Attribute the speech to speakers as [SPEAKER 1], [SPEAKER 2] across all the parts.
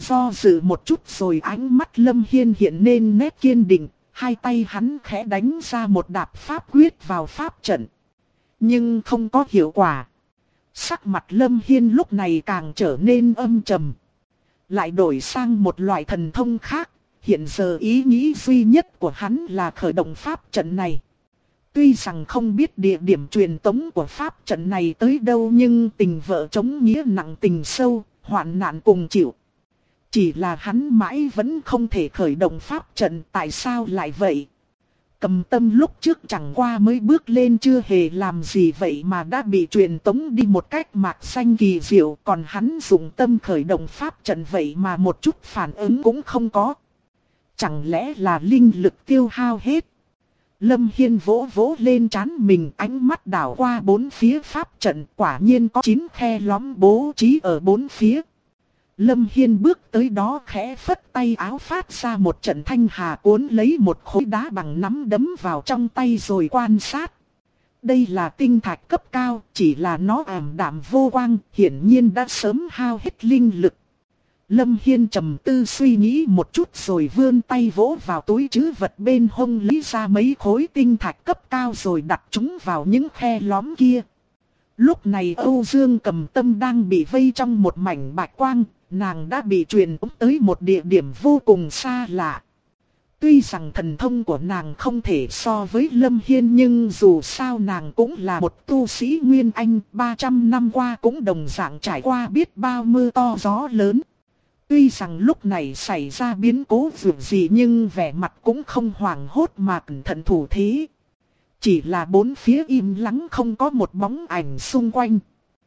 [SPEAKER 1] do dự một chút rồi ánh mắt Lâm Hiên hiện lên nét kiên định, hai tay hắn khẽ đánh ra một đạp pháp quyết vào pháp trận. Nhưng không có hiệu quả. Sắc mặt Lâm Hiên lúc này càng trở nên âm trầm. Lại đổi sang một loại thần thông khác, hiện giờ ý nghĩ duy nhất của hắn là khởi động pháp trận này. Tuy rằng không biết địa điểm truyền tống của pháp trận này tới đâu nhưng tình vợ chống nghĩa nặng tình sâu, hoạn nạn cùng chịu. Chỉ là hắn mãi vẫn không thể khởi động pháp trận, tại sao lại vậy? Cầm Tâm lúc trước chẳng qua mới bước lên chưa hề làm gì vậy mà đã bị truyền tống đi một cách mạc xanh kỳ diệu, còn hắn dùng tâm khởi động pháp trận vậy mà một chút phản ứng cũng không có. Chẳng lẽ là linh lực tiêu hao hết? Lâm Hiên vỗ vỗ lên trán mình, ánh mắt đảo qua bốn phía pháp trận, quả nhiên có 9 khe lõm bố trí ở bốn phía. Lâm Hiên bước tới đó khẽ phất tay áo phát ra một trận thanh hà cuốn lấy một khối đá bằng nắm đấm vào trong tay rồi quan sát. Đây là tinh thạch cấp cao, chỉ là nó ảm đạm vô quang, hiển nhiên đã sớm hao hết linh lực. Lâm Hiên trầm tư suy nghĩ một chút rồi vươn tay vỗ vào túi trữ vật bên hông lấy ra mấy khối tinh thạch cấp cao rồi đặt chúng vào những khe lõm kia. Lúc này Âu Dương Cầm Tâm đang bị vây trong một mảnh bạch quang, nàng đã bị truyền tới một địa điểm vô cùng xa lạ. Tuy rằng thần thông của nàng không thể so với Lâm Hiên nhưng dù sao nàng cũng là một tu sĩ Nguyên Anh, 300 năm qua cũng đồng dạng trải qua biết bao mưa to gió lớn. Tuy rằng lúc này xảy ra biến cố việc gì nhưng vẻ mặt cũng không hoảng hốt mà cẩn thận thủ thế. Chỉ là bốn phía im lặng không có một bóng ảnh xung quanh.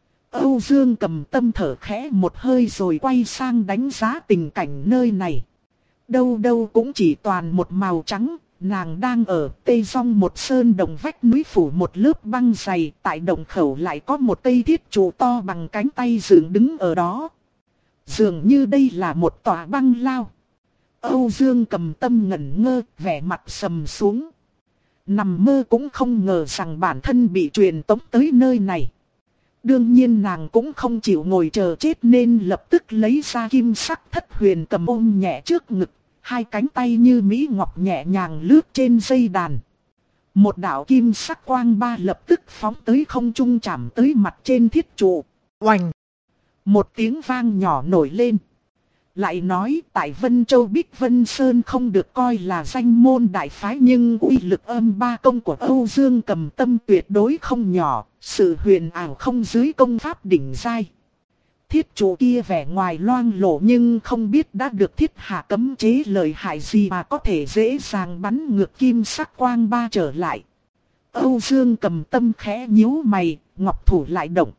[SPEAKER 1] Âu Dương Cầm Tâm thở khẽ một hơi rồi quay sang đánh giá tình cảnh nơi này. Đâu đâu cũng chỉ toàn một màu trắng, nàng đang ở tây song một sơn đồng vách núi phủ một lớp băng dày, tại đồng khẩu lại có một cây thiết trụ to bằng cánh tay dựng đứng ở đó. Dường như đây là một tòa băng lao. Âu Dương Cầm Tâm ngẩn ngơ, vẻ mặt sầm xuống. Nằm mơ cũng không ngờ rằng bản thân bị truyền tống tới nơi này. Đương nhiên nàng cũng không chịu ngồi chờ chết nên lập tức lấy ra kim sắc thất huyền cầm ôm nhẹ trước ngực. Hai cánh tay như mỹ ngọc nhẹ nhàng lướt trên dây đàn. Một đạo kim sắc quang ba lập tức phóng tới không trung chạm tới mặt trên thiết trụ. Oành! Một tiếng vang nhỏ nổi lên. Lại nói tại Vân Châu Bích Vân Sơn không được coi là danh môn đại phái nhưng uy lực âm ba công của Âu Dương Cầm Tâm tuyệt đối không nhỏ, sự huyền ảo không dưới công pháp đỉnh giai. Thiết trụ kia vẻ ngoài loang lổ nhưng không biết đã được thiết hạ cấm chế lợi hại gì mà có thể dễ dàng bắn ngược kim sắc quang ba trở lại. Âu Dương Cầm Tâm khẽ nhíu mày, ngọc thủ lại động.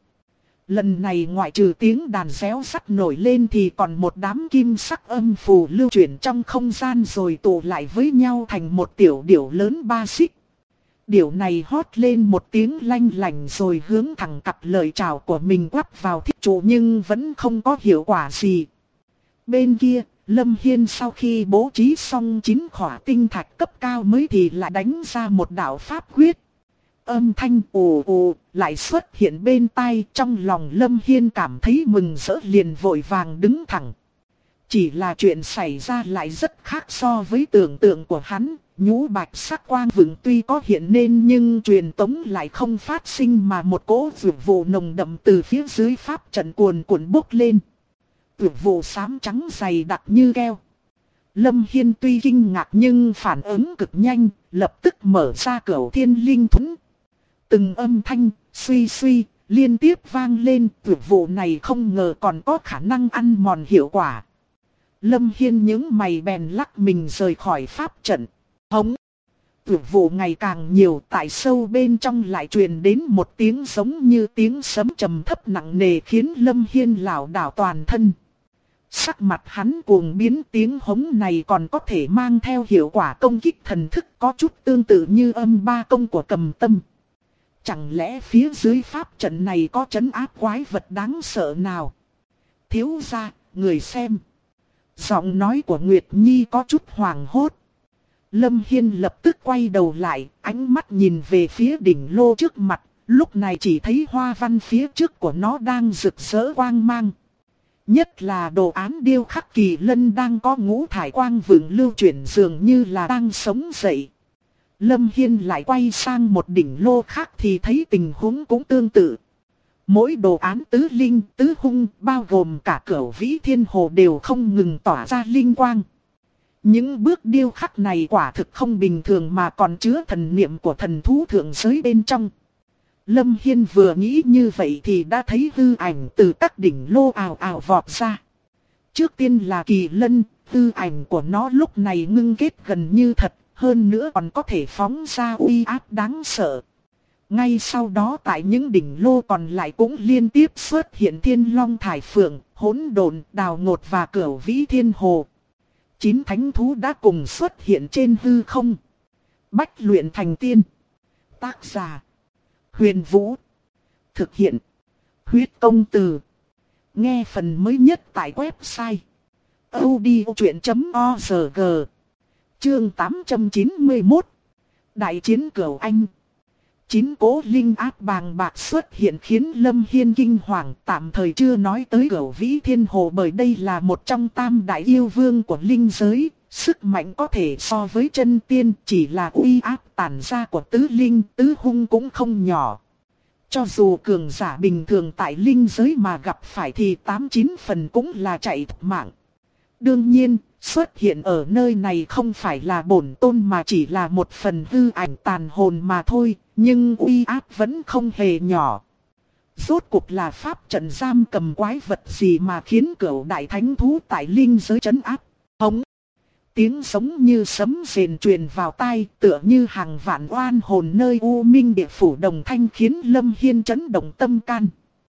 [SPEAKER 1] Lần này ngoại trừ tiếng đàn réo sắt nổi lên thì còn một đám kim sắc âm phù lưu chuyển trong không gian rồi tụ lại với nhau thành một tiểu điểu lớn 3 xích. Điểu này hót lên một tiếng lanh lành rồi hướng thẳng cặp lời chào của mình quắp vào thiết trụ nhưng vẫn không có hiệu quả gì. Bên kia, Lâm Hiên sau khi bố trí xong 9 khỏa tinh thạch cấp cao mới thì lại đánh ra một đạo pháp quyết. Âm thanh ồ ồ lại xuất hiện bên tai, trong lòng Lâm Hiên cảm thấy mừng rỡ liền vội vàng đứng thẳng. Chỉ là chuyện xảy ra lại rất khác so với tưởng tượng của hắn, nhũ bạch sắc quang vững tuy có hiện nên nhưng truyền tống lại không phát sinh mà một cỗ dược vụ nồng đậm từ phía dưới pháp trận cuồn cuộn bốc lên. Dược vụ xám trắng dày đặc như keo. Lâm Hiên tuy kinh ngạc nhưng phản ứng cực nhanh, lập tức mở ra cửu thiên linh thuẫn. Từng âm thanh, suy suy, liên tiếp vang lên, dược vụ này không ngờ còn có khả năng ăn mòn hiệu quả. Lâm Hiên những mày bèn lắc mình rời khỏi pháp trận. Hống! Dược vụ ngày càng nhiều, tại sâu bên trong lại truyền đến một tiếng giống như tiếng sấm trầm thấp nặng nề khiến Lâm Hiên lảo đảo toàn thân. Sắc mặt hắn cuồng biến, tiếng hống này còn có thể mang theo hiệu quả công kích thần thức có chút tương tự như âm ba công của Cầm Tâm. Chẳng lẽ phía dưới pháp trận này có trấn áp quái vật đáng sợ nào? Thiếu gia, người xem. Giọng nói của Nguyệt Nhi có chút hoảng hốt. Lâm Hiên lập tức quay đầu lại, ánh mắt nhìn về phía đỉnh lô trước mặt, lúc này chỉ thấy hoa văn phía trước của nó đang rực rỡ quang mang. Nhất là đồ án điêu khắc kỳ lân đang có ngũ thải quang vượng lưu chuyển dường như là đang sống dậy. Lâm Hiên lại quay sang một đỉnh lô khác thì thấy tình huống cũng tương tự. Mỗi đồ án tứ linh, tứ hung, bao gồm cả Cửu Vĩ Thiên Hồ đều không ngừng tỏa ra linh quang. Những bước điêu khắc này quả thực không bình thường mà còn chứa thần niệm của thần thú thượng giới bên trong. Lâm Hiên vừa nghĩ như vậy thì đã thấy hư ảnh từ các đỉnh lô ào ào vọt ra. Trước tiên là kỳ lân, hư ảnh của nó lúc này ngưng kết gần như thật, hơn nữa còn có thể phóng ra uy áp đáng sợ. Ngay sau đó tại những đỉnh lô còn lại cũng liên tiếp xuất hiện Thiên Long Thải Phượng, Hỗn Độn, Đào Ngột và Cửu Vĩ Thiên Hồ. 9 thánh thú đã cùng xuất hiện trên hư không. Bách luyện thành tiên. Tác giả: Huyền Vũ. Thực hiện: Huyết Công Từ. Nghe phần mới nhất tại website audiochuyen.org. Chương 891. Đại chiến Cửu Anh. 9 cỗ linh áp bàng bạc xuất hiện khiến Lâm Hiên kinh hoàng, tạm thời chưa nói tới Cửu Vĩ Thiên Hồ bởi đây là một trong tam đại yêu vương của linh giới, sức mạnh có thể so với chân tiên, chỉ là uy áp tản ra của tứ linh, tứ hung cũng không nhỏ. Cho dù cường giả bình thường tại linh giới mà gặp phải thì 8-9 phần cũng là chạy mạng. Đương nhiên, xuất hiện ở nơi này không phải là bổn tôn mà chỉ là một phần hư ảnh tàn hồn mà thôi, nhưng uy áp vẫn không hề nhỏ. Rốt cuộc là pháp trận giam cầm quái vật gì mà khiến Cửu đại thánh thú tại linh giới trấn áp. Hống! Tiếng giống như sấm rền truyền vào tai, tựa như hàng vạn oan hồn nơi u minh địa phủ đồng thanh khiến Lâm Hiên chấn động tâm can.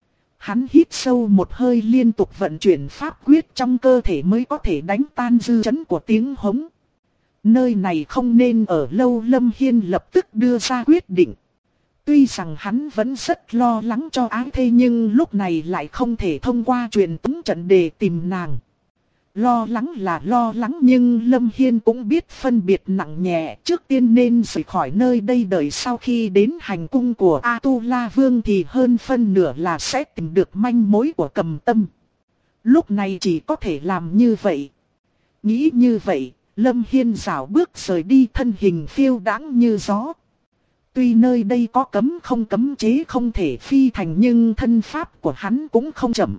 [SPEAKER 1] Hắn hít sâu một hơi liên tục vận chuyển pháp quyết trong cơ thể mới có thể đánh tan dư chấn của tiếng hống. Nơi này không nên ở lâu, Lâm Hiên lập tức đưa ra quyết định. Tuy rằng hắn vẫn rất lo lắng cho ái thê nhưng lúc này lại không thể thông qua truyền tống trận để tìm nàng. Lo lắng là lo lắng nhưng Lâm Hiên cũng biết phân biệt nặng nhẹ, trước tiên nên rời khỏi nơi đây, đợi sau khi đến hành cung của A-tu-la Vương thì hơn phân nửa là sẽ tìm được manh mối của Cầm Tâm. Lúc này chỉ có thể làm như vậy. Nghĩ như vậy, Lâm Hiên rảo bước rời đi, thân hình phiêu đãng như gió. Tuy nơi đây có cấm không cấm chế không thể phi thành nhưng thân pháp của hắn cũng không chậm.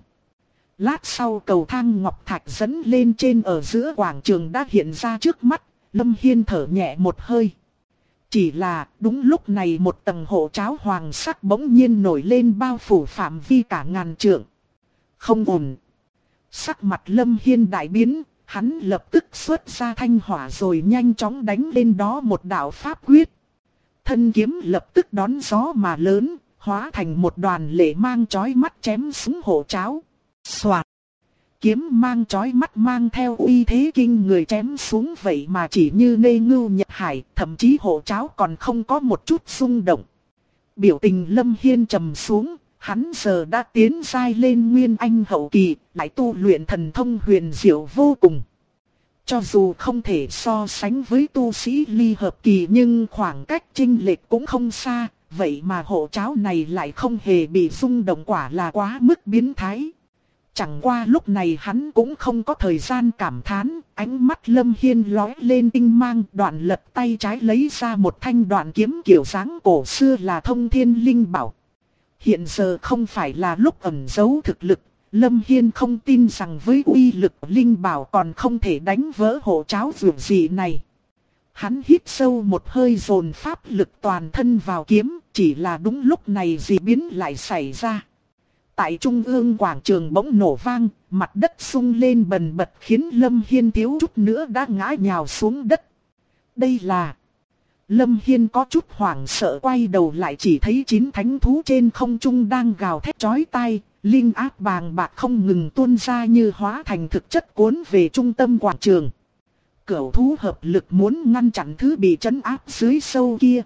[SPEAKER 1] Lát sau cầu thang ngọc thạch dẫn lên trên ở giữa quảng trường đã hiện ra trước mắt, Lâm Hiên thở nhẹ một hơi. Chỉ là đúng lúc này một tầng hộ cháo hoàng sắc bỗng nhiên nổi lên bao phủ phạm vi cả ngàn trượng. Không ổn. Sắc mặt Lâm Hiên đại biến, hắn lập tức xuất ra thanh hỏa rồi nhanh chóng đánh lên đó một đạo pháp quyết. Thân kiếm lập tức đón gió mà lớn, hóa thành một đoàn lệ mang chói mắt chém xuống hộ cháo. Soạt. Kiếm mang chói mắt mang theo uy thế kinh người chém xuống vậy mà chỉ như nê ngưu nhật hải, thậm chí hộ cháo còn không có một chút xung động. Biểu tình Lâm Hiên trầm xuống, hắn giờ đã tiến giai lên nguyên anh hậu kỳ, lại tu luyện thần thông huyền diệu vô cùng. Cho dù không thể so sánh với tu sĩ ly hợp kỳ nhưng khoảng cách chênh lệch cũng không xa, vậy mà hộ cháo này lại không hề bị rung động, quả là quá mức biến thái. Chẳng qua lúc này hắn cũng không có thời gian cảm thán, ánh mắt Lâm Hiên lóe lên tinh mang, đoạn lật tay trái lấy ra một thanh đoạn kiếm kiểu dáng cổ xưa là Thông Thiên Linh Bảo. Hiện giờ không phải là lúc ẩn giấu thực lực, Lâm Hiên không tin rằng với uy lực Linh Bảo còn không thể đánh vỡ hộ cháo vượt dị này. Hắn hít sâu một hơi dồn pháp lực toàn thân vào kiếm, chỉ là đúng lúc này dị biến lại xảy ra. Tại trung ương quảng trường bỗng nổ vang, mặt đất sung lên bần bật khiến Lâm Hiên thiếu chút nữa đã ngã nhào xuống đất. Đây là... Lâm Hiên có chút hoảng sợ quay đầu lại chỉ thấy 9 thánh thú trên không trung đang gào thét chói tai, linh áp bàng bạc không ngừng tuôn ra như hóa thành thực chất cuốn về trung tâm quảng trường. Cửu thú hợp lực muốn ngăn chặn thứ bị trấn áp dưới sâu kia.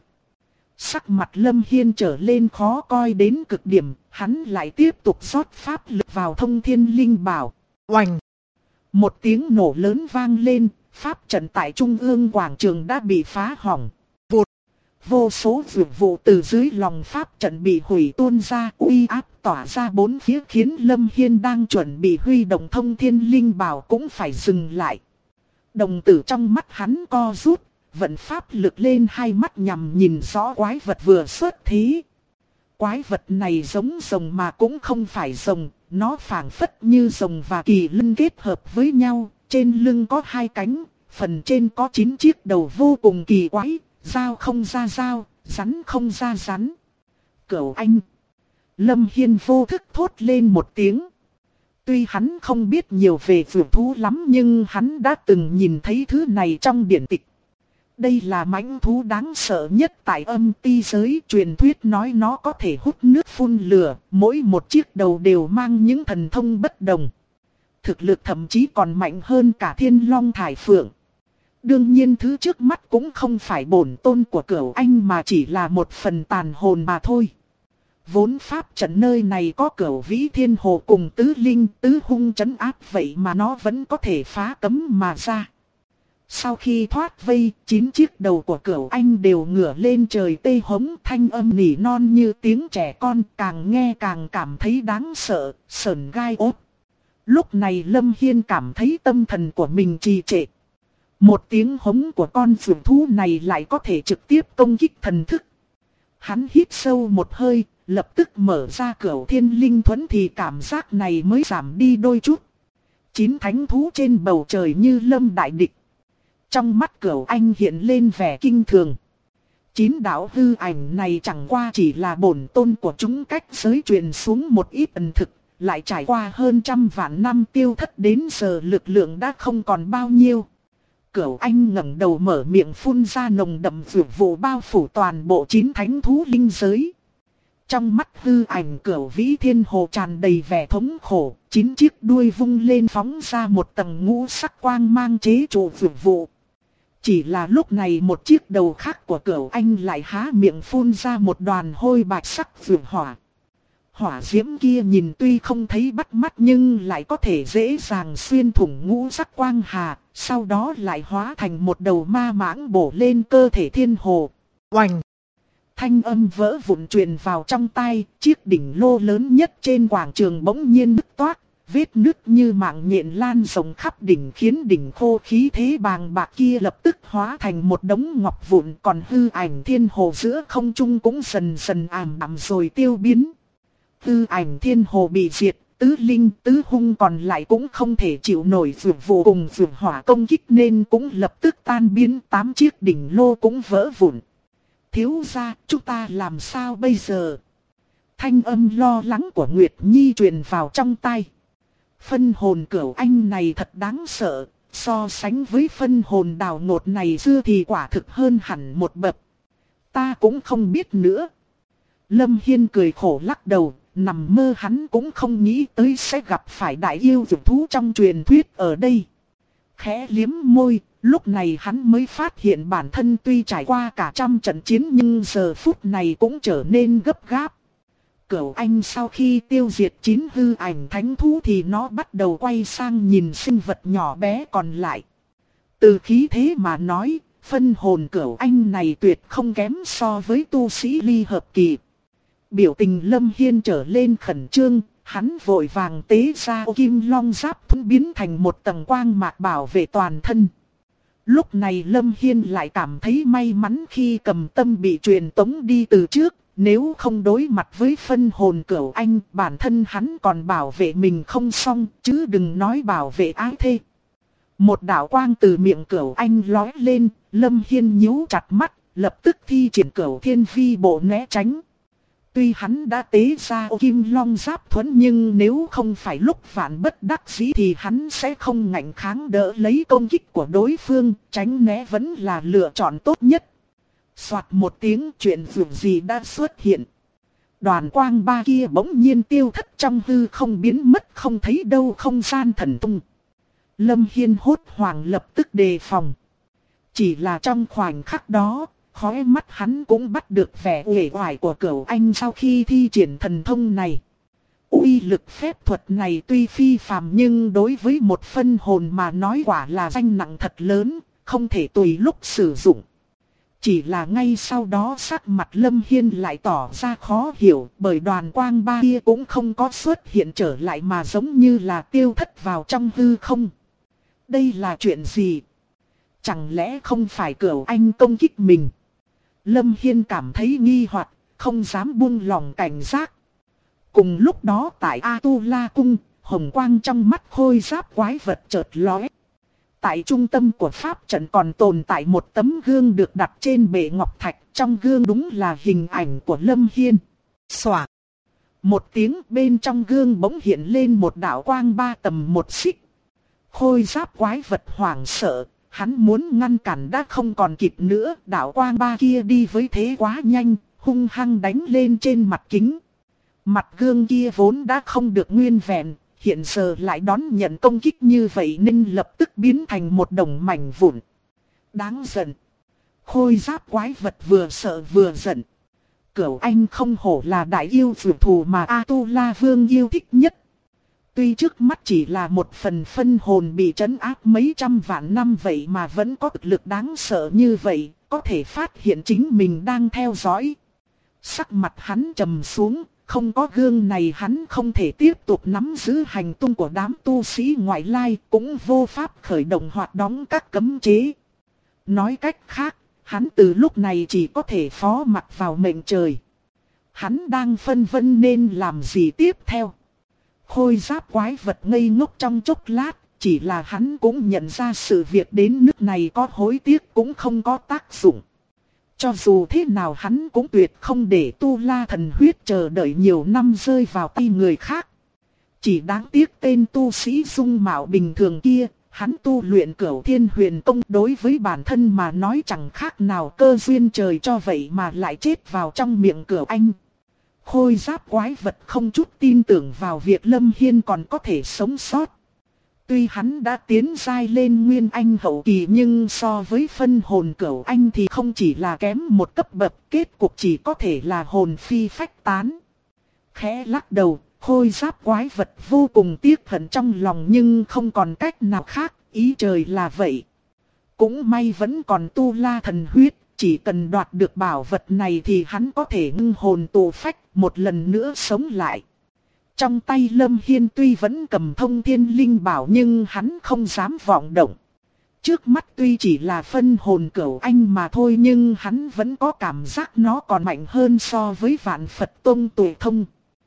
[SPEAKER 1] Sắc mặt Lâm Hiên trở lên khó coi đến cực điểm, hắn lại tiếp tục rót pháp lực vào Thông Thiên Linh Bảo. Oành! Một tiếng nổ lớn vang lên, pháp trận tại trung ương quảng trường đã bị phá hỏng. Vụt! Vô số dược vụ từ dưới lòng pháp trận bị hủy tuôn ra, uy áp tỏa ra bốn phía khiến Lâm Hiên đang chuẩn bị huy động thông thiên linh bảo cũng phải dừng lại. Đồng tử trong mắt hắn co rút, vận pháp lực lên hai mắt nhằm nhìn rõ quái vật vừa xuất thế. Quái vật này giống rồng mà cũng không phải rồng, nó phảng phất như rồng và kỳ lân kết hợp với nhau, trên lưng có hai cánh, phần trên có 9 chiếc đầu vô cùng kỳ quái, dao không ra dao, rắn không ra rắn. Cửu anh! Lâm Hiên vô thức thốt lên một tiếng. Tuy hắn không biết nhiều về vượt thú lắm nhưng hắn đã từng nhìn thấy thứ này trong điển tịch. Đây là mãnh thú đáng sợ nhất tại âm ti giới, truyền thuyết nói nó có thể hút nước phun lửa, mỗi một chiếc đầu đều mang những thần thông bất đồng. Thực lực thậm chí còn mạnh hơn cả Thiên Long Thải Phượng. Đương nhiên thứ trước mắt cũng không phải bổn tôn của Cửu Anh mà chỉ là một phần tàn hồn mà thôi. Vốn pháp trận nơi này có Cửu Vĩ Thiên Hồ cùng tứ linh tứ hung trấn áp, vậy mà nó vẫn có thể phá cấm mà ra. Sau khi thoát vây, 9 chiếc đầu của Cửu Anh đều ngửa lên trời tê hống, thanh âm nỉ non như tiếng trẻ con, càng nghe càng cảm thấy đáng sợ, sởn gai ốt. Lúc này Lâm Hiên cảm thấy tâm thần của mình trì trệ. Một tiếng hống của con phượng thú này lại có thể trực tiếp công kích thần thức. Hắn hít sâu một hơi, lập tức mở ra Cửu Thiên Linh Thuẫn thì cảm giác này mới giảm đi đôi chút. 9 thánh thú trên bầu trời như lâm đại địch. Trong mắt Cửu Anh hiện lên vẻ kinh thường. 9 đạo hư ảnh này chẳng qua chỉ là bổn tôn của chúng cách giới truyền xuống một ít ẩn thực, lại trải qua hơn 100 vạn năm tiêu thất đến giờ lực lượng đã không còn bao nhiêu. Cửu Anh ngẩng đầu mở miệng phun ra nồng đậm dược vụ bao phủ toàn bộ 9 thánh thú linh giới. Trong mắt hư ảnh Cửu Vĩ Thiên Hồ tràn đầy vẻ thống khổ, 9 chiếc đuôi vung lên phóng ra một tầng ngũ sắc quang mang chế trụ dược vụ. Chỉ là lúc này một chiếc đầu khác của Cửu Anh lại há miệng phun ra một đoàn hôi bạch sắc dược hỏa. Hỏa diễm kia nhìn tuy không thấy bắt mắt nhưng lại có thể dễ dàng xuyên thủng ngũ sắc quang hà, sau đó lại hóa thành một đầu ma mãng bổ lên cơ thể Thiên Hồ. Oành! Thanh âm vỡ vụn truyền vào trong tai, chiếc đỉnh lô lớn nhất trên quảng trường bỗng nhiên nứt toác, vết nứt như mạng nhện lan rộng khắp đỉnh khiến đỉnh khô khí thế bàng bạc kia lập tức hóa thành một đống ngọc vụn, còn hư ảnh Thiên Hồ giữa không trung cũng dần dần ảm đạm rồi tiêu biến. Hư ảnh Thiên Hồ bị diệt, tứ linh tứ hung còn lại cũng không thể chịu nổi dược vụ cùng dược hỏa công kích nên cũng lập tức tan biến, 8 chiếc đỉnh lô cũng vỡ vụn. Thiếu gia, chúng ta làm sao bây giờ? Thanh âm lo lắng của Nguyệt Nhi truyền vào trong tai. Phân hồn Cửu Anh này thật đáng sợ, so sánh với phân hồn Đào Ngột này xưa thì quả thực hơn hẳn một bậc. Ta cũng không biết nữa. Lâm Hiên cười khổ lắc đầu, nằm mơ hắn cũng không nghĩ tới sẽ gặp phải đại yêu dược thú trong truyền thuyết ở đây. Khẽ liếm môi, lúc này hắn mới phát hiện bản thân tuy trải qua cả 100 trận chiến nhưng giờ phút này cũng trở nên gấp gáp. Cửu Anh sau khi tiêu diệt 9 hư ảnh thánh thú thì nó bắt đầu quay sang nhìn sinh vật nhỏ bé còn lại. Từ khí thế mà nói, phân hồn Cửu Anh này tuyệt không kém so với tu sĩ ly hợp kỳ. Biểu tình Lâm Hiên trở lên khẩn trương, hắn vội vàng tế ra ô kim long giáp thuẫn biến thành một tầng quang mạc bảo vệ toàn thân. Lúc này Lâm Hiên lại cảm thấy may mắn khi cầm tâm bị truyền tống đi từ trước, nếu không đối mặt với phân hồn Cửu Anh, bản thân hắn còn bảo vệ mình không xong, chứ đừng nói bảo vệ ái thê. Một đạo quang từ miệng Cửu Anh lói lên, Lâm Hiên nhíu chặt mắt, lập tức thi triển Cửu Thiên Vi bộ né tránh. Tuy hắn đã tế ra ô kim long giáp thuẫn nhưng nếu không phải lúc vạn bất đắc dĩ thì hắn sẽ không ngạnh kháng đỡ lấy công kích của đối phương, tránh né vẫn là lựa chọn tốt nhất. Soạt một tiếng, chuyện dường gì đã xuất hiện. Đoàn quang ba kia bỗng nhiên tiêu thất trong hư không, biến mất không thấy đâu, không gian thần tung. Lâm Hiên hốt hoảng lập tức đề phòng. Chỉ là trong khoảnh khắc đó, khóe mắt hắn cũng bắt được vẻ uể oải của Cửu Anh sau khi thi triển thần thông này. Uy lực phép thuật này tuy phi phàm nhưng đối với một phân hồn mà nói quả là danh nặng thật lớn, không thể tùy lúc sử dụng. Chỉ là ngay sau đó sắc mặt Lâm Hiên lại tỏ ra khó hiểu, bởi đoàn quang ba kia cũng không có xuất hiện trở lại mà giống như là tiêu thất vào trong hư không. Đây là chuyện gì? Chẳng lẽ không phải Cửu Anh công kích mình? Lâm Hiên cảm thấy nghi hoặc, không dám buông lòng cảnh giác. Cùng lúc đó tại A-tu-la cung, hồng quang trong mắt khôi giáp quái vật chợt lóe. Tại trung tâm của pháp trận còn tồn tại một tấm gương được đặt trên bệ ngọc thạch, trong gương đúng là hình ảnh của Lâm Hiên. Xoạc. Một tiếng, bên trong gương bỗng hiện lên một đạo quang 3 tầm 1 xích. Khôi giáp quái vật hoảng sợ, hắn muốn ngăn cản đã không còn kịp nữa, đạo quang 3 kia đi với thế quá nhanh, hung hăng đánh lên trên mặt kính. Mặt gương kia vốn đã không được nguyên vẹn, hiện giờ lại đón nhận công kích như vậy nên lập tức biến thành một đống mảnh vụn. Đáng giận. Khôi giáp quái vật vừa sợ vừa giận. Cửu Anh không hổ là đại yêu dược thù mà A-tu-la vương yêu thích nhất. Tuy trước mắt chỉ là một phần phân hồn bị trấn áp mấy trăm vạn năm vậy mà vẫn có thực lực đáng sợ như vậy, có thể phát hiện chính mình đang theo dõi. Sắc mặt hắn trầm xuống. Không có gương này hắn không thể tiếp tục nắm giữ hành tung của đám tu sĩ ngoại lai, cũng vô pháp khởi động hoạt đóng các cấm chế. Nói cách khác, hắn từ lúc này chỉ có thể phó mặc vào mệnh trời. Hắn đang phân vân nên làm gì tiếp theo. Khôi giáp quái vật ngây ngốc trong chốc lát, chỉ là hắn cũng nhận ra sự việc đến nước này có hối tiếc cũng không có tác dụng. Cho dù thế nào hắn cũng tuyệt không để tu la thần huyết chờ đợi nhiều năm rơi vào tay người khác. Chỉ đáng tiếc tên tu sĩ dung mạo bình thường kia, hắn tu luyện Cửu Thiên Huyền Công đối với bản thân mà nói chẳng khác nào cơ duyên trời cho vậy mà lại chết vào trong miệng Cửu Anh. Khôi giáp quái vật không chút tin tưởng vào việc Lâm Hiên còn có thể sống sót. Tuy hắn đã tiến giai lên Nguyên Anh hậu kỳ nhưng so với phân hồn Cửu Anh thì không chỉ là kém một cấp bậc, kết cục chỉ có thể là hồn phi phách tán. Khẽ lắc đầu, khôi giáp quái vật vô cùng tiếc hận trong lòng nhưng không còn cách nào khác, ý trời là vậy. Cũng may vẫn còn tu la thần huyết, chỉ cần đoạt được bảo vật này thì hắn có thể ngưng hồn tụ phách, một lần nữa sống lại. Trong tay Lâm Hiên tuy vẫn cầm thông thiên linh bảo nhưng hắn không dám vọng động. Trước mắt tuy chỉ là phân hồn Cửu Anh mà thôi nhưng hắn vẫn có cảm giác nó còn mạnh hơn so với Vạn Phật Tông Tuệ Thông.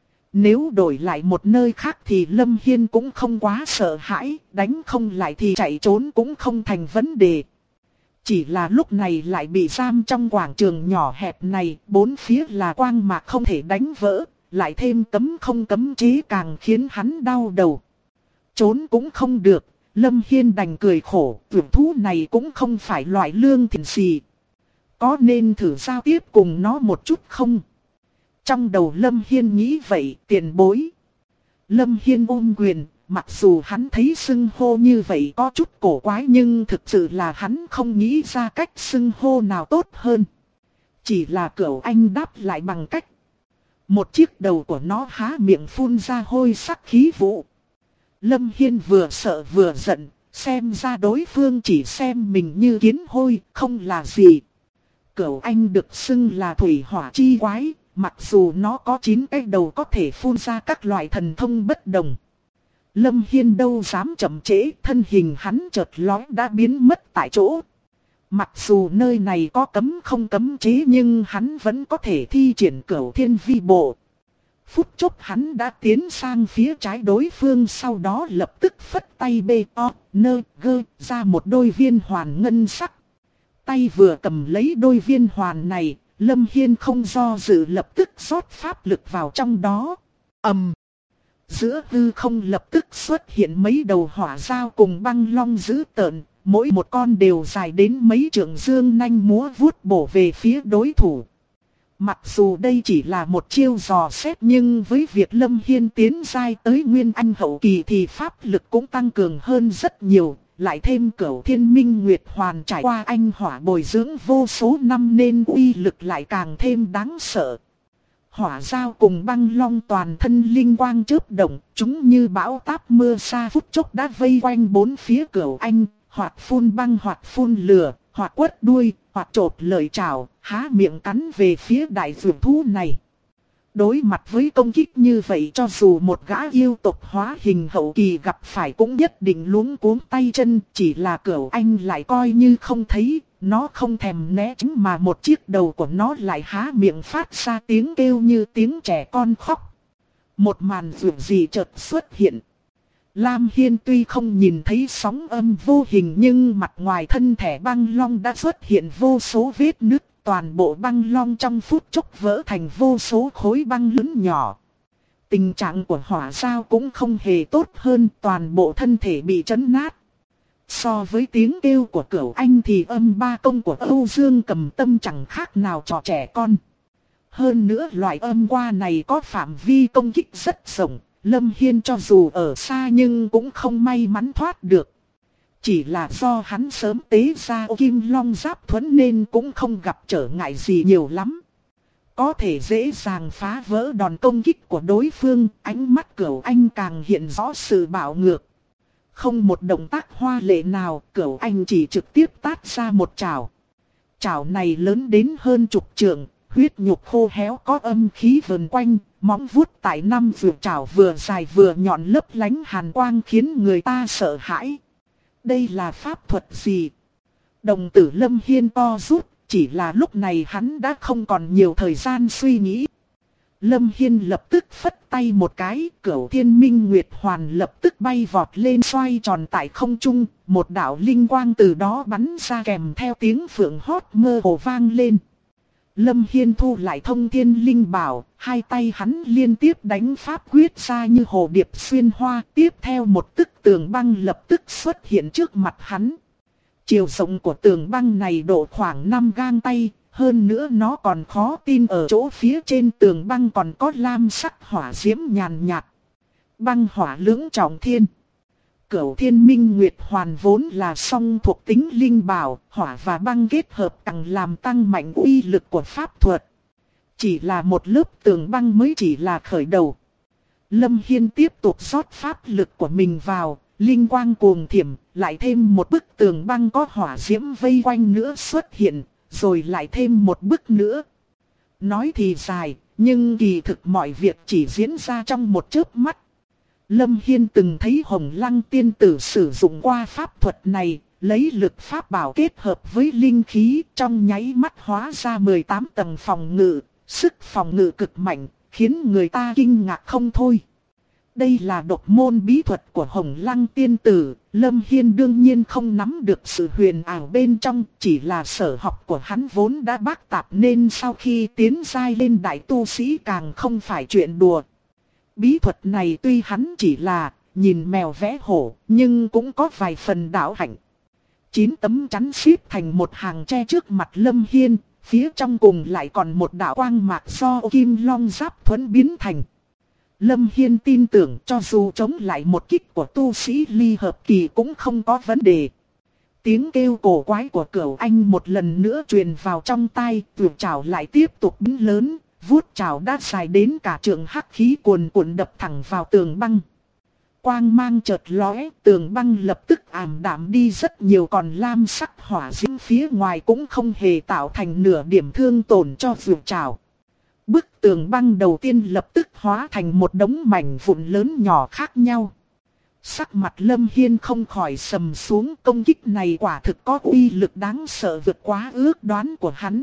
[SPEAKER 1] Nếu đổi lại một nơi khác thì Lâm Hiên cũng không quá sợ hãi, đánh không lại thì chạy trốn cũng không thành vấn đề. Chỉ là lúc này lại bị giam trong quảng trường nhỏ hẹp này, bốn phía là quang mạc không thể đánh vỡ. Lại thêm cấm không cấm chế càng khiến hắn đau đầu. Trốn cũng không được, Lâm Hiên đành cười khổ, tuyển thú này cũng không phải loại lương thiện gì. Có nên thử giao tiếp cùng nó một chút không? Trong đầu Lâm Hiên nghĩ vậy, tiền bối. Lâm Hiên ôm quyền, mặc dù hắn thấy xưng hô như vậy có chút cổ quái nhưng thực sự là hắn không nghĩ ra cách xưng hô nào tốt hơn. Chỉ là Cửu Anh đáp lại bằng cách. Một chiếc đầu của nó há miệng phun ra hôi sắc khí vụ. Lâm Hiên vừa sợ vừa giận, xem ra đối phương chỉ xem mình như kiến hôi, không là gì. Cửu Anh được xưng là thủy hỏa chi quái, mặc dù nó có 9 cái đầu có thể phun ra các loại thần thông bất đồng. Lâm Hiên đâu dám chậm trễ, thân hình hắn chợt lóe đã biến mất tại chỗ. Mặc dù nơi này có cấm không cấm chế nhưng hắn vẫn có thể thi triển Cửu Thiên Vi Bộ. Phút chốc hắn đã tiến sang phía trái đối phương, sau đó lập tức phất tay gơ ra một đôi viên hoàn ngân sắc. Tay vừa cầm lấy đôi viên hoàn này, Lâm Hiên không do dự lập tức rót pháp lực vào trong đó. Giữa hư không lập tức xuất hiện mấy đầu hỏa dao cùng băng long dữ tợn. Mỗi một con đều dài đến mấy trượng, dương nanh múa vuốt bổ về phía đối thủ. Mặc dù đây chỉ là một chiêu dò xét nhưng với việc Lâm Hiên tiến giai tới Nguyên Anh hậu kỳ thì pháp lực cũng tăng cường hơn rất nhiều. Lại thêm Cửu Thiên Minh Nguyệt Hoàn trải qua anh hỏa bồi dưỡng vô số năm nên uy lực lại càng thêm đáng sợ. Hỏa dao cùng băng long toàn thân linh quang chớp động, chúng như bão táp mưa sa phút chốc đã vây quanh bốn phía Cửu Anh. Hoạt phun băng hoạt phun lửa, hoặc quất đuôi, hoặc chộp lợi chảo, há miệng cắn về phía đại dược thú này. Đối mặt với công kích như vậy, cho dù một gã yêu tộc hóa hình hậu kỳ gặp phải cũng nhất định luống cuống tay chân. Chỉ là Cửu Anh lại coi như không thấy, nó không thèm né tránh mà một chiếc đầu của nó lại há miệng phát ra tiếng kêu như tiếng trẻ con khóc. Một màn dường gì chợt xuất hiện. Lam Hiên tuy không nhìn thấy sóng âm vô hình, nhưng mặt ngoài thân thể băng long đã xuất hiện vô số vết nứt. Toàn bộ băng long trong phút chốc vỡ thành vô số khối băng lớn nhỏ. Tình trạng của hỏa giao cũng không hề tốt hơn, toàn bộ thân thể bị chấn nát. So với tiếng kêu của Cửu Anh thì âm ba công của Âu Dương Cầm Tâm chẳng khác nào trò trẻ con. Hơn nữa loại âm qua này có phạm vi công kích rất rộng, Lâm Hiên cho dù ở xa nhưng cũng không may mắn thoát được. Chỉ là do hắn sớm tế ra Kim Long Giáp Thuẫn nên cũng không gặp trở ngại gì nhiều lắm. Có thể dễ dàng phá vỡ đòn công kích của đối phương, ánh mắt Cửu Anh càng hiện rõ sự bạo ngược. Không một động tác hoa lệ nào, Cửu Anh chỉ trực tiếp tát ra một chảo. Chảo này lớn đến hơn chục trượng, huyết nhục khô héo có âm khí vần quanh, móng vuốt tại năm vượt chảo vừa dài vừa nhọn lấp lánh hàn quang khiến người ta sợ hãi. Đây là pháp thuật gì? Đồng tử Lâm Hiên co rút, chỉ là lúc này hắn đã không còn nhiều thời gian suy nghĩ. Lâm Hiên lập tức phất tay một cái, Cửu Thiên Minh Nguyệt Hoàn lập tức bay vọt lên xoay tròn tại không trung, một đạo linh quang từ đó bắn ra kèm theo tiếng phượng hót mơ hồ vang lên. Lâm Hiên thu lại Thông Thiên Linh Bảo, hai tay hắn liên tiếp đánh pháp quyết ra như hồ điệp xuyên hoa, tiếp theo một tức tường băng lập tức xuất hiện trước mặt hắn. Chiều rộng của tường băng này độ khoảng 5 gang tay, hơn nữa nó còn khó tin ở chỗ phía trên tường băng còn có lam sắc hỏa diễm nhàn nhạt. Băng hỏa lưỡng trọng thiên. Cửu Thiên Minh Nguyệt Hoàn vốn là song thuộc tính linh bảo, hỏa và băng kết hợp càng làm tăng mạnh uy lực của pháp thuật. Chỉ là một lớp tường băng mới chỉ là khởi đầu. Lâm Hiên tiếp tục rót pháp lực của mình vào, linh quang cuồng thiểm, lại thêm một bức tường băng có hỏa diễm vây quanh nữa xuất hiện, rồi lại thêm một bức nữa. Nói thì dài, nhưng kỳ thực mọi việc chỉ diễn ra trong một chớp mắt. Lâm Hiên từng thấy Hồng Lăng tiên tử sử dụng qua pháp thuật này, lấy lực pháp bảo kết hợp với linh khí trong nháy mắt hóa ra 18 tầng phòng ngự, sức phòng ngự cực mạnh, khiến người ta kinh ngạc không thôi. Đây là độc môn bí thuật của Hồng Lăng tiên tử, Lâm Hiên đương nhiên không nắm được sự huyền ảo bên trong, chỉ là sở học của hắn vốn đã bác tạp nên sau khi tiến giai lên đại tu sĩ càng không phải chuyện đùa. Bí thuật này tuy hắn chỉ là nhìn mèo vẽ hổ, nhưng cũng có vài phần đạo hạnh. 9 tấm chắn xếp thành một hàng che trước mặt Lâm Hiên, phía trong cùng lại còn một đạo quang mạc do Kim Long Giáp Thuẫn biến thành. Lâm Hiên tin tưởng cho dù chống lại một kích của tu sĩ ly hợp kỳ cũng không có vấn đề. Tiếng kêu cổ quái của Cửu Anh một lần nữa truyền vào trong tai, vượt trảo lại tiếp tục biến lớn, vuốt trảo đã dài đến cả trượng, hắc khí cuồn cuộn đập thẳng vào tường băng. Quang mang chợt lóe, tường băng lập tức ảm đạm đi rất nhiều, còn lam sắc hỏa diễm phía ngoài cũng không hề tạo thành nửa điểm thương tổn cho vượt trảo. Bức tường băng đầu tiên lập tức hóa thành một đống mảnh vụn lớn nhỏ khác nhau. Sắc mặt Lâm Hiên không khỏi sầm xuống, công kích này quả thực có uy lực đáng sợ vượt quá ước đoán của hắn.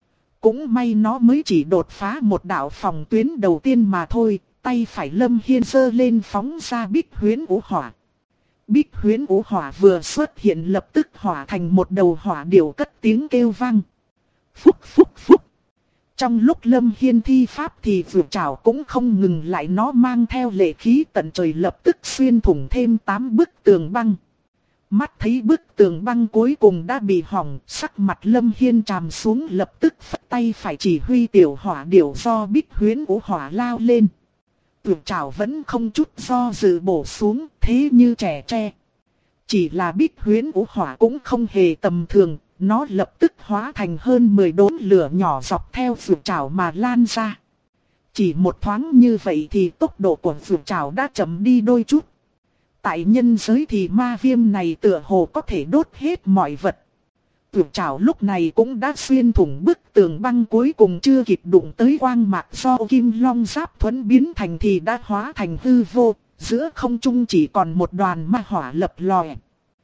[SPEAKER 1] Cũng may nó mới chỉ đột phá một đạo phòng tuyến đầu tiên mà thôi, tay phải Lâm Hiên giơ lên phóng ra Bích Huyễn Vũ Hỏa. Bích Huyễn Vũ Hỏa vừa xuất hiện lập tức hỏa thành một đầu hỏa điểu cất tiếng kêu vang. Phúc phúc phúc. Trong lúc Lâm Hiên thi pháp thì vượt trảo cũng không ngừng lại, nó mang theo lệ khí tận trời lập tức xuyên thủng thêm 8 bức tường băng. Mắt thấy bức tường băng cuối cùng đã bị hỏng, sắc mặt Lâm Hiên tràm xuống, lập tức phất tay phải chỉ huy tiểu hỏa điểu do Bích Huyễn Vũ Hỏa lao lên. Vượt trảo vẫn không chút do dự bổ xuống, thế như trẻ tre. Chỉ là Bích Huyễn Vũ Hỏa cũng không hề tầm thường. Nó lập tức hóa thành hơn 10 đốm lửa nhỏ dọc theo vượt trảo mà lan ra. Chỉ một thoáng như vậy thì tốc độ của vượt trảo đã chậm đi đôi chút. Tại nhân giới thì ma viêm này tựa hồ có thể đốt hết mọi vật. tuyệt trảo lúc này cũng đã xuyên thủng bức tường băng, cuối cùng chưa kịp đụng tới quang mạc do kim long giáp thuẫn biến thành thì đã hóa thành hư vô, giữa không trung chỉ còn một đoàn ma hỏa lập lòe.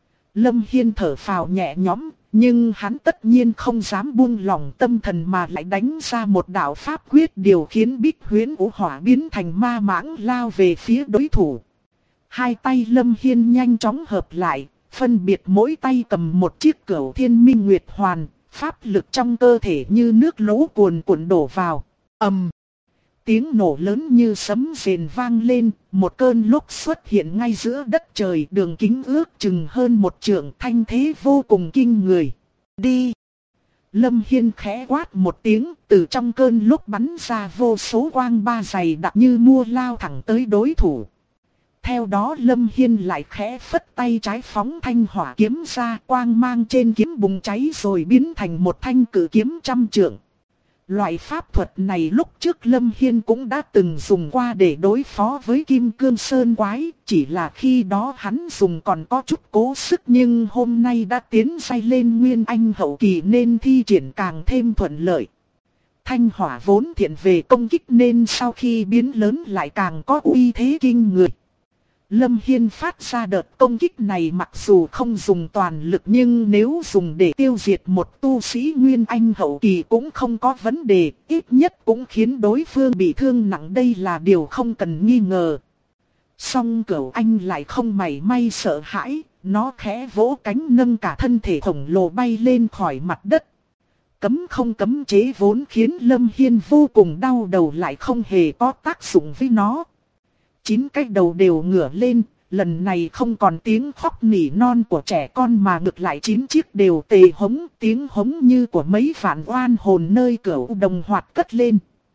[SPEAKER 1] Lâm Hiên thở phào nhẹ nhõm, nhưng hắn tất nhiên không dám buông lòng tâm thần mà lại đánh ra một đạo pháp quyết điều khiến bích huyễn vũ hỏa biến thành ma mãng lao về phía đối thủ. Hai tay Lâm Hiên nhanh chóng hợp lại, phân biệt mỗi tay cầm một chiếc Cửu Thiên Minh Nguyệt Hoàn, pháp lực trong cơ thể như nước lũ cuồn cuộn đổ vào. Ầm! Tiếng nổ lớn như sấm rền vang lên, một cơn lốc xuất hiện ngay giữa đất trời, đường kính ước chừng hơn 1 trượng, thanh thế vô cùng kinh người. Đi! Lâm Hiên khẽ quát một tiếng, từ trong cơn lốc bắn ra vô số quang ba dày đặc như mua lao thẳng tới đối thủ. Theo đó Lâm Hiên lại khẽ phất tay trái phóng thanh hỏa kiếm ra, quang mang trên kiếm bùng cháy rồi biến thành một thanh cử kiếm 100 trượng. Loại pháp thuật này lúc trước Lâm Hiên cũng đã từng dùng qua để đối phó với Kim Cương Sơn Quái, chỉ là khi đó hắn dùng còn có chút cố sức, nhưng hôm nay đã tiến giai lên Nguyên Anh hậu kỳ nên thi triển càng thêm thuận lợi. Thanh hỏa vốn thiện về công kích nên sau khi biến lớn lại càng có uy thế kinh người. Lâm Hiên phát ra đợt công kích này mặc dù không dùng toàn lực, nhưng nếu dùng để tiêu diệt một tu sĩ Nguyên Anh hậu kỳ cũng không có vấn đề, ít nhất cũng khiến đối phương bị thương nặng, đây là điều không cần nghi ngờ. Song Cửu Anh lại không mảy may sợ hãi, nó khẽ vỗ cánh nâng cả thân thể khổng lồ bay lên khỏi mặt đất. Cấm không cấm chế vốn khiến Lâm Hiên vô cùng đau đầu lại không hề có tác dụng với nó. 9 cái đầu đều ngửa lên, lần này không còn tiếng khóc nỉ non của trẻ con mà ngược lại 9 chiếc đều tề hống, tiếng hống như của mấy vạn oan hồn nơi Cửu Đồng hoạt cất lên.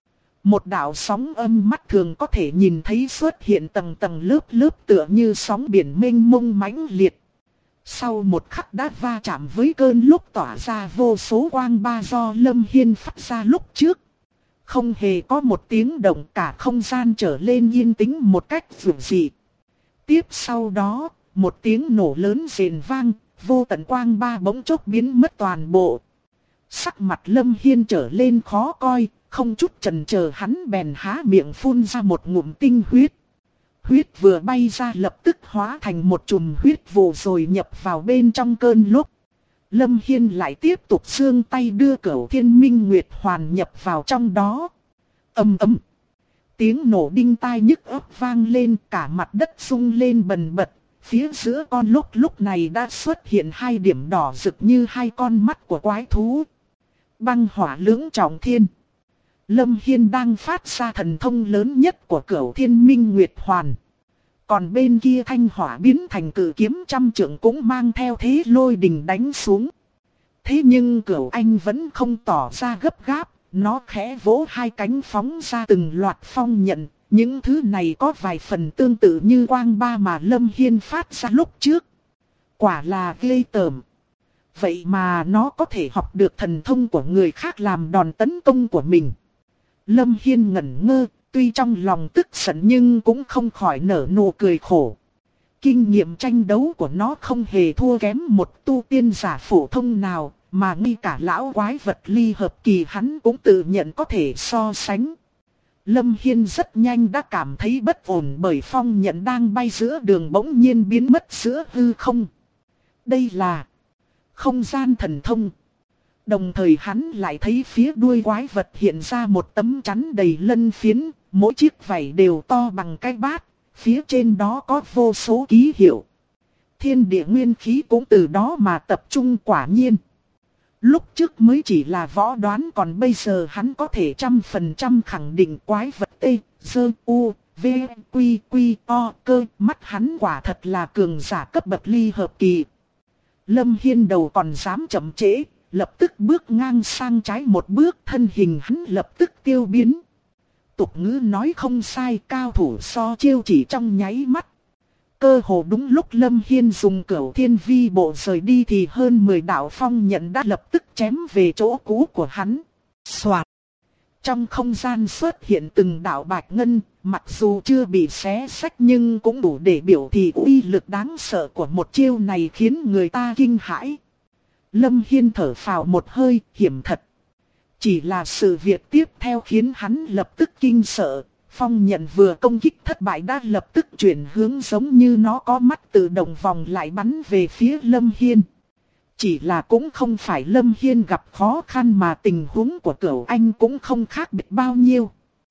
[SPEAKER 1] Một đạo sóng âm mắt thường có thể nhìn thấy xuất hiện tầng tầng lớp lớp tựa như sóng biển mênh mông mãnh liệt. Sau một khắc đã va chạm với cơn lốc tỏa ra vô số quang ba do Lâm Hiên phát ra lúc trước. Không hề có một tiếng động, cả không gian trở lên yên tĩnh một cách dường dị. Tiếp sau đó, một tiếng nổ lớn rền vang, vô tận quang ba bỗng chốc biến mất toàn bộ. Sắc mặt Lâm Hiên trở lên khó coi, không chút chần chờ hắn bèn há miệng phun ra một ngụm tinh huyết. Huyết vừa bay ra lập tức hóa thành một chùm huyết vụ rồi nhập vào bên trong cơn lốc. Lâm Hiên lại tiếp tục giương tay đưa Cửu Thiên Minh Nguyệt Hoàn nhập vào trong đó. Ầm ầm. Tiếng nổ đinh tai nhức óc vang lên, cả mặt đất rung lên bần bật. Phía giữa con lốc lúc này đã xuất hiện 2 điểm đỏ rực như 2 con mắt của quái thú. Băng hỏa lưỡng trọng thiên. Lâm Hiên đang phát ra thần thông lớn nhất của Cửu Thiên Minh Nguyệt Hoàn. Còn bên kia thanh hỏa biến thành cử kiếm 100 trượng cũng mang theo thế lôi đình đánh xuống. Thế nhưng Cửu Anh vẫn không tỏ ra gấp gáp, nó khẽ vỗ 2 cánh phóng ra từng loạt phong nhận. Những thứ này có vài phần tương tự như quang ba mà Lâm Hiên phát ra lúc trước. Quả là ghê tởm. Vậy mà nó có thể học được thần thông của người khác làm đòn tấn công của mình. Lâm Hiên ngẩn ngơ, tuy trong lòng tức giận nhưng cũng không khỏi nở nụ cười khổ. Kinh nghiệm tranh đấu của nó không hề thua kém một tu tiên giả phổ thông nào, mà ngay cả lão quái vật ly hợp kỳ hắn cũng tự nhận có thể so sánh. Lâm Hiên rất nhanh đã cảm thấy bất ổn bởi phong nhận đang bay giữa đường bỗng nhiên biến mất giữa hư không. Đây là không gian thần thông. Đồng thời hắn lại thấy phía đuôi quái vật hiện ra một tấm chắn đầy lân phiến, mỗi chiếc vảy đều to bằng cái bát, phía trên đó có vô số ký hiệu. Thiên địa nguyên khí cũng từ đó mà tập trung, quả nhiên. Lúc trước mới chỉ là võ đoán, còn bây giờ hắn có thể 100% khẳng định quái vật T, Dơ, U, V, Quy, Quy, O, Cơ, mắt hắn quả thật là cường giả cấp bậc ly hợp kỳ. Lâm Hiên đầu còn dám chậm trễ, lập tức bước ngang sang trái một bước, thân hình hắn lập tức tiêu biến. Tục ngữ nói không sai, cao thủ so chiêu chỉ trong nháy mắt. Cơ hồ đúng lúc Lâm Hiên dùng Cửu Thiên Vi bộ rời đi thì hơn 10 đạo phong nhận đã lập tức chém về chỗ cũ của hắn. Soạt. Trong không gian xuất hiện từng đạo bạch ngân, mặc dù chưa bị xé xách nhưng cũng đủ để biểu thị uy lực đáng sợ của một chiêu này khiến người ta kinh hãi. Lâm Hiên thở phào một hơi, hiểm thật. Chỉ là sự việc tiếp theo khiến hắn lập tức kinh sợ. Phong nhận vừa công kích thất bại đã lập tức chuyển hướng giống như nó có mắt tự động vòng lại bắn về phía Lâm Hiên. Chỉ là cũng không phải Lâm Hiên gặp khó khăn mà tình huống của Cửu Anh cũng không khác biệt bao nhiêu.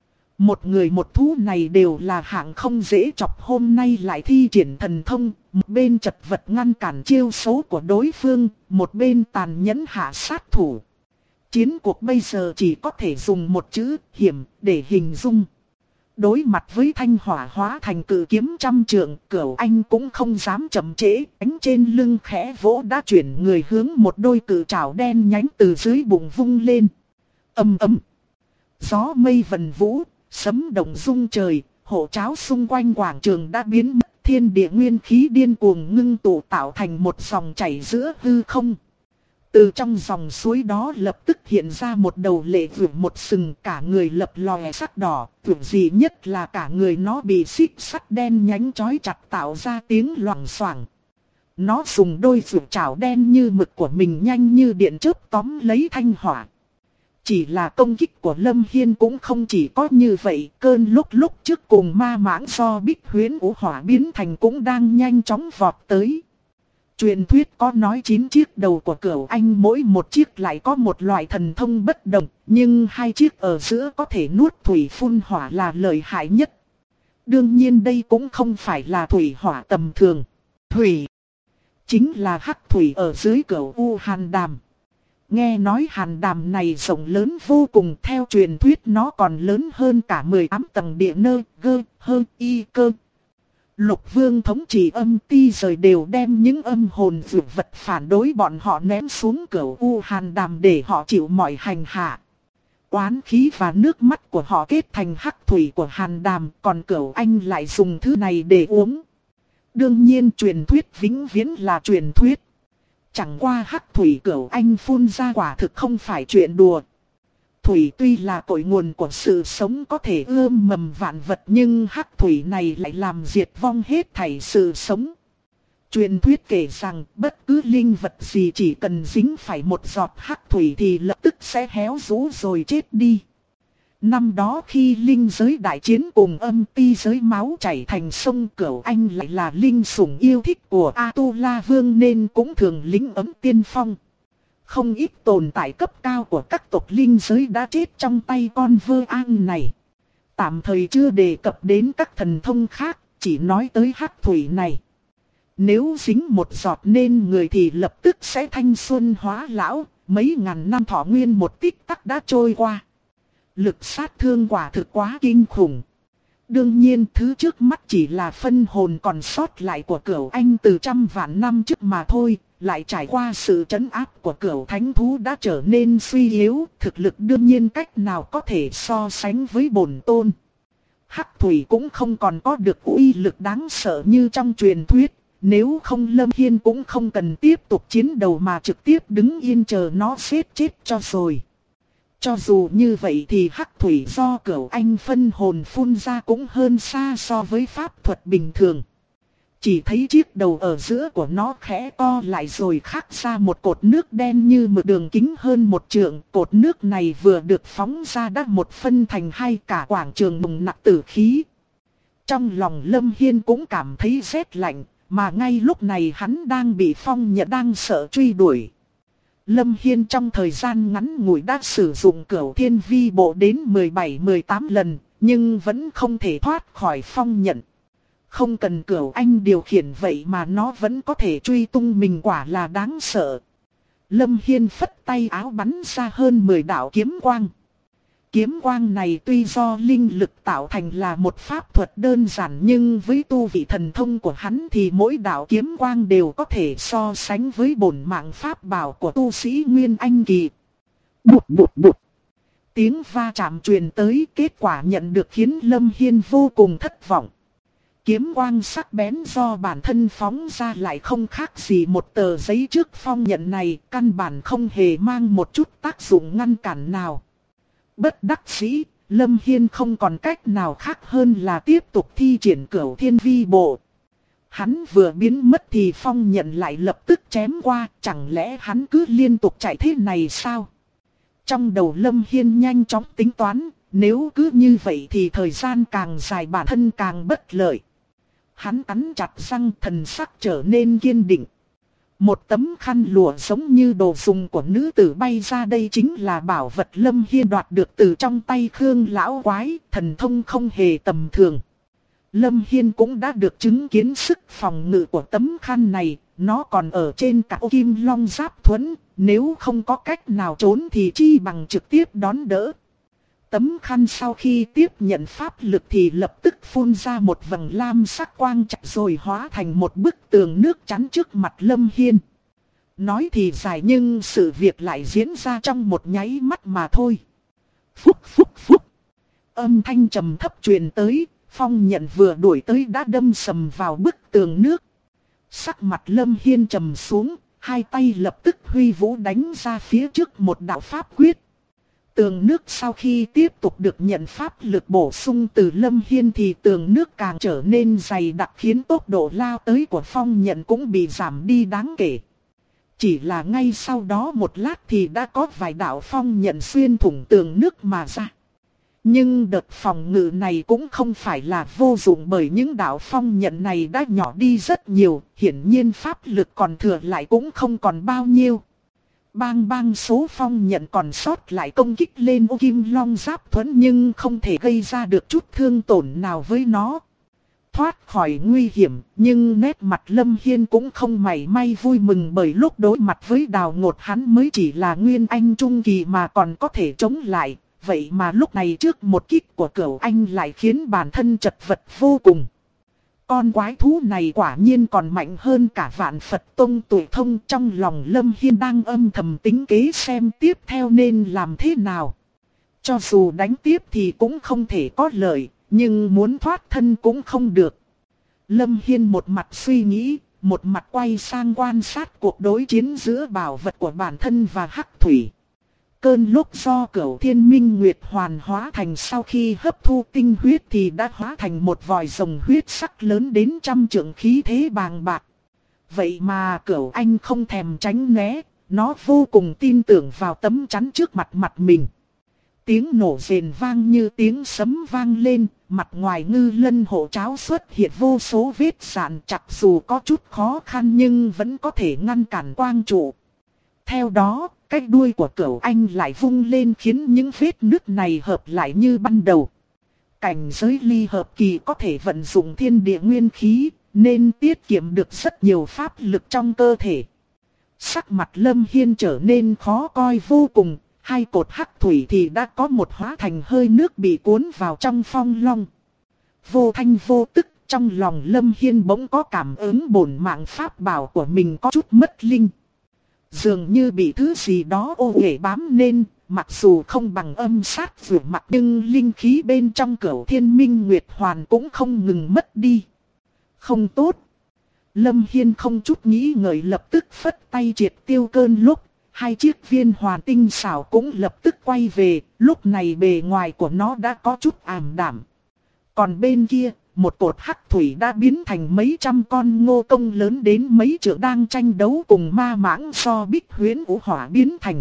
[SPEAKER 1] Một người một thú này đều là hạng không dễ chọc, hôm nay lại thi triển thần thông, một bên chật vật ngăn cản chiêu số của đối phương, một bên tàn nhẫn hạ sát thủ. Chiến cuộc bây giờ chỉ có thể dùng một chữ hiểm để hình dung. Đối mặt với thanh hỏa hóa thành cự kiếm trăm trượng, Cửu Anh cũng không dám chậm trễ, ánh trên lưng khẽ vỗ đã chuyển người hướng một đôi cự trảo đen nhánh từ dưới bụng vung lên. Ầm ầm, gió mây vần vũ, sấm động rung trời, hộ tráo xung quanh quảng trường đã biến mất, thiên địa nguyên khí điên cuồng ngưng tụ tạo thành một dòng chảy giữa hư không. Từ trong dòng suối đó lập tức hiện ra một đầu lệ vượt một sừng, cả người lập lòe sắc đỏ, vượt gì nhất là cả người nó bị xích sắt đen nhánh chói chặt tạo ra tiếng loảng xoảng. Nó dùng đôi vượt chảo đen như mực của mình nhanh như điện chớp tóm lấy thanh hỏa. Chỉ là công kích của Lâm Hiên cũng không chỉ có như vậy, cơn lúc trước cùng ma mãng do Bích Huyễn Vũ Hỏa biến thành cũng đang nhanh chóng vọt tới. Truyền thuyết có nói 9 chiếc đầu của Cửu Anh mỗi một chiếc lại có một loại thần thông bất đồng, nhưng 2 chiếc ở giữa có thể nuốt thủy phun hỏa là lợi hại nhất. Đương nhiên đây cũng không phải là thủy hỏa tầm thường. Thủy chính là hắc thủy ở dưới Cửu U Hàn Đàm. Nghe nói Hàn Đàm này rộng lớn vô cùng, theo truyền thuyết nó còn lớn hơn cả 18 tầng địa nơ, gơ, hơ, y cơ. Lục Vương thống trị âm ti rời đều đem những âm hồn dược vật phản đối bọn họ ném xuống Cửu U Hàn Đàm để họ chịu mọi hành hạ. Oán khí và nước mắt của họ kết thành hắc thủy của Hàn Đàm, còn Cửu Anh lại dùng thứ này để uống. Đương nhiên truyền thuyết vĩnh viễn là truyền thuyết. Chẳng qua hắc thủy Cửu Anh phun ra quả thực không phải chuyện đùa. Thủy tuy là cội nguồn của sự sống có thể ươm mầm vạn vật, nhưng hắc thủy này lại làm diệt vong hết thảy sự sống. Truyền thuyết kể rằng bất cứ linh vật gì chỉ cần dính phải một giọt hắc thủy thì lập tức sẽ héo rũ rồi chết đi. Năm đó khi linh giới đại chiến cùng âm ti giới máu chảy thành sông, Cửu Anh lại là linh sủng yêu thích của A-tu-la Vương nên cũng thường lĩnh ấm tiên phong. Không ít tồn tại cấp cao của các tộc linh giới đã chết trong tay con vơ an này. Tạm thời chưa đề cập đến các thần thông khác, chỉ nói tới hắc thủy này. Nếu dính một giọt nên người thì lập tức sẽ thanh xuân hóa lão, mấy ngàn năm thọ nguyên một tích tắc đã trôi qua. Lực sát thương quả thực quá kinh khủng. Đương nhiên thứ trước mắt chỉ là phân hồn còn sót lại của Cửu Anh từ trăm vạn năm trước mà thôi. Lại trải qua sự trấn áp của Cửu Thánh Thú đã trở nên suy yếu, thực lực đương nhiên cách nào có thể so sánh với bổn tôn. Hắc thủy cũng không còn có được uy lực đáng sợ như trong truyền thuyết, nếu không Lâm Hiên cũng không cần tiếp tục chiến đấu mà trực tiếp đứng yên chờ nó giết chết cho rồi. Cho dù như vậy thì hắc thủy do Cửu Anh phân hồn phun ra cũng hơn xa so với pháp thuật bình thường. Chỉ thấy chiếc đầu ở giữa của nó khẽ co lại rồi khắc ra một cột nước đen như mực đường kính hơn 1 trượng. Cột nước này vừa được phóng ra đã một phân thành hai, cả quảng trường nồng nặc tử khí. Trong lòng Lâm Hiên cũng cảm thấy rét lạnh, mà ngay lúc này hắn đang bị Phong Nhận đang sợ truy đuổi. Lâm Hiên trong thời gian ngắn ngủi đã sử dụng Cửu Thiên Vi Bộ đến 17-18 lần, nhưng vẫn không thể thoát khỏi Phong Nhận. Không cần Cửu Anh điều khiển vậy mà nó vẫn có thể truy tung mình, quả là đáng sợ. Lâm Hiên phất tay áo bắn ra hơn 10 đạo kiếm quang. Kiếm quang này tuy do linh lực tạo thành là một pháp thuật đơn giản, nhưng với tu vị thần thông của hắn thì mỗi đạo kiếm quang đều có thể so sánh với bổn mạng pháp bảo của tu sĩ Nguyên Anh kỳ. Bụt bụt bụt. Tiếng va chạm truyền tới, kết quả nhận được khiến Lâm Hiên vô cùng thất vọng. Kiếm quang sắc bén do bản thân phóng ra lại không khác gì một tờ giấy trước Phong Nhận này, căn bản không hề mang một chút tác dụng ngăn cản nào. Bất đắc dĩ, Lâm Hiên không còn cách nào khác hơn là tiếp tục thi triển Cửu Thiên Vi Bộ. Hắn vừa biến mất thì phong nhận lại lập tức chém qua, chẳng lẽ hắn cứ liên tục chạy thế này sao? Trong đầu Lâm Hiên nhanh chóng tính toán, nếu cứ như vậy thì thời gian càng dài bản thân càng bất lợi. Hắn cắn chặt răng, thần sắc trở nên kiên định. Một tấm khăn lụa giống như đồ dùng của nữ tử bay ra, đây chính là bảo vật Lâm Hiên đoạt được từ trong tay Khương lão quái, thần thông không hề tầm thường. Lâm Hiên cũng đã được chứng kiến sức phòng ngự của tấm khăn này, nó còn ở trên cả kim long giáp thuẫn, nếu không có cách nào trốn thì chi bằng trực tiếp đón đỡ. Tấm khăn sau khi tiếp nhận pháp lực thì lập tức phun ra một vầng lam sắc quang trạch rồi hóa thành một bức tường nước chắn trước mặt Lâm Hiên. Nói thì dài nhưng sự việc lại diễn ra trong một nháy mắt mà thôi. Phúc phúc phúc. Âm thanh trầm thấp truyền tới, phong nhận vừa đuổi tới đã đâm sầm vào bức tường nước. Sắc mặt Lâm Hiên trầm xuống, hai tay lập tức huy vũ đánh ra phía trước một đạo pháp quyết. Tường nước sau khi tiếp tục được nhận pháp lực bổ sung từ Lâm Hiên thì tường nước càng trở nên dày đặc, khiến tốc độ lao tới của phong nhận cũng bị giảm đi đáng kể. Chỉ là ngay sau đó một lát thì đã có vài đạo phong nhận xuyên thủng tường nước mà ra. Nhưng đợt phòng ngự này cũng không phải là vô dụng, bởi những đạo phong nhận này đã nhỏ đi rất nhiều, hiển nhiên pháp lực còn thừa lại cũng không còn bao nhiêu. Bang bang, số phong nhận còn sót lại công kích lên ô kim long giáp thuẫn nhưng không thể gây ra được chút thương tổn nào với nó. Thoát khỏi nguy hiểm, nhưng nét mặt Lâm Hiên cũng không mảy may vui mừng, bởi lúc đối mặt với Đào Ngột hắn mới chỉ là nguyên anh trung kỳ mà còn có thể chống lại. Vậy mà lúc này trước một kích của Cửu Anh lại khiến bản thân chật vật vô cùng. Con quái thú này quả nhiên còn mạnh hơn cả Vạn Phật Tông Tuổi Thông. Trong lòng Lâm Hiên đang âm thầm tính kế xem tiếp theo nên làm thế nào. Cho dù đánh tiếp thì cũng không thể có lợi, nhưng muốn thoát thân cũng không được. Lâm Hiên một mặt suy nghĩ, một mặt quay sang quan sát cuộc đối chiến giữa bảo vật của bản thân và Hắc Thủy. Cơn lốc do Cửu Thiên Minh Nguyệt Hoàn hóa thành sau khi hấp thu tinh huyết thì đã hóa thành một vòi rồng huyết sắc lớn đến 100 trượng, khí thế bàng bạc. Vậy mà Cửu Anh không thèm tránh né, nó vô cùng tin tưởng vào tấm chắn trước mặt mình. Tiếng nổ rền vang như tiếng sấm vang lên, mặt ngoài Ngư Lân hộ cháo xuất hiện vô số vết rạn, chắc dù có chút khó khăn nhưng vẫn có thể ngăn cản quang trụ. Theo đó, cái đuôi của Cửu Anh lại vung lên khiến những vết nứt này hợp lại như ban đầu. Cảnh giới ly hợp kỳ có thể vận dụng thiên địa nguyên khí, nên tiết kiệm được rất nhiều pháp lực trong cơ thể. Sắc mặt Lâm Hiên trở nên khó coi vô cùng, hai cột hắc thủy thì đã có một hóa thành hơi nước bị cuốn vào trong phong long. Vô thanh vô tức, trong lòng Lâm Hiên bỗng có cảm ứng bổn mạng pháp bảo của mình có chút mất linh. Dường như bị thứ gì đó ô uế bám nên, mặc dù không bằng âm sát vừa mặt nhưng linh khí bên trong Cửu Thiên Minh Nguyệt Hoàn cũng không ngừng mất đi. Không tốt. Lâm Hiên không chút nghĩ ngợi lập tức phất tay triệt tiêu cơn lốc. Hai chiếc viên hoàn tinh xảo cũng lập tức quay về, lúc này bề ngoài của nó đã có chút ảm đạm. Còn bên kia, một cột hắc thủy đã biến thành mấy trăm con ngô công lớn đến mấy trượng đang tranh đấu cùng ma mãng do Bích Huyễn Vũ Hỏa biến thành.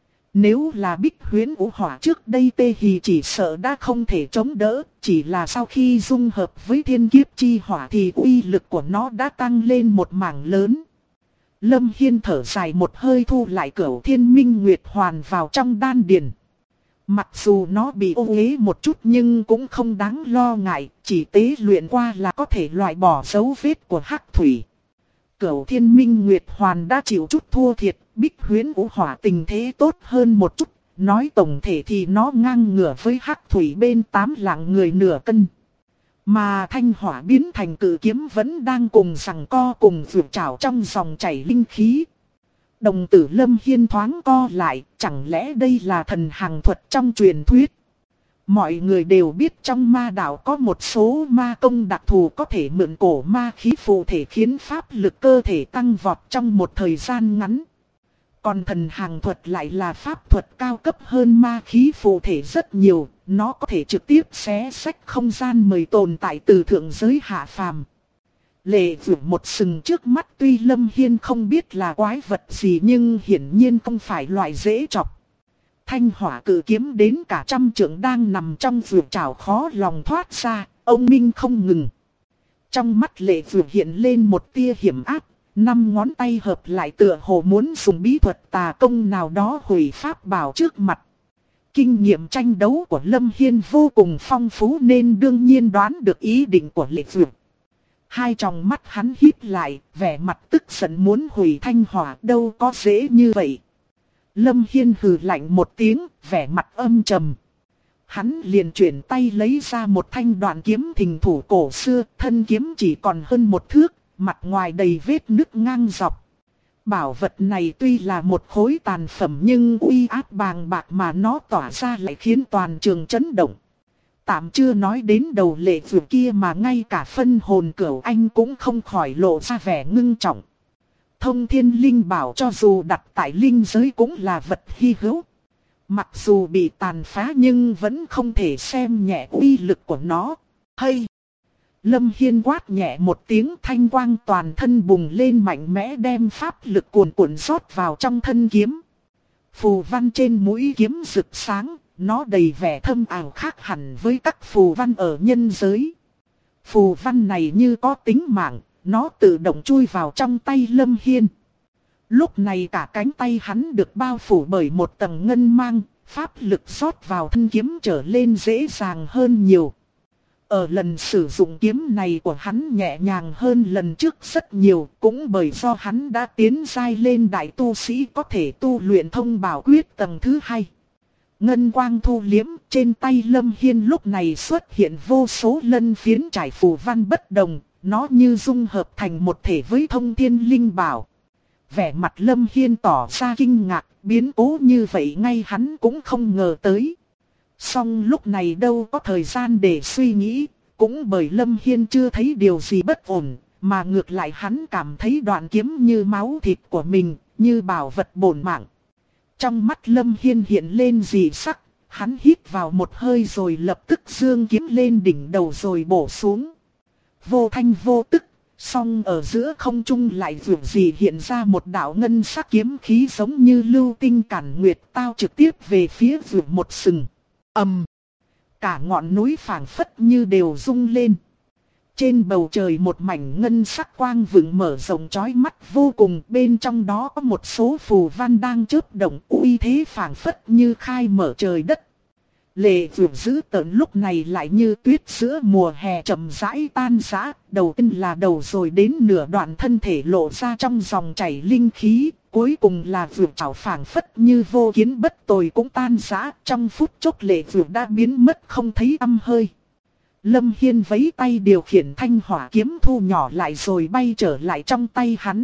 [SPEAKER 1] Nếu là Bích Huyễn Vũ Hỏa trước đây Tê Hì chỉ sợ đã không thể chống đỡ, chỉ là sau khi dung hợp với Thiên Kiếp Chi Hỏa thì uy lực của nó đã tăng lên một mảng lớn. Lâm Hiên thở dài một hơi thu lại Cửu Thiên Minh Nguyệt Hoàn vào trong đan điền. Mặc dù nó bị ô uế một chút nhưng cũng không đáng lo ngại, chỉ tế luyện qua là có thể loại bỏ dấu vết của hắc thủy. Cửu Thiên Minh Nguyệt Hoàn đã chịu chút thua thiệt, Bích Huyễn Vũ Hỏa tình thế tốt hơn một chút, nói tổng thể thì nó ngang ngửa với hắc thủy bên 8 lạng người nửa cân. Mà thanh hỏa biến thành cự kiếm vẫn đang cùng giằng co cùng vượt trảo trong dòng chảy linh khí. Đồng tử Lâm Hiên thoáng co lại, chẳng lẽ đây là thần hàng thuật trong truyền thuyết? Mọi người đều biết trong ma đạo có một số ma công đặc thù có thể mượn cổ ma khí phụ thể khiến pháp lực cơ thể tăng vọt trong một thời gian ngắn. Còn thần hàng thuật lại là pháp thuật cao cấp hơn ma khí phụ thể rất nhiều, nó có thể trực tiếp xé xách không gian mời tồn tại từ thượng giới hạ phàm. Lệ Vượng một sừng trước mắt, tuy Lâm Hiên không biết là quái vật gì nhưng hiển nhiên không phải loại dễ chọc. Thanh hỏa cự kiếm đến cả 100 trượng đang nằm trong vượt trảo khó lòng thoát ra, ông minh không ngừng. Trong mắt Lệ Vượng hiện lên một tia hiểm ác, 5 ngón tay hợp lại tựa hồ muốn dùng bí thuật tà công nào đó hủy pháp bảo trước mặt. Kinh nghiệm tranh đấu của Lâm Hiên vô cùng phong phú nên đương nhiên đoán được ý định của Lệ Vượng. Hai tròng mắt hắn híp lại, vẻ mặt tức giận muốn hủy thanh hỏa, đâu có dễ như vậy. Lâm Hiên hừ lạnh một tiếng, vẻ mặt âm trầm. Hắn liền chuyển tay lấy ra một thanh đoạn kiếm thình thủ cổ xưa, thân kiếm chỉ còn hơn 1 thước, mặt ngoài đầy vết nứt ngang dọc. Bảo vật này tuy là một khối tàn phẩm nhưng uy áp bàng bạc mà nó tỏa ra lại khiến toàn trường chấn động. Tạm chưa nói đến đầu Lệ Vượng kia mà ngay cả phân hồn Cửu Anh cũng không khỏi lộ ra vẻ ngưng trọng. Thông thiên linh bảo cho dù đặt tại linh giới cũng là vật hy hữu. Mặc dù bị tàn phá nhưng vẫn không thể xem nhẹ uy lực của nó. Hay! Lâm Hiên quát nhẹ một tiếng, thanh quang toàn thân bùng lên mạnh mẽ đem pháp lực cuồn cuộn rót vào trong thân kiếm. Phù văn trên mũi kiếm rực sáng, nó đầy vẻ thâm ảo khác hẳn với các phù văn ở nhân giới. Phù văn này như có tính mạng, nó tự động chui vào trong tay Lâm Hiên. Lúc này cả cánh tay hắn được bao phủ bởi một tầng ngân mang, pháp lực rót vào thân kiếm trở lên dễ dàng hơn nhiều. Ở lần sử dụng kiếm này của hắn nhẹ nhàng hơn lần trước rất nhiều, cũng bởi do hắn đã tiến giai lên đại tu sĩ có thể tu luyện thông bảo quyết tầng thứ 2. Ngân quang thu liếm, trên tay Lâm Hiên lúc này xuất hiện vô số lân phiến trải phù văn bất đồng, nó như dung hợp thành một thể với thông thiên linh bảo. Vẻ mặt Lâm Hiên tỏ ra kinh ngạc, biến cố như vậy ngay hắn cũng không ngờ tới. Song lúc này đâu có thời gian để suy nghĩ, cũng bởi Lâm Hiên chưa thấy điều gì bất ổn, mà ngược lại hắn cảm thấy đoạn kiếm như máu thịt của mình, như bảo vật bổn mạng. Trong mắt Lâm Hiên hiện lên dị sắc, hắn hít vào một hơi rồi lập tức giương kiếm lên đỉnh đầu rồi bổ xuống. Vô thanh vô tức, song ở giữa không trung lại dường gì hiện ra một đạo ngân sắc kiếm khí giống như lưu tinh cản nguyệt tao trực tiếp về phía vượt một sừng. Cả ngọn núi phảng phất như đều rung lên. Trên bầu trời một mảnh ngân sắc quang vựng mở rộng chói mắt vô cùng, bên trong đó có một số phù văn đang chớp động, uy thế phảng phất như khai mở trời đất. Lệ Vượng dữ tợn lúc này lại như tuyết giữa mùa hè chậm rãi tan rã, đầu tiên là đầu rồi đến nửa đoạn thân thể lộ ra trong dòng chảy linh khí, cuối cùng là Vượng trảo phảng phất như vô kiến bất tồi cũng tan rã, trong phút chốc Lệ Vượng đã biến mất không thấy âm hơi. Lâm Hiên vẫy tay điều khiển thanh hỏa kiếm thu nhỏ lại rồi bay trở lại trong tay hắn.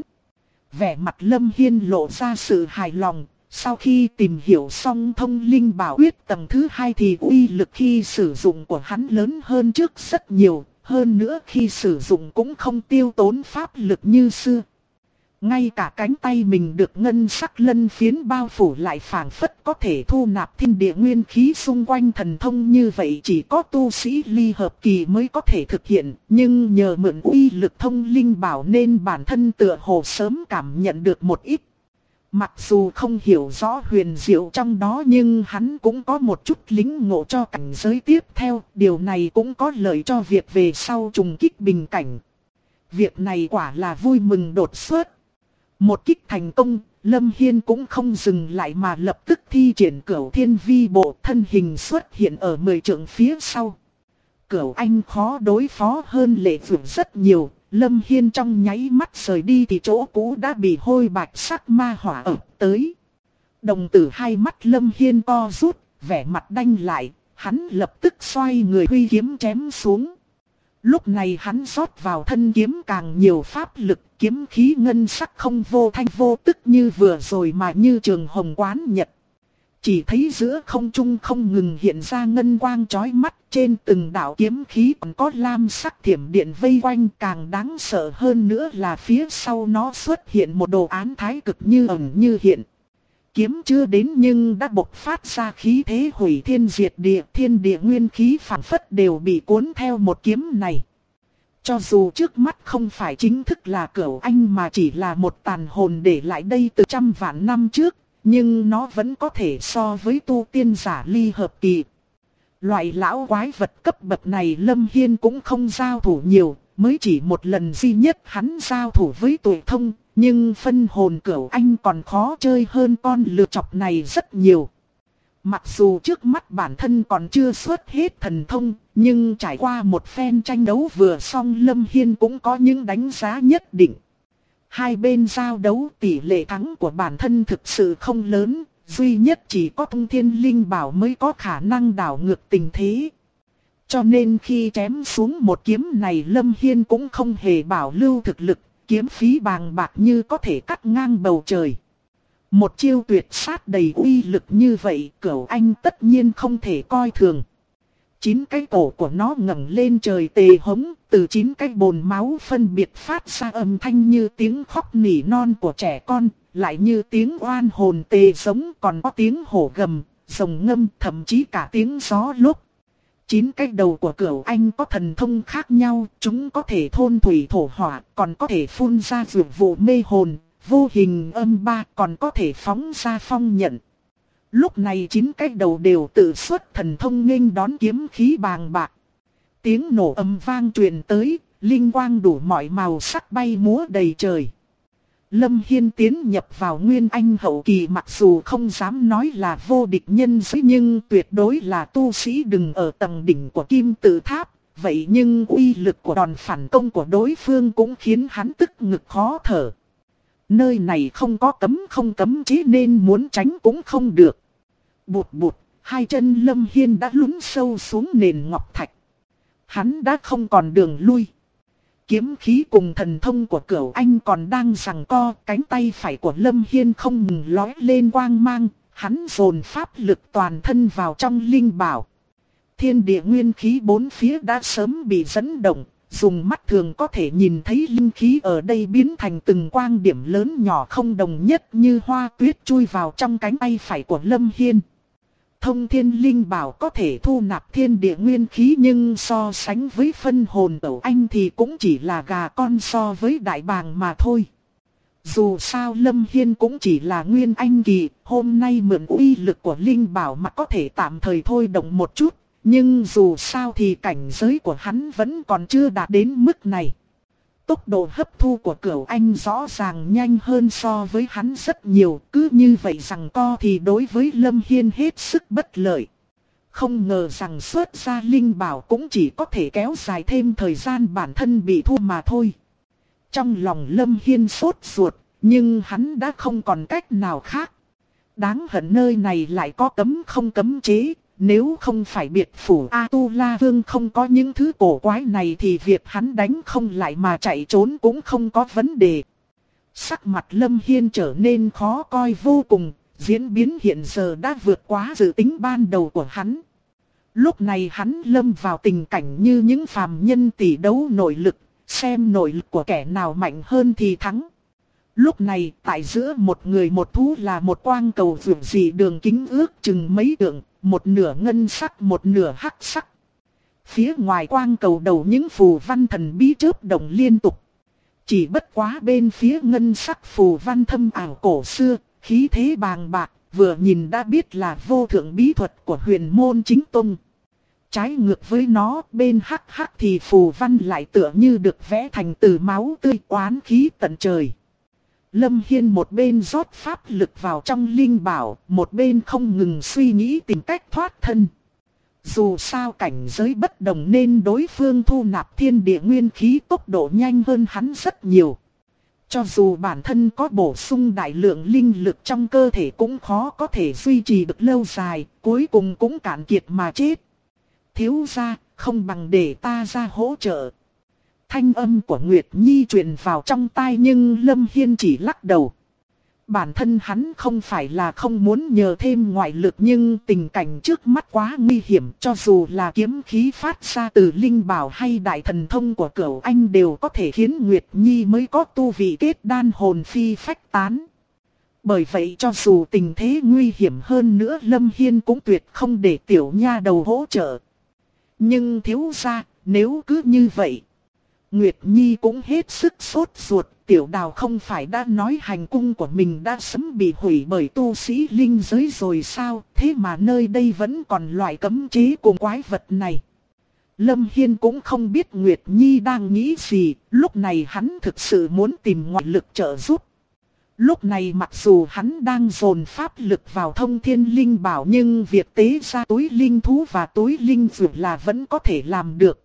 [SPEAKER 1] Vẻ mặt Lâm Hiên lộ ra sự hài lòng. Sau khi tìm hiểu xong thông linh bảo quyết tầng thứ 2 thì uy lực khi sử dụng của hắn lớn hơn trước rất nhiều, hơn nữa khi sử dụng cũng không tiêu tốn pháp lực như xưa. Ngay cả cánh tay mình được ngân sắc lân phiến bao phủ lại phảng phất có thể thu nạp thiên địa nguyên khí xung quanh, thần thông như vậy chỉ có tu sĩ ly hợp kỳ mới có thể thực hiện, nhưng nhờ mượn uy lực thông linh bảo nên bản thân tựa hồ sớm cảm nhận được một ít. Mặc dù không hiểu rõ huyền diệu trong đó nhưng hắn cũng có một chút lĩnh ngộ cho cảnh giới tiếp theo, điều này cũng có lợi cho việc về sau trùng kích bình cảnh. Việc này quả là vui mừng đột xuất. Một kích thành công, Lâm Hiên cũng không dừng lại mà lập tức thi triển Cửu Thiên Vi Bộ, thân hình xuất hiện ở 10 trượng phía sau. Cửu Anh khó đối phó hơn Lệ Vượng rất nhiều. Lâm Hiên trong nháy mắt rời đi thì chỗ cũ đã bị hôi bạch sắc ma hỏa ập tới. Đồng tử hai mắt Lâm Hiên co rút, vẻ mặt đanh lại, hắn lập tức xoay người huy kiếm chém xuống. Lúc này hắn rót vào thân kiếm càng nhiều pháp lực, kiếm khí ngân sắc không vô thanh vô tức như vừa rồi mà như trường hồng quán nhật. Chỉ thấy giữa không trung không ngừng hiện ra ngân quang chói mắt, trên từng đạo kiếm khí còn có lam sắc thiểm điện vây quanh, càng đáng sợ hơn nữa là phía sau nó xuất hiện một đồ án thái cực như ẩn như hiện. Kiếm chưa đến nhưng đã bộc phát ra khí thế hủy thiên diệt địa, thiên địa nguyên khí phản phất đều bị cuốn theo một kiếm này. Cho dù trước mắt không phải chính thức là Cửu Anh mà chỉ là một tàn hồn để lại đây từ trăm vạn năm trước, nhưng nó vẫn có thể so với tu tiên giả ly hợp kỳ. Loại lão quái vật cấp bậc này Lâm Hiên cũng không giao thủ nhiều, mới chỉ một lần duy nhất hắn giao thủ với Tuệ Thông, nhưng phân hồn Cửu Anh còn khó chơi hơn con lừa chọc này rất nhiều. Mặc dù trước mắt bản thân còn chưa xuất hết thần thông, nhưng trải qua một phen tranh đấu vừa xong Lâm Hiên cũng có những đánh giá nhất định. Hai bên giao đấu tỷ lệ thắng của bản thân thực sự không lớn, duy nhất chỉ có Thông Thiên Linh Bảo mới có khả năng đảo ngược tình thế. Cho nên khi chém xuống một kiếm này Lâm Hiên cũng không hề bảo lưu thực lực, kiếm phí bàng bạc như có thể cắt ngang bầu trời. Một chiêu tuyệt sát đầy uy lực như vậy Cửu Anh tất nhiên không thể coi thường. 9 cái cổ của nó ngẩng lên trời tề hống, từ 9 cái bồn máu phân biệt phát ra âm thanh như tiếng khóc nỉ non của trẻ con, lại như tiếng oan hồn tề giống, còn có tiếng hổ gầm, rồng ngâm, thậm chí cả tiếng gió lúc. 9 cái đầu của Cửu Anh có thần thông khác nhau, chúng có thể thôn thủy thổ hỏa, còn có thể phun ra dược vụ mê hồn, vô hình âm ba, còn có thể phóng ra phong nhận. Lúc này 9 cái đầu đều tự xuất thần thông nghênh đón kiếm khí bàng bạc. Tiếng nổ âm vang truyền tới, linh quang đủ mọi màu sắc bay múa đầy trời. Lâm Hiên tiến nhập vào Nguyên Anh hậu kỳ, mặc dù không dám nói là vô địch nhân giới nhưng tuyệt đối là tu sĩ đừng ở tầng đỉnh của Kim Tự Tháp. Vậy nhưng uy lực của đòn phản công của đối phương cũng khiến hắn tức ngực khó thở. Nơi này không có cấm chế nên muốn tránh cũng không được. Bụt bụt, hai chân Lâm Hiên đã lún sâu xuống nền ngọc thạch. Hắn đã không còn đường lui. Kiếm khí cùng thần thông của Cửu Anh còn đang giằng co, cánh tay phải của Lâm Hiên không ngừng lói lên quang mang, hắn dồn pháp lực toàn thân vào trong linh bảo. Thiên địa nguyên khí bốn phía đã sớm bị dẫn động, dùng mắt thường có thể nhìn thấy linh khí ở đây biến thành từng quang điểm lớn nhỏ không đồng nhất như hoa tuyết chui vào trong cánh tay phải của Lâm Hiên. Thông Thiên Linh Bảo có thể thu nạp thiên địa nguyên khí nhưng so sánh với phân hồn Cửu Anh thì cũng chỉ là gà con so với đại bàng mà thôi. Dù sao Lâm Hiên cũng chỉ là Nguyên Anh kỳ, hôm nay mượn uy lực của Linh Bảo mà có thể tạm thời thôi động một chút, nhưng dù sao thì cảnh giới của hắn vẫn còn chưa đạt đến mức này. Tốc độ hấp thu của Cửu Anh rõ ràng nhanh hơn so với hắn rất nhiều, cứ như vậy rằng co thì đối với Lâm Hiên hết sức bất lợi. Không ngờ rằng xuất ra Linh Bảo cũng chỉ có thể kéo dài thêm thời gian bản thân bị thu mà thôi. Trong lòng Lâm Hiên sốt ruột, nhưng hắn đã không còn cách nào khác. Đáng hận nơi này lại có cấm chế. Nếu không phải biệt phủ A-tu-la vương không có những thứ cổ quái này thì việc hắn đánh không lại mà chạy trốn cũng không có vấn đề. Sắc mặt Lâm Hiên trở nên khó coi vô cùng, diễn biến hiện giờ đã vượt quá dự tính ban đầu của hắn. Lúc này hắn lâm vào tình cảnh như những phàm nhân tỷ đấu nội lực, xem nội lực của kẻ nào mạnh hơn thì thắng. Lúc này tại giữa một người một thú là một quang cầu vượt dị đường kính ước chừng mấy trượng. Một nửa ngân sắc một nửa hắc sắc. Phía ngoài quang cầu đầu những phù văn thần bí chớp động liên tục. Chỉ bất quá bên phía ngân sắc phù văn thâm ảo cổ xưa, khí thế bàng bạc, vừa nhìn đã biết là vô thượng bí thuật của huyền môn chính tông. Trái ngược với nó, bên hắc hắc thì phù văn lại tựa như được vẽ thành từ máu tươi oán khí tận trời. Lâm Hiên một bên rót pháp lực vào trong linh bảo, một bên không ngừng suy nghĩ tìm cách thoát thân. Dù sao cảnh giới bất đồng nên đối phương thu nạp thiên địa nguyên khí tốc độ nhanh hơn hắn rất nhiều. Cho dù bản thân có bổ sung đại lượng linh lực trong cơ thể cũng khó có thể duy trì được lâu dài, cuối cùng cũng cạn kiệt mà chết. Thiếu gia, không bằng để ta ra hỗ trợ. Thanh âm của Nguyệt Nhi truyền vào trong tai nhưng Lâm Hiên chỉ lắc đầu. Bản thân hắn không phải là không muốn nhờ thêm ngoại lực nhưng tình cảnh trước mắt quá nguy hiểm, cho dù là kiếm khí phát ra từ linh bảo hay đại thần thông của Cửu Anh đều có thể khiến Nguyệt Nhi mới có tu vị kết đan hồn phi phách tán. Bởi vậy cho dù tình thế nguy hiểm hơn nữa Lâm Hiên cũng tuyệt không để tiểu nha đầu hỗ trợ. Nhưng thiếu gia, nếu cứ như vậy, Nguyệt Nhi cũng hết sức sốt ruột, Tiểu Đào không phải đã nói hành cung của mình đã sớm bị hủy bởi tu sĩ linh giới rồi sao, thế mà nơi đây vẫn còn loại cấm chế cùng quái vật này. Lâm Hiên cũng không biết Nguyệt Nhi đang nghĩ gì, lúc này hắn thực sự muốn tìm ngoại lực trợ giúp. Lúc này mặc dù hắn đang dồn pháp lực vào thông thiên linh bảo nhưng việc tế ra túi linh thú và túi linh dược là vẫn có thể làm được.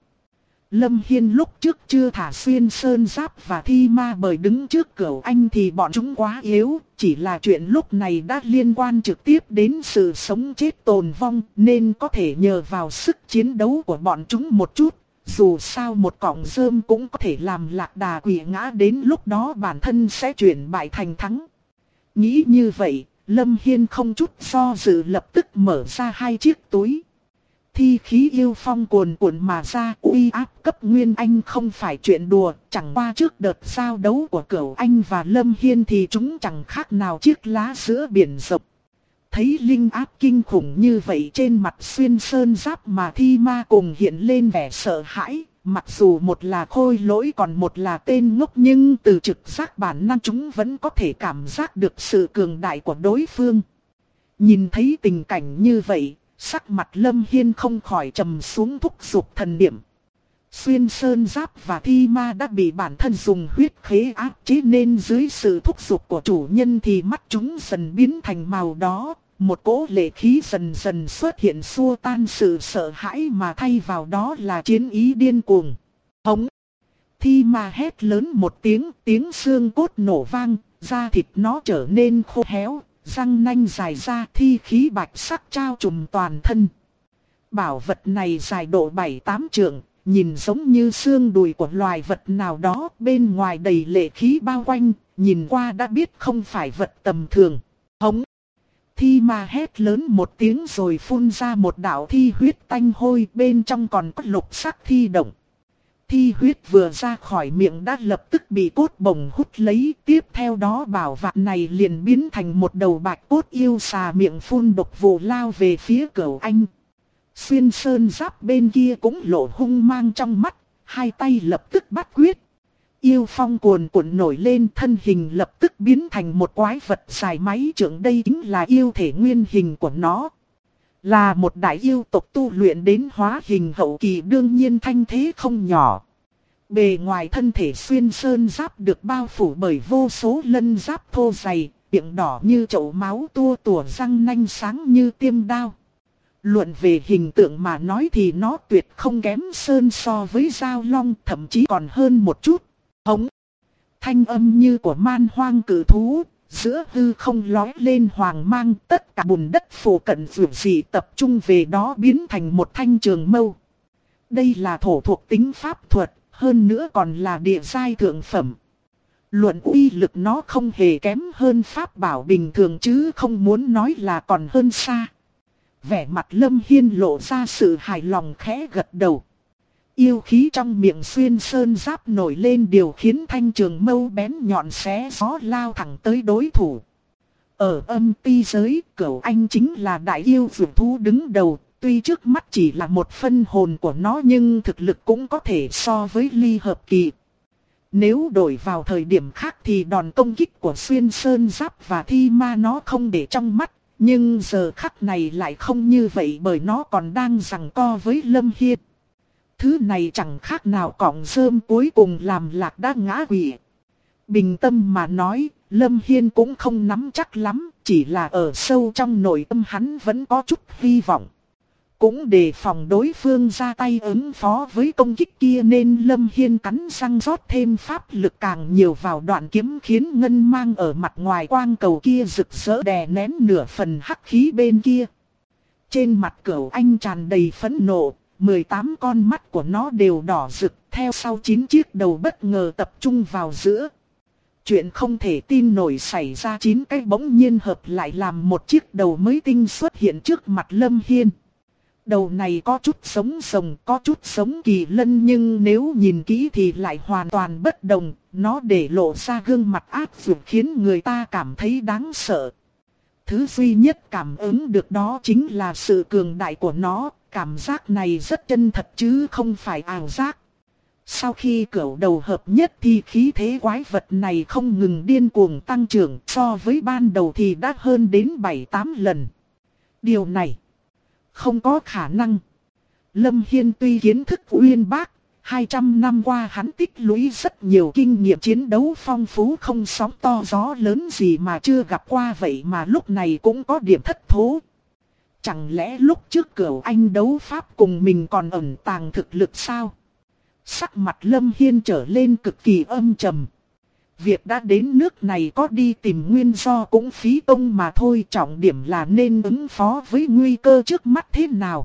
[SPEAKER 1] Lâm Hiên lúc trước chưa thả xuyên sơn giáp và thi ma bởi đứng trước Cửu Anh thì bọn chúng quá yếu, chỉ là chuyện lúc này đã liên quan trực tiếp đến sự sống chết tồn vong nên có thể nhờ vào sức chiến đấu của bọn chúng một chút. Dù sao một cọng rơm cũng có thể làm lạc đà quỵ ngã, đến lúc đó bản thân sẽ chuyển bại thành thắng. Nghĩ như vậy, Lâm Hiên không chút do dự lập tức mở ra 2 chiếc túi. Thi khí yêu phong cuồn cuộn mà ra, uy áp cấp Nguyên Anh không phải chuyện đùa, chẳng qua trước đợt giao đấu của Cửu Anh và Lâm Hiên thì chúng chẳng khác nào chiếc lá giữa biển rộng. Thấy linh áp kinh khủng như vậy trên mặt xuyên sơn giáp mà thi ma cùng hiện lên vẻ sợ hãi, mặc dù một là khôi lỗi còn một là tên ngốc nhưng từ trực giác bản năng chúng vẫn có thể cảm giác được sự cường đại của đối phương. Nhìn thấy tình cảnh như vậy, sắc mặt Lâm Hiên không khỏi trầm xuống, thúc giục thần niệm. Xuyên sơn giáp và thi ma đã bị bản thân dùng huyết khế áp chế nên dưới sự thúc giục của chủ nhân thì mắt chúng dần biến thành màu đó. Một cỗ lệ khí dần dần xuất hiện xua tan sự sợ hãi mà thay vào đó là chiến ý điên cuồng. Hống! Thi ma hét lớn một tiếng, tiếng xương cốt nổ vang, da thịt nó trở nên khô héo, răng nanh dài ra, thi khí bạch sắc trao trùm toàn thân. Bảo vật này dài độ 7-8 trượng, nhìn giống như xương đùi của loài vật nào đó, bên ngoài đầy lệ khí bao quanh, nhìn qua đã biết không phải vật tầm thường. Hống! Thi ma hét lớn một tiếng rồi phun ra một đạo thi huyết tanh hôi, bên trong còn có lục sắc thi động. Thi huyết vừa ra khỏi miệng đã lập tức bị cốt bổng hút lấy, tiếp theo đó bảo vật này liền biến thành một đầu bạch cốt yêu xà miệng phun độc vụ lao về phía Cửu Anh. Xuyên sơn giáp bên kia cũng lộ hung mang trong mắt, hai tay lập tức bắt quyết. Yêu phong cuồn cuộn nổi lên, thân hình lập tức biến thành một quái vật dài mấy trượng, đây chính là yêu thể nguyên hình của nó. Là một đại yêu tộc tu luyện đến hóa hình hậu kỳ, đương nhiên thanh thế không nhỏ. Bề ngoài thân thể xuyên sơn giáp được bao phủ bởi vô số lân giáp thô dày, miệng đỏ như chậu máu, tua tủa răng nanh sáng như tiêm đao. Luận về hình tượng mà nói thì nó tuyệt không kém sơn so với Giao Long, thậm chí còn hơn một chút. Hống! Thanh âm như của man hoang cử thú, giữa hư không lói lên hoàng mang, tất cả bùn đất phủ cận vượt dị tập trung về đó biến thành một thanh trường mâu. Đây là thổ thuộc tính pháp thuật, hơn nữa còn là địa giai thượng phẩm. Luận uy lực nó không hề kém hơn pháp bảo bình thường chứ không muốn nói là còn hơn xa. Vẻ mặt Lâm Hiên lộ ra sự hài lòng, khẽ gật đầu. Yêu khí trong miệng xuyên sơn giáp nổi lên, điều khiến thanh trường mâu bén nhọn xé gió lao thẳng tới đối thủ. Ở âm ti giới, Cửu Anh chính là đại yêu vượt thú đứng đầu, tuy trước mắt chỉ là một phân hồn của nó nhưng thực lực cũng có thể so với ly hợp kỳ. Nếu đổi vào thời điểm khác thì đòn công kích của xuyên sơn giáp và thi ma nó không để trong mắt, nhưng giờ khắc này lại không như vậy bởi nó còn đang giằng co với Lâm Hiên. Thứ này chẳng khác nào cọng rơm cuối cùng làm lạc đã ngã quỵ. Bình tâm mà nói, Lâm Hiên cũng không nắm chắc lắm, chỉ là ở sâu trong nội tâm hắn vẫn có chút hy vọng. Cũng đề phòng đối phương ra tay ứng phó với công kích kia nên Lâm Hiên cắn răng rót thêm pháp lực càng nhiều vào đoạn kiếm, khiến ngân mang ở mặt ngoài quang cầu kia rực rỡ đè nén nửa phần hắc khí bên kia. Trên mặt Cửu Anh tràn đầy phẫn nộ, 18 con mắt của nó đều đỏ rực, theo sau 9 chiếc đầu bất ngờ tập trung vào giữa. Chuyện không thể tin nổi xảy ra, 9 cái bỗng nhiên hợp lại làm một chiếc đầu mới tinh xuất hiện trước mặt Lâm Hiên. Đầu này có chút giống rồng, có chút giống kỳ lân nhưng nếu nhìn kỹ thì lại hoàn toàn bất đồng, nó để lộ ra gương mặt ác dữ khiến người ta cảm thấy đáng sợ. Thứ duy nhất cảm ứng được đó chính là sự cường đại của nó, cảm giác này rất chân thật chứ không phải ảo giác. Sau khi cửu đầu hợp nhất thì khí thế quái vật này không ngừng điên cuồng tăng trưởng, so với ban đầu thì đã hơn đến 7-8 lần. Điều này không có khả năng. Lâm Hiên tuy kiến thức uyên bác, 200 năm qua hắn tích lũy rất nhiều kinh nghiệm chiến đấu phong phú, không sóng to gió lớn gì mà chưa gặp qua, vậy mà lúc này cũng có điểm thất thố. Chẳng lẽ lúc trước Cửu Anh đấu pháp cùng mình còn ẩn tàng thực lực sao? Sắc mặt Lâm Hiên trở lên cực kỳ âm trầm. Việc đã đến nước này có đi tìm nguyên do cũng phí công mà thôi, trọng điểm là nên ứng phó với nguy cơ trước mắt thế nào.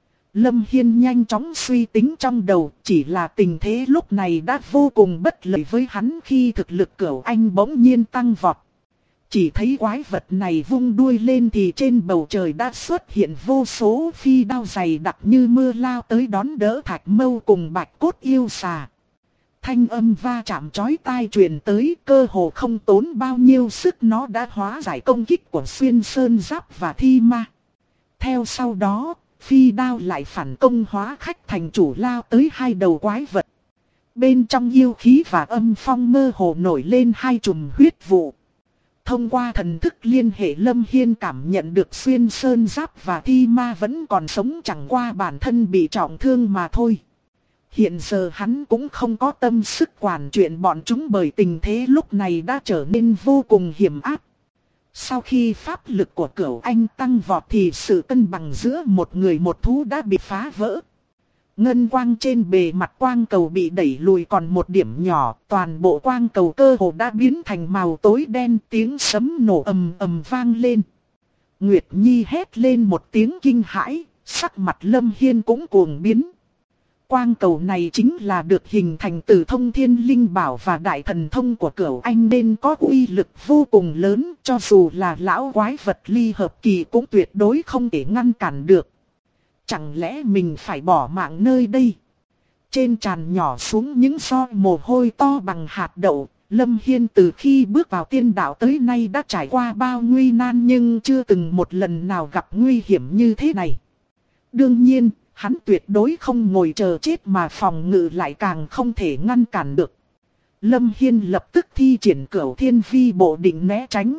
[SPEAKER 1] Lâm Hiên nhanh chóng suy tính trong đầu, chỉ là tình thế lúc này đã vô cùng bất lợi với hắn khi thực lực Cửu Anh bỗng nhiên tăng vọt. Chỉ thấy quái vật này vung đuôi lên thì trên bầu trời đã xuất hiện vô số phi đao dày đặc như mưa lao tới đón đỡ Thạch Mâu cùng Bạch Cốt yêu xà. Thanh âm va chạm chói tai truyền tới, cơ hồ không tốn bao nhiêu sức nó đã hóa giải công kích của Xuyên Sơn Giáp và Thi Ma. Theo sau đó, phi đao lại phản công hóa khách thành chủ lao tới hai đầu quái vật. Bên trong yêu khí và âm phong mơ hồ nổi lên hai chùm huyết vụ. Thông qua thần thức liên hệ, Lâm Hiên cảm nhận được Xuyên Sơn Giáp và Thi Ma vẫn còn sống, chẳng qua bản thân bị trọng thương mà thôi. Hiện giờ hắn cũng không có tâm sức quản chuyện bọn chúng, bởi tình thế lúc này đã trở nên vô cùng hiểm ác. Sau khi pháp lực của Cửu Anh tăng vọt thì sự cân bằng giữa một người một thú đã bị phá vỡ. Ngân quang trên bề mặt quang cầu bị đẩy lùi còn một điểm nhỏ, toàn bộ quang cầu cơ hồ đã biến thành màu tối đen, tiếng sấm nổ ầm ầm vang lên. Nguyệt Nhi hét lên một tiếng kinh hãi, sắc mặt Lâm Hiên cũng cuồng biến. Quang cầu này chính là được hình thành từ Thông Thiên Linh Bảo và Đại Thần Thông của Cửu Anh nên có uy lực vô cùng lớn, cho dù là lão quái vật ly hợp kỳ cũng tuyệt đối không thể ngăn cản được. Chẳng lẽ mình phải bỏ mạng nơi đây? Trên trán nhỏ xuống những giọt mồ hôi to bằng hạt đậu. Lâm Hiên từ khi bước vào tiên đạo tới nay đã trải qua bao nguy nan nhưng chưa từng một lần nào gặp nguy hiểm như thế này. Đương nhiên, hắn tuyệt đối không ngồi chờ chết mà phòng ngự lại càng không thể ngăn cản được. Lâm Hiên lập tức thi triển Cửu Thiên Vi Bộ định né tránh.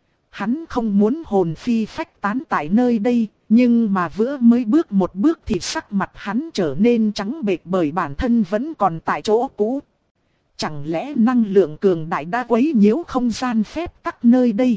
[SPEAKER 1] Hắn không muốn hồn phi phách tán tại nơi đây, nhưng mà vừa mới bước một bước thì sắc mặt hắn trở nên trắng bệch bởi bản thân vẫn còn tại chỗ cũ. Chẳng lẽ năng lượng cường đại đã quấy nhiễu không gian phép tắc nơi đây?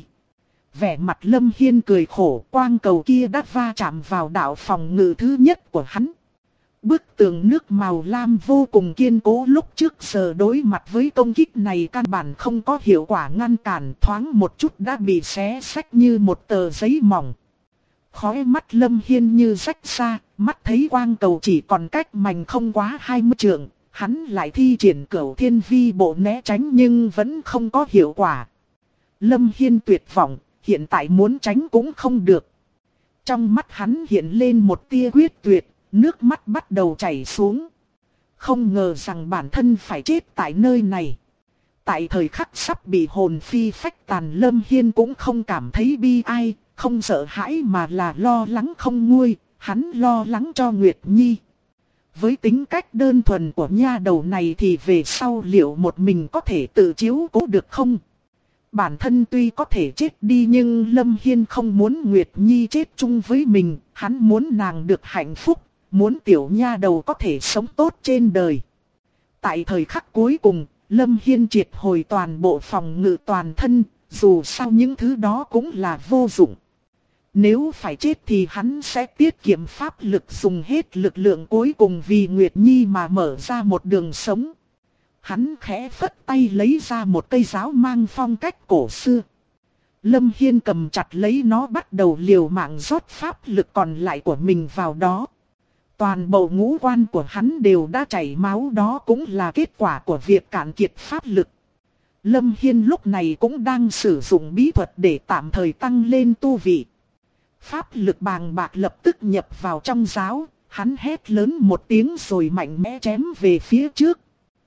[SPEAKER 1] Vẻ mặt Lâm Hiên cười khổ, quang cầu kia đã va chạm vào đạo phòng ngự thứ nhất của hắn. Bức tường nước màu lam vô cùng kiên cố lúc trước giờ đối mặt với công kích này căn bản không có hiệu quả ngăn cản, thoáng một chút đã bị xé xách như một tờ giấy mỏng. Khóe mắt Lâm Hiên như rách ra, mắt thấy quang cầu chỉ còn cách mảnh không quá 20 trượng, hắn lại thi triển Cửu Thiên Vi Bộ né tránh nhưng vẫn không có hiệu quả. Lâm Hiên tuyệt vọng, hiện tại muốn tránh cũng không được. Trong mắt hắn hiện lên một tia quyết tuyệt, nước mắt bắt đầu chảy xuống. Không ngờ rằng bản thân phải chết tại nơi này. Tại thời khắc sắp bị hồn phi phách tàn, Lâm Hiên cũng không cảm thấy bi ai, không sợ hãi mà là lo lắng không nguôi, hắn lo lắng cho Nguyệt Nhi. Với tính cách đơn thuần của nha đầu này thì về sau liệu một mình có thể tự chiếu cố được không? Bản thân tuy có thể chết đi nhưng Lâm Hiên không muốn Nguyệt Nhi chết chung với mình, hắn muốn nàng được hạnh phúc, muốn tiểu nha đầu có thể sống tốt trên đời. Tại thời khắc cuối cùng, Lâm Hiên triệt hồi toàn bộ phòng ngự toàn thân, dù sao những thứ đó cũng là vô dụng. Nếu phải chết thì hắn sẽ tiết kiệm pháp lực, dùng hết lực lượng cuối cùng vì Nguyệt Nhi mà mở ra một đường sống. Hắn khẽ phất tay lấy ra một cây giáo mang phong cách cổ xưa. Lâm Hiên cầm chặt lấy nó, bắt đầu liều mạng rót pháp lực còn lại của mình vào đó. Toàn bộ ngũ quan của hắn đều đã chảy máu, đó cũng là kết quả của việc cạn kiệt pháp lực. Lâm Hiên lúc này cũng đang sử dụng bí thuật để tạm thời tăng lên tu vị. Pháp lực bàng bạc lập tức nhập vào trong giáo, hắn hét lớn một tiếng rồi mạnh mẽ chém về phía trước.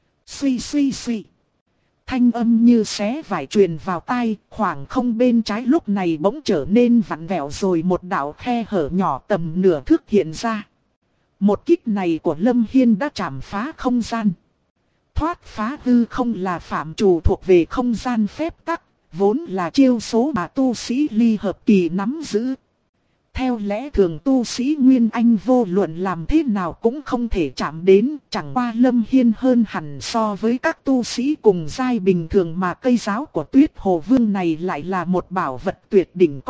[SPEAKER 1] Suy suy suy. Thanh âm như xé vải truyền vào tai, khoảng không bên trái lúc này bỗng trở nên vặn vẹo rồi một đạo khe hở nhỏ tầm nửa thước hiện ra. Một kích này của Lâm Hiên đã chạm phá không gian. thoát phá hư không là phạm trù thuộc về không gian phép tắc, vốn là chiêu số mà tu sĩ ly hợp kỳ nắm giữ. Theo lẽ thường tu sĩ Nguyên Anh vô luận làm thế nào cũng không thể chạm đến, chẳng qua Lâm Hiên hơn hẳn so với các tu sĩ cùng giai bình thường, mà cây giáo của Tuyết Hồ Vương này lại là một bảo vật tuyệt đỉnh.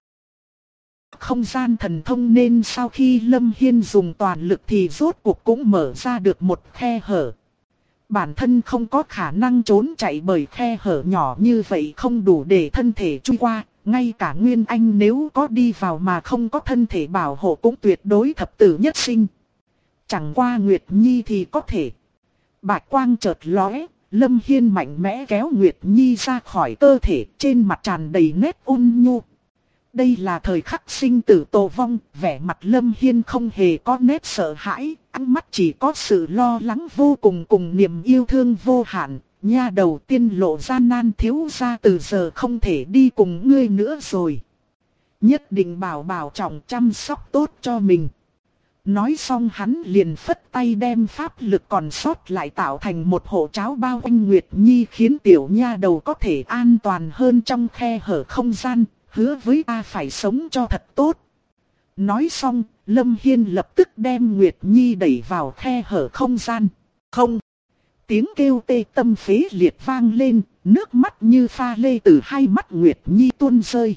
[SPEAKER 1] Không gian thần thông nên sau khi Lâm Hiên dùng toàn lực thì rốt cuộc cũng mở ra được một khe hở. Bản thân không có khả năng trốn chạy bởi khe hở nhỏ như vậy không đủ để thân thể chui qua. Ngay cả Nguyên Anh nếu có đi vào mà không có thân thể bảo hộ cũng tuyệt đối thập tử nhất sinh. Chẳng qua Nguyệt Nhi thì có thể. Bạch quang chợt lóe, Lâm Hiên mạnh mẽ kéo Nguyệt Nhi ra khỏi cơ thể, trên mặt tràn đầy nét ôn nhu. Đây là thời khắc sinh tử tồn vong, vẻ mặt Lâm Hiên không hề có nét sợ hãi, ánh mắt chỉ có sự lo lắng vô cùng cùng niềm yêu thương vô hạn. Nha đầu tiên lộ gian nan, thiếu gia từ giờ không thể đi cùng ngươi nữa rồi. Nhất định bảo trọng chăm sóc tốt cho mình. Nói xong hắn liền phất tay đem pháp lực còn sót lại tạo thành một hộ cháo bao quanh Nguyệt Nhi, khiến tiểu nha đầu có thể an toàn hơn trong khe hở không gian, hứa với ta phải sống cho thật tốt. Nói xong, Lâm Hiên lập tức đem Nguyệt Nhi đẩy vào khe hở không gian. Không! Tiếng kêu tê tâm phế liệt vang lên, nước mắt như pha lê từ hai mắt Nguyệt Nhi tuôn rơi.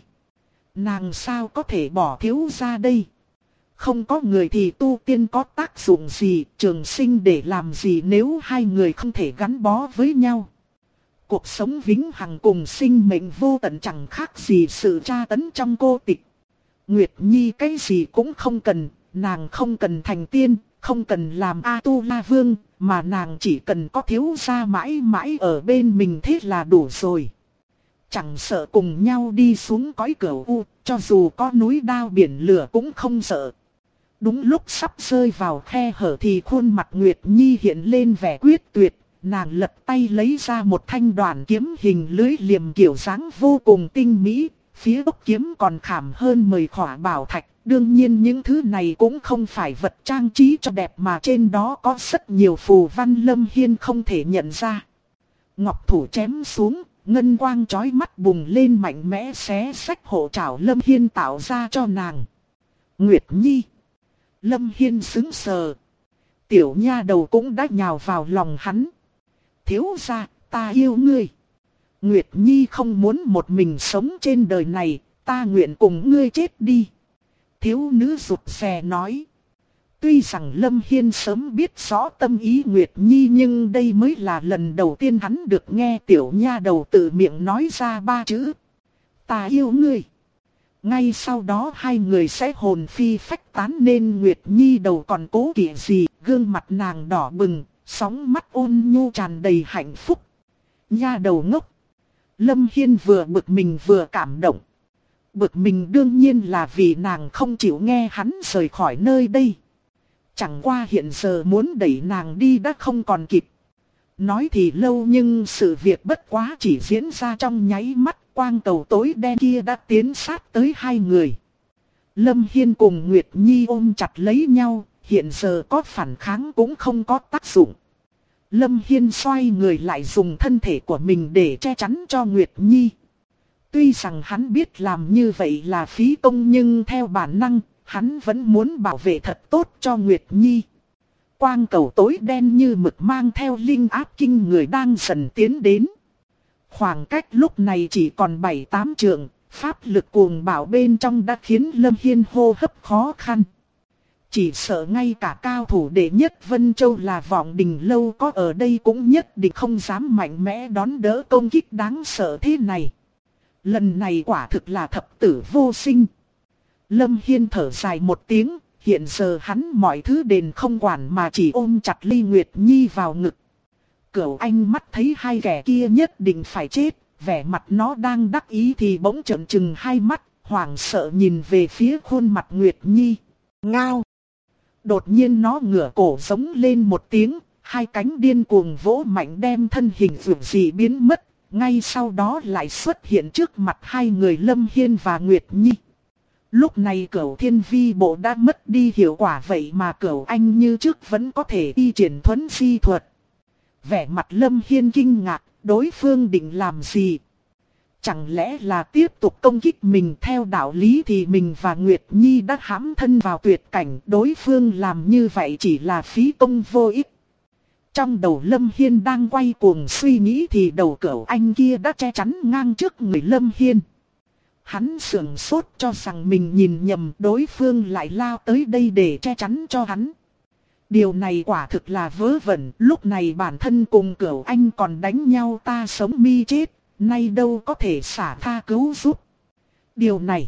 [SPEAKER 1] Nàng sao có thể bỏ thiếu gia đây? Không có người thì tu tiên có tác dụng gì, trường sinh để làm gì nếu hai người không thể gắn bó với nhau? Cuộc sống vĩnh hằng cùng sinh mệnh vô tận chẳng khác gì sự tra tấn trong cô tịch. Nguyệt Nhi cái gì cũng không cần, nàng không cần thành tiên, không cần làm A-tu-la vương, mà nàng chỉ cần có thiếu gia mãi mãi ở bên mình thế là đủ rồi. Chẳng sợ cùng nhau đi xuống cõi Cửu U, cho dù có núi đao biển lửa cũng không sợ. Đúng lúc sắp rơi vào khe hở thì khuôn mặt Nguyệt Nhi hiện lên vẻ quyết tuyệt, nàng lật tay lấy ra một thanh đoàn kiếm hình lưới liềm kiểu dáng vô cùng tinh mỹ, phía ốc kiếm còn khảm hơn 10 khỏa bảo thạch. Đương nhiên những thứ này cũng không phải vật trang trí cho đẹp mà trên đó có rất nhiều phù văn Lâm Hiên không thể nhận ra. Ngọc thủ chém xuống, ngân quang chói mắt bùng lên mạnh mẽ xé xách hộ trảo Lâm Hiên tạo ra cho nàng. Nguyệt Nhi! Lâm Hiên sững sờ. Tiểu nha đầu cũng đã nhào vào lòng hắn. Thiếu gia, ta yêu ngươi. Nguyệt Nhi không muốn một mình sống trên đời này, ta nguyện cùng ngươi chết đi. Thiếu nữ rụt rè nói. Tuy rằng Lâm Hiên sớm biết rõ tâm ý Nguyệt Nhi, nhưng đây mới là lần đầu tiên hắn được nghe tiểu nha đầu tự miệng nói ra 3 chữ. Ta yêu ngươi. Ngay sau đó hai người sẽ hồn phi phách tán, nên Nguyệt Nhi đầu còn cố kỵ gì, gương mặt nàng đỏ bừng, sóng mắt ôn nhu tràn đầy hạnh phúc. Nha đầu ngốc. Lâm Hiên vừa bực mình vừa cảm động. Bực mình đương nhiên là vì nàng không chịu nghe hắn rời khỏi nơi đây. Chẳng qua hiện giờ muốn đẩy nàng đi đã không còn kịp. Nói thì lâu nhưng sự việc bất quá chỉ diễn ra trong nháy mắt, quang cầu tối đen kia đã tiến sát tới hai người. Lâm Hiên cùng Nguyệt Nhi ôm chặt lấy nhau, hiện giờ có phản kháng cũng không có tác dụng. Lâm Hiên xoay người lại dùng thân thể của mình để che chắn cho Nguyệt Nhi. Tuy rằng hắn biết làm như vậy là phí công, nhưng theo bản năng, hắn vẫn muốn bảo vệ thật tốt cho Nguyệt Nhi. Quang cầu tối đen như mực mang theo linh áp kinh người đang dần tiến đến. Khoảng cách lúc này chỉ còn 7-8 trượng, pháp lực cuồng bạo bên trong đã khiến Lâm Hiên hô hấp khó khăn. Chỉ sợ ngay cả cao thủ đệ nhất Vân Châu là Vọng Đình Lâu có ở đây cũng nhất định không dám mạnh mẽ đón đỡ công kích đáng sợ thế này. Lần này quả thực là thập tử vô sinh. Lâm Hiên thở dài một tiếng, hiện giờ hắn mọi thứ đền không quản mà chỉ ôm chặt Ly Nguyệt Nhi vào ngực. Cửu Anh mắt thấy hai kẻ kia nhất định phải chết, vẻ mặt nó đang đắc ý thì bỗng trợn trừng hai mắt, hoảng sợ nhìn về phía khuôn mặt Nguyệt Nhi. Ngao! Đột nhiên nó ngửa cổ giống lên một tiếng, hai cánh điên cuồng vỗ mạnh đem thân hình vượt dị biến mất, ngay sau đó lại xuất hiện trước mặt hai người Lâm Hiên và Nguyệt Nhi. Lúc này Cửu Thiên Vi bộ đã mất đi hiệu quả, vậy mà Cửu Anh như trước vẫn có thể thi triển thuấn di thuật. Vẻ mặt Lâm Hiên kinh ngạc, đối phương định làm gì? Chẳng lẽ là tiếp tục công kích mình? Theo đạo lý thì mình và Nguyệt Nhi đã hãm thân vào tuyệt cảnh, đối phương làm như vậy chỉ là phí công vô ích. Trong đầu Lâm Hiên đang quay cuồng suy nghĩ thì đầu Cửu Anh kia đã che chắn ngang trước người Lâm Hiên. Hắn sững sốt cho rằng mình nhìn nhầm, đối phương lại lao tới đây để che chắn cho hắn. Điều này quả thực là vớ vẩn, lúc này bản thân cùng Cửu Anh còn đánh nhau ta sống mi chết, nay đâu có thể xả tha cứu giúp. Điều này,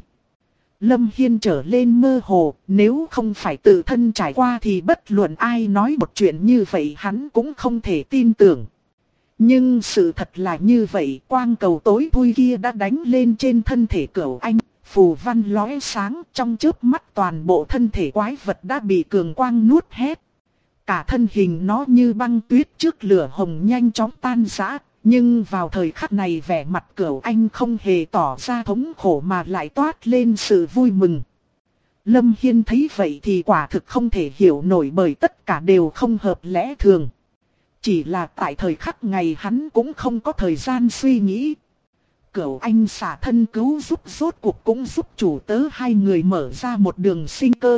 [SPEAKER 1] Lâm Hiên trở lên mơ hồ, nếu không phải tự thân trải qua thì bất luận ai nói một chuyện như vậy hắn cũng không thể tin tưởng. Nhưng sự thật là như vậy, quang cầu tối thui kia đã đánh lên trên thân thể Cửu Anh, phù văn lóe sáng, trong chớp mắt toàn bộ thân thể quái vật đã bị cường quang nuốt hết. Cả thân hình nó như băng tuyết trước lửa hồng nhanh chóng tan rã, nhưng vào thời khắc này vẻ mặt Cửu Anh không hề tỏ ra thống khổ mà lại toát lên sự vui mừng. Lâm Hiên thấy vậy thì quả thực không thể hiểu nổi, bởi tất cả đều không hợp lẽ thường. Chỉ là tại thời khắc này hắn cũng không có thời gian suy nghĩ. Cửu Anh xả thân cứu giúp rốt cuộc cũng giúp chủ tớ hai người mở ra một đường sinh cơ.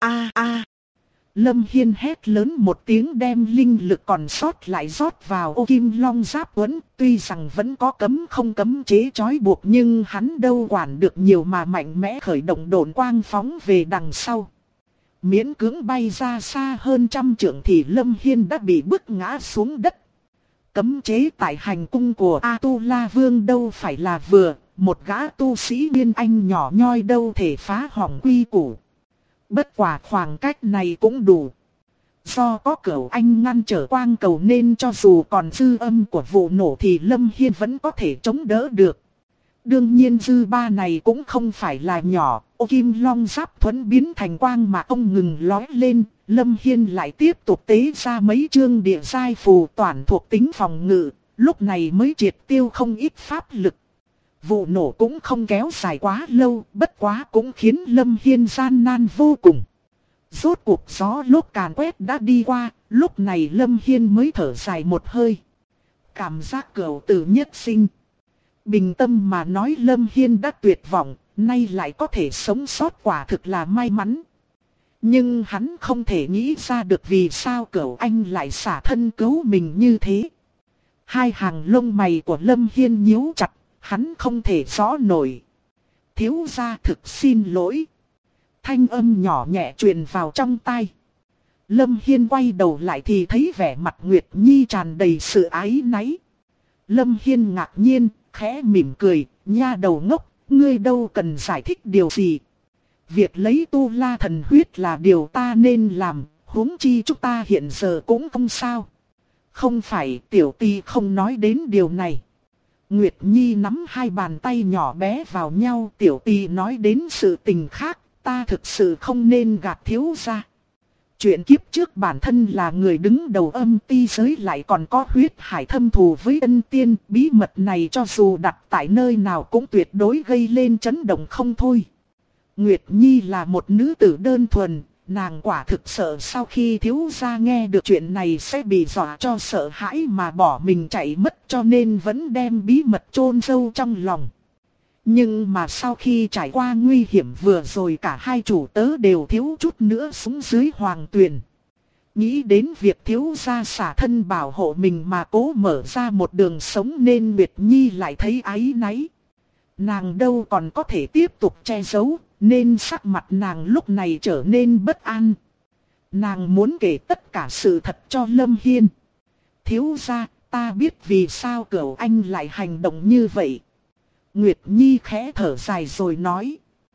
[SPEAKER 1] A. Lâm Hiên hét lớn một tiếng đem linh lực còn sót lại rót vào ô kim long giáp uốn. Tuy rằng vẫn có cấm không cấm chế trói buộc nhưng hắn đâu quản được nhiều mà mạnh mẽ khởi động độn quang phóng về đằng sau. Miễn cưỡng bay ra xa hơn 100 trượng thì Lâm Hiên đã bị bức ngã xuống đất. Cấm chế tại hành cung của A-tu-la Vương đâu phải là vừa, một gã tu sĩ Nguyên Anh nhỏ nhoi đâu thể phá hỏng quy củ. Bất quả khoảng cách này cũng đủ. Do có Cửu Anh ngăn trở quang cầu nên cho dù còn dư âm của vụ nổ thì Lâm Hiên vẫn có thể chống đỡ được. Đương nhiên dư ba này cũng không phải là nhỏ, ô kim long giáp thuẫn biến thành quang mà không ngừng lói lên. Lâm Hiên lại tiếp tục tế ra mấy chương địa giai phù toàn thuộc tính phòng ngự, lúc này mới triệt tiêu không ít pháp lực. Vụ nổ cũng không kéo dài quá lâu, bất quá cũng khiến Lâm Hiên gian nan vô cùng. Rốt cuộc gió lốc càn quét đã đi qua, lúc này Lâm Hiên mới thở dài một hơi. Cảm giác cửu tử nhất sinh. Bình tâm mà nói Lâm Hiên đã tuyệt vọng, nay lại có thể sống sót quả thực là may mắn. Nhưng hắn không thể nghĩ ra được vì sao Cửu Anh lại xả thân cứu mình như thế. Hai hàng lông mày của Lâm Hiên nhíu chặt, hắn không thể rõ nổi. Thiếu gia thực xin lỗi. Thanh âm nhỏ nhẹ truyền vào trong tai. Lâm Hiên quay đầu lại thì thấy vẻ mặt Nguyệt Nhi tràn đầy sự áy náy. Lâm Hiên ngạc nhiên, khẽ mỉm cười, nha đầu ngốc, ngươi đâu cần giải thích điều gì. Việc lấy tu la thần huyết là điều ta nên làm, huống chi chúng ta hiện giờ cũng không sao. Không phải, tiểu tỷ không nói đến điều này. Nguyệt Nhi nắm hai bàn tay nhỏ bé vào nhau, tiểu tỷ nói đến sự tình khác, ta thực sự không nên gạt thiếu gia. Chuyện kiếp trước bản thân là người đứng đầu âm ti giới lại còn có huyết hải thâm thù với ân tiên, bí mật này cho dù đặt tại nơi nào cũng tuyệt đối gây lên chấn động không thôi. Nguyệt Nhi là một nữ tử đơn thuần, nàng quả thực sợ sau khi thiếu gia nghe được chuyện này sẽ bị dọa cho sợ hãi mà bỏ mình chạy mất, cho nên vẫn đem bí mật chôn sâu trong lòng. Nhưng mà sau khi trải qua nguy hiểm vừa rồi cả hai chủ tớ đều thiếu chút nữa xuống dưới hoàng tuyền. Nghĩ đến việc thiếu gia xả thân bảo hộ mình mà cố mở ra một đường sống nên Nguyệt Nhi lại thấy áy náy. Nàng đâu còn có thể tiếp tục che giấu, nên sắc mặt nàng lúc này trở nên bất an. Nàng muốn kể tất cả sự thật cho Lâm Hiên. Thiếu gia, ta biết vì sao Cửu Anh lại hành động như vậy. Nguyệt Nhi khẽ thở dài rồi nói.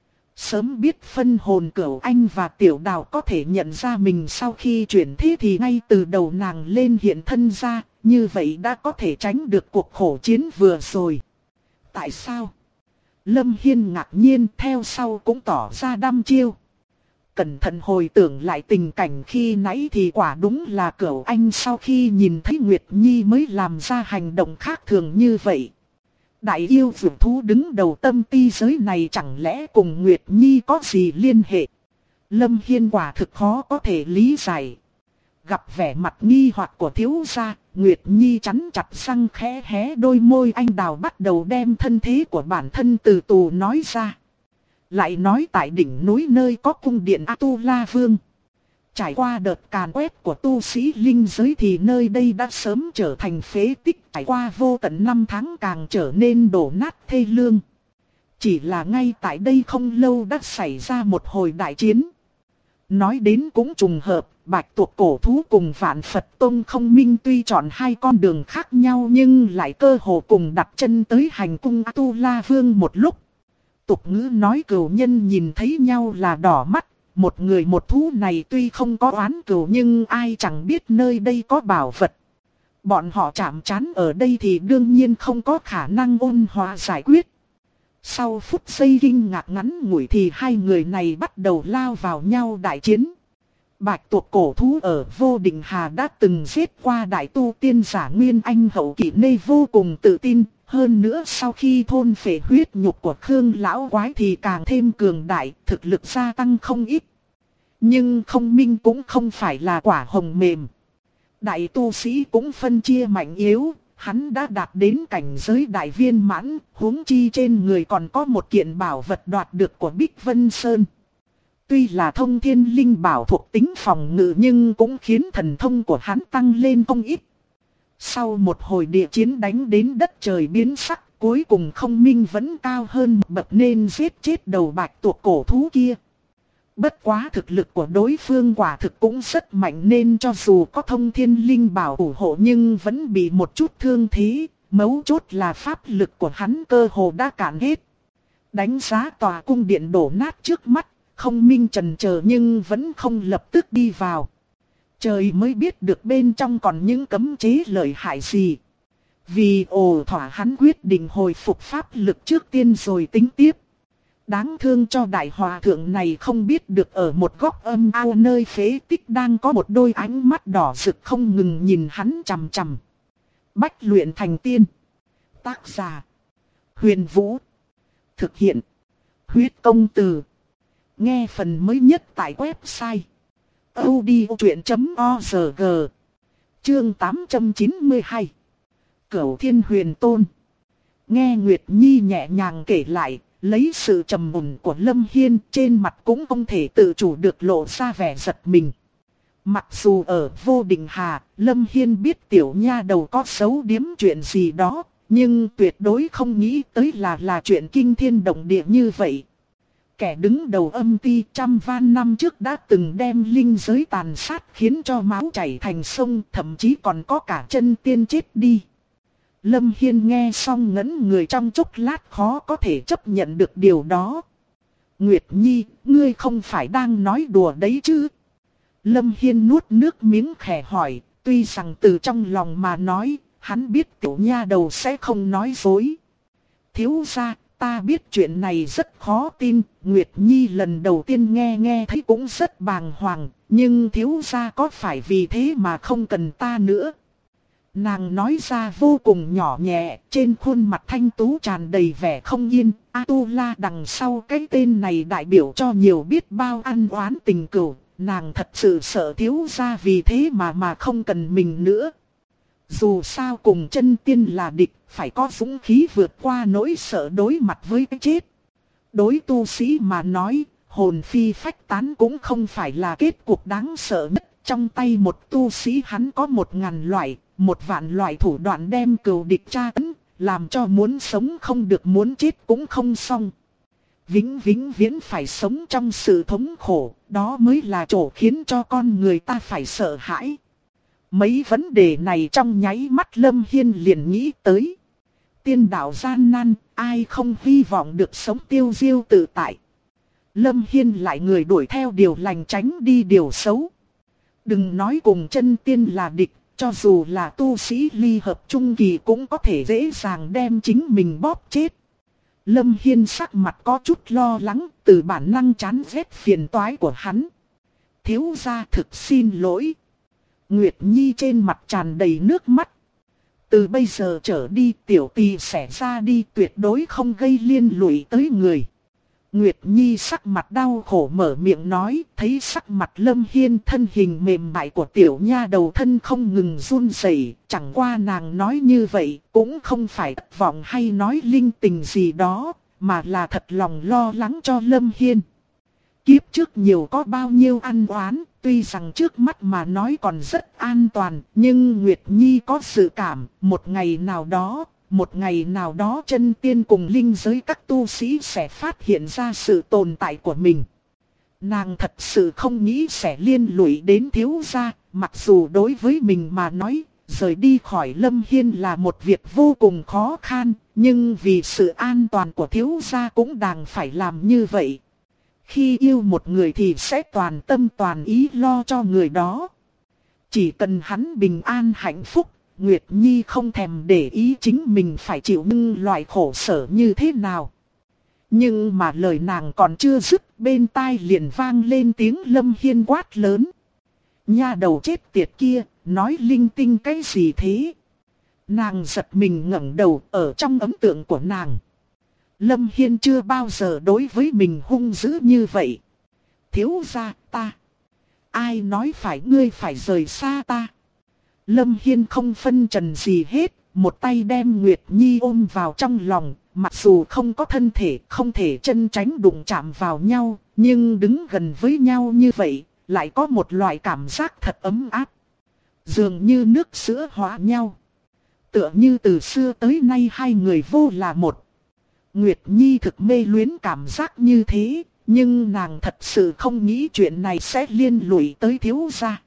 [SPEAKER 1] Sớm biết phân hồn Cửu Anh và Tiểu Đào có thể nhận ra mình sau khi chuyển thế thì ngay từ đầu nàng lên hiện thân ra, như vậy đã có thể tránh được cuộc khổ chiến vừa rồi. Tại sao? Lâm Hiên ngạc nhiên, theo sau cũng tỏ ra đăm chiêu. Cẩn thận hồi tưởng lại tình cảnh khi nãy thì quả đúng là Cửu Anh sau khi nhìn thấy Nguyệt Nhi mới làm ra hành động khác thường như vậy. Đại yêu dược thú đứng đầu tâm ti giới này chẳng lẽ cùng Nguyệt Nhi có gì liên hệ? Lâm Hiên quả thực khó có thể lý giải. gặp vẻ mặt nghi hoặc của thiếu gia, Nguyệt Nhi cắn chặt răng khẽ hé đôi môi anh đào bắt đầu đem thân thế của bản thân từ từ nói ra. Lại nói tại đỉnh núi nơi có cung điện A-tu-la Vương. Trải qua đợt càn quét của tu sĩ linh giới thì nơi đây đã sớm trở thành phế tích, trải qua vô tận năm tháng càng trở nên đổ nát thê lương. Chỉ là ngay tại đây không lâu đã xảy ra một hồi đại chiến. Nói đến cũng trùng hợp, Bạch Tuộc cổ thú cùng Vạn Phật Tông Không Minh tuy chọn hai con đường khác nhau nhưng lại cơ hồ cùng đặt chân tới hành cung A-tu-la Vương một lúc. Tục ngữ nói cừu nhân nhìn thấy nhau là đỏ mắt, một người một thú này tuy không có oán cừu nhưng ai chẳng biết nơi đây có bảo vật. Bọn họ chạm trán ở đây thì đương nhiên không có khả năng ôn hòa giải quyết. Sau phút giây kinh ngạc ngắn ngủi thì hai người này bắt đầu lao vào nhau đại chiến. Bạch Tuộc cổ thú ở Vô Định Hà đã từng giết qua đại tu tiên giả Nguyên Anh hậu kỳ nên vô cùng tự tin. Hơn nữa sau khi thôn phệ huyết nhục của Khương lão quái thì càng thêm cường đại, thực lực gia tăng không ít. Nhưng Không Minh cũng không phải là quả hồng mềm. Đại tu sĩ cũng phân chia mạnh yếu, hắn đã đạt đến cảnh giới đại viên mãn, huống chi trên người còn có một kiện bảo vật đoạt được của Bích Vân Sơn. Tuy là thông thiên linh bảo thuộc tính phòng ngự nhưng cũng khiến thần thông của hắn tăng lên không ít. Sau một hồi địa chiến đánh đến đất trời biến sắc, cuối cùng Không Minh vẫn cao hơn một bậc nên giết chết đầu Bạch Tuộc cổ thú kia. Bất quá thực lực của đối phương quả thực cũng rất mạnh nên cho dù có thông thiên linh bảo ủng hộ nhưng vẫn bị một chút thương thế, mấu chốt là pháp lực của hắn cơ hồ đã cạn hết. Đánh giá tòa cung điện đổ nát trước mắt, Không Minh chần chờ nhưng vẫn không lập tức đi vào. Trời mới biết được bên trong còn những cấm chế lợi hại gì. Vì ồ thỏa hắn quyết định hồi phục pháp lực trước tiên rồi tính tiếp. Đáng thương cho đại hòa thượng này không biết được ở một góc âm ao nơi phế tích đang có một đôi ánh mắt đỏ rực không ngừng nhìn hắn chằm chằm. Bách luyện thành tiên. Tác giả: Huyền Vũ. Thực hiện: Huyết Công Từ. Nghe phần mới nhất tại website audiochuyện.org. Chương 892. Cửu Thiên Huyền Tôn. Nghe Nguyệt Nhi nhẹ nhàng kể lại, lấy sự trầm mùn của Lâm Hiên trên mặt cũng không thể tự chủ được lộ ra vẻ giật mình. Mặc dù ở Vô Định Hà, Lâm Hiên biết tiểu nha đầu có xấu điếm chuyện gì đó, nhưng tuyệt đối không nghĩ tới là chuyện kinh thiên động địa như vậy. Kẻ đứng đầu âm ti trăm van năm trước đã từng đem linh giới tàn sát khiến cho máu chảy thành sông, thậm chí còn có cả chân tiên chết đi. Lâm Hiên nghe xong ngẩn người trong chốc lát khó có thể chấp nhận được điều đó. Nguyệt Nhi, ngươi không phải đang nói đùa đấy chứ? Lâm Hiên nuốt nước miếng khẽ hỏi, tuy rằng từ trong lòng mà nói, hắn biết tiểu nha đầu sẽ không nói dối. Thiếu gia, ta biết chuyện này rất khó tin, Nguyệt Nhi lần đầu tiên nghe thấy cũng rất bàng hoàng, nhưng thiếu gia có phải vì thế mà không cần ta nữa? Nàng nói ra vô cùng nhỏ nhẹ, trên khuôn mặt thanh tú tràn đầy vẻ không yên. A-tu-la đằng sau cái tên này đại biểu cho nhiều biết bao ăn oán tình cừu. Nàng thật sự sợ thiếu gia vì thế mà không cần mình nữa. Dù sao cùng chân tiên là địch, phải có dũng khí vượt qua nỗi sợ đối mặt với cái chết. Đối tu sĩ mà nói, hồn phi phách tán cũng không phải là kết cục đáng sợ nhất. Trong tay một tu sĩ hắn có 1000 loại, 1.000 loại thủ đoạn đem cừu địch tra tấn, làm cho muốn sống không được muốn chết cũng không xong. Vĩnh viễn phải sống trong sự thống khổ, đó mới là chỗ khiến cho con người ta phải sợ hãi. Mấy vấn đề này trong nháy mắt Lâm Hiên liền nghĩ tới. Tiên đạo gian nan, ai không hy vọng được sống tiêu diêu tự tại. Lâm Hiên lại người đuổi theo điều lành tránh đi điều xấu. Đừng nói cùng chân tiên là địch, cho dù là tu sĩ ly hợp trung kỳ cũng có thể dễ dàng đem chính mình bóp chết. Lâm Hiên sắc mặt có chút lo lắng, từ bản năng chán ghét phiền toái của hắn. Thiếu gia thực xin lỗi. Nguyệt Nhi trên mặt tràn đầy nước mắt. Từ bây giờ trở đi tiểu tỳ sẽ ra đi, tuyệt đối không gây liên lụy tới người. Nguyệt Nhi sắc mặt đau khổ mở miệng nói, thấy sắc mặt Lâm Hiên thân hình mềm mại của tiểu nha đầu thân không ngừng run rẩy, chẳng qua nàng nói như vậy cũng không phải thất vọng hay nói linh tình gì đó, mà là thật lòng lo lắng cho Lâm Hiên. Kiếp trước nhiều có bao nhiêu ăn oán, tuy rằng trước mắt mà nói còn rất an toàn, nhưng Nguyệt Nhi có dự cảm, một ngày nào đó chân tiên cùng linh giới các tu sĩ sẽ phát hiện ra sự tồn tại của mình. Nàng thật sự không nghĩ sẽ liên lụy đến thiếu gia, mặc dù đối với mình mà nói, rời đi khỏi Lâm Hiên là một việc vô cùng khó khăn, nhưng vì sự an toàn của thiếu gia cũng đành phải làm như vậy. Khi yêu một người thì sẽ toàn tâm toàn ý lo cho người đó. Chỉ cần hắn bình an hạnh phúc, Nguyệt Nhi không thèm để ý chính mình phải chịu những loại khổ sở như thế nào. Nhưng mà lời nàng còn chưa dứt, bên tai liền vang lên tiếng Lâm Hiên quát lớn. Nha đầu chết tiệt kia, nói linh tinh cái gì thế? Nàng giật mình ngẩng đầu, ở trong ấn tượng của nàng, Lâm Hiên chưa bao giờ đối với mình hung dữ như vậy. Thiếu gia ta. Ai nói phải ngươi phải rời xa ta? Lâm Hiên không phân trần gì hết, một tay đem Nguyệt Nhi ôm vào trong lòng, mặc dù không có thân thể, không thể chân tránh đụng chạm vào nhau, nhưng đứng gần với nhau như vậy, lại có một loại cảm giác thật ấm áp. Dường như nước sữa hóa nhau. Tựa như từ xưa tới nay hai người vô là một. Nguyệt Nhi thực mê luyến cảm giác như thế, nhưng nàng thật sự không nghĩ chuyện này sẽ liên lụy tới thiếu gia.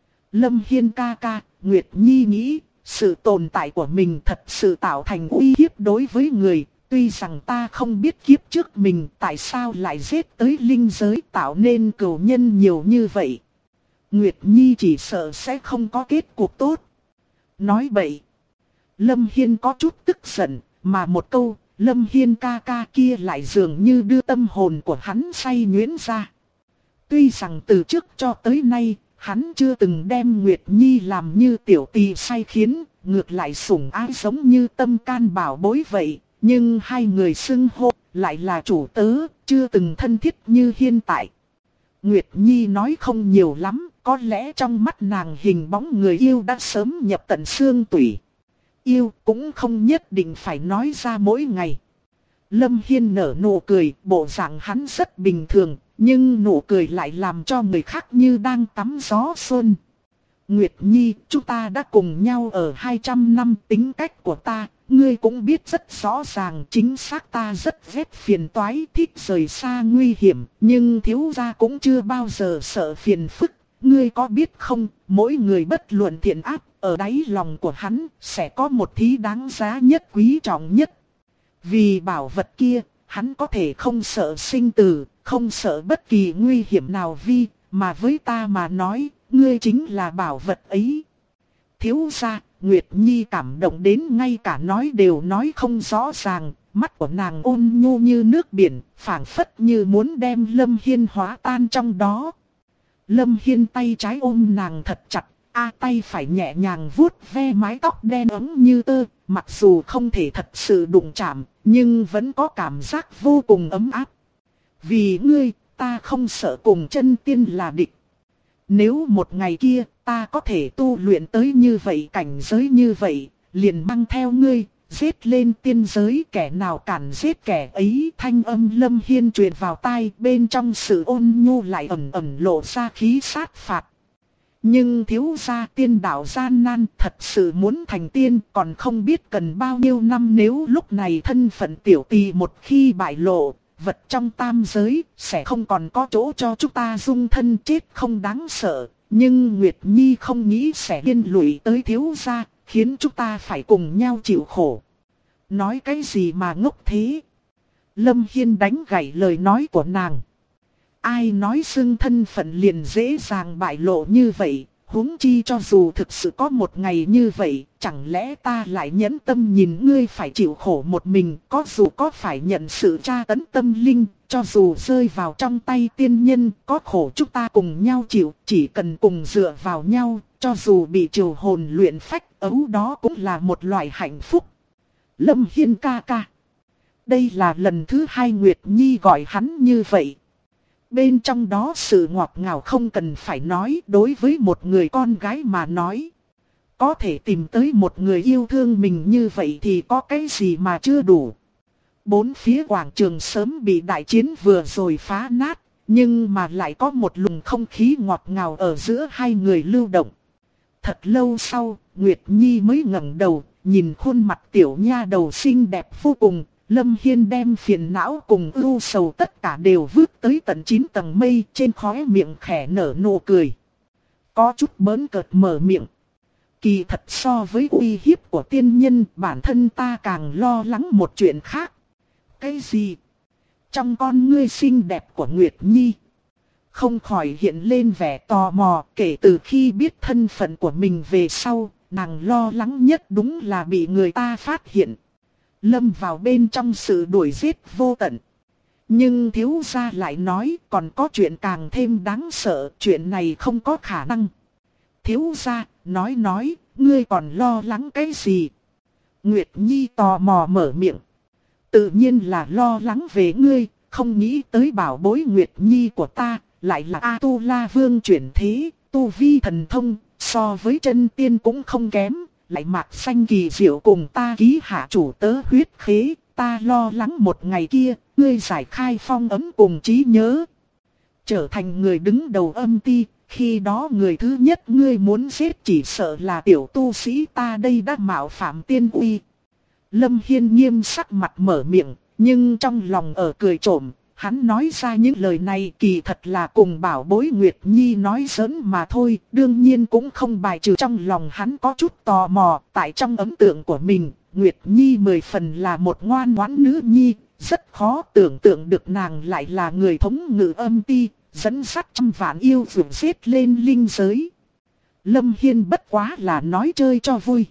[SPEAKER 1] Lâm Hiên ca ca, Nguyệt Nhi nghĩ, sự tồn tại của mình thật sự tạo thành uy hiếp đối với người. Tuy rằng ta không biết kiếp trước mình tại sao lại giết tới linh giới tạo nên cừu nhân nhiều như vậy. Nguyệt Nhi chỉ sợ sẽ không có kết cục tốt. Nói bậy. Lâm Hiên có chút tức giận, mà một câu Lâm Hiên ca ca kia lại dường như đưa tâm hồn của hắn say nhuyễn ra. Tuy rằng từ trước cho tới nay, hắn chưa từng đem Nguyệt Nhi làm như tiểu tỳ say khiến, ngược lại sủng ái giống như tâm can bảo bối vậy. Nhưng hai người xưng hô lại là chủ tớ, chưa từng thân thiết như hiện tại. Nguyệt Nhi nói không nhiều lắm, có lẽ trong mắt nàng hình bóng người yêu đã sớm nhập tận xương tủy. Yêu cũng không nhất định phải nói ra mỗi ngày. Lâm Hiên nở nụ cười, bộ dạng hắn rất bình thường, nhưng nụ cười lại làm cho người khác như đang tắm gió xuân. Nguyệt Nhi, chúng ta đã cùng nhau ở 200 năm, tính cách của ta, ngươi cũng biết rất rõ ràng, chính xác ta rất ghét phiền toái, thích rời xa nguy hiểm, nhưng thiếu gia cũng chưa bao giờ sợ phiền phức. Ngươi có biết không, mỗi người bất luận thiện ác, ở đáy lòng của hắn sẽ có một thứ đáng giá nhất, quý trọng nhất. Vì bảo vật kia, hắn có thể không sợ sinh tử, không sợ bất kỳ nguy hiểm nào mà với ta mà nói, ngươi chính là bảo vật ấy. Thiếu gia, Nguyệt Nhi cảm động đến ngay cả nói đều nói không rõ ràng, mắt của nàng ôn nhu như nước biển, phảng phất như muốn đem Lâm Hiên hóa tan trong đó. Lâm Hiên tay trái ôm nàng thật chặt, tay phải nhẹ nhàng vuốt ve mái tóc đen ấm như tơ, mặc dù không thể thật sự đụng chạm, nhưng vẫn có cảm giác vô cùng ấm áp. Vì ngươi, ta không sợ cùng chân tiên là địch. Nếu một ngày kia, ta có thể tu luyện tới như vậy, cảnh giới như vậy, liền mang theo ngươi, giết lên tiên giới, kẻ nào cản giết kẻ ấy. Thanh âm Lâm Hiên truyền vào tai, bên trong sự ôn nhu lại ẩn ẩn lộ ra khí sát phạt. Nhưng thiếu gia, tiên đạo gian nan, thật sự muốn thành tiên còn không biết cần bao nhiêu năm. Nếu lúc này thân phận tiểu tỳ một khi bại lộ, vật trong tam giới sẽ không còn có chỗ cho chúng ta dung thân, chết không đáng sợ. Nhưng Nguyệt Nhi không nghĩ sẽ liên lụy tới thiếu gia, khiến chúng ta phải cùng nhau chịu khổ. Nói cái gì mà ngốc thế? Lâm Hiên đánh gãy lời nói của nàng. Ai nói xưng thân phận liền dễ dàng bại lộ như vậy, huống chi cho dù thực sự có một ngày như vậy, chẳng lẽ ta lại nhẫn tâm nhìn ngươi phải chịu khổ một mình, có dù có phải nhận sự tra tấn tâm linh, cho dù rơi vào trong tay tiên nhân, có khổ chúng ta cùng nhau chịu, chỉ cần cùng dựa vào nhau, cho dù bị trừ hồn luyện phách, ấu đó cũng là một loại hạnh phúc. Lâm Hiên ca ca. Đây là lần thứ hai Nguyệt Nhi gọi hắn như vậy. Bên trong đó sự ngọt ngào không cần phải nói, đối với một người con gái mà nói. Có thể tìm tới một người yêu thương mình như vậy thì có cái gì mà chưa đủ. Bốn phía quảng trường sớm bị đại chiến vừa rồi phá nát, nhưng mà lại có một luồng không khí ngọt ngào ở giữa hai người lưu động. Thật lâu sau, Nguyệt Nhi mới ngẩng đầu, nhìn khuôn mặt tiểu nha đầu xinh đẹp vô cùng. Lâm Hiên đem phiền não cùng ưu sầu tất cả đều vứt tới tận 9 tầng mây, trên khóe miệng khẽ nở nụ cười. Có chút bỡn cợt mở miệng. Kỳ thật so với uy hiếp của tiên nhân, bản thân ta càng lo lắng một chuyện khác. Cái gì? Trong con ngươi xinh đẹp của Nguyệt Nhi không khỏi hiện lên vẻ tò mò. Kể từ khi biết thân phận của mình về sau, nàng lo lắng nhất đúng là bị người ta phát hiện, lâm vào bên trong sự đuổi giết vô tận. Nhưng thiếu gia lại nói còn có chuyện càng thêm đáng sợ, chuyện này không có khả năng. Thiếu gia, nói, ngươi còn lo lắng cái gì? Nguyệt Nhi tò mò mở miệng. Tự nhiên là lo lắng về ngươi, không nghĩ tới bảo bối Nguyệt Nhi của ta, lại là A-tu-la vương chuyển thế, tu vi thần thông, so với chân tiên cũng không kém, lại mạc xanh kỳ diệu cùng ta ký hạ chủ tớ huyết khế, ta lo lắng một ngày kia, ngươi giải khai phong ấn cùng trí nhớ. Trở thành người đứng đầu âm ti, khi đó người thứ nhất ngươi muốn giết chỉ sợ là tiểu tu sĩ ta đây đã mạo phạm tiên uy. Lâm Hiên nghiêm sắc mặt mở miệng, nhưng trong lòng ở cười trộm. Hắn nói ra những lời này kỳ thật là cùng bảo bối Nguyệt Nhi nói giỡn mà thôi. Đương nhiên cũng không bài trừ trong lòng hắn có chút tò mò. Tại trong ấn tượng của mình, Nguyệt Nhi 10 phần là một ngoan ngoãn nữ nhi. Rất khó tưởng tượng được nàng lại là người thống ngự âm ti, dẫn dắt trăm vạn yêu vượt giết lên linh giới. Lâm Hiên bất quá là nói chơi cho vui.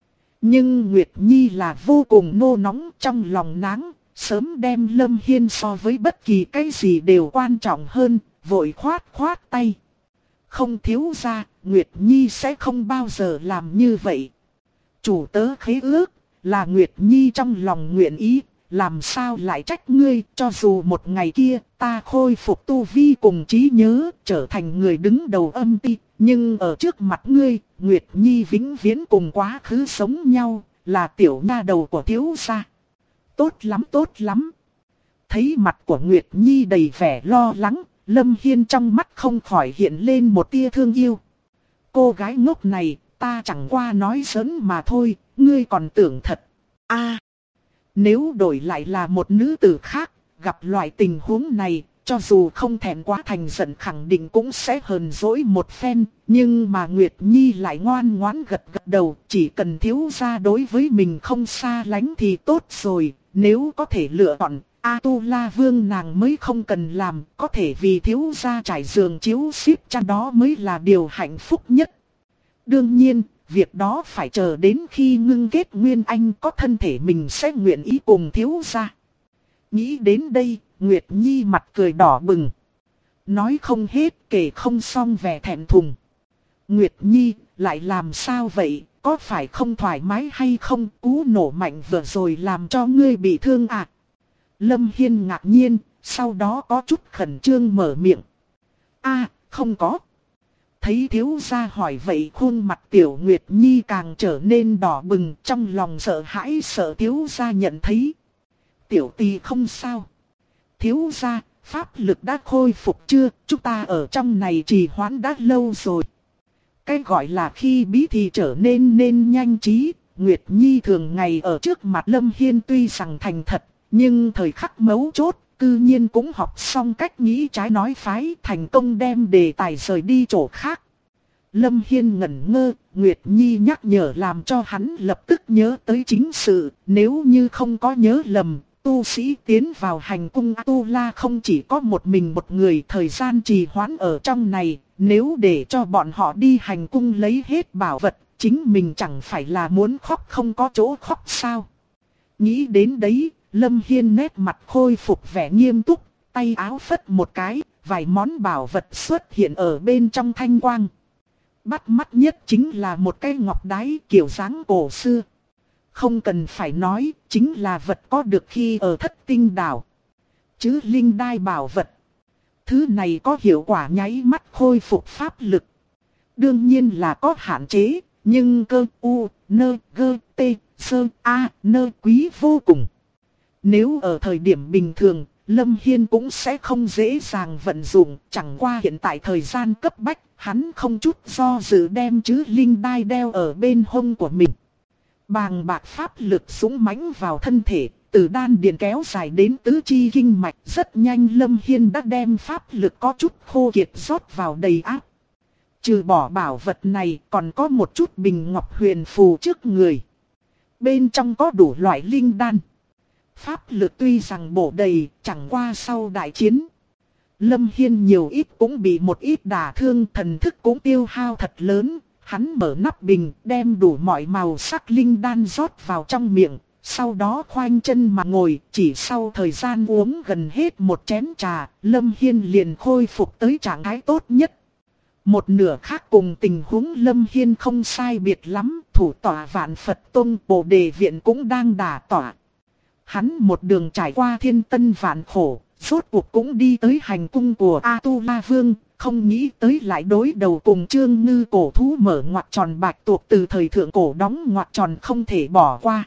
[SPEAKER 1] Nhưng Nguyệt Nhi là vô cùng nô nóng trong lòng nắng. Sớm đem Lâm Hiên so với bất kỳ cái gì đều quan trọng hơn, vội khoát tay. Không thiếu ra, Nguyệt Nhi sẽ không bao giờ làm như vậy. Chủ tớ khế ước, là Nguyệt Nhi trong lòng nguyện ý, làm sao lại trách ngươi, cho dù một ngày kia ta khôi phục tu vi cùng trí nhớ, trở thành người đứng đầu âm ti, nhưng ở trước mặt ngươi, Nguyệt Nhi vĩnh viễn cùng quá khứ sống nhau, là tiểu nha đầu của thiếu gia. Tốt lắm. Thấy mặt của Nguyệt Nhi đầy vẻ lo lắng, Lâm Hiên trong mắt không khỏi hiện lên một tia thương yêu. Cô gái ngốc này, ta chẳng qua nói giỡn mà thôi, ngươi còn tưởng thật. Nếu đổi lại là một nữ tử khác, gặp loại tình huống này, cho dù không thẹn quá thành giận khẳng định cũng sẽ hờn dỗi một phen. Nhưng mà Nguyệt Nhi lại ngoan ngoãn gật đầu, chỉ cần thiếu gia đối với mình không xa lánh thì tốt rồi. Nếu có thể lựa chọn, A-tu-la vương nàng mới không cần làm, có thể vì thiếu gia trải giường chiếu xíp chăn đó mới là điều hạnh phúc nhất. Đương nhiên, việc đó phải chờ đến khi ngưng kết nguyên anh có thân thể mình sẽ nguyện ý cùng thiếu gia. Nghĩ đến đây, Nguyệt Nhi mặt cười đỏ bừng. Nói không hết kể không xong vẻ thẹn thùng. Nguyệt Nhi, lại làm sao vậy? Có phải không thoải mái hay không? Cú nổ mạnh vừa rồi làm cho ngươi bị thương à? Lâm Hiên ngạc nhiên, sau đó có chút khẩn trương mở miệng. Không có. Thấy thiếu gia hỏi vậy, khuôn mặt tiểu Nguyệt Nhi càng trở nên đỏ bừng, trong lòng sợ hãi sợ thiếu gia nhận thấy. Tiểu tỳ không sao. Thiếu gia, pháp lực đã khôi phục chưa? Chúng ta ở trong này trì hoãn đã lâu rồi. Cái gọi là khi bí thì trở nên nhanh trí. Nguyệt Nhi thường ngày ở trước mặt Lâm Hiên tuy rằng thành thật, nhưng thời khắc mấu chốt, cư nhiên cũng học xong cách nghĩ trái nói phái, thành công đem đề tài rời đi chỗ khác. Lâm Hiên ngẩn ngơ, Nguyệt Nhi nhắc nhở làm cho hắn lập tức nhớ tới chính sự. Nếu như không có nhớ lầm, tu sĩ tiến vào hành cung A-tu-la không chỉ có một mình một người, thời gian trì hoãn ở trong này. Nếu để cho bọn họ đi hành cung lấy hết bảo vật, chính mình chẳng phải là muốn khóc không có chỗ khóc sao? Nghĩ đến đấy, Lâm Hiên nét mặt khôi phục vẻ nghiêm túc, tay áo phất một cái, vài món bảo vật xuất hiện ở bên trong thanh quang. Bắt mắt nhất chính là một cái ngọc đái kiểu dáng cổ xưa. không cần phải nói, chính là vật có được khi ở Thất Tinh Đảo. Chứ linh đai bảo vật. Thứ này có hiệu quả nháy mắt khôi phục pháp lực. Đương nhiên là có hạn chế, nhưng cơ u, nơ, gơ, tê, sơ, a, nơ quý vô cùng. Nếu ở thời điểm bình thường, Lâm Hiên cũng sẽ không dễ dàng vận dụng, chẳng qua hiện tại thời gian cấp bách, hắn không chút do dự đem chữ linh đai đeo ở bên hông của mình. Bàng bạc pháp lực dũng mãnh vào thân thể, từ đan điền kéo dài đến tứ chi kinh mạch, rất nhanh Lâm Hiên đã đem pháp lực có chút khô kiệt rót vào đầy áp. Trừ bỏ bảo vật này, còn có một chút bình ngọc huyền phù trước người. Bên trong có đủ loại linh đan. Pháp lực tuy rằng bổ đầy, chẳng qua sau đại chiến. Lâm Hiên nhiều ít cũng bị một ít đả thương, thần thức cũng tiêu hao thật lớn. Hắn mở nắp bình, đem đủ mọi màu sắc linh đan rót vào trong miệng. Sau đó khoanh chân mà ngồi, chỉ sau thời gian uống gần hết một chén trà, Lâm Hiên liền khôi phục tới trạng thái tốt nhất. Một nửa khác cùng tình huống Lâm Hiên không sai biệt lắm, thủ tọa Vạn Phật Tông Bồ Đề Viện cũng đang đả tọa. Hắn một đường trải qua thiên tân vạn khổ, rốt cuộc cũng đi tới hành cung của A-tu-la Vương, không nghĩ tới lại đối đầu cùng Trương Ngư cổ thú mở ngoặc tròn bạch tuộc từ thời thượng cổ đóng ngoặc tròn không thể bỏ qua.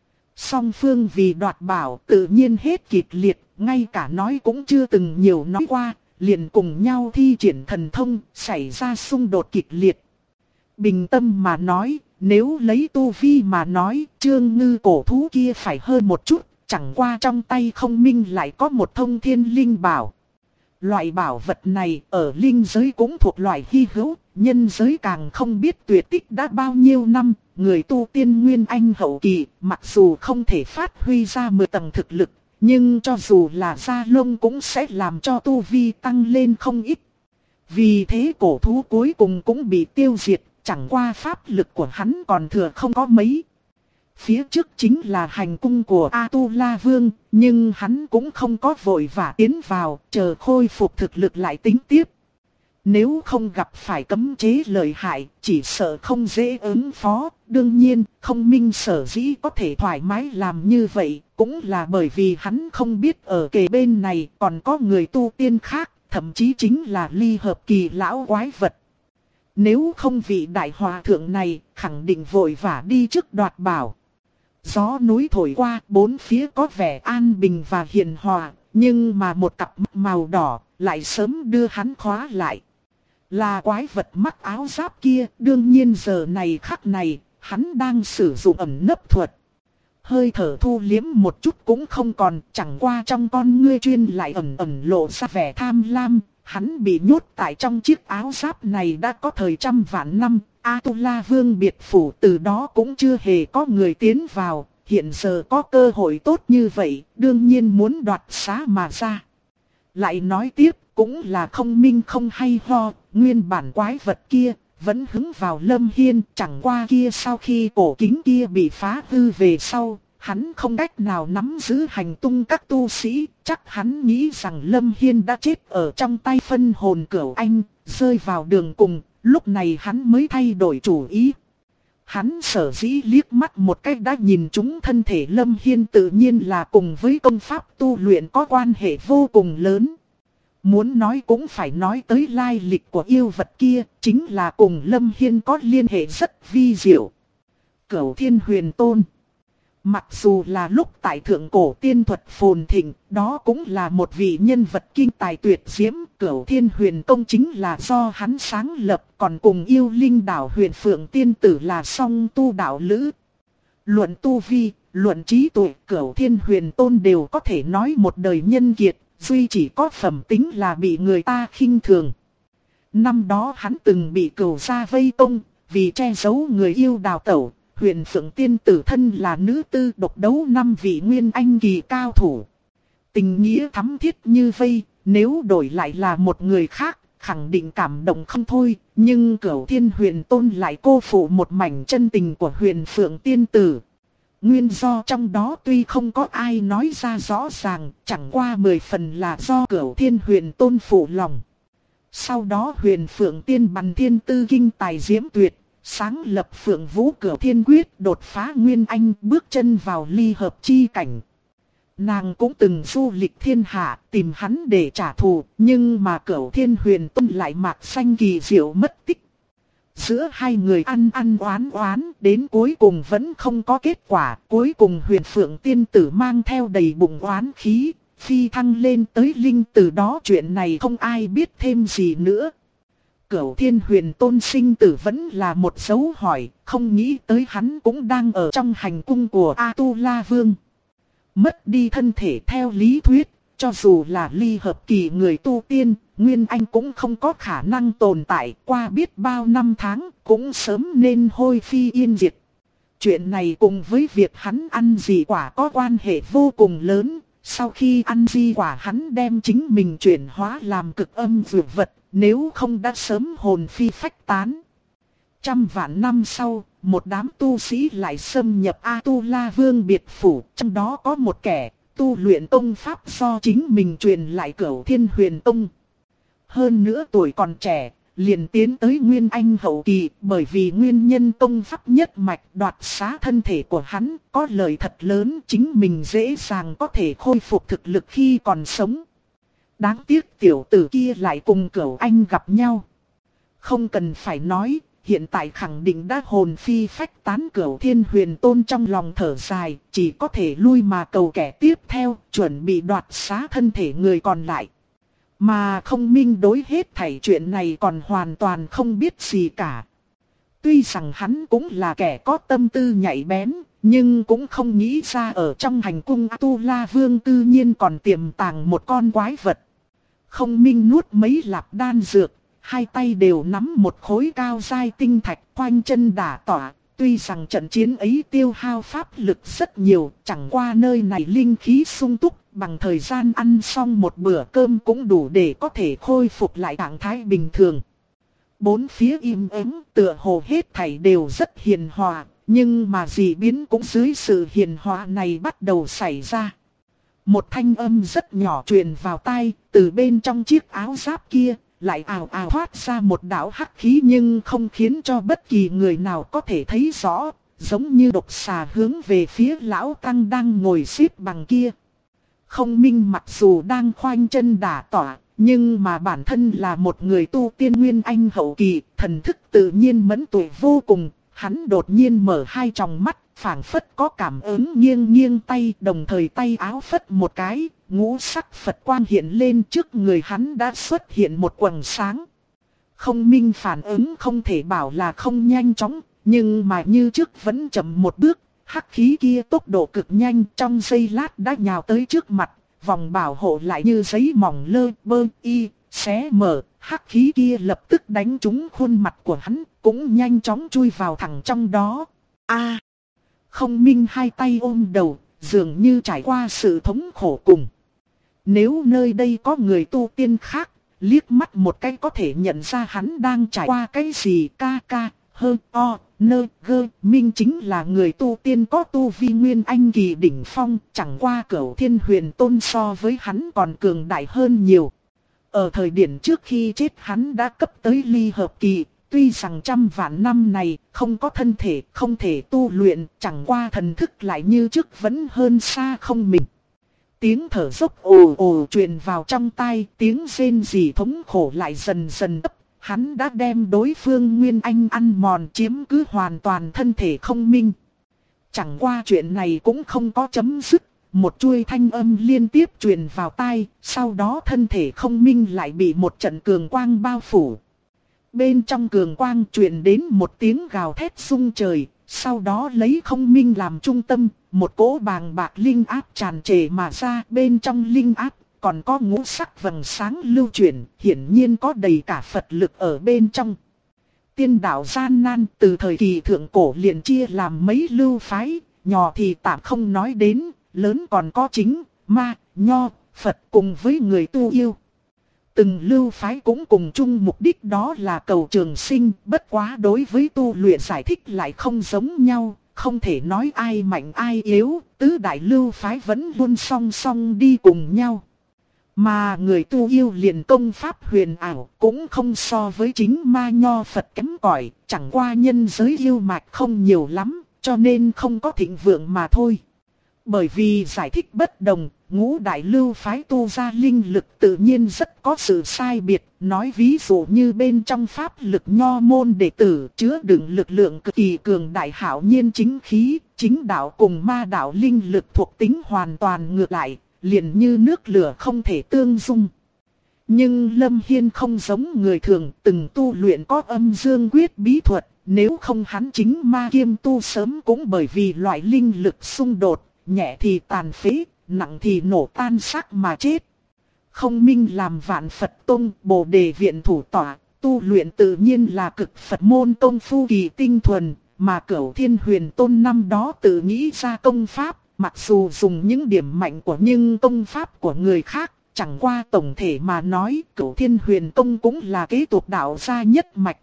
[SPEAKER 1] Song phương vì đoạt bảo tự nhiên hết kịch liệt, ngay cả nói cũng chưa từng nhiều nói qua, liền cùng nhau thi triển thần thông, xảy ra xung đột kịch liệt. Bình tâm mà nói, nếu lấy tu vi mà nói, Trương Ngư cổ thú kia phải hơn một chút, chẳng qua trong tay không minh lại có một thông thiên linh bảo. Loại bảo vật này ở linh giới cũng thuộc loại hy hữu, nhân giới càng không biết tuyệt tích đã bao nhiêu năm, người tu tiên nguyên anh hậu kỳ, mặc dù không thể phát huy ra 10 tầng thực lực, nhưng cho dù là da lông cũng sẽ làm cho tu vi tăng lên không ít. Vì thế cổ thú cuối cùng cũng bị tiêu diệt, chẳng qua pháp lực của hắn còn thừa không có mấy. Phía trước chính là hành cung của A-tu-la Vương, nhưng hắn cũng không có vội vã tiến vào, chờ khôi phục thực lực lại tính tiếp. Nếu không gặp phải cấm chế lợi hại, chỉ sợ không dễ ứng phó. Đương nhiên, không minh sở dĩ có thể thoải mái làm như vậy, cũng là bởi vì hắn không biết ở kề bên này còn có người tu tiên khác, thậm chí chính là ly hợp kỳ lão quái vật. Nếu không vị đại hòa thượng này, khẳng định vội vã đi trước đoạt bảo. Gió núi thổi qua, bốn phía có vẻ an bình và hiền hòa, nhưng mà một cặp mắt màu đỏ lại sớm đưa hắn khóa lại. Là quái vật mắc áo giáp kia, đương nhiên giờ này khắc này, hắn đang sử dụng ẩn nấp thuật. Hơi thở thu liếm một chút cũng không còn, chẳng qua trong con ngươi chuyên lại ẩn ẩn lộ ra vẻ tham lam. Hắn bị nhốt tại trong chiếc áo giáp này đã có thời trăm vạn năm, A-tu-la Vương biệt phủ từ đó cũng chưa hề có người tiến vào, hiện giờ có cơ hội tốt như vậy, đương nhiên muốn đoạt xá mà ra. Lại nói tiếp, cũng là không minh không hay ho, nguyên bản quái vật kia vẫn hứng vào Lâm Hiên, chẳng qua kia sau khi cổ kính kia bị phá hư về sau, hắn không cách nào nắm giữ hành tung các tu sĩ, chắc hắn nghĩ rằng Lâm Hiên đã chết ở trong tay phân hồn Cửu Anh, rơi vào đường cùng, lúc này hắn mới thay đổi chủ ý. Hắn sở dĩ liếc mắt một cách đã nhìn trúng thân thể Lâm Hiên tự nhiên là cùng với công pháp tu luyện có quan hệ vô cùng lớn. Muốn nói cũng phải nói tới lai lịch của yêu vật kia, chính là cùng Lâm Hiên có liên hệ rất vi diệu. Cửu Thiên Huyền Tôn. Mặc dù là lúc tại thượng cổ tiên thuật phồn thịnh, đó cũng là một vị nhân vật kinh tài tuyệt diễm. Cửu Thiên Huyền Tông chính là do hắn sáng lập, còn cùng yêu linh đảo Huyền Phượng Tiên Tử là song tu đạo lữ. Luận tu vi, luận trí tuệ, Cửu Thiên Huyền Tôn đều có thể nói một đời nhân kiệt, duy chỉ có phẩm tính là bị người ta khinh thường. Năm đó hắn từng bị Cửu gia vây công, vì che giấu người yêu đào tẩu. Huyền Phượng Tiên Tử thân là nữ tư độc đấu 5 vị nguyên anh kỳ cao thủ. Tình nghĩa thắm thiết như vây, nếu đổi lại là một người khác, khẳng định cảm động không thôi. Nhưng Cửu Thiên Huyền Tôn lại cô phụ một mảnh chân tình của Huyền Phượng Tiên Tử. Nguyên do trong đó tuy không có ai nói ra rõ ràng, chẳng qua 10 phần là do Cửu Thiên Huyền Tôn phụ lòng. Sau đó Huyền Phượng Tiên bắn thiên tư kinh tài diễm tuyệt. sáng lập Phượng Vũ Cửu Thiên Quyết, đột phá Nguyên Anh, bước chân vào ly hợp chi cảnh. Nàng cũng từng du lịch thiên hạ, tìm hắn để trả thù, nhưng mà Cửu Thiên Huyền Tông lại mạc xanh kỳ diệu mất tích. Giữa hai người ăn oán oán, đến cuối cùng vẫn không có kết quả. Cuối cùng Huyền Phượng tiên tử mang theo đầy bụng oán khí, phi thăng lên tới linh, từ đó chuyện này không ai biết thêm gì nữa. Cửu Thiên Huyền Tôn sinh tử vẫn là một dấu hỏi, không nghĩ tới hắn cũng đang ở trong hành cung của A-tu-la Vương. Mất đi thân thể theo lý thuyết, cho dù là ly hợp kỳ người tu tiên, Nguyên Anh cũng không có khả năng tồn tại, qua biết bao năm tháng cũng sớm nên hôi phi yên diệt. Chuyện này cùng với việc hắn ăn dị quả có quan hệ vô cùng lớn. Sau khi ăn dị quả hắn đem chính mình chuyển hóa làm cực âm dược vật, nếu không đã sớm hồn phi phách tán. Trăm vạn năm sau, một đám tu sĩ lại xâm nhập A-tu-la Vương biệt phủ, trong đó có một kẻ tu luyện tông pháp do chính mình truyền lại Cửu Thiên Huyền Tông. Hơn nữa tuổi còn trẻ, liền tiến tới Nguyên Anh hậu kỳ, bởi vì nguyên nhân tông pháp nhất mạch đoạt xá thân thể của hắn, có lợi thật lớn, chính mình dễ dàng có thể khôi phục thực lực khi còn sống. Đáng tiếc tiểu tử kia lại cùng Cửu Anh gặp nhau. Không cần phải nói, hiện tại khẳng định đã hồn phi phách tán. Cửu Thiên Huyền Tôn trong lòng thở dài, chỉ có thể lui mà cầu kẻ tiếp theo, chuẩn bị đoạt xá thân thể người còn lại. Mà Không Minh đối hết thảy chuyện này còn hoàn toàn không biết gì cả. Tuy rằng hắn cũng là kẻ có tâm tư nhạy bén, nhưng cũng không nghĩ ra ở trong hành cung A-tu-la Vương tự nhiên còn tiềm tàng một con quái vật. Không Minh nuốt mấy lạp đan dược, hai tay đều nắm một khối cao giai tinh thạch, quanh chân đả tỏa. Tuy rằng trận chiến ấy tiêu hao pháp lực rất nhiều, chẳng qua nơi này linh khí sung túc, bằng thời gian ăn xong một bữa cơm cũng đủ để có thể khôi phục lại trạng thái bình thường. Bốn phía im ắng, tựa hồ hết thảy đều rất hiền hòa, nhưng mà dị biến cũng dưới sự hiền hòa này bắt đầu xảy ra. Một thanh âm rất nhỏ truyền vào tai, từ bên trong chiếc áo giáp kia, lại ào ào thoát ra một đạo hắc khí, nhưng không khiến cho bất kỳ người nào có thể thấy rõ, giống như độc xà hướng về phía lão tăng đang ngồi xếp bằng kia. Không Minh mặc dù đang khoanh chân đả tỏa, nhưng mà bản thân là một người tu tiên Nguyên Anh hậu kỳ, thần thức tự nhiên mẫn tuệ vô cùng. Hắn đột nhiên mở hai tròng mắt, phảng phất có cảm ứng, nghiêng nghiêng tay, đồng thời tay áo phất một cái, ngũ sắc Phật quang hiện lên, trước người hắn đã xuất hiện một quầng sáng. Không Minh phản ứng không thể bảo là không nhanh chóng, nhưng mà như trước vẫn chậm một bước. Hắc khí kia tốc độ cực nhanh, trong giây lát đã nhào tới trước mặt, vòng bảo hộ lại như giấy mỏng lơ bơ y, xé mở, hắc khí kia lập tức đánh trúng khuôn mặt của hắn, cũng nhanh chóng chui vào thẳng trong đó. A! Không Minh hai tay ôm đầu, dường như trải qua sự thống khổ cùng. Nếu nơi đây có người tu tiên khác, liếc mắt một cái có thể nhận ra hắn đang trải qua cái gì. Minh chính là người tu tiên có tu vi Nguyên Anh kỳ đỉnh phong, chẳng qua Cửu Thiên Huyền Tôn so với hắn còn cường đại hơn nhiều. Ở thời điểm trước khi chết hắn đã cấp tới ly hợp kỳ, tuy rằng trăm vạn năm này không có thân thể, không thể tu luyện, chẳng qua thần thức lại như trước vẫn hơn xa Không Minh. Tiếng thở dốc ồ ồ truyền vào trong tai, tiếng rên rỉ thống khổ lại dần dần ấp. Hắn đã đem đối phương Nguyên Anh ăn mòn, chiếm cứ hoàn toàn thân thể Không Minh. Chẳng qua chuyện này cũng không có chấm dứt, một chuôi thanh âm liên tiếp truyền vào tai, sau đó thân thể Không Minh lại bị một trận cường quang bao phủ. Bên trong cường quang truyền đến một tiếng gào thét rung trời, sau đó lấy Không Minh làm trung tâm, một cỗ bàng bạc linh áp tràn trề mà ra. Bên trong linh áp còn có ngũ sắc vầng sáng lưu chuyển, hiển nhiên có đầy cả Phật lực ở bên trong. Tiên đạo gian nan từ thời kỳ thượng cổ liền chia làm mấy lưu phái, nhỏ thì tạm không nói đến, lớn còn có chính, ma, nho, Phật cùng với người tu yêu. Từng lưu phái cũng cùng chung mục đích, đó là cầu trường sinh, bất quá đối với tu luyện giải thích lại không giống nhau, không thể nói ai mạnh ai yếu, tứ đại lưu phái vẫn luôn song song đi cùng nhau. Mà người tu yêu liền công pháp huyền ảo cũng không so với chính ma nho Phật kém cỏi, chẳng qua nhân giới yêu mạch không nhiều lắm, cho nên không có thịnh vượng mà thôi. Bởi vì giải thích bất đồng, ngũ đại lưu phái tu ra linh lực tự nhiên rất có sự sai biệt. Nói ví dụ như bên trong pháp lực nho môn đệ tử chứa đựng lực lượng cực kỳ cường đại hạo nhiên chính khí, chính đạo cùng ma đạo linh lực thuộc tính hoàn toàn ngược lại, liền như nước lửa không thể tương dung. Nhưng Lâm Hiên không giống người thường, từng tu luyện có âm dương quyết bí thuật, nếu không hắn chính ma kiêm tu sớm cũng bởi vì loại linh lực xung đột, nhẹ thì tàn phế, nặng thì nổ tan xác mà chết. Không minh làm Vạn Phật Tông Bồ Đề viện thủ tọa, tu luyện tự nhiên là cực Phật môn công phu kỳ tinh thuần, mà Cửu Thiên Huyền Tôn năm đó tự nghĩ ra công pháp, mặc dù dùng những điểm mạnh của nhưng công pháp của người khác, chẳng qua tổng thể mà nói Cửu Thiên Huyền Tông cũng là kế tục đạo gia nhất mạch.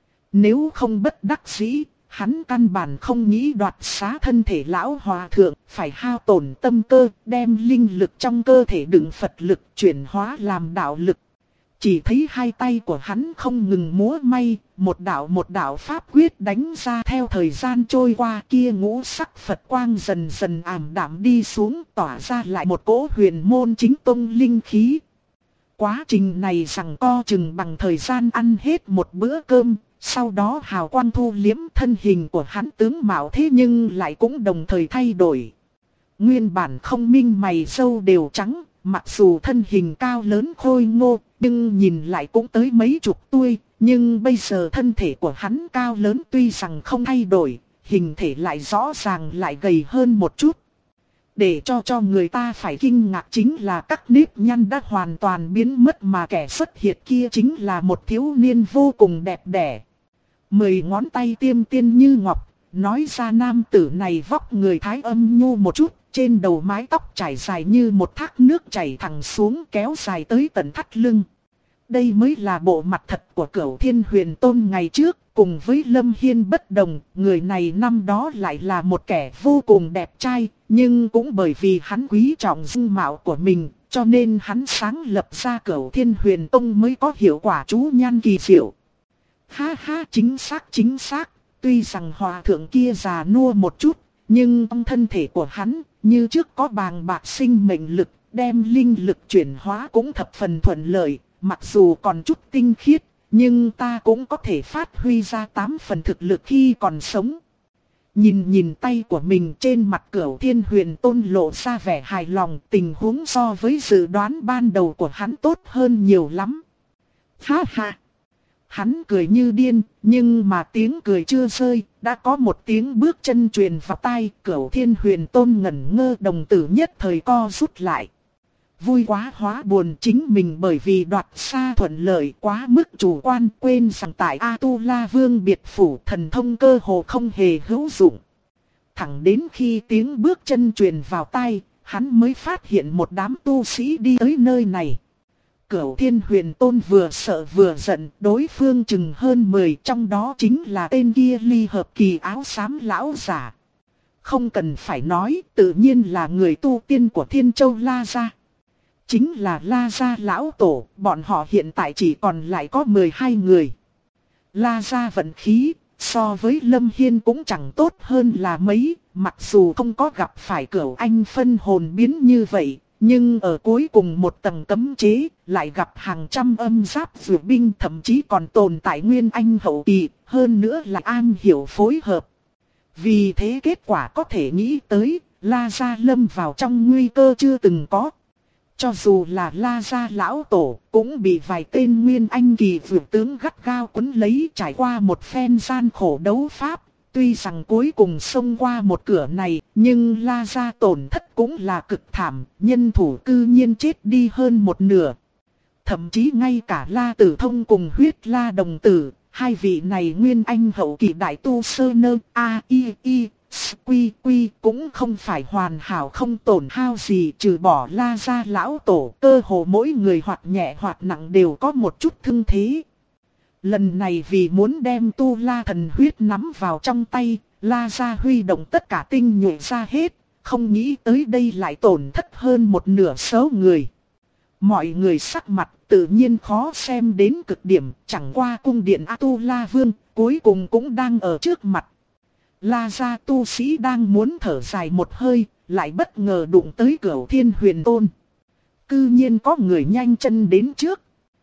[SPEAKER 1] Nếu không bất đắc dĩ, hắn căn bản không nghĩ đoạt xá thân thể lão hòa thượng, phải hao tổn tâm cơ, đem linh lực trong cơ thể đựng Phật lực chuyển hóa làm đạo lực. Chỉ thấy hai tay của hắn không ngừng múa may, một đạo pháp quyết đánh ra, theo thời gian trôi qua kia ngũ sắc Phật quang dần dần ảm đạm đi xuống, tỏa ra lại một cỗ huyền môn chính tông linh khí. Quá trình này rằng co chừng bằng thời gian ăn hết một bữa cơm. Sau đó hào quang thu liếm, thân hình của hắn tướng mạo thế nhưng lại cũng đồng thời thay đổi. Nguyên bản không minh mày râu đều trắng, mặc dù thân hình cao lớn khôi ngô, nhưng nhìn lại cũng tới mấy chục tuổi. Nhưng bây giờ thân thể của hắn cao lớn tuy rằng không thay đổi, hình thể lại rõ ràng lại gầy hơn một chút. Để cho người ta phải kinh ngạc chính là các nếp nhăn đã hoàn toàn biến mất, mà kẻ xuất hiện kia chính là một thiếu niên vô cùng đẹp đẽ. 10 ngón tay tiêm tiên như ngọc, nói ra nam tử này vóc người thái âm nhu một chút, trên đầu mái tóc trải dài như một thác nước chảy thẳng xuống kéo dài tới tận thắt lưng. Đây mới là bộ mặt thật của Cửu Thiên Huyền Tôn ngày trước, cùng với Lâm Hiên bất đồng, người này năm đó lại là một kẻ vô cùng đẹp trai, nhưng cũng bởi vì hắn quý trọng dung mạo của mình, cho nên hắn sáng lập ra Cửu Thiên Huyền Tông mới có hiệu quả chú nhan kỳ diệu. Ha ha, chính xác, tuy rằng hòa thượng kia già nua một chút, nhưng trong thân thể của hắn, như trước có bàng bạc sinh mệnh lực, đem linh lực chuyển hóa cũng thập phần thuận lợi, mặc dù còn chút tinh khiết, nhưng ta cũng có thể phát huy ra 8 phần thực lực khi còn sống. Nhìn tay của mình, trên mặt Cửu Thiên Huyền Tôn lộ ra vẻ hài lòng, tình huống so với dự đoán ban đầu của hắn tốt hơn nhiều lắm. Ha ha! Hắn cười như điên, nhưng mà tiếng cười chưa rơi, đã có một tiếng bước chân truyền vào tai. Cửu Thiên Huyền Tôn ngẩn ngơ, đồng tử nhất thời co rút lại. Vui quá hóa buồn, chính mình bởi vì đoạt xa thuận lợi quá mức chủ quan, quên rằng tại A-tu-la Vương biệt phủ thần thông cơ hồ không hề hữu dụng. Thẳng đến khi tiếng bước chân truyền vào tai, hắn mới phát hiện một đám tu sĩ đi tới nơi này. Cửu Thiên Huyền Tôn vừa sợ vừa giận, đối phương chừng hơn 10, trong đó chính là tên kia ly hợp kỳ áo xám lão giả. Không cần phải nói, tự nhiên là người tu tiên của Thiên Châu La Gia. Chính là La Gia lão tổ, bọn họ hiện tại chỉ còn lại có 12 người. La Gia vận khí, so với Lâm Hiên cũng chẳng tốt hơn là mấy, mặc dù không có gặp phải Cửu Anh phân hồn biến như vậy. Nhưng ở cuối cùng một tầng cấm chế, lại gặp hàng trăm âm giáp dược binh, thậm chí còn tồn tại nguyên anh hậu kỳ, hơn nữa là an hiểu phối hợp. Vì thế kết quả có thể nghĩ tới, La Gia lâm vào trong nguy cơ chưa từng có. Cho dù là La Gia lão tổ, cũng bị vài tên nguyên anh kỳ vượt tướng gắt gao quấn lấy, trải qua một phen gian khổ đấu pháp. Tuy rằng cuối cùng xông qua một cửa này, nhưng La Gia tổn thất cũng là cực thảm, nhân thủ cư nhiên chết đi hơn một nửa. Thậm chí ngay cả La Tử Thông cùng Huyết La Đồng Tử, hai vị này nguyên anh hậu kỳ đại tu sơ nơ, quy cũng không phải hoàn hảo không tổn hao gì, trừ bỏ La Gia lão tổ, cơ hồ mỗi người hoặc nhẹ hoặc nặng đều có một chút thương thế. Lần này vì muốn đem Tu La thần huyết nắm vào trong tay, La Gia huy động tất cả tinh nhuệ ra hết, không nghĩ tới đây lại tổn thất hơn một nửa số người. Mọi người sắc mặt tự nhiên khó xem đến cực điểm, chẳng qua cung điện A-tu-la Vương, cuối cùng cũng đang ở trước mặt. La gia tu sĩ đang muốn thở dài một hơi, lại bất ngờ đụng tới Cửu Thiên Huyền Tôn. Cư nhiên có người nhanh chân đến trước.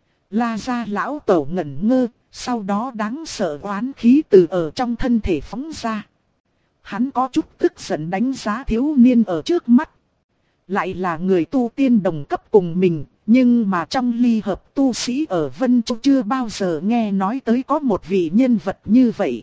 [SPEAKER 1] La gia lão tổ ngẩn ngơ, sau đó đáng sợ oán khí từ ở trong thân thể phóng ra. Hắn có chút tức giận đánh giá thiếu niên ở trước mắt. Lại là người tu tiên đồng cấp cùng mình, nhưng mà trong ly hợp tu sĩ ở Vân Châu chưa bao giờ nghe nói tới có một vị nhân vật như vậy.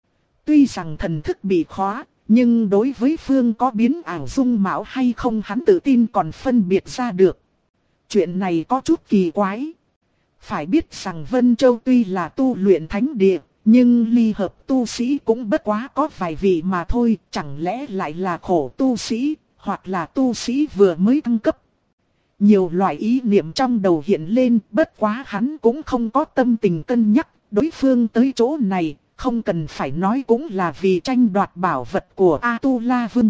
[SPEAKER 1] Tuy rằng thần thức bị khóa, nhưng đối với phương có biến ảo dung mạo hay không hắn tự tin còn phân biệt ra được. Chuyện này có chút kỳ quái. Phải biết rằng Vân Châu tuy là tu luyện thánh địa, nhưng ly hợp tu sĩ cũng bất quá có vài vị mà thôi, chẳng lẽ lại là khổ tu sĩ, hoặc là tu sĩ vừa mới thăng cấp. Nhiều loại ý niệm trong đầu hiện lên, bất quá hắn cũng không có tâm tình cân nhắc, đối phương tới chỗ này, không cần phải nói cũng là vì tranh đoạt bảo vật của A-tu-la Vương.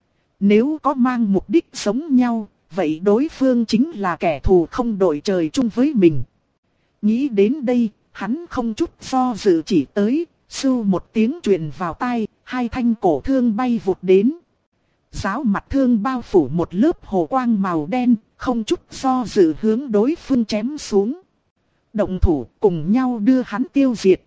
[SPEAKER 1] Nếu có mang mục đích giống nhau, vậy đối phương chính là kẻ thù không đội trời chung với mình. Nghĩ đến đây, hắn không chút do dự chỉ tới, sưu một tiếng truyền vào tai, hai thanh cổ thương bay vụt đến. Giáo mặt thương bao phủ một lớp hồ quang màu đen, không chút do dự hướng đối phương chém xuống. Động thủ cùng nhau đưa hắn tiêu diệt.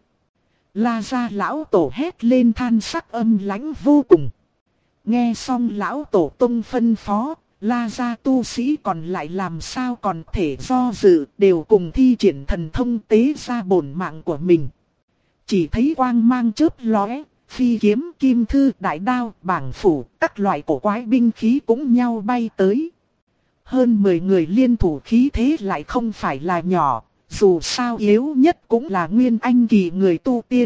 [SPEAKER 1] La gia lão tổ hét lên than sắc âm lãnh vô cùng. Nghe xong lão tổ tông phân phó, La gia tu sĩ còn lại làm sao còn thể do dự, đều cùng thi triển thần thông tế ra bổn mạng của mình. Chỉ thấy quang mang chớp lóe, phi kiếm, kim thư, đại đao, bảng phủ, các loại cổ quái binh khí cũng nhau bay tới. Hơn 10 người liên thủ khí thế lại không phải là nhỏ, dù sao yếu nhất cũng là nguyên anh kỳ người tu tiên.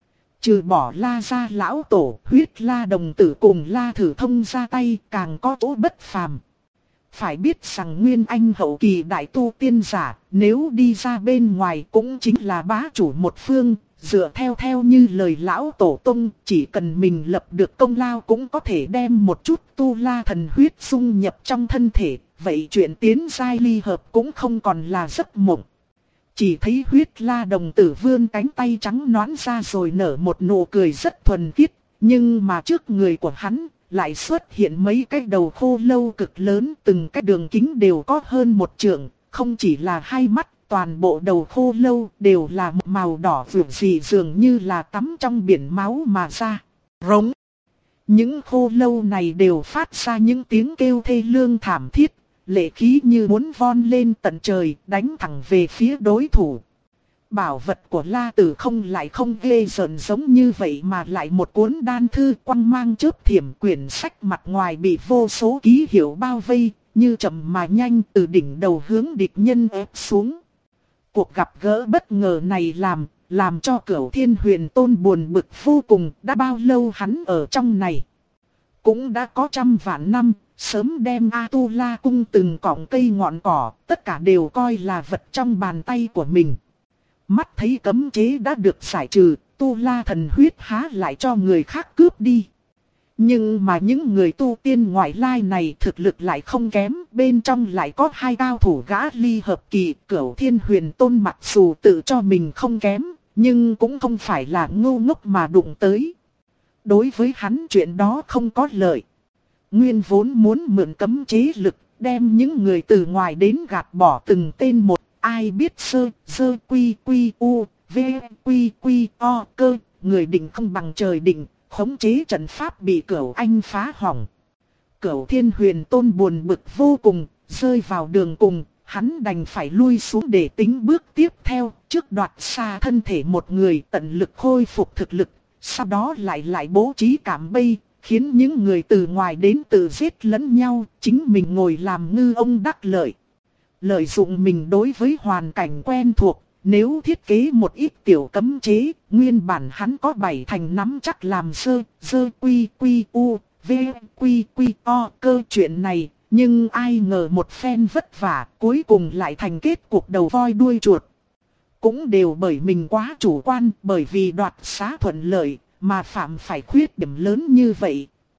[SPEAKER 1] Trừ bỏ La gia lão tổ, huyết La đồng tử cùng La thử thông ra tay càng có chỗ bất phàm. Phải biết rằng nguyên anh hậu kỳ đại tu tiên giả, nếu đi ra bên ngoài cũng chính là bá chủ một phương, dựa theo như lời lão tổ tông, chỉ cần mình lập được công lao cũng có thể đem một chút tu la thần huyết dung nhập trong thân thể, vậy chuyện tiến giai ly hợp cũng không còn là giấc mộng. Chỉ thấy huyết La đồng tử vươn cánh tay trắng nõn ra rồi nở một nụ cười rất thuần khiết, nhưng mà trước người của hắn lại xuất hiện mấy cái đầu khô lâu cực lớn, từng cái đường kính đều có hơn 1 trượng, không chỉ là hai mắt, toàn bộ đầu khô lâu đều là một màu đỏ vượng dị dường như là tắm trong biển máu mà ra. Rống. Những khô lâu này đều phát ra những tiếng kêu thê lương thảm thiết, lệ khí như muốn von lên tận trời, đánh thẳng về phía đối thủ. Bảo vật của La Tử không ghê rợn giống như vậy mà lại một cuốn đan thư quang mang chớp thiểm, quyển sách mặt ngoài bị vô số ký hiệu bao vây, như chậm mà nhanh từ đỉnh đầu hướng địch nhân ép xuống. Cuộc gặp gỡ bất ngờ này làm cho Cửu Thiên Huyền Tôn buồn bực vô cùng, đã bao lâu hắn ở trong này. Cũng đã có trăm vạn năm, sớm đem A-tu-la cung từng cọng cây ngọn cỏ, tất cả đều coi là vật trong bàn tay của mình. Mắt thấy cấm chế đã được giải trừ, tu la thần huyết há lại cho người khác cướp đi. Nhưng mà những người tu tiên ngoại lai này thực lực lại không kém, bên trong lại có hai cao thủ gã ly hợp kỳ. Cửu Thiên Huyền Tôn mặc dù tự cho mình không kém, nhưng cũng không phải là ngu ngốc mà đụng tới. Đối với hắn chuyện đó không có lợi. Nguyên vốn muốn mượn cấm chế lực, đem những người từ ngoài đến gạt bỏ từng tên một. Ai biết sơ quy quy u, v quy quy o cơ, người định không bằng trời định, khống chế trận pháp bị Cửu Anh phá hỏng. Cửu Thiên Huyền Tôn buồn bực vô cùng, rơi vào đường cùng, hắn đành phải lui xuống để tính bước tiếp theo, trước đoạt xa thân thể một người tận lực khôi phục thực lực, sau đó lại bố trí cạm bẫy, khiến những người từ ngoài đến tự giết lẫn nhau, chính mình ngồi làm ngư ông đắc lợi. Lợi dụng mình đối với hoàn cảnh quen thuộc, nếu thiết kế một ít tiểu cấm chế, nguyên bản hắn có 7 thành nắm chắc làm sơ quy quy u, v quy quy o cơ chuyện này, nhưng ai ngờ một phen vất vả, cuối cùng lại thành kết cuộc đầu voi đuôi chuột. Cũng đều bởi mình quá chủ quan, bởi vì đoạt xá thuận lợi, mà phạm phải khuyết điểm lớn như vậy.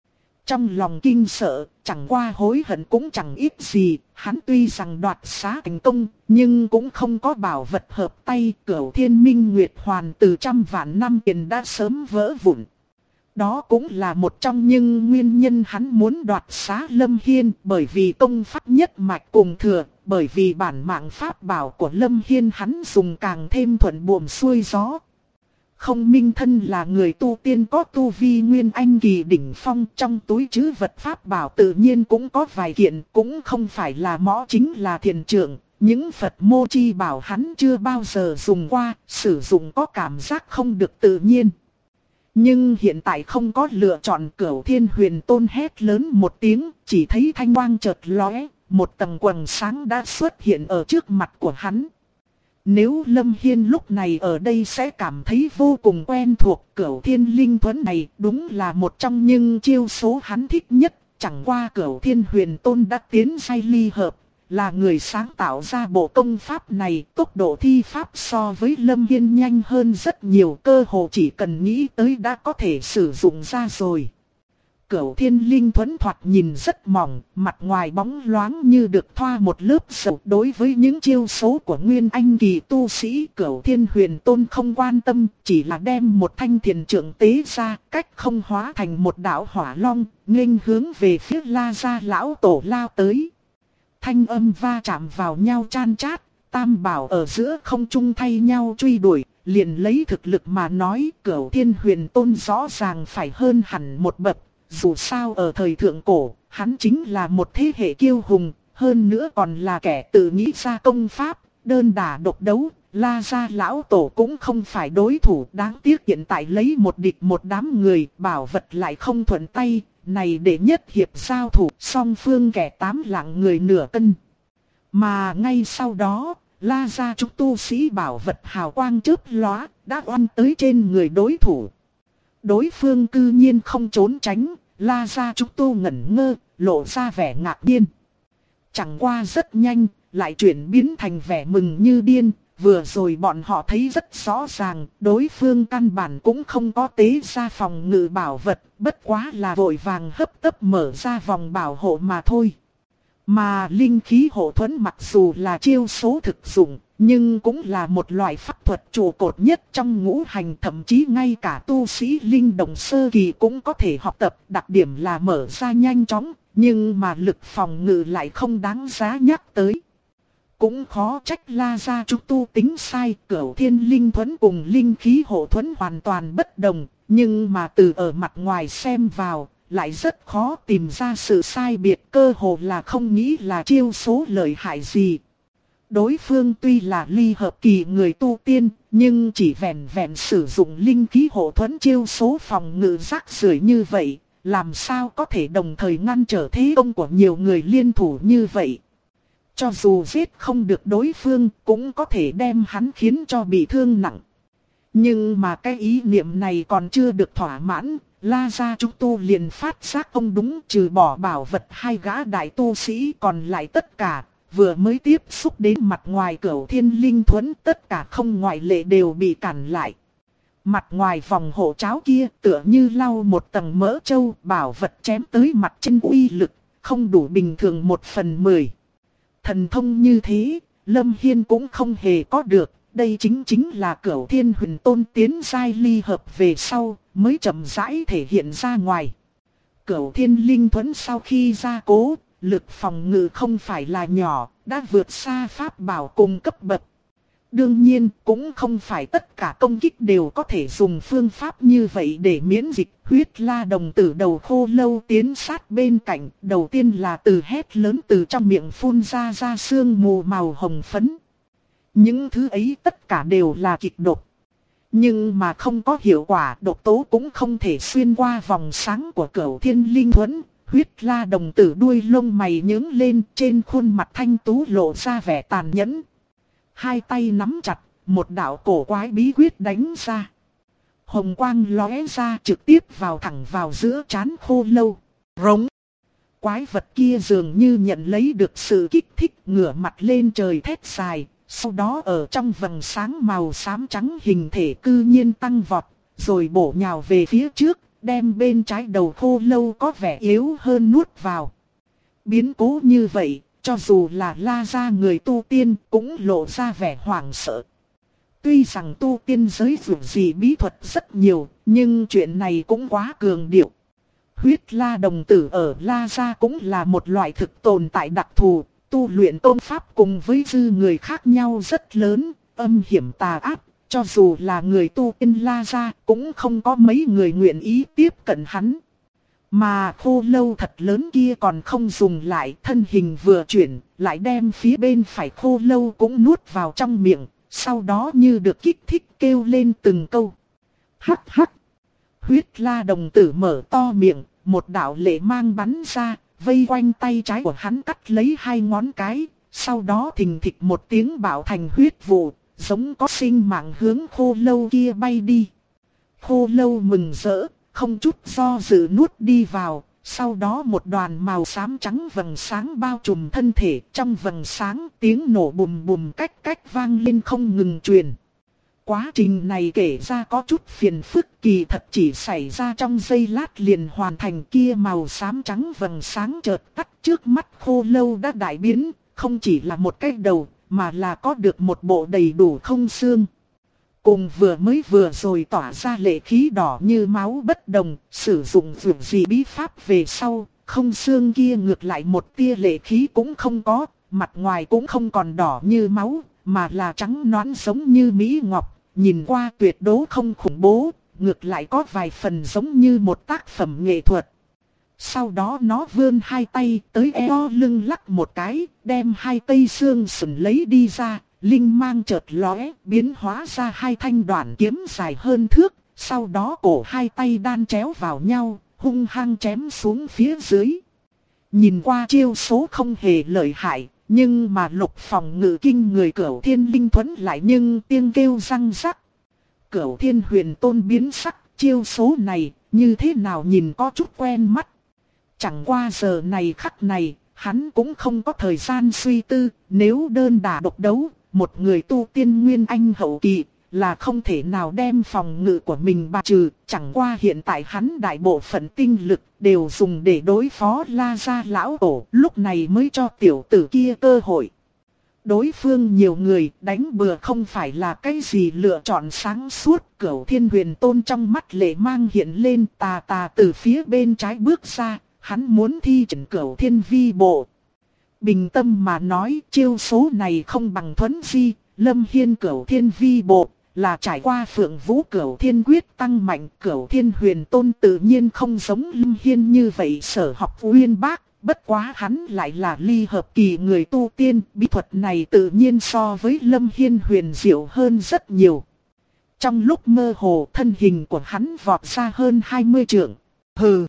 [SPEAKER 1] Trong lòng kinh sợ, chẳng qua hối hận cũng chẳng ít gì, hắn tuy rằng đoạt xá thành công, nhưng cũng không có bảo vật hợp tay. Cửu Thiên Minh Nguyệt Hoàn từ trăm vạn năm tiền đã sớm vỡ vụn. Đó cũng là một trong những nguyên nhân hắn muốn đoạt xá Lâm Hiên, bởi vì công pháp nhất mạch cùng thừa, bởi vì bản mạng pháp bảo của Lâm Hiên hắn dùng càng thêm thuận buồm xuôi gió. Không Minh thân là người tu tiên có tu vi nguyên anh kỳ đỉnh phong, trong túi trữ vật pháp bảo tự nhiên cũng có vài kiện, cũng không phải là mõ chính là thiền trưởng. Những Phật mô chi bảo hắn chưa bao giờ dùng qua, sử dụng có cảm giác không được tự nhiên. Nhưng hiện tại không có lựa chọn. Cửu Thiên Huyền Tôn hét lớn một tiếng, chỉ thấy thanh quang chợt lóe, một tầng quầng sáng đã xuất hiện ở trước mặt của hắn. Nếu Lâm Hiên lúc này ở đây sẽ cảm thấy vô cùng quen thuộc. Cửu Thiên Linh Thuẫn này đúng là một trong những chiêu số hắn thích nhất. Chẳng qua Cửu Thiên Huyền Tôn đã tiến giai ly hợp, là người sáng tạo ra bộ công pháp này. Tốc độ thi pháp so với Lâm Hiên nhanh hơn rất nhiều, cơ hồ chỉ cần nghĩ tới đã có thể sử dụng ra rồi. Cửu Thiên Linh Thuẫn thoạt nhìn rất mỏng, mặt ngoài bóng loáng như được thoa một lớp dầu. Đối với những chiêu số của Nguyên Anh kỳ tu sĩ, Cửu Thiên Huyền Tôn không quan tâm, chỉ là đem một thanh thiền trượng tế ra, cách không hóa thành một đạo hỏa long, nghênh hướng về phía La Gia lão tổ lao tới. Thanh âm va chạm vào nhau chan chát, tam bảo ở giữa không trung thay nhau truy đuổi. Liền lấy thực lực mà nói, Cửu Thiên Huyền Tôn rõ ràng phải hơn hẳn một bậc. Dù sao ở thời thượng cổ, hắn chính là một thế hệ kiêu hùng, hơn nữa còn là kẻ tự nghĩ ra công pháp, đơn đả độc đấu. La Gia lão tổ cũng không phải đối thủ, đáng tiếc hiện tại lấy một địch một đám người, bảo vật lại không thuận tay. Này để nhất hiệp giao thủ, song phương kẻ tám lạng người nửa cân. Mà ngay sau đó, La Gia chúng tu sĩ bảo vật hào quang chớp lóa, đã oanh tới trên người đối thủ. Đối phương cư nhiên không trốn tránh, La Gia chúng tu ngẩn ngơ, lộ ra vẻ ngạc nhiên. Chẳng qua rất nhanh, lại chuyển biến thành vẻ mừng như điên. Vừa rồi bọn họ thấy rất rõ ràng, đối phương căn bản cũng không có tế ra phòng ngự bảo vật, bất quá là vội vàng hấp tấp mở ra vòng bảo hộ mà thôi. Mà linh khí hộ thuẫn mặc dù là chiêu số thực dụng, nhưng cũng là một loại pháp thuật trụ cột nhất trong ngũ hành, thậm chí ngay cả tu sĩ linh động sơ kỳ cũng có thể học tập. Đặc điểm là mở ra nhanh chóng, nhưng mà lực phòng ngự lại không đáng giá nhắc tới. Cũng khó trách La Gia chúng tu tính sai, Cửu Thiên Linh Thuẫn cùng linh khí hộ thuẫn hoàn toàn bất đồng, nhưng mà từ ở mặt ngoài xem vào, lại rất khó tìm ra sự sai biệt, cơ hồ là không nghĩ là chiêu số lợi hại gì. Đối phương tuy là ly hợp kỳ người tu tiên, nhưng chỉ vẹn vẹn sử dụng linh khí hộ thuẫn chiêu số phòng ngự rác rưởi như vậy, làm sao có thể đồng thời ngăn trở thế công của nhiều người liên thủ như vậy. Cho dù giết không được đối phương, cũng có thể đem hắn khiến cho bị thương nặng. Nhưng mà cái ý niệm này còn chưa được thỏa mãn, La Gia chúng tu liền phát giác không đúng, trừ bỏ bảo vật hai gã đại tu sĩ còn lại tất cả, vừa mới tiếp xúc đến mặt ngoài Cửu Thiên Linh Thuẫn, tất cả không ngoại lệ đều bị cản lại. Mặt ngoài vòng hộ cháo kia tựa như lau một tầng mỡ trâu, bảo vật chém tới mặt trên uy lực, không đủ bình thường 1/10. Thần thông như thế, Lâm Hiên cũng không hề có được, đây chính là Cửu Thiên Huyền Tôn tiến giai ly hợp về sau, mới chậm rãi thể hiện ra ngoài. Cửu Thiên Linh Thuẫn sau khi gia cố, lực phòng ngự không phải là nhỏ, đã vượt xa pháp bảo cùng cấp bậc. Đương nhiên, cũng không phải tất cả công kích đều có thể dùng phương pháp như vậy để miễn dịch. Huyết La đồng tử đầu khô lâu tiến sát bên cạnh, đầu tiên là từ hét lớn từ trong miệng phun ra sương mù màu hồng phấn. Những thứ ấy tất cả đều là kịch độc. Nhưng mà không có hiệu quả, độc tố cũng không thể xuyên qua vòng sáng của Cửu Thiên Linh Thuẫn. Huyết La đồng tử đuôi lông mày nhướng lên, trên khuôn mặt thanh tú lộ ra vẻ tàn nhẫn. Hai tay nắm chặt, một đạo cổ quái bí quyết đánh ra. Hồng quang lóe ra trực tiếp vào thẳng vào giữa trán khô lâu. Rống. Quái vật kia dường như nhận lấy được sự kích thích, ngửa mặt lên trời thét dài. Sau đó ở trong vầng sáng màu xám trắng hình thể cư nhiên tăng vọt, rồi bổ nhào về phía trước, đem bên trái đầu khô lâu có vẻ yếu hơn nuốt vào. Biến cố như vậy, cho dù là La gia người tu tiên cũng lộ ra vẻ hoảng sợ. Tuy rằng tu tiên giới dù gì bí thuật rất nhiều, nhưng chuyện này cũng quá cường điệu. Huyết La đồng tử ở La gia cũng là một loại thực tồn tại đặc thù, tu luyện tôn pháp cùng với dư người khác nhau rất lớn, âm hiểm tà ác. Cho dù là người tu tiên La gia cũng không có mấy người nguyện ý tiếp cận hắn. Mà khô lâu thật lớn kia còn không dùng lại, thân hình vừa chuyển, lại đem phía bên phải khô lâu cũng nuốt vào trong miệng, sau đó như được kích thích kêu lên từng câu. Hắc hắc. Huyết La đồng tử mở to miệng, một đạo lệ mang bắn ra, vây quanh tay trái của hắn cắt lấy 2 ngón cái, sau đó thình thịch một tiếng bạo thành huyết vụ, giống có sinh mạng hướng khô lâu kia bay đi. Khô lâu mừng rỡ, không chút do dự nuốt đi vào, sau đó một đoàn màu xám trắng vầng sáng bao trùm thân thể, trong vầng sáng tiếng nổ bùm bùm cách cách vang lên không ngừng truyền. Quá trình này kể ra có chút phiền phức, kỳ thật chỉ xảy ra trong giây lát liền hoàn thành. Kia màu xám trắng vầng sáng chợt tắt, trước mắt khô lâu đã đại biến, không chỉ là một cái đầu, mà là có được một bộ đầy đủ không xương. Cùng vừa rồi tỏa ra lệ khí đỏ như máu bất đồng, sử dụng vượt gì bí pháp về sau, không xương kia ngược lại một tia lệ khí cũng không có, mặt ngoài cũng không còn đỏ như máu, mà là trắng nõn giống như mỹ ngọc, nhìn qua tuyệt đối không khủng bố, ngược lại có vài phần giống như một tác phẩm nghệ thuật. Sau đó nó vươn 2 tay tới eo lưng lắc một cái, đem 2 cây xương sườn lấy đi ra, linh mang chợt lóe, biến hóa ra 2 thanh đoạn kiếm dài hơn thước, sau đó cổ 2 tay đan chéo vào nhau, hung hăng chém xuống phía dưới. Nhìn qua chiêu số không hề lợi hại, nhưng mà Lục phòng ngự kinh người Cửu Thiên Linh Thuẫn lại nhưng tiếng kêu răng rắc. Cửu Thiên Huyền Tôn biến sắc, chiêu số này như thế nào nhìn có chút quen mắt. Chẳng qua giờ này khắc này, hắn cũng không có thời gian suy tư, nếu đơn đả độc đấu, một người tu tiên nguyên anh hậu kỳ là không thể nào đem phòng ngự của mình bài trừ, chẳng qua hiện tại hắn đại bộ phận tinh lực đều dùng để đối phó La gia lão tổ, lúc này mới cho tiểu tử kia cơ hội. Đối phương nhiều người, đánh bừa không phải là cái gì lựa chọn sáng suốt. Cửu Thiên Huyền Tôn trong mắt lệ mang hiện lên, tà tà từ phía bên trái bước ra, hắn muốn thi triển Cửu Thiên Vi Bộ. Bình tâm mà nói, chiêu số này không bằng Thuấn Di, Lâm Hiên Cửu Thiên Vi Bộ, là trải qua Phượng Vũ Cửu Thiên Quyết tăng mạnh. Cửu Thiên Huyền Tôn tự nhiên không giống Lâm Hiên như vậy sở học uyên bác, bất quá hắn lại là ly hợp kỳ người tu tiên, bí thuật này tự nhiên so với Lâm Hiên huyền diệu hơn rất nhiều. Trong lúc mơ hồ, thân hình của hắn vọt ra hơn 20 trượng. Hừ!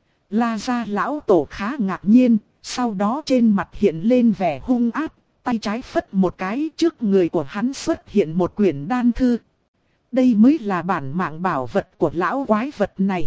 [SPEAKER 1] La gia lão tổ khá ngạc nhiên, sau đó trên mặt hiện lên vẻ hung ác, tay trái phất một cái, trước người của hắn xuất hiện một quyển đan thư. Đây mới là bản mạng bảo vật của lão quái vật này.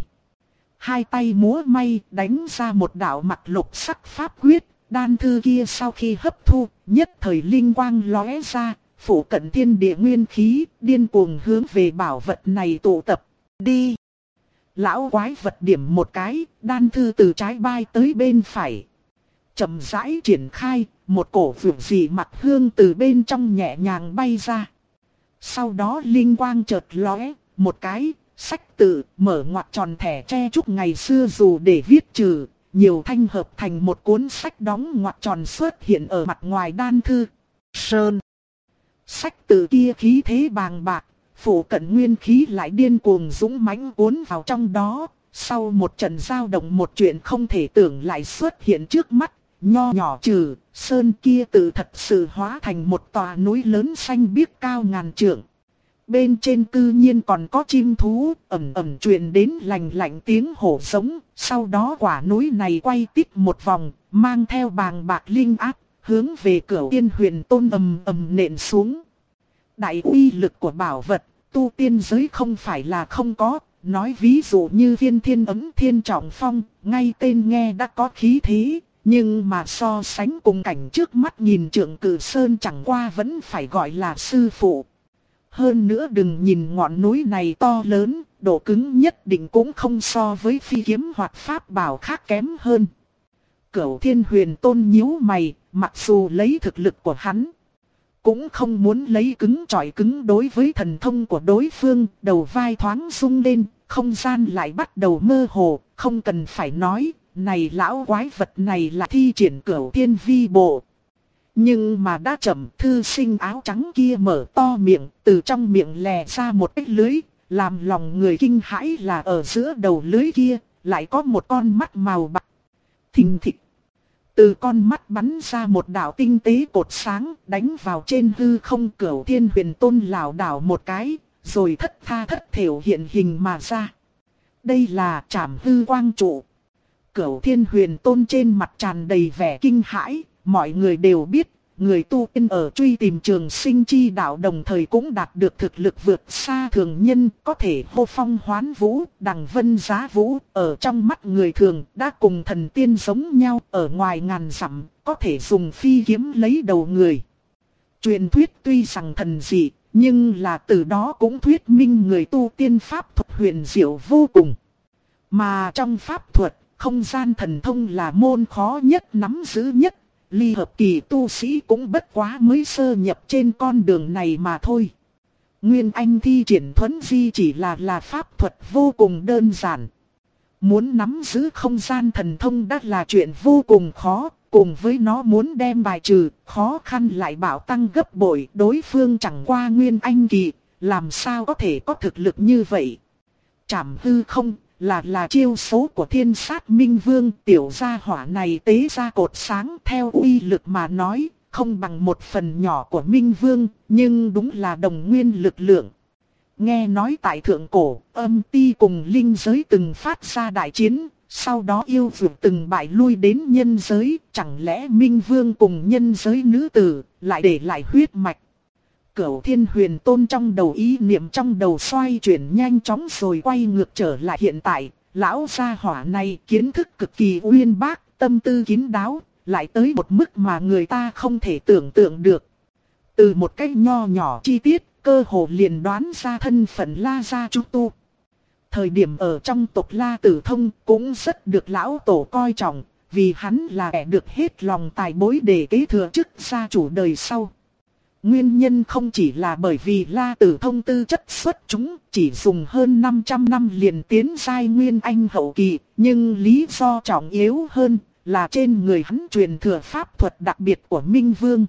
[SPEAKER 1] 2 tay múa may đánh ra một đạo mặt lục sắc pháp quyết, đan thư kia sau khi hấp thu, nhất thời linh quang lóe ra, phủ cận thiên địa nguyên khí, điên cuồng hướng về bảo vật này tụ tập. Đi! Lão quái vật điểm một cái, đan thư từ trái bay tới bên phải. Chậm rãi triển khai, một cổ vượng dị mặc hương từ bên trong nhẹ nhàng bay ra. Sau đó linh quang chợt lóe, một cái, sách tự mở ngoặc tròn thẻ tre trúc ngày xưa dù để viết trừ, nhiều thanh hợp thành một cuốn sách đóng ngoặc tròn xuất hiện ở mặt ngoài đan thư. Sơn. Sách tự kia khí thế bàng bạc, phủ cận nguyên khí lại điên cuồng dũng mãnh cuốn vào trong đó. Sau một trận giao động, một chuyện không thể tưởng lại xuất hiện trước mắt. Nho nhỏ Trừ Sơn kia tự thật sự hóa thành một tòa núi lớn xanh biếc cao ngàn trượng. Bên trên cư nhiên còn có chim thú, ầm ầm truyền đến lành lạnh tiếng hổ giống. Sau đó quả núi này quay tít một vòng, mang theo bàng bạc linh áp, hướng về Cửu Thiên Huyền Tôn ầm ầm nện xuống. Đại uy lực của bảo vật, tu tiên giới không phải là không có. Nói ví dụ như Viên Thiên Ấm Thiên Trọng Phong, ngay tên nghe đã có khí thế. Nhưng mà so sánh cùng cảnh trước mắt nhìn Trượng Cử Sơn chẳng qua vẫn phải gọi là sư phụ. Hơn nữa đừng nhìn ngọn núi này to lớn, độ cứng nhất định cũng không so với phi kiếm hoặc pháp bảo khác kém hơn. Cửu Thiên Huyền Tôn nhíu mày, mặc dù lấy thực lực của hắn, cũng không muốn lấy cứng chọi cứng đối với thần thông của đối phương. Đầu vai thoáng rung lên, không gian lại bắt đầu mơ hồ, không cần phải nói, này lão quái vật này là thi triển Cửu Thiên Vi Bộ. Nhưng mà đã chậm, thư sinh áo trắng kia mở to miệng, từ trong miệng lè ra một cái lưới, làm lòng người kinh hãi là ở giữa đầu lưới kia, lại có một con mắt màu bạc. Thình thịch. Từ con mắt bắn ra một đạo tinh tế cột sáng, đánh vào trên hư không. Cửu Thiên Huyền Tôn lảo đảo một cái, rồi thất tha thất thểu hiện hình mà ra. Đây là Trảm Hư Quang Trụ. Cửu Thiên Huyền Tôn trên mặt tràn đầy vẻ kinh hãi. Mọi người đều biết, người tu tiên ở truy tìm trường sinh chi đạo đồng thời cũng đạt được thực lực vượt xa thường nhân, có thể hô phong hoán vũ, đằng vân giá vũ, ở trong mắt người thường đã cùng thần tiên giống nhau, ở ngoài ngàn dặm, có thể dùng phi kiếm lấy đầu người. Truyền thuyết tuy rằng thần dị, nhưng là từ đó cũng thuyết minh người tu tiên pháp thuật huyền diệu vô cùng. Mà trong pháp thuật, không gian thần thông là môn khó nhất nắm giữ nhất. Ly hợp kỳ tu sĩ cũng bất quá mới sơ nhập trên con đường này mà thôi. Nguyên Anh thi triển thuấn di chỉ là pháp thuật vô cùng đơn giản. Muốn nắm giữ không gian thần thông đã là chuyện vô cùng khó, cùng với nó muốn đem bài trừ, khó khăn lại bảo tăng gấp bội. Đối phương chẳng qua Nguyên Anh kỳ, làm sao có thể có thực lực như vậy. Trảm hư không là chiêu số của Thiên Sát Minh Vương. Tiểu gia hỏa này tế ra cột sáng, theo uy lực mà nói, không bằng một phần nhỏ của Minh Vương, nhưng đúng là đồng nguyên lực lượng. Nghe nói tại thượng cổ, âm ti cùng linh giới từng phát ra đại chiến, sau đó yêu vượt từng bại lui đến nhân giới, chẳng lẽ Minh Vương cùng nhân giới nữ tử lại để lại huyết mạch. Cửu Thiên Huyền Tôn trong đầu ý niệm trong đầu xoay chuyển nhanh chóng rồi quay ngược trở lại hiện tại. Lão gia hỏa này kiến thức cực kỳ uyên bác, tâm tư kín đáo, lại tới một mức mà người ta không thể tưởng tượng được. Từ một cái nho nhỏ chi tiết, cơ hồ liền đoán ra thân phận La Gia Chu Tu. Thời điểm ở trong tộc La Tử Thông cũng rất được lão tổ coi trọng, vì hắn là kẻ được hết lòng tài bối để kế thừa chức gia chủ đời sau. Nguyên nhân không chỉ là bởi vì La Tử Thông tư chất xuất chúng, chỉ dùng hơn 500 năm liền tiến giai Nguyên Anh hậu kỳ, nhưng lý do trọng yếu hơn là trên người hắn truyền thừa pháp thuật đặc biệt của Minh Vương.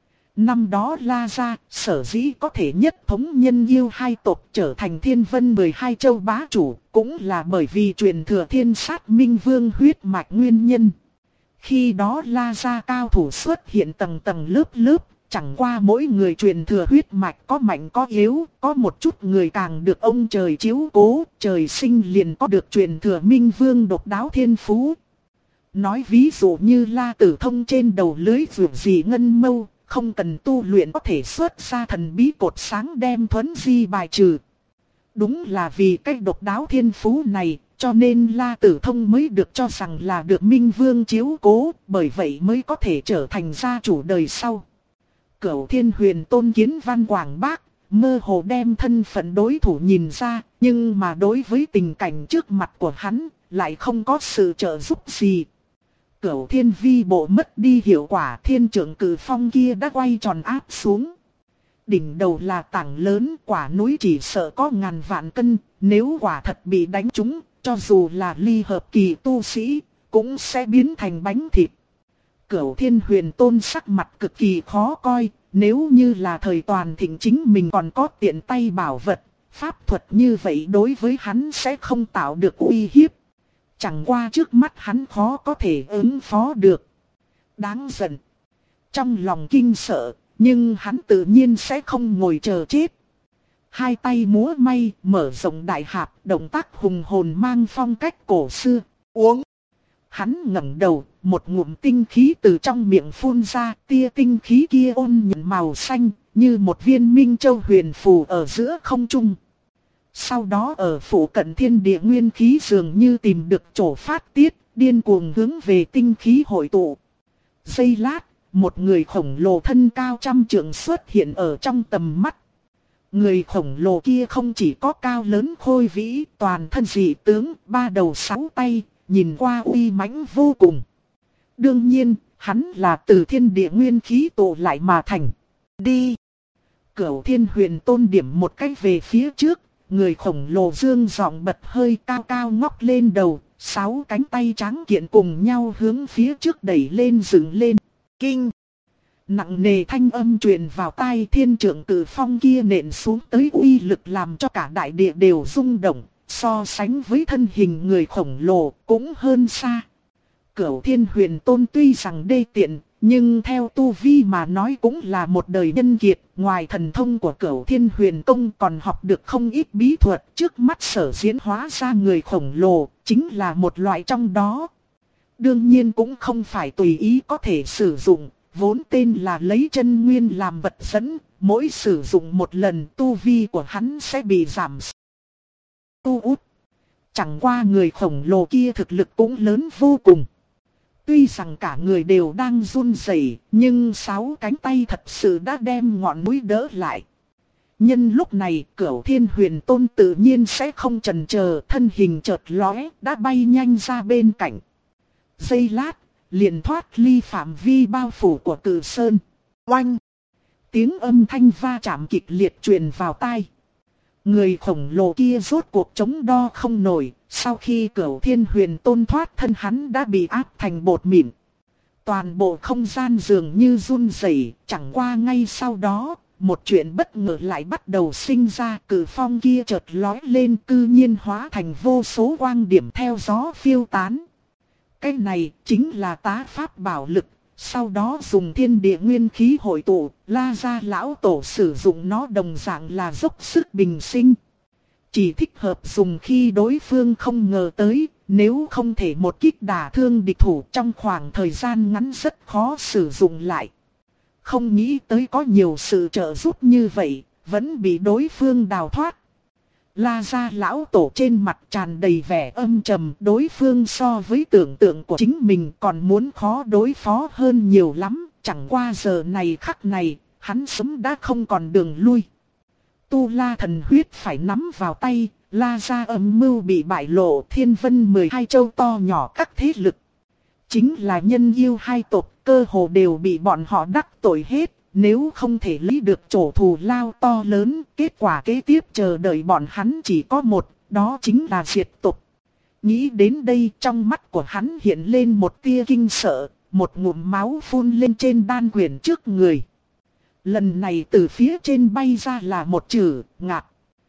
[SPEAKER 1] Năm đó La Gia sở dĩ có thể nhất thống nhân yêu hai tộc trở thành Thiên Vân 12 châu bá chủ, cũng là bởi vì truyền thừa Thiên Sát Minh Vương huyết mạch nguyên nhân. Khi đó La Gia cao thủ xuất hiện tầng tầng lớp lớp. Chẳng qua mỗi người truyền thừa huyết mạch có mạnh có yếu, có một chút người càng được ông trời chiếu cố, trời sinh liền có được truyền thừa Minh Vương độc đáo thiên phú. Nói ví dụ như La Tử Thông trên đầu lưới vượt dị ngân mâu, không cần tu luyện có thể xuất ra thần bí cột sáng đem thuấn di bài trừ. Đúng là vì cách độc đáo thiên phú này, cho nên La Tử Thông mới được cho rằng là được Minh Vương chiếu cố, bởi vậy mới có thể trở thành gia chủ đời sau. Cửu Thiên Huyền Tôn kiến văn quảng bác, mơ hồ đem thân phận đối thủ nhìn ra, nhưng mà đối với tình cảnh trước mặt của hắn, lại không có sự trợ giúp gì. Cửu Thiên Vi Bộ mất đi hiệu quả, thiên trưởng cử phong kia đã quay tròn áp xuống. Đỉnh đầu là tảng lớn, quả núi chỉ sợ có ngàn vạn cân, nếu quả thật bị đánh trúng, cho dù là ly hợp kỳ tu sĩ, cũng sẽ biến thành bánh thịt. Cửu Thiên Huyền Tôn sắc mặt cực kỳ khó coi, nếu như là thời toàn thịnh chính mình còn có tiện tay bảo vật, pháp thuật như vậy đối với hắn sẽ không tạo được uy hiếp. Chẳng qua trước mắt hắn khó có thể ứng phó được. Đáng giận. Trong lòng kinh sợ, nhưng hắn tự nhiên sẽ không ngồi chờ chết. Hai tay múa may, mở rộng đại hạp, động tác hùng hồn mang phong cách cổ xưa. Uống. Hắn ngẩng đầu, một ngụm tinh khí từ trong miệng phun ra, tia tinh khí kia ôn nhuận màu xanh, như một viên minh châu huyền phù ở giữa không trung. Sau đó ở phủ cận thiên địa nguyên khí dường như tìm được chỗ phát tiết, điên cuồng hướng về tinh khí hội tụ. Giây lát, một người khổng lồ thân cao trăm trượng xuất hiện ở trong tầm mắt. Người khổng lồ kia không chỉ có cao lớn khôi vĩ, toàn thân dị tướng, 3 đầu 6 tay, nhìn qua uy mãnh vô cùng. Đương nhiên, hắn là từ thiên địa nguyên khí tụ lại mà thành. Đi! Cửu Thiên Huyền Tôn điểm một cách về phía trước, người khổng lồ dương giọng bật hơi cao cao ngóc lên đầu, 6 cánh tay trắng kiện cùng nhau hướng phía trước đẩy lên dựng lên. Kinh! Nặng nề thanh âm truyền vào tai, thiên trượng cử phong kia nện xuống tới uy lực làm cho cả đại địa đều rung động, so sánh với thân hình người khổng lồ cũng hơn xa. Cửu Thiên Huyền Tôn tuy rằng đê tiện, nhưng theo tu vi mà nói cũng là một đời nhân kiệt, ngoài thần thông của Cửu Thiên Huyền Công còn học được không ít bí thuật, trước mắt sở diễn hóa ra người khổng lồ, chính là một loại trong đó. Đương nhiên cũng không phải tùy ý có thể sử dụng, vốn tên là lấy chân nguyên làm vật dẫn, mỗi sử dụng một lần tu vi của hắn sẽ bị giảm tu út. Chẳng qua người khổng lồ kia thực lực cũng lớn vô cùng. Tuy rằng cả người đều đang run rẩy, nhưng 6 cánh tay thật sự đã đem ngọn núi đỡ lại. Nhân lúc này, Cửu Thiên Huyền Tôn tự nhiên sẽ không chần chờ, thân hình chợt lóe, đã bay nhanh ra bên cạnh. Giây lát, liền thoát ly phạm vi bao phủ của Cử Sơn. Oanh! Tiếng âm thanh va chạm kịch liệt truyền vào tai. Người khổng lồ kia rốt cuộc chống đo không nổi, sau khi Cửu Thiên Huyền Tôn thoát thân hắn đã bị áp thành bột mịn. Toàn bộ không gian dường như run rẩy, chẳng qua ngay sau đó, một chuyện bất ngờ lại bắt đầu sinh ra, cử phong kia chợt lói lên cư nhiên hóa thành vô số quang điểm theo gió phiêu tán. Cái này chính là tá pháp bảo lực. Sau đó dùng thiên địa nguyên khí hội tụ, La Gia lão tổ sử dụng nó đồng dạng là dốc sức bình sinh. Chỉ thích hợp dùng khi đối phương không ngờ tới, nếu không thể một kích đả thương địch thủ trong khoảng thời gian ngắn rất khó sử dụng lại. Không nghĩ tới có nhiều sự trợ giúp như vậy, vẫn bị đối phương đào thoát. La Gia lão tổ trên mặt tràn đầy vẻ âm trầm, đối phương so với tưởng tượng của chính mình còn muốn khó đối phó hơn nhiều lắm, chẳng qua giờ này khắc này, hắn sớm đã không còn đường lui. Tu La thần huyết phải nắm vào tay, La Gia âm mưu bị bại lộ, thiên vân 12 châu to nhỏ các thế lực. Chính là nhân yêu hai tộc, cơ hồ đều bị bọn họ đắc tội hết. Nếu không thể lấy được chỗ thù lao to lớn, kết quả kế tiếp chờ đợi bọn hắn chỉ có một, đó chính là diệt tộc. Nghĩ đến đây, trong mắt của hắn hiện lên một tia kinh sợ, một ngụm máu phun lên trên đan quyển trước người. Lần này từ phía trên bay ra là một chữ ngạc.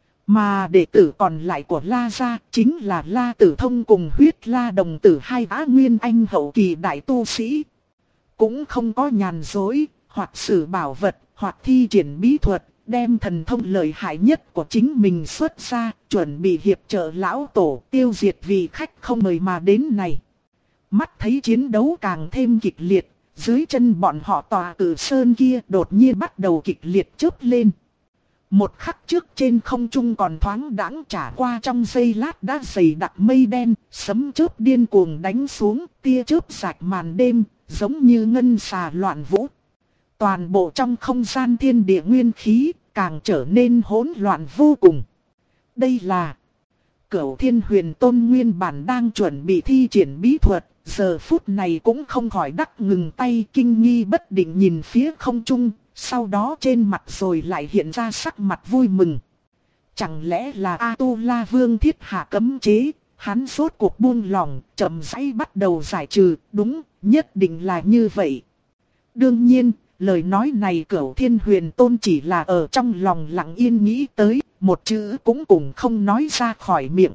[SPEAKER 1] Mà đệ tử còn lại của La Gia chính là La Tử Thông cùng Huyết La Đồng Tử, hai gã nguyên anh hậu kỳ đại tu sĩ. Cũng không có nhàn dối, hoặc sử bảo vật, hoặc thi triển bí thuật, đem thần thông lợi hại nhất của chính mình xuất ra, chuẩn bị hiệp trợ lão tổ tiêu diệt vị khách không mời mà đến này. Mắt thấy chiến đấu càng thêm kịch liệt, dưới chân bọn họ tòa Cử Sơn kia đột nhiên bắt đầu kịch liệt chớp lên. Một khắc trước trên không trung còn thoáng đãng, trả qua trong giây lát đã dày đặc mây đen, sấm chớp điên cuồng đánh xuống, tia chớp rạch màn đêm, giống như ngân xà loạn vũ. Toàn bộ trong không gian thiên địa nguyên khí, càng trở nên hỗn loạn vô cùng. Đây là Cửu Thiên Huyền Tôn nguyên bản đang chuẩn bị thi triển bí thuật, giờ phút này cũng không khỏi đắc ngừng tay, kinh nghi bất định nhìn phía không trung, sau đó trên mặt rồi lại hiện ra sắc mặt vui mừng. Chẳng lẽ là A-tu-la Vương thiết hạ cấm chế, hắn rốt cuộc buông lòng, chậm rãi bắt đầu giải trừ, đúng, nhất định là như vậy. Đương nhiên, lời nói này Cửu Thiên Huyền Tôn chỉ là ở trong lòng lặng yên nghĩ tới, một chữ cũng cùng không nói ra khỏi miệng.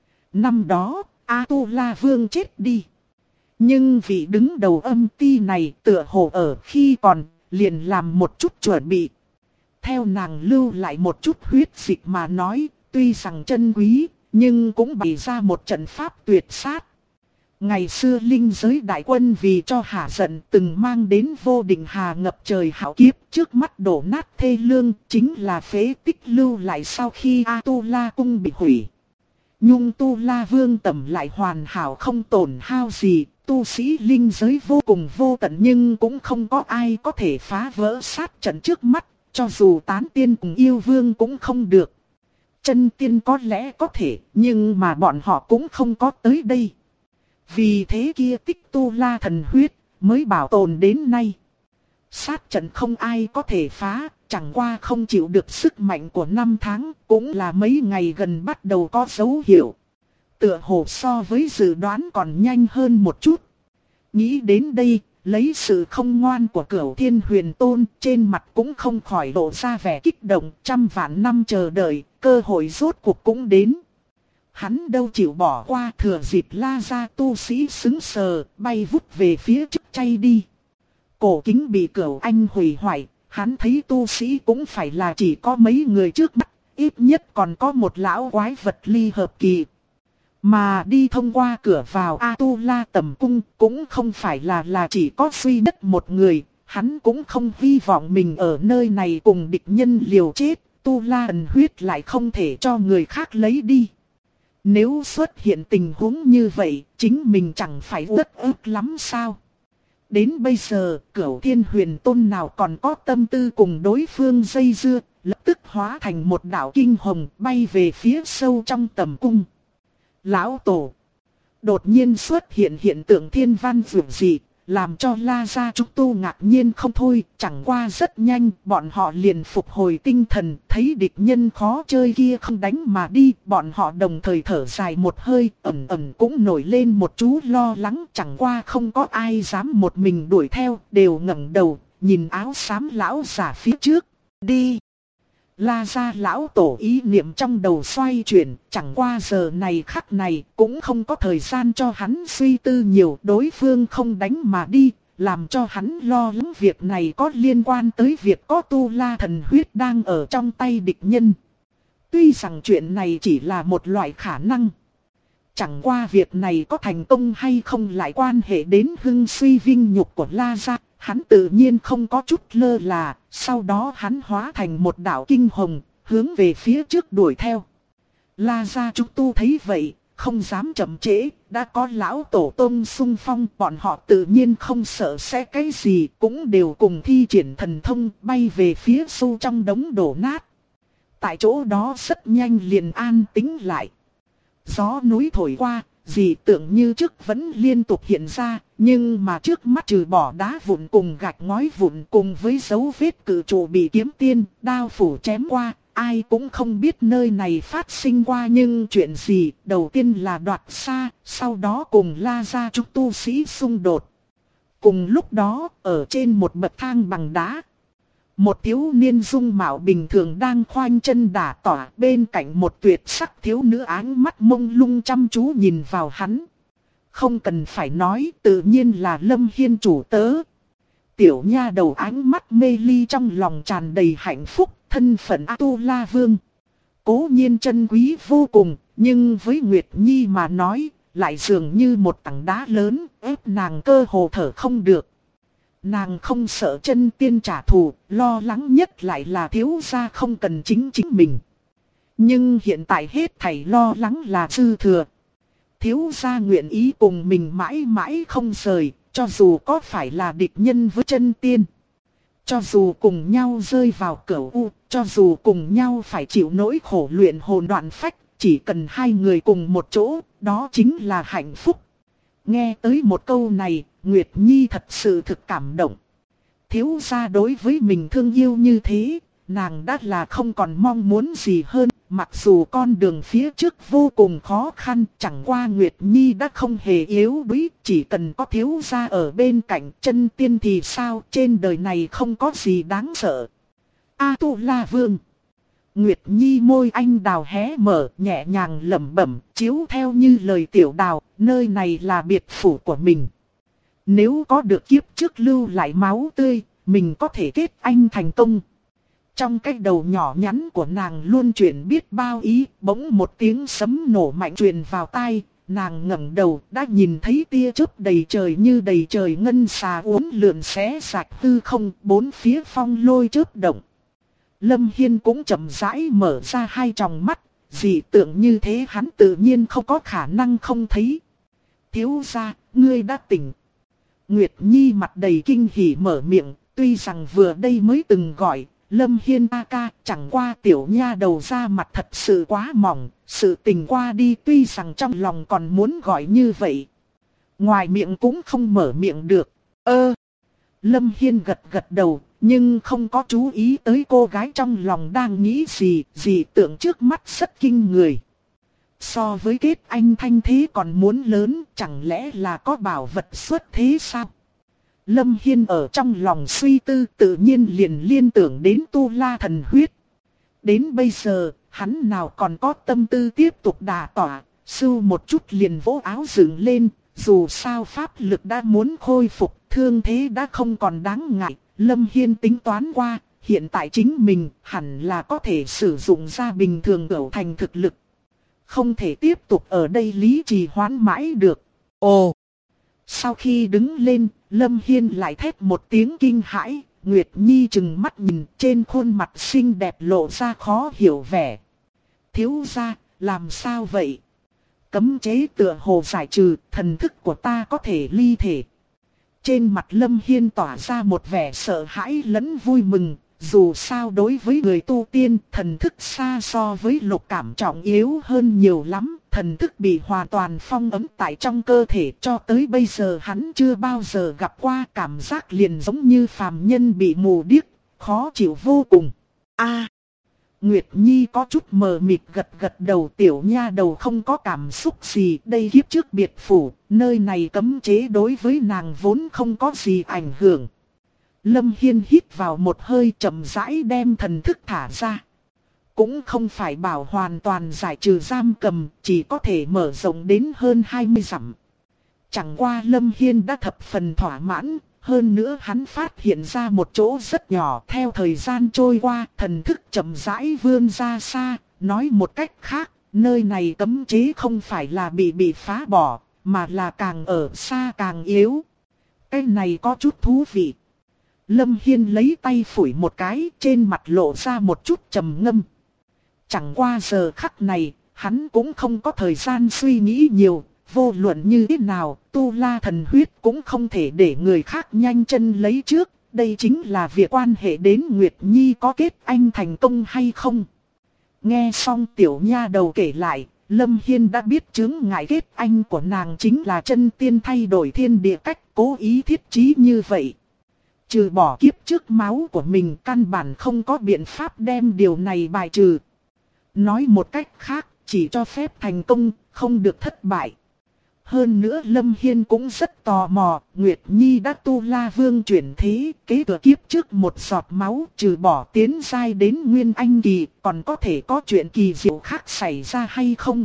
[SPEAKER 1] Năm đó, A-tu-la Vương chết đi. Nhưng vị đứng đầu âm ti này tựa hồ ở khi còn, liền làm một chút chuẩn bị. Theo nàng lưu lại một chút huyết dịch mà nói, tuy rằng chân quý, nhưng cũng bày ra một trận pháp tuyệt sát. Ngày xưa linh giới đại quân vì cho hả giận từng mang đến vô định hà ngập trời hạo kiếp, trước mắt đổ nát thê lương, chính là phế tích lưu lại sau khi A-tu-la cung bị hủy. Nhung Tu-la Vương tẩm lại hoàn hảo không tổn hao gì, tu sĩ linh giới vô cùng vô tận nhưng cũng không có ai có thể phá vỡ sát trận trước mắt, cho dù tán tiên cùng yêu vương cũng không được. Chân tiên có lẽ có thể, nhưng mà bọn họ cũng không có tới đây. Vì thế kia tích tu la thần huyết mới bảo tồn đến nay. Sát trận không ai có thể phá, chẳng qua không chịu được sức mạnh của năm tháng, cũng là mấy ngày gần bắt đầu có dấu hiệu. Tựa hồ so với dự đoán còn nhanh hơn một chút. Nghĩ đến đây, lấy sự không ngoan của Cửu Thiên Huyền Tôn, trên mặt cũng không khỏi lộ ra vẻ kích động. Trăm vạn năm chờ đợi, cơ hội rốt cuộc cũng đến. Hắn đâu chịu bỏ qua, thừa dịp La Gia tu sĩ sững sờ, bay vút về phía trước chay đi. Cổ kính bị Cửu Anh hủy hoại, hắn thấy tu sĩ cũng phải là chỉ có mấy người trước mắt, ít nhất còn có một lão quái vật ly hợp kỳ. Mà đi thông qua cửa vào A-tu-la tầm cung cũng không phải là chỉ có duy nhất một người, hắn cũng không hy vọng mình ở nơi này cùng địch nhân liều chết, tu-la ẩn huyết lại không thể cho người khác lấy đi. Nếu xuất hiện tình huống như vậy, chính mình chẳng phải rất ức lắm sao? Đến bây giờ, Cửu Thiên Huyền Tôn nào còn có tâm tư cùng đối phương dây dưa, lập tức hóa thành một đạo kinh hồng bay về phía sâu trong tầm cung. Lão Tổ. Đột nhiên xuất hiện hiện tượng thiên văn vượt dị, làm cho La Gia chúng tu ngạc nhiên không thôi. Chẳng qua rất nhanh, bọn họ liền phục hồi tinh thần, thấy địch nhân khó chơi kia không đánh mà đi. Bọn họ đồng thời thở dài một hơi, ẩn ẩn cũng nổi lên một chú lo lắng. Chẳng qua không có ai dám một mình đuổi theo, đều ngẩng đầu, nhìn áo xám lão giả phía trước. Đi! La Gia lão tổ ý niệm trong đầu xoay chuyển, chẳng qua giờ này khắc này cũng không có thời gian cho hắn suy tư nhiều, đối phương không đánh mà đi, làm cho hắn lo lắng việc này có liên quan tới việc có tu la thần huyết đang ở trong tay địch nhân. Tuy rằng chuyện này chỉ là một loại khả năng, chẳng qua việc này có thành công hay không lại quan hệ đến hưng suy vinh nhục của La Gia. Hắn tự nhiên không có chút lơ là, sau đó hắn hóa thành một đạo kinh hồng, hướng về phía trước đuổi theo. La Gia chúng tu thấy vậy, không dám chậm trễ, đã có lão tổ tông xung phong, bọn họ tự nhiên không sợ sẽ cái gì, cũng đều cùng thi triển thần thông bay về phía sâu trong đống đổ nát. Tại chỗ đó rất nhanh liền an tĩnh lại. Gió núi thổi qua, dị tượng như trước vẫn liên tục hiện ra, nhưng mà trước mắt trừ bỏ đá vụn cùng gạch ngói vụn cùng với dấu vết cự trụ bị kiếm tiên, đao phủ chém qua, ai cũng không biết nơi này phát sinh qua nhưng chuyện gì, đầu tiên là đoạt xa, sau đó cùng La Gia chúng tu sĩ xung đột. Cùng lúc đó, ở trên một bậc thang bằng đá, một thiếu niên dung mạo bình thường đang khoanh chân đả tỏa, bên cạnh một tuyệt sắc thiếu nữ áng mắt mông lung chăm chú nhìn vào hắn. Không cần phải nói, tự nhiên là Lâm Hiên chủ tớ. Tiểu nha đầu ánh mắt mê ly trong lòng tràn đầy hạnh phúc, thân phận A-tu-la vương. Cố nhiên chân quý vô cùng, nhưng với Nguyệt Nhi mà nói, lại dường như một tảng đá lớn, ép nàng cơ hồ thở không được. Nàng không sợ chân tiên trả thù, lo lắng nhất lại là thiếu gia không cần chính mình. Nhưng hiện tại hết thảy lo lắng là dư thừa. Thiếu gia nguyện ý cùng mình mãi mãi không rời, cho dù có phải là địch nhân với chân tiên. Cho dù cùng nhau rơi vào cửu u, cho dù cùng nhau phải chịu nỗi khổ luyện hồn đoạn phách, chỉ cần hai người cùng một chỗ, đó chính là hạnh phúc. Nghe tới một câu này, Nguyệt Nhi thật sự thực cảm động. Thiếu gia đối với mình thương yêu như thế, nàng đã là không còn mong muốn gì hơn. Mặc dù con đường phía trước vô cùng khó khăn, chẳng qua Nguyệt Nhi đã không hề yếu đuối, chỉ cần có thiếu gia ở bên cạnh chân tiên thì sao, trên đời này không có gì đáng sợ. A-tu-la vương. Nguyệt Nhi môi anh đào hé mở, nhẹ nhàng lẩm bẩm, chiếu theo như lời tiểu đào, nơi này là biệt phủ của mình. Nếu có được kiếp trước lưu lại máu tươi, mình có thể kết anh thành công. Trong cái đầu nhỏ nhắn của nàng luôn chuyển biết bao ý, bỗng một tiếng sấm nổ mạnh truyền vào tai, nàng ngẩng đầu đã nhìn thấy tia chớp đầy trời như đầy trời ngân xà uốn lượn xé rạch hư không, bốn phía phong lôi chớp động. Lâm Hiên cũng chậm rãi mở ra hai tròng mắt, dị tượng như thế hắn tự nhiên không có khả năng không thấy. Thiếu gia, ngươi đã tỉnh. Nguyệt Nhi mặt đầy kinh hỉ mở miệng, tuy rằng vừa đây mới từng gọi, Lâm Hiên ca, chẳng qua tiểu nha đầu ra mặt thật sự quá mỏng, sự tình qua đi tuy rằng trong lòng còn muốn gọi như vậy. Ngoài miệng cũng không mở miệng được. Lâm Hiên gật gật đầu, nhưng không có chú ý tới cô gái trong lòng đang nghĩ gì tưởng trước mắt rất kinh người. So với kết anh thanh thế còn muốn lớn, chẳng lẽ là có bảo vật xuất thế sao? Lâm Hiên ở trong lòng suy tư tự nhiên liền liên tưởng đến tu la thần huyết. Đến bây giờ, hắn nào còn có tâm tư tiếp tục đả tỏa, sưu một chút liền vỗ áo dựng lên, dù sao pháp lực đã muốn khôi phục, thương thế đã không còn đáng ngại. Lâm Hiên tính toán qua, hiện tại chính mình hẳn là có thể sử dụng ra bình thường cửu thành thực lực. Không thể tiếp tục ở đây lý trì hoãn mãi được. Ồ! Sau khi đứng lên, Lâm Hiên lại thét một tiếng kinh hãi, Nguyệt Nhi trừng mắt nhìn trên khuôn mặt xinh đẹp lộ ra khó hiểu vẻ. Thiếu gia, làm sao vậy? Cấm chế tựa hồ giải trừ, thần thức của ta có thể ly thể. Trên mặt Lâm Hiên tỏa ra một vẻ sợ hãi lẫn vui mừng, dù sao đối với người tu tiên, thần thức xa so với lục cảm trọng yếu hơn nhiều lắm. Thần thức bị hoàn toàn phong ấn tại trong cơ thể, cho tới bây giờ hắn chưa bao giờ gặp qua, cảm giác liền giống như phàm nhân bị mù điếc, khó chịu vô cùng. Nguyệt Nhi có chút mờ mịt gật gật đầu, tiểu nha đầu không có cảm xúc gì, đây kiếp trước biệt phủ, nơi này cấm chế đối với nàng vốn không có gì ảnh hưởng. Lâm Hiên hít vào một hơi chậm rãi đem thần thức thả ra. Cũng không phải bảo hoàn toàn giải trừ giam cầm, chỉ có thể mở rộng đến hơn 20 dặm. Chẳng qua Lâm Hiên đã thập phần thỏa mãn, hơn nữa hắn phát hiện ra một chỗ rất nhỏ. Theo thời gian trôi qua, thần thức chậm rãi vươn ra xa, nói một cách khác, nơi này cấm chế không phải là bị phá bỏ, mà là càng ở xa càng yếu. Cái này có chút thú vị. Lâm Hiên lấy tay phủi một cái, trên mặt lộ ra một chút trầm ngâm. Chẳng qua giờ khắc này, hắn cũng không có thời gian suy nghĩ nhiều, vô luận như thế nào, tu la thần huyết cũng không thể để người khác nhanh chân lấy trước, đây chính là việc quan hệ đến Nguyệt Nhi có kết anh thành công hay không. Nghe xong tiểu nha đầu kể lại, Lâm Hiên đã biết chướng ngại kết anh của nàng chính là chân tiên thay đổi thiên địa cách cố ý thiết trí như vậy. Trừ bỏ kiếp trước máu của mình, căn bản không có biện pháp đem điều này bài trừ. Nói một cách khác, chỉ cho phép thành công, không được thất bại. Hơn nữa Lâm Hiên cũng rất tò mò, Nguyệt Nhi đã tu la vương chuyển thế, kế thừa kiếp trước một giọt máu, trừ bỏ tiến giai đến Nguyên Anh kỳ, còn có thể có chuyện kỳ diệu khác xảy ra hay không?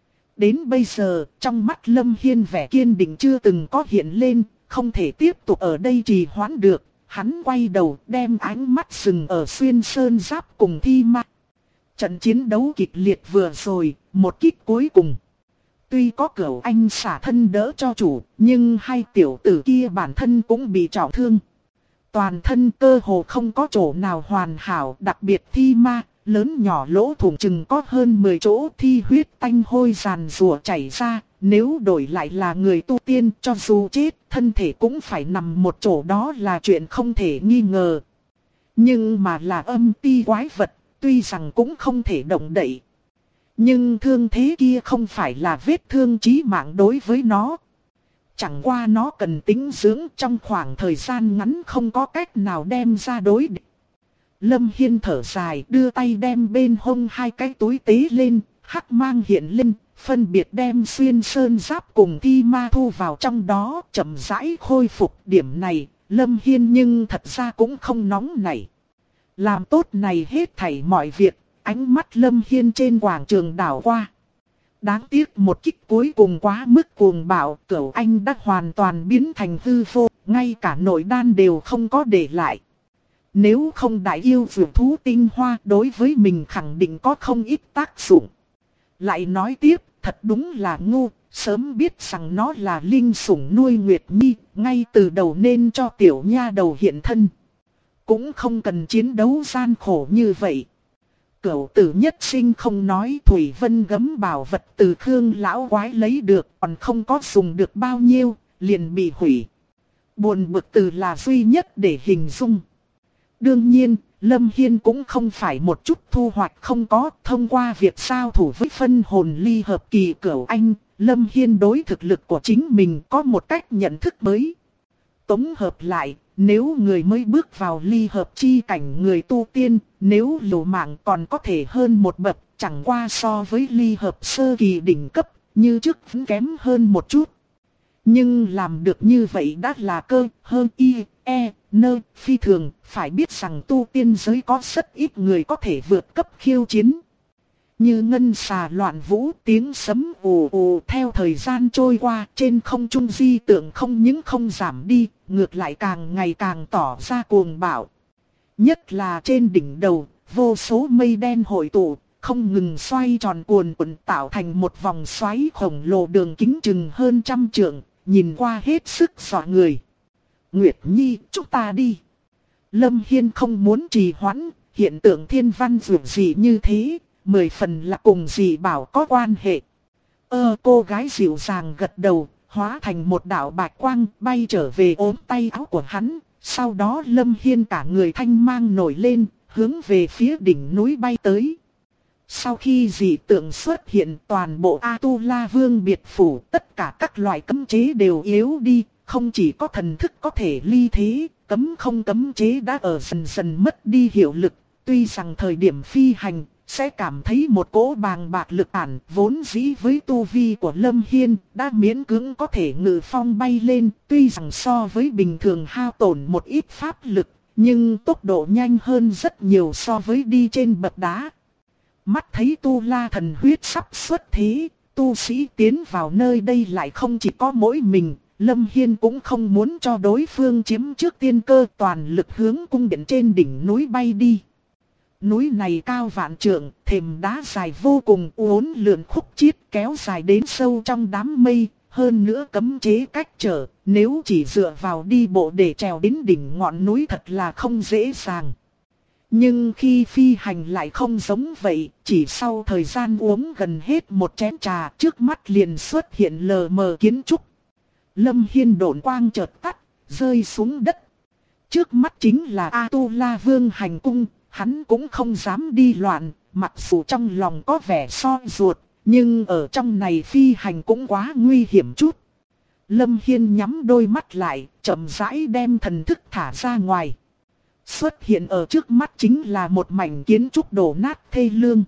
[SPEAKER 1] Đến bây giờ, trong mắt Lâm Hiên vẻ kiên định chưa từng có hiện lên, không thể tiếp tục ở đây trì hoãn được. Hắn quay đầu đem ánh mắt dừng ở Xuyên Sơn Giáp cùng Thi Ma. Trận chiến đấu kịch liệt vừa rồi, một kích cuối cùng. Tuy có Cửu Anh xả thân đỡ cho chủ, nhưng hai tiểu tử kia bản thân cũng bị trọng thương. Toàn thân cơ hồ không có chỗ nào hoàn hảo, đặc biệt Thi Ma, lớn nhỏ lỗ thủng chừng có hơn 10 chỗ, thi huyết tanh hôi ràn rùa chảy ra. Nếu đổi lại là người tu tiên, cho dù chết, thân thể cũng phải nằm một chỗ, đó là chuyện không thể nghi ngờ. Nhưng mà là âm ti quái vật, tuy rằng cũng không thể động đậy. Nhưng thương thế kia không phải là vết thương chí mạng đối với nó. Chẳng qua nó cần tĩnh dưỡng, trong khoảng thời gian ngắn không có cách nào đem ra đối địch. Lâm Hiên thở dài, đưa tay đem bên hông hai cái túi tế lên, hắc mang hiện lên, phân biệt đem Xuyên Sơn Giáp cùng Thi Ma thu vào trong đó, chậm rãi khôi phục. Điểm này, Lâm Hiên nhưng thật ra cũng không nóng nảy. Làm tốt này hết thảy mọi việc, ánh mắt Lâm Hiên trên quảng trường đảo qua. Đáng tiếc một kích cuối cùng quá mức cuồng bạo, Cửu Anh đã hoàn toàn biến thành hư vô, ngay cả nội đan đều không có để lại. Nếu không đại yêu vượt thú tinh hoa, đối với mình khẳng định có không ít tác dụng. Lại nói tiếp, thật đúng là ngu, sớm biết rằng nó là linh sủng nuôi Nguyệt Nhi, ngay từ đầu nên cho tiểu nha đầu hiện thân. Cũng không cần chiến đấu gian khổ như vậy. Cửu tử nhất sinh không nói, Thủy Vân gấm bảo vật từ Khương lão quái lấy được, còn không có dùng được bao nhiêu, liền bị hủy. Buồn bực từ là duy nhất để hình dung. Đương nhiên, Lâm Hiên cũng không phải một chút thu hoạch không có. Thông qua việc giao thủ với phân hồn ly hợp kỳ cửu anh, Lâm Hiên đối thực lực của chính mình có một cách nhận thức mới. Tổng hợp lại, nếu người mới bước vào ly hợp chi cảnh người tu tiên, nếu liều mạng còn có thể hơn một bậc, chẳng qua so với ly hợp sơ kỳ đỉnh cấp, như trước vẫn kém hơn một chút. Nhưng làm được như vậy đã là cơ hơn nơ phi thường, phải biết rằng tu tiên giới có rất ít người có thể vượt cấp khiêu chiến. Như ngân xà loạn vũ, tiếng sấm ù ù, theo thời gian trôi qua, trên không trung di tượng không những không giảm đi, ngược lại càng ngày càng tỏ ra cuồng bạo. Nhất là trên đỉnh đầu, vô số mây đen hội tụ, không ngừng xoay tròn cuồn cuộn tạo thành một vòng xoáy khổng lồ đường kính chừng hơn 100 trượng, nhìn qua hết sức dọa người. Nguyệt Nhi, chúng ta đi. Lâm Hiên không muốn trì hoãn, hiện tượng thiên văn dường gì như thế, 10 phần là cùng dị bảo có quan hệ. Cô gái dịu dàng gật đầu, hóa thành một đạo bạch quang bay trở về ốm tay áo của hắn. Sau đó Lâm Hiên cả người thanh mang nổi lên, hướng về phía đỉnh núi bay tới. Sau khi dị tượng xuất hiện, toàn bộ A-tu-la Vương biệt phủ, tất cả các loại cấm chế đều yếu đi, không chỉ có thần thức có thể ly thế, cấm không cấm chế đã ở dần dần mất đi hiệu lực. Tuy rằng thời điểm phi hành, sẽ cảm thấy một cỗ bàng bạc lực ản, vốn dĩ với tu vi của Lâm Hiên, đã miễn cưỡng có thể ngự phong bay lên, tuy rằng so với bình thường hao tổn một ít pháp lực, nhưng tốc độ nhanh hơn rất nhiều so với đi trên bậc đá. Mắt thấy tu la thần huyết sắp xuất thế, tu sĩ tiến vào nơi đây lại không chỉ có mỗi mình, Lâm Hiên cũng không muốn cho đối phương chiếm trước tiên cơ, toàn lực hướng cung điện trên đỉnh núi bay đi. Núi này cao vạn trượng, thềm đá dài vô cùng uốn lượn khúc chiết kéo dài đến sâu trong đám mây, hơn nữa cấm chế cách trở, nếu chỉ dựa vào đi bộ để trèo đến đỉnh ngọn núi thật là không dễ dàng. Nhưng khi phi hành lại không giống vậy, chỉ sau thời gian uống gần hết một chén trà, trước mắt liền xuất hiện lờ mờ kiến trúc. Lâm Hiên độn quang chợt tắt, rơi xuống đất. Trước mắt chính là A-tu-la Vương hành cung, hắn cũng không dám đi loạn, mặc dù trong lòng có vẻ soi ruột, nhưng ở trong này phi hành cũng quá nguy hiểm chút. Lâm Hiên nhắm đôi mắt lại, chậm rãi đem thần thức thả ra ngoài. Xuất hiện ở trước mắt chính là một mảnh kiến trúc đổ nát thê lương.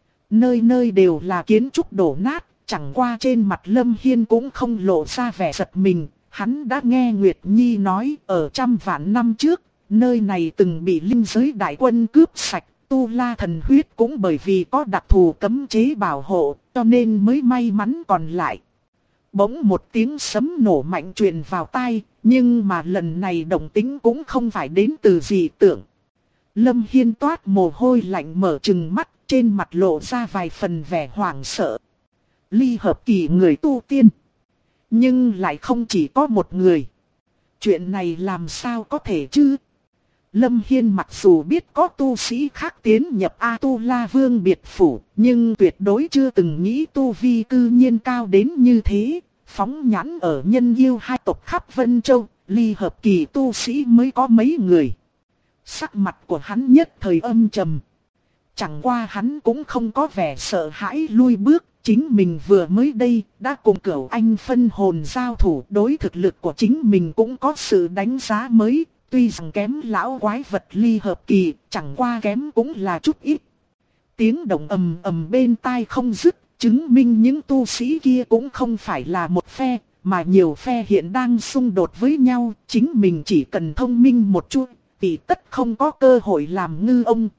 [SPEAKER 1] Nơi nơi đều là kiến trúc đổ nát, chẳng qua trên mặt Lâm Hiên cũng không lộ ra vẻ giật mình. Hắn đã nghe Nguyệt Nhi nói ở trăm vạn năm trước, nơi này từng bị linh giới đại quân cướp sạch. Tu La thần huyết cũng bởi vì có đặc thù cấm chế bảo hộ, cho nên mới may mắn còn lại. Bỗng một tiếng sấm nổ mạnh truyền vào tai, nhưng mà lần này động tĩnh cũng không phải đến từ dị tượng. Lâm Hiên toát mồ hôi lạnh mở trừng mắt, trên mặt lộ ra vài phần vẻ hoảng sợ. Ly hợp kỳ người tu tiên, nhưng lại không chỉ có một người. Chuyện này làm sao có thể chứ? Lâm Hiên mặc dù biết có tu sĩ khác tiến nhập A-tu-la Vương biệt phủ, nhưng tuyệt đối chưa từng nghĩ tu vi cư nhiên cao đến như thế. Phóng nhãn ở nhân yêu hai tộc khắp Vân Châu, ly hợp kỳ tu sĩ mới có mấy người. Sắc mặt của hắn nhất thời âm trầm. Chẳng qua hắn cũng không có vẻ sợ hãi lui bước, chính mình vừa mới đây đã cùng cửu anh phân hồn giao thủ, đối thực lực của chính mình cũng có sự đánh giá mới. Tuy rằng kém lão quái vật ly hợp kỳ, chẳng qua kém cũng là chút ít. Tiếng động ầm ầm bên tai không dứt, chứng minh những tu sĩ kia cũng không phải là một phe, mà nhiều phe hiện đang xung đột với nhau. Chính mình chỉ cần thông minh một chút, thì tất không có cơ hội làm ngư ông.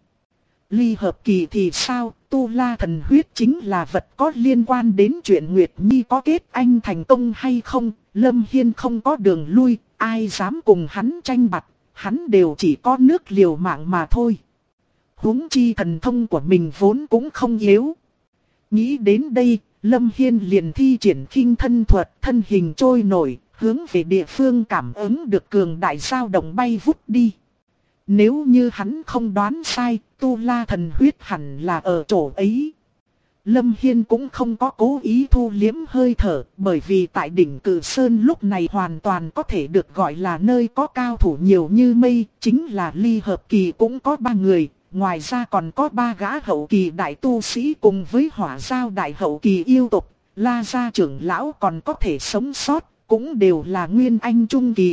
[SPEAKER 1] Ly hợp kỳ thì sao? Tu La thần huyết chính là vật có liên quan đến chuyện Nguyệt Nhi có kết anh thành công hay không. Lâm Hiên không có đường lui, ai dám cùng hắn tranh bặt, hắn đều chỉ có nước liều mạng mà thôi. Huống chi thần thông của mình vốn cũng không yếu. Nghĩ đến đây, Lâm Hiên liền thi triển khinh thân thuật, thân hình trôi nổi, hướng về địa phương cảm ứng được cường đại dao động bay vút đi. Nếu như hắn không đoán sai, Tu La thần huyết hẳn là ở chỗ ấy. Lâm Hiên cũng không có cố ý thu liếm hơi thở, bởi vì tại đỉnh Cự Sơn lúc này hoàn toàn có thể được gọi là nơi có cao thủ nhiều như mây, chính là ly hợp kỳ cũng có 3 người, ngoài ra còn có 3 gã hậu kỳ đại tu sĩ cùng với hỏa giao đại hậu kỳ yêu tộc, La gia trưởng lão còn có thể sống sót, cũng đều là nguyên anh trung kỳ.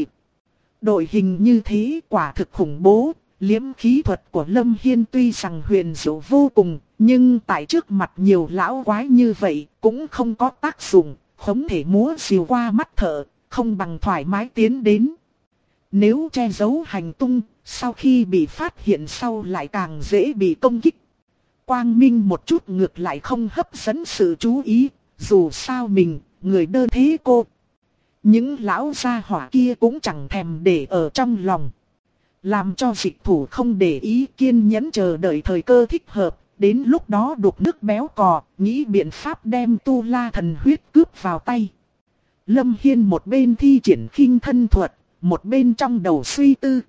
[SPEAKER 1] Đội hình như thế quả thực khủng bố. Liễm khí thuật của Lâm Hiên tuy rằng huyền diệu vô cùng, nhưng tại trước mặt nhiều lão quái như vậy cũng không có tác dụng, không thể múa rìu qua mắt thợ, không bằng thoải mái tiến đến. Nếu che giấu hành tung, sau khi bị phát hiện sau lại càng dễ bị công kích. Quang minh một chút ngược lại không hấp dẫn sự chú ý, dù sao mình, người đơn thế cô. Những lão gia hỏa kia cũng chẳng thèm để ở trong lòng. Làm cho dịch thủ không để ý, kiên nhẫn chờ đợi thời cơ thích hợp, đến lúc đó đục nước béo cò, nghĩ biện pháp đem tu la thần huyết cướp vào tay. Lâm Hiên một bên thi triển khinh thân thuật, một bên trong đầu suy tư.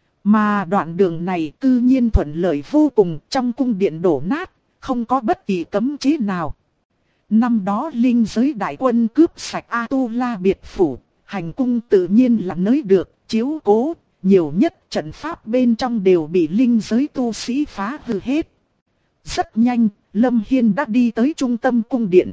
[SPEAKER 1] Mà đoạn đường này tự nhiên thuận lợi vô cùng, trong cung điện đổ nát, không có bất kỳ cấm chế nào. Năm đó linh giới đại quân cướp sạch A-tu-la biệt phủ, hành cung tự nhiên là nơi được chiếu cố. Nhiều nhất trận pháp bên trong đều bị linh giới tu sĩ phá hư hết. Rất nhanh, Lâm Hiên đã đi tới trung tâm cung điện.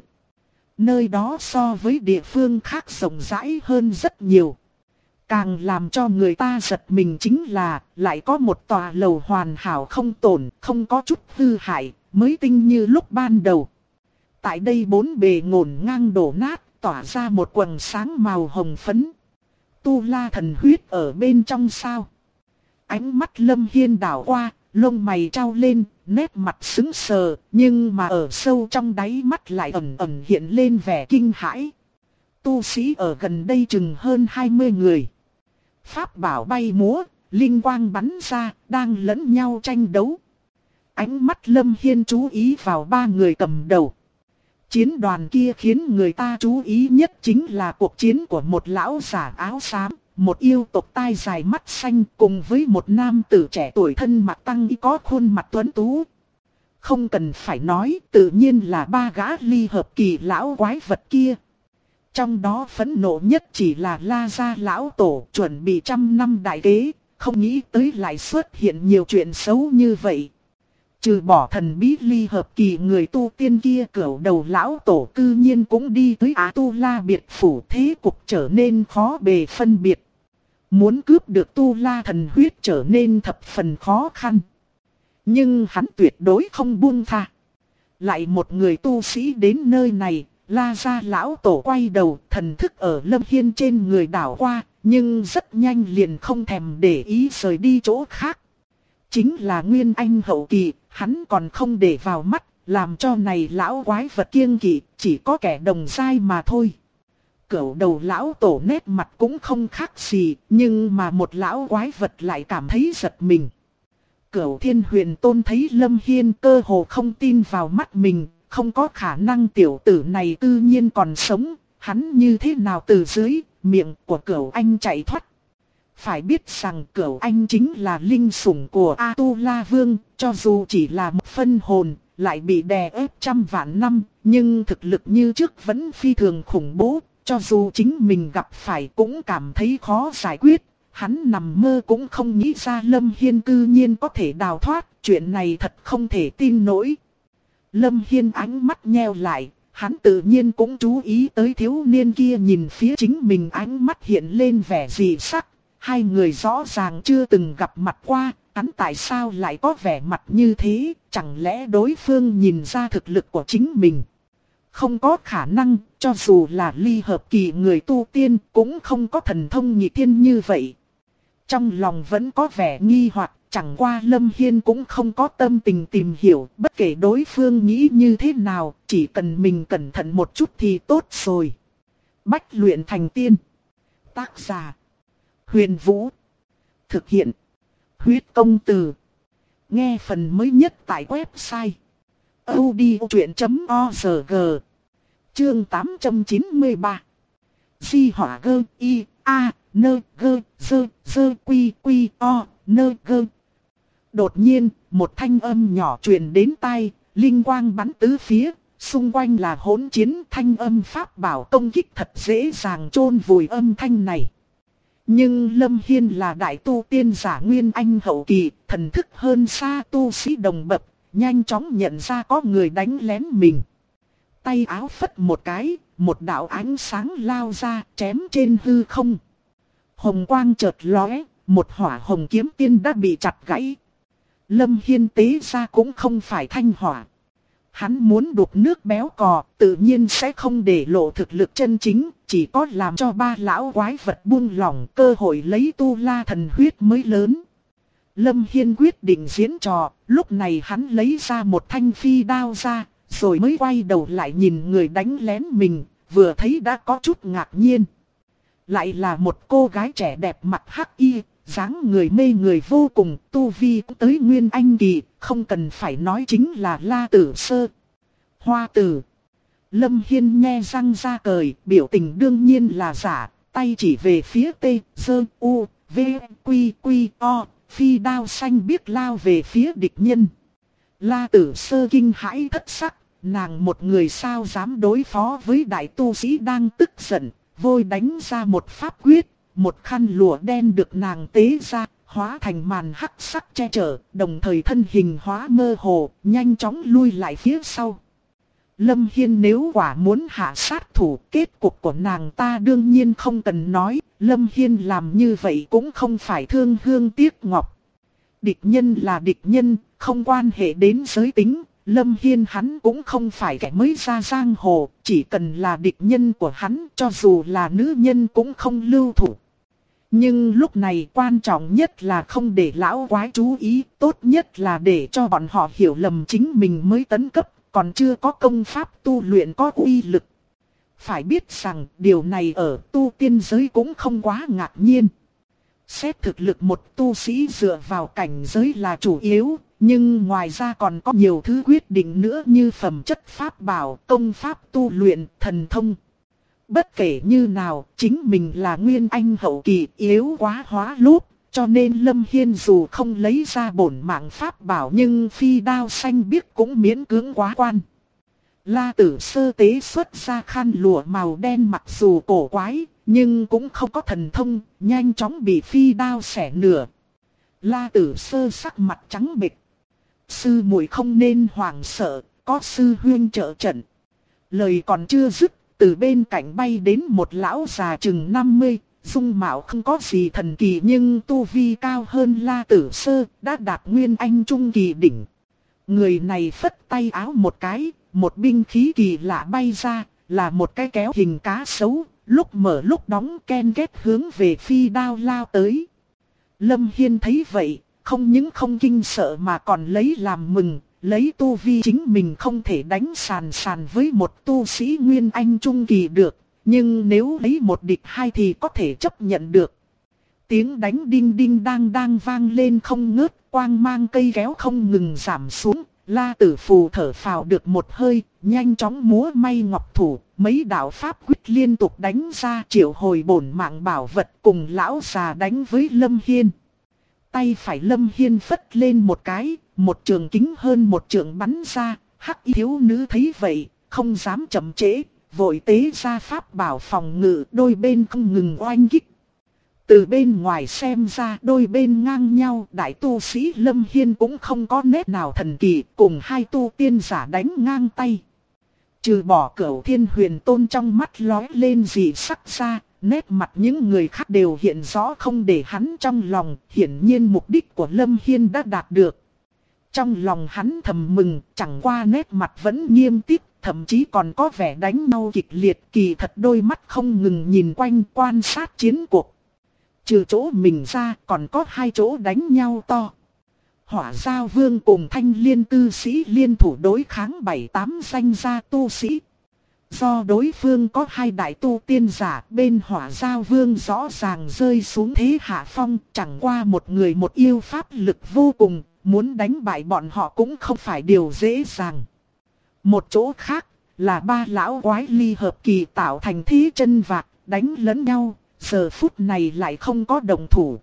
[SPEAKER 1] Nơi đó so với địa phương khác rộng rãi hơn rất nhiều. Càng làm cho người ta giật mình chính là lại có một tòa lầu hoàn hảo không tổn, không có chút hư hại, mới tinh như lúc ban đầu. Tại đây bốn bề ngổn ngang đổ nát, tỏa ra một quầng sáng màu hồng phấn. Tu la thần huyết ở bên trong sao? Ánh mắt Lâm Hiên đảo qua, lông mày trao lên, nét mặt sững sờ, nhưng mà ở sâu trong đáy mắt lại ẩn ẩn hiện lên vẻ kinh hãi. Tu sĩ ở gần đây chừng hơn 20 người. Pháp bảo bay múa, linh quang bắn ra, đang lẫn nhau tranh đấu. Ánh mắt Lâm Hiên chú ý vào 3 người cầm đầu. Chiến đoàn kia khiến người ta chú ý nhất chính là cuộc chiến của một lão giả áo xám, một yêu tộc tai dài mắt xanh cùng với một nam tử trẻ tuổi thân mặc tăng y có khuôn mặt tuấn tú. Không cần phải nói, tự nhiên là 3 gã ly hợp kỳ lão quái vật kia. Trong đó phẫn nộ nhất chỉ là La gia lão tổ chuẩn bị 100 năm đại kế, không nghĩ tới lại xuất hiện nhiều chuyện xấu như vậy. Trừ bỏ thần bí ly hợp kỳ người tu tiên kia, cửu đầu lão tổ cư nhiên cũng đi tới A-tu-la biệt phủ, thế cục trở nên khó bề phân biệt. Muốn cướp được tu la thần huyết trở nên thập phần khó khăn. Nhưng hắn tuyệt đối không buông tha. Lại một người tu sĩ đến nơi này, La gia lão tổ quay đầu, thần thức ở Lâm Hiên trên người đảo qua, nhưng rất nhanh liền không thèm để ý rời đi chỗ khác. Chính là Nguyên Anh hậu kỳ, hắn còn không để vào mắt, làm cho này lão quái vật kiêng kỵ, chỉ có kẻ đồng giai mà thôi. Cửu đầu lão tổ nét mặt cũng không khác gì, nhưng mà một lão quái vật lại cảm thấy giật mình. Cửu Thiên Huyền Tôn thấy Lâm Hiên cơ hồ không tin vào mắt mình, không có khả năng tiểu tử này tự nhiên còn sống, hắn như thế nào từ dưới miệng của Cửu Anh chạy thoát. Phải biết rằng Cửu Anh chính là linh sủng của A-tu-la Vương, cho dù chỉ là một phân hồn, lại bị đè ép trăm vạn năm, nhưng thực lực như trước vẫn phi thường khủng bố, cho dù chính mình gặp phải cũng cảm thấy khó giải quyết. Hắn nằm mơ cũng không nghĩ ra Lâm Hiên cư nhiên có thể đào thoát, chuyện này thật không thể tin nổi. Lâm Hiên ánh mắt nheo lại, hắn tự nhiên cũng chú ý tới thiếu niên kia nhìn phía chính mình, ánh mắt hiện lên vẻ dị sắc. Hai người rõ ràng chưa từng gặp mặt qua, hắn tại sao lại có vẻ mặt như thế, chẳng lẽ đối phương nhìn ra thực lực của chính mình? Không có khả năng, cho dù là ly hợp kỳ người tu tiên cũng không có thần thông nhị tiên như vậy. Trong lòng vẫn có vẻ nghi hoặc, chẳng qua Lâm Hiên cũng không có tâm tình tìm hiểu, bất kể đối phương nghĩ như thế nào, chỉ cần mình cẩn thận một chút thì tốt rồi. Bách luyện thành tiên. Tác giả Huyền Vũ. Thực hiện Huyết Công Từ. Nghe phần mới nhất tại website audiochuyện.org. Chương 893. Di hỏa gơ y a nơ gơ dơ dơ quy quy o nơ gơ. Đột nhiên, một thanh âm nhỏ truyền đến tai, linh quang bắn tứ phía, xung quanh là hỗn chiến, thanh âm pháp bảo công kích thật dễ dàng chôn vùi âm thanh này. Nhưng Lâm Hiên là đại tu tiên giả Nguyên Anh hậu kỳ, thần thức hơn xa tu sĩ đồng bậc, nhanh chóng nhận ra có người đánh lén mình. Tay áo phất một cái, một đạo ánh sáng lao ra, chém trên hư không. Hồng quang chợt lóe, một hỏa hồng kiếm tiên đã bị chặt gãy. Lâm Hiên tế ra cũng không phải thanh hỏa. Hắn muốn đục nước béo cò, tự nhiên sẽ không để lộ thực lực chân chính, chỉ có làm cho ba lão quái vật buông lỏng cơ hội lấy tu la thần huyết mới lớn. Lâm Hiên quyết định diễn trò, lúc này hắn lấy ra một thanh phi đao ra, rồi mới quay đầu lại nhìn người đánh lén mình, vừa thấy đã có chút ngạc nhiên. Lại là một cô gái trẻ đẹp mặt hắc y, dáng người mê người vô cùng, tu vi cũng tới Nguyên Anh kỳ, không cần phải nói chính là La Tử Sơ. Hoa tử. Lâm Hiên nhe răng ra cười, biểu tình đương nhiên là giả, tay chỉ về phía T, Dơ, U, V, Quy, Quy, O, phi đao xanh biếc lao về phía địch nhân. La Tử Sơ kinh hãi thất sắc, nàng một người sao dám đối phó với đại tu sĩ đang tức giận, vội đánh ra một pháp quyết, một khăn lụa đen được nàng tế ra, hóa thành màn hắc sắc che chở, đồng thời thân hình hóa mơ hồ, nhanh chóng lui lại phía sau. Lâm Hiên nếu quả muốn hạ sát thủ, kết cục của nàng ta đương nhiên không cần nói, Lâm Hiên làm như vậy cũng không phải thương hương tiếc ngọc. Địch nhân là địch nhân, không quan hệ đến giới tính, Lâm Hiên hắn cũng không phải kẻ mới ra giang hồ, chỉ cần là địch nhân của hắn, cho dù là nữ nhân cũng không lưu thủ. Nhưng lúc này quan trọng nhất là không để lão quái chú ý, tốt nhất là để cho bọn họ hiểu lầm chính mình mới tấn cấp, còn chưa có công pháp tu luyện có uy lực. Phải biết rằng điều này ở tu tiên giới cũng không quá ngạc nhiên. Xét thực lực một tu sĩ dựa vào cảnh giới là chủ yếu, nhưng ngoài ra còn có nhiều thứ quyết định nữa như phẩm chất pháp bảo, công pháp tu luyện, thần thông. Bất kể như nào, chính mình là Nguyên Anh hậu kỳ yếu quá hóa lúp, cho nên Lâm Hiên dù không lấy ra bổn mạng pháp bảo nhưng phi đao xanh biếc cũng miễn cưỡng quá quan. La Tử Sơ tế xuất ra khăn lụa màu đen mặc dù cổ quái, nhưng cũng không có thần thông, nhanh chóng bị phi đao xẻ nửa. La Tử Sơ sắc mặt trắng bệch. Sư muội không nên hoảng sợ, có sư huyên trợ trận. Lời còn chưa dứt, từ bên cạnh bay đến một lão già chừng 50, dung mạo không có gì thần kỳ nhưng tu vi cao hơn La Tử Sơ, đã đạt Nguyên Anh trung kỳ đỉnh. Người này phất tay áo một cái, một binh khí kỳ lạ bay ra, là một cái kéo hình cá sấu, lúc mở lúc đóng ken kết hướng về phi đao lao tới. Lâm Hiên thấy vậy, không những không kinh sợ mà còn lấy làm mừng, lấy tu vi chính mình không thể đánh sàn sàn với một tu sĩ Nguyên Anh trung kỳ được, nhưng nếu lấy một địch hai thì có thể chấp nhận được. Tiếng đánh đinh đinh đang đang vang lên không ngớt, quang mang cây kéo không ngừng giảm xuống. La Tử Phù thở phào được một hơi, nhanh chóng múa may ngọc thủ, mấy đạo pháp quyết liên tục đánh ra triệu hồi bổn mạng bảo vật cùng lão già đánh với Lâm Hiên. Tay phải Lâm Hiên phất lên một cái, một trường kính hơn một trường bắn ra, hắc y thiếu nữ thấy vậy, không dám chậm trễ, vội tế ra pháp bảo phòng ngự, đôi bên không ngừng oanh kích. Từ bên ngoài xem ra đôi bên ngang nhau, đại tu sĩ Lâm Hiên cũng không có nét nào thần kỳ, cùng hai tu tiên giả đánh ngang tay. Trừ bỏ Cửu Thiên Huyền Tôn trong mắt lóe lên dị sắc ra, nét mặt những người khác đều hiện rõ không để hắn trong lòng, hiển nhiên mục đích của Lâm Hiên đã đạt được. Trong lòng hắn thầm mừng, chẳng qua nét mặt vẫn nghiêm túc, thậm chí còn có vẻ đánh nhau kịch liệt, kỳ thật đôi mắt không ngừng nhìn quanh quan sát chiến cuộc. Trừ chỗ mình ra còn có hai chỗ đánh nhau to. Hỏa Giao Vương cùng Thanh Liên tư sĩ liên thủ đối kháng 7-8 danh gia tu sĩ. Do đối phương có hai đại tu tiên giả, bên Hỏa Giao Vương rõ ràng rơi xuống thế hạ phong, chẳng qua một người một yêu pháp lực vô cùng, muốn đánh bại bọn họ cũng không phải điều dễ dàng. Một chỗ khác là ba lão quái ly hợp kỳ tạo thành thế chân vạc, đánh lẫn nhau, giờ phút này lại không có động thủ.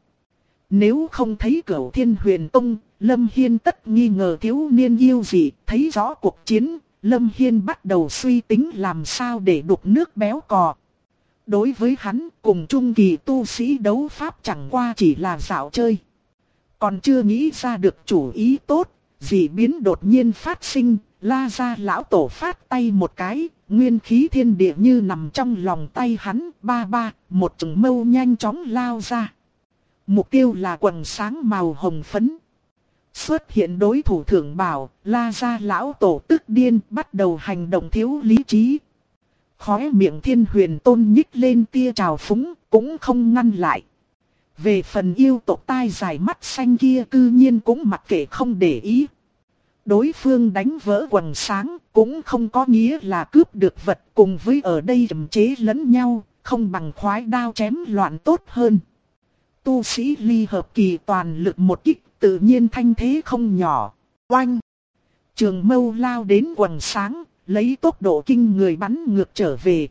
[SPEAKER 1] Nếu không thấy Cửu Thiên Huyền Tông, Lâm Hiên tất nghi ngờ thiếu niên yêu gì, thấy rõ cuộc chiến, Lâm Hiên bắt đầu suy tính làm sao để đục nước béo cò. Đối với hắn, cùng trung kỳ tu sĩ đấu pháp chẳng qua chỉ là dạo chơi. Còn chưa nghĩ ra được chủ ý tốt, dị biến đột nhiên phát sinh, La Gia lão tổ phát tay một cái, nguyên khí thiên địa như nằm trong lòng tay hắn, một chừng mâu nhanh chóng lao ra. Mục tiêu là quần sáng màu hồng phấn. Xuất hiện đối thủ thượng bảo, La Gia lão tổ tức điên bắt đầu hành động thiếu lý trí. Khóe miệng Thiên Huyền Tôn nhích lên tia trào phúng, cũng không ngăn lại. Về phần yêu tộc tai dài mắt xanh kia cư nhiên cũng mặc kệ không để ý. Đối phương đánh vỡ quần sáng cũng không có nghĩa là cướp được vật, cùng với ở đây kiềm chế lẫn nhau, không bằng khoái đao chém loạn tốt hơn. Tu sĩ ly hợp kỳ toàn lực một kích, tự nhiên thanh thế không nhỏ. Oanh! Trường mâu lao đến quần sáng, lấy tốc độ kinh người bắn ngược trở về.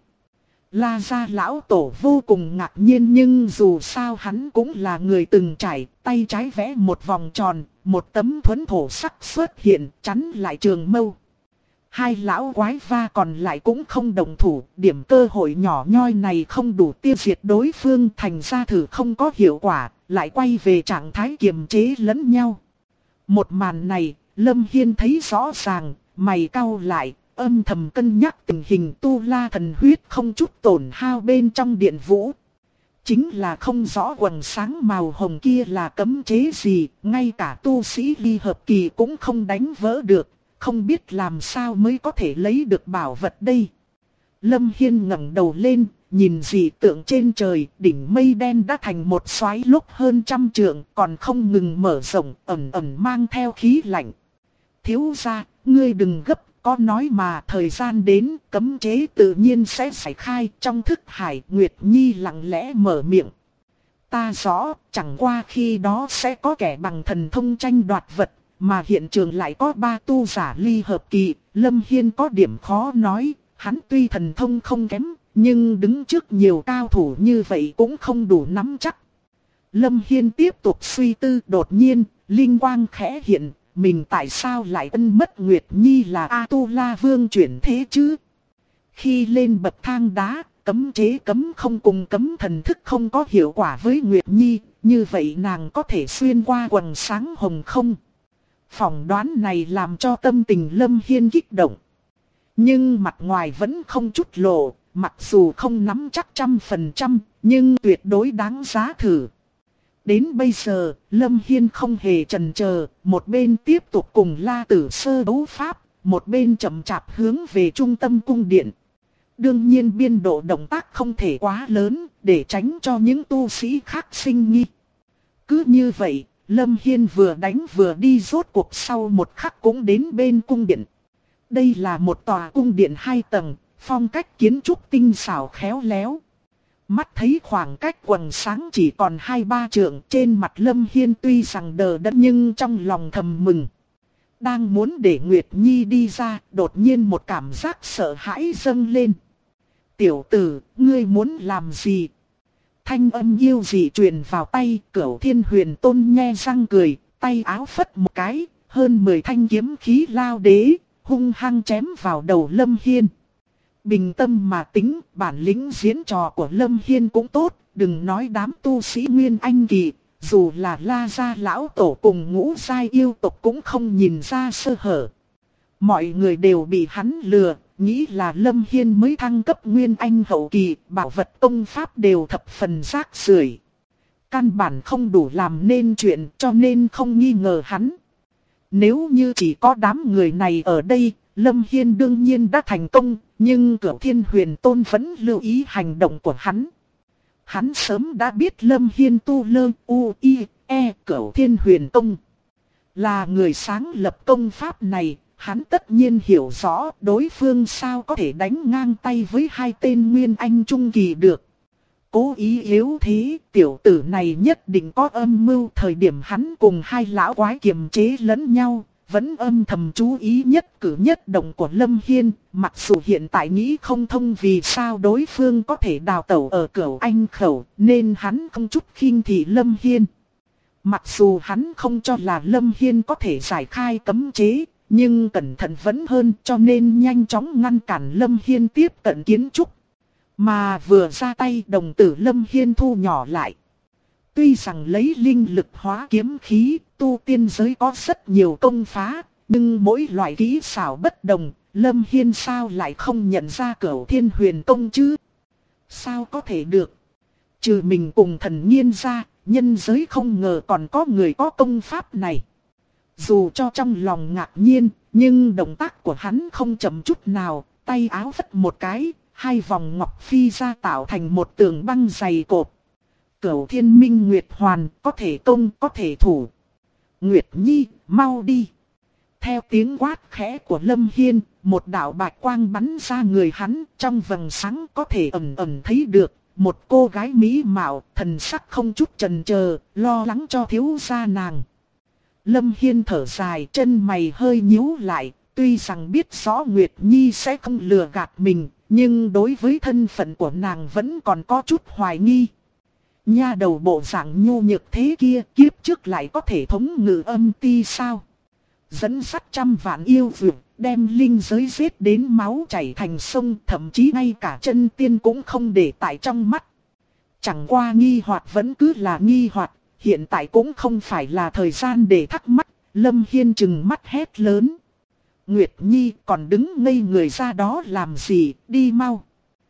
[SPEAKER 1] La Gia lão tổ vô cùng ngạc nhiên, nhưng dù sao hắn cũng là người từng trải, tay trái vẽ một vòng tròn, một tấm thuẫn thổ sắc xuất hiện chắn lại trường mâu. Hai lão quái va còn lại cũng không đồng thủ, điểm cơ hội nhỏ nhoi này không đủ tiêu diệt đối phương, thành ra thử không có hiệu quả, lại quay về trạng thái kiềm chế lẫn nhau. Một màn này, Lâm Hiên thấy rõ ràng, mày cau lại, âm thầm cân nhắc tình hình tu la thần huyết không chút tổn hao bên trong điện vũ. Chính là không rõ quần sáng màu hồng kia là cấm chế gì, ngay cả tu sĩ ly hợp kỳ cũng không đánh vỡ được, không biết làm sao mới có thể lấy được bảo vật đây. Lâm Hiên ngẩng đầu lên, nhìn dị tượng trên trời, đỉnh mây đen đã thành một xoáy lúc hơn 100 trượng, còn không ngừng mở rộng, ẩn ẩn mang theo khí lạnh. Thiếu gia, ngươi đừng gấp. Có nói mà thời gian đến cấm chế tự nhiên sẽ giải khai. Trong thức hải Nguyệt Nhi lặng lẽ mở miệng. Ta rõ, chẳng qua khi đó sẽ có kẻ bằng thần thông tranh đoạt vật, mà hiện trường lại có 3 tu giả ly hợp kỳ. Lâm Hiên có điểm khó nói, hắn tuy thần thông không kém, nhưng đứng trước nhiều cao thủ như vậy cũng không đủ nắm chắc. Lâm Hiên tiếp tục suy tư, đột nhiên, linh quang khẽ hiện. Mình tại sao lại ân mất Nguyệt Nhi là A-tu-la vương chuyển thế chứ? Khi lên bậc thang đá, cấm chế cấm không cùng cấm thần thức không có hiệu quả với Nguyệt Nhi, như vậy nàng có thể xuyên qua quần sáng hồng không? Phỏng đoán này làm cho tâm tình Lâm Hiên kích động. Nhưng mặt ngoài vẫn không chút lộ, mặc dù không nắm chắc 100%, nhưng tuyệt đối đáng giá thử. Đến bây giờ, Lâm Hiên không hề chần chờ, một bên tiếp tục cùng La Tử Sơ đấu pháp, một bên chậm chạp hướng về trung tâm cung điện. Đương nhiên biên độ động tác không thể quá lớn, để tránh cho những tu sĩ khác sinh nghi. Cứ như vậy, Lâm Hiên vừa đánh vừa đi, rốt cuộc sau một khắc cũng đến bên cung điện. Đây là một tòa cung điện 2 tầng, phong cách kiến trúc tinh xảo khéo léo. Mắt thấy khoảng cách quần sáng chỉ còn 2-3 trượng, trên mặt Lâm Hiên tuy rằng đờ đẫn nhưng trong lòng thầm mừng. Đang muốn để Nguyệt Nhi đi ra, đột nhiên một cảm giác sợ hãi dâng lên. Tiểu tử, ngươi muốn làm gì? Thanh âm yêu dị truyền vào tai, Cửu Thiên Huyền Tôn nhe răng cười, tay áo phất một cái, hơn 10 thanh kiếm khí lao đế, hung hăng chém vào đầu Lâm Hiên. Bình tâm mà tính, bản lĩnh diễn trò của Lâm Hiên cũng tốt, đừng nói đám tu sĩ Nguyên Anh kỳ, dù là La Gia lão tổ cùng Ngũ Giai yêu tộc cũng không nhìn ra sơ hở. Mọi người đều bị hắn lừa, nghĩ là Lâm Hiên mới thăng cấp Nguyên Anh hậu kỳ, bảo vật công pháp đều thập phần rác rưởi. Căn bản không đủ làm nên chuyện, cho nên không nghi ngờ hắn. Nếu như chỉ có đám người này ở đây, Lâm Hiên đương nhiên đã thành công, nhưng Cửu Thiên Huyền Tôn vẫn lưu ý hành động của hắn. Hắn sớm đã biết Lâm Hiên tu lơ U-I-E Cửu Thiên Huyền Tông. Là người sáng lập công pháp này, hắn tất nhiên hiểu rõ đối phương sao có thể đánh ngang tay với 2 tên Nguyên Anh Trung Kỳ được. Cố ý yếu thế, tiểu tử này nhất định có âm mưu. Thời điểm hắn cùng 2 lão quái kiềm chế lẫn nhau, vẫn âm thầm chú ý nhất cử nhất động của Lâm Hiên, mặc dù hiện tại nghĩ không thông vì sao đối phương có thể đào tẩu ở Cửu Anh khẩu, nên hắn không chút khinh thị Lâm Hiên. Mặc dù hắn không cho là Lâm Hiên có thể giải khai cấm chế, nhưng cẩn thận vẫn hơn, cho nên nhanh chóng ngăn cản Lâm Hiên tiếp cận kiến trúc. Mà vừa ra tay, đồng tử Lâm Hiên thu nhỏ lại. Tuy rằng lấy linh lực hóa kiếm khí, tu tiên giới có rất nhiều công phá, nhưng mỗi loại kỹ xảo bất đồng, Lâm Hiên sao lại không nhận ra Cửu Thiên Huyền Công chứ? Sao có thể được? Trừ mình cùng Thần Nhiên ra, nhân giới không ngờ còn có người có công pháp này. Dù cho trong lòng ngạc nhiên, nhưng động tác của hắn không chậm chút nào, tay áo phất một cái, hai vòng ngọc phi ra tạo thành một tường băng dày cộp. Cửu Thiên Minh Nguyệt Hoàn, có thể công, có thể thủ. Nguyệt Nhi, mau đi. Theo tiếng quát khẽ của Lâm Hiên, một đạo bạch quang bắn ra người hắn, trong vầng sáng có thể ẩn ẩn thấy được. Một cô gái mỹ mạo, thần sắc không chút chần chờ, lo lắng cho thiếu gia nàng. Lâm Hiên thở dài, chân mày hơi nhíu lại, tuy rằng biết rõ Nguyệt Nhi sẽ không lừa gạt mình, nhưng đối với thân phận của nàng vẫn còn có chút hoài nghi. Nha đầu bộ dạng nhu nhược thế kia, kiếp trước lại có thể thống ngự âm ti sao? Dẫn dắt trăm vạn yêu vượt, đem linh giới giết đến máu chảy thành sông, thậm chí ngay cả chân tiên cũng không để tại trong mắt. Chẳng qua nghi hoặc vẫn cứ là nghi hoặc, hiện tại cũng không phải là thời gian để thắc mắc. Lâm Hiên trừng mắt hét lớn. Nguyệt Nhi, còn đứng ngây người ra đó làm gì, đi mau.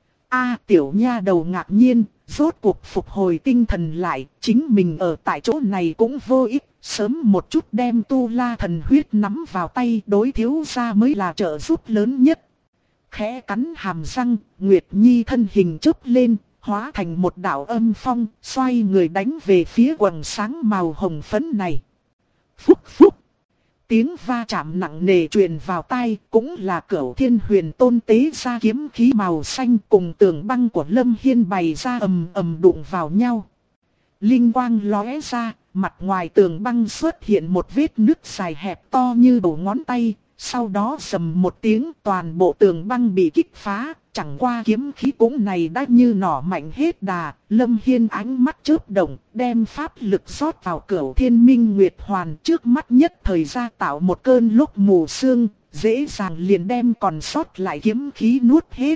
[SPEAKER 1] Tiểu nha đầu ngạc nhiên, rốt cuộc phục hồi tinh thần lại, chính mình ở tại chỗ này cũng vô ích, sớm một chút đem tu la thần huyết nắm vào tay, đối thiếu gia mới là trợ giúp lớn nhất. Khẽ cắn hàm răng, Nguyệt Nhi thân hình chớp lên, hóa thành một đạo âm phong, xoay người đánh về phía quầng sáng màu hồng phấn này. Phúc phúc. Tiếng va chạm nặng nề truyền vào tai, cũng là Cửu Thiên Huyền Tôn tế ra kiếm khí màu xanh cùng tường băng của Lâm Hiên bày ra ầm ầm đụng vào nhau. Linh quang lóe ra, mặt ngoài tường băng xuất hiện một vết nứt dài hẹp to như đầu ngón tay, sau đó rầm một tiếng toàn bộ tường băng bị kích phá. Chẳng qua kiếm khí cũng này đã như nỏ mạnh hết đà, Lâm Hiên ánh mắt chớp động, đem pháp lực rót vào Cửu Thiên Minh Nguyệt Hoàn, trước mắt nhất thời ra tạo một cơn lốc mù sương, dễ dàng liền đem còn sót lại kiếm khí nuốt hết.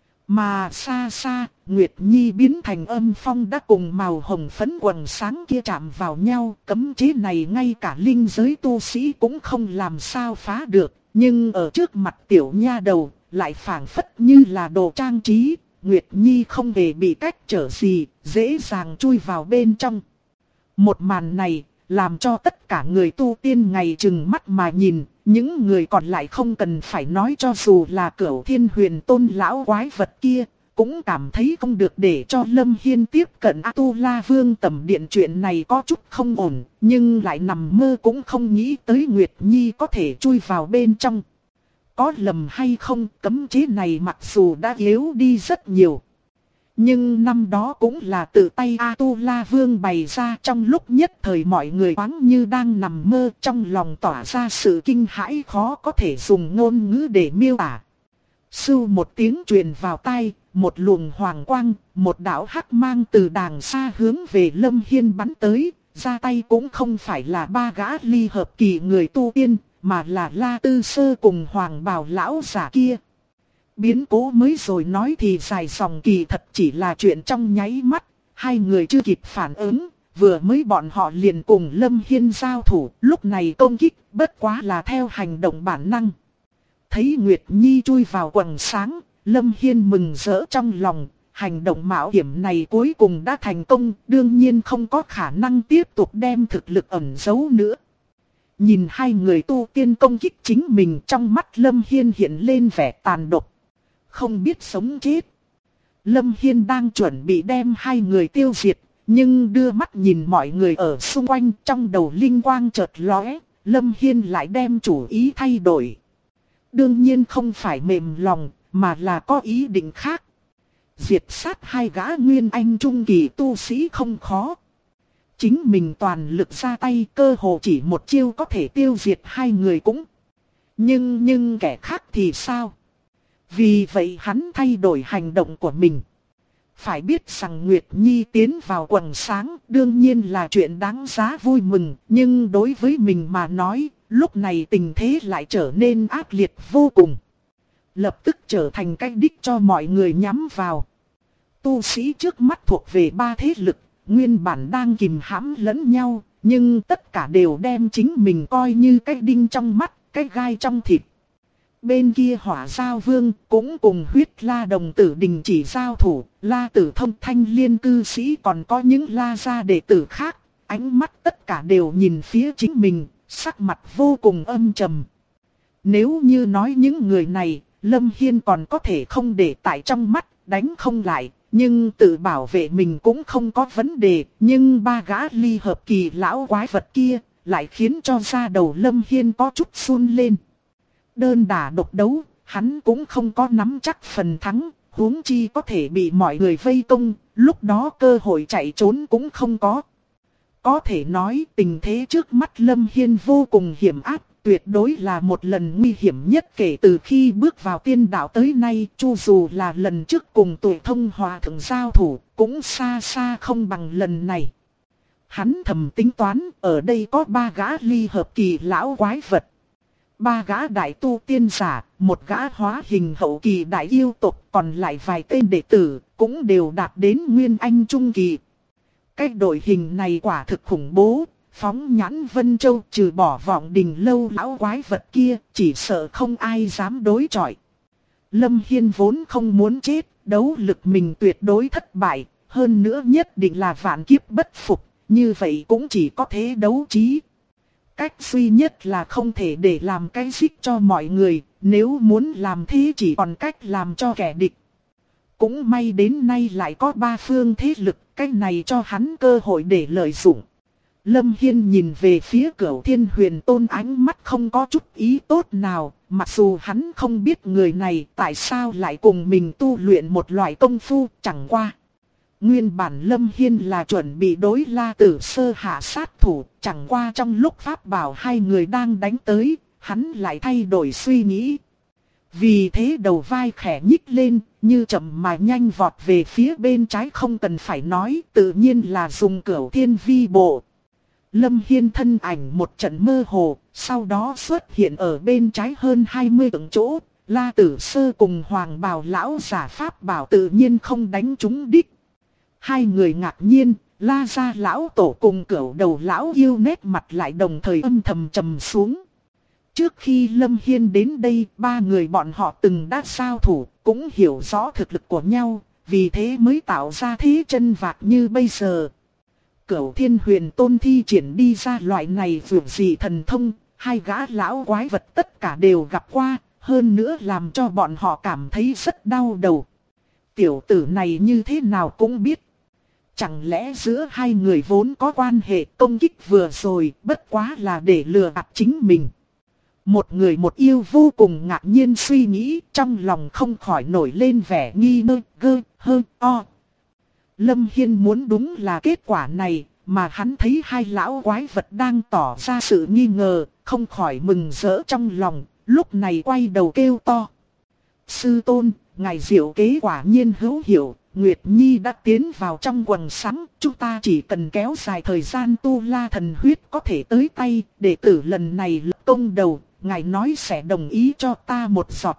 [SPEAKER 1] Mà xa xa, Nguyệt Nhi biến thành âm phong đã cùng màu hồng phấn quầng sáng kia chạm vào nhau, cấm chế này ngay cả linh giới tu sĩ cũng không làm sao phá được, nhưng ở trước mặt tiểu nha đầu lại phảng phất như là đồ trang trí, Nguyệt Nhi không hề bị cách trở gì, dễ dàng chui vào bên trong. Một màn này, làm cho tất cả người tu tiên ngày chừng mắt mà nhìn, những người còn lại không cần phải nói, cho dù là Cửu Thiên Huyền Tôn lão quái vật kia, cũng cảm thấy không được để cho Lâm Hiên tiếp cận A-tu-la Vương Tẩm Điện. Chuyện này có chút không ổn, nhưng lại nằm mơ cũng không nghĩ tới Nguyệt Nhi có thể chui vào bên trong. Có lầm hay không, cấm chế này mặc dù đã yếu đi rất nhiều, nhưng năm đó cũng là tự tay A-tu-la Vương bày ra, trong lúc nhất thời mọi người thoáng như đang nằm mơ, trong lòng tỏa ra sự kinh hãi khó có thể dùng ngôn ngữ để miêu tả. Sưu một tiếng truyền vào tai, một luồng hoàng quang, một đạo hắc mang từ đàng xa hướng về Lâm Hiên bắn tới, ra tay cũng không phải là ba gã ly hợp kỳ người tu tiên, mà là La Tư Sơ cùng Hoàng Bào lão giả kia. Biến cố mới rồi nói thì dài dòng, kỳ thật chỉ là chuyện trong nháy mắt, hai người chưa kịp phản ứng, vừa mới bọn họ liền cùng Lâm Hiên giao thủ, lúc này công kích bất quá là theo hành động bản năng. Thấy Nguyệt Nhi chui vào quầng sáng, Lâm Hiên mừng rỡ trong lòng, hành động mạo hiểm này cuối cùng đã thành công, đương nhiên không có khả năng tiếp tục đem thực lực ẩn giấu nữa. Nhìn hai người tu tiên công kích chính mình, trong mắt Lâm Hiên hiện lên vẻ tàn độc, không biết sống chết. Lâm Hiên đang chuẩn bị đem hai người tiêu diệt, nhưng đưa mắt nhìn mọi người ở xung quanh, trong đầu linh quang chợt lóe, Lâm Hiên lại đem chủ ý thay đổi. Đương nhiên không phải mềm lòng, mà là có ý định khác. Diệt sát hai gã nguyên anh trung kỳ tu sĩ không khó. Chính mình toàn lực ra tay, cơ hồ chỉ một chiêu có thể tiêu diệt hai người cũng. Nhưng kẻ khác thì sao? Vì vậy hắn thay đổi hành động của mình. Phải biết rằng Nguyệt Nhi tiến vào quầng sáng đương nhiên là chuyện đáng giá vui mừng, nhưng đối với mình mà nói, lúc này tình thế lại trở nên ác liệt vô cùng. Lập tức trở thành cái đích cho mọi người nhắm vào. Tu sĩ trước mắt thuộc về ba thế lực, nguyên bản đang kìm hãm lẫn nhau, nhưng tất cả đều đem chính mình coi như cái đinh trong mắt, cái gai trong thịt. Bên kia Hỏa Giao Vương cũng cùng Huyết La đồng tử đình chỉ giao thủ, La Tử Thông Thanh Liên cư sĩ còn có những La gia đệ tử khác, ánh mắt tất cả đều nhìn phía chính mình, sắc mặt vô cùng âm trầm. Nếu như nói những người này, Lâm Hiên còn có thể không để tại trong mắt, đánh không lại, nhưng tự bảo vệ mình cũng không có vấn đề, nhưng ba gã ly hợp kỳ lão quái vật kia lại khiến cho da đầu Lâm Hiên có chút run lên. Đơn đả độc đấu, hắn cũng không có nắm chắc phần thắng, huống chi có thể bị mọi người vây công, lúc đó cơ hội chạy trốn cũng không có. Có thể nói tình thế trước mắt Lâm Hiên vô cùng hiểm ác, tuyệt đối là một lần nguy hiểm nhất kể từ khi bước vào tiên đạo tới nay, cho dù là lần trước cùng Tuệ Thông Hòa Thượng giao thủ, cũng xa xa không bằng lần này. Hắn thầm tính toán, ở đây có ba gã ly hợp kỳ lão quái vật, ba gã đại tu tiên giả, một gã hóa hình hậu kỳ đại yêu tộc, còn lại vài tên đệ tử, cũng đều đạt đến nguyên anh trung kỳ. Cái đội hình này quả thực khủng bố, phóng nhãn Vân Châu trừ bỏ Vọng Đình Lâu lão quái vật kia, chỉ sợ không ai dám đối chọi. Lâm Hiên vốn không muốn chết, đấu lực mình tuyệt đối thất bại, hơn nữa nhất định là vạn kiếp bất phục, như vậy cũng chỉ có thế đấu trí. Cách duy nhất là không thể để làm cái xích cho mọi người, nếu muốn làm thế chỉ còn cách làm cho kẻ địch. Cũng may đến nay lại có ba phương thế lực, cách này cho hắn cơ hội để lợi dụng. Lâm Hiên nhìn về phía Cửu Thiên Huyền Tôn, ánh mắt không có chút ý tốt nào, mặc dù hắn không biết người này tại sao lại cùng mình tu luyện một loại công phu, chẳng qua. Nguyên bản Lâm Hiên là chuẩn bị đối La Tử Sơ hạ sát thủ, chẳng qua trong lúc pháp bảo hai người đang đánh tới, hắn lại thay đổi suy nghĩ. Vì thế đầu vai khẽ nhích lên, như chậm mà nhanh vọt về phía bên trái, không cần phải nói, tự nhiên là dùng Cửu Thiên Vi Bộ. Lâm Hiên thân ảnh một trận mơ hồ, sau đó xuất hiện ở bên trái hơn 20 chỗ, La Tử Sơ cùng Hoàng Bào lão giả pháp bảo tự nhiên không đánh trúng đích. Hai người ngạc nhiên, La gia lão tổ cùng Cửu Đầu lão yêu nét mặt lại đồng thời âm thầm trầm xuống. Trước khi Lâm Hiên đến đây, ba người bọn họ từng đã giao thủ, cũng hiểu rõ thực lực của nhau, vì thế mới tạo ra thế chân vạc như bây giờ. Cửu Thiên Huyền Tôn thi triển đi ra loại này vượt dị thần thông, hai gã lão quái vật tất cả đều gặp qua, hơn nữa làm cho bọn họ cảm thấy rất đau đầu. Tiểu tử này như thế nào cũng biết. Chẳng lẽ giữa hai người vốn có quan hệ, công kích vừa rồi bất quá là để lừa gạt chính mình. Một người một yêu vô cùng ngạc nhiên suy nghĩ, trong lòng không khỏi nổi lên vẻ nghi ngờ. Lâm Hiên muốn đúng là kết quả này, mà hắn thấy hai lão quái vật đang tỏ ra sự nghi ngờ, không khỏi mừng rỡ trong lòng, lúc này quay đầu kêu to. Sư tôn, ngài diệu kế quả nhiên hữu hiệu, Nguyệt Nhi đã tiến vào trong quần sắm, chúng ta chỉ cần kéo dài thời gian tu la thần huyết có thể tới tay, đệ tử lần này lập công đầu, ngài nói sẽ đồng ý cho ta một giọt.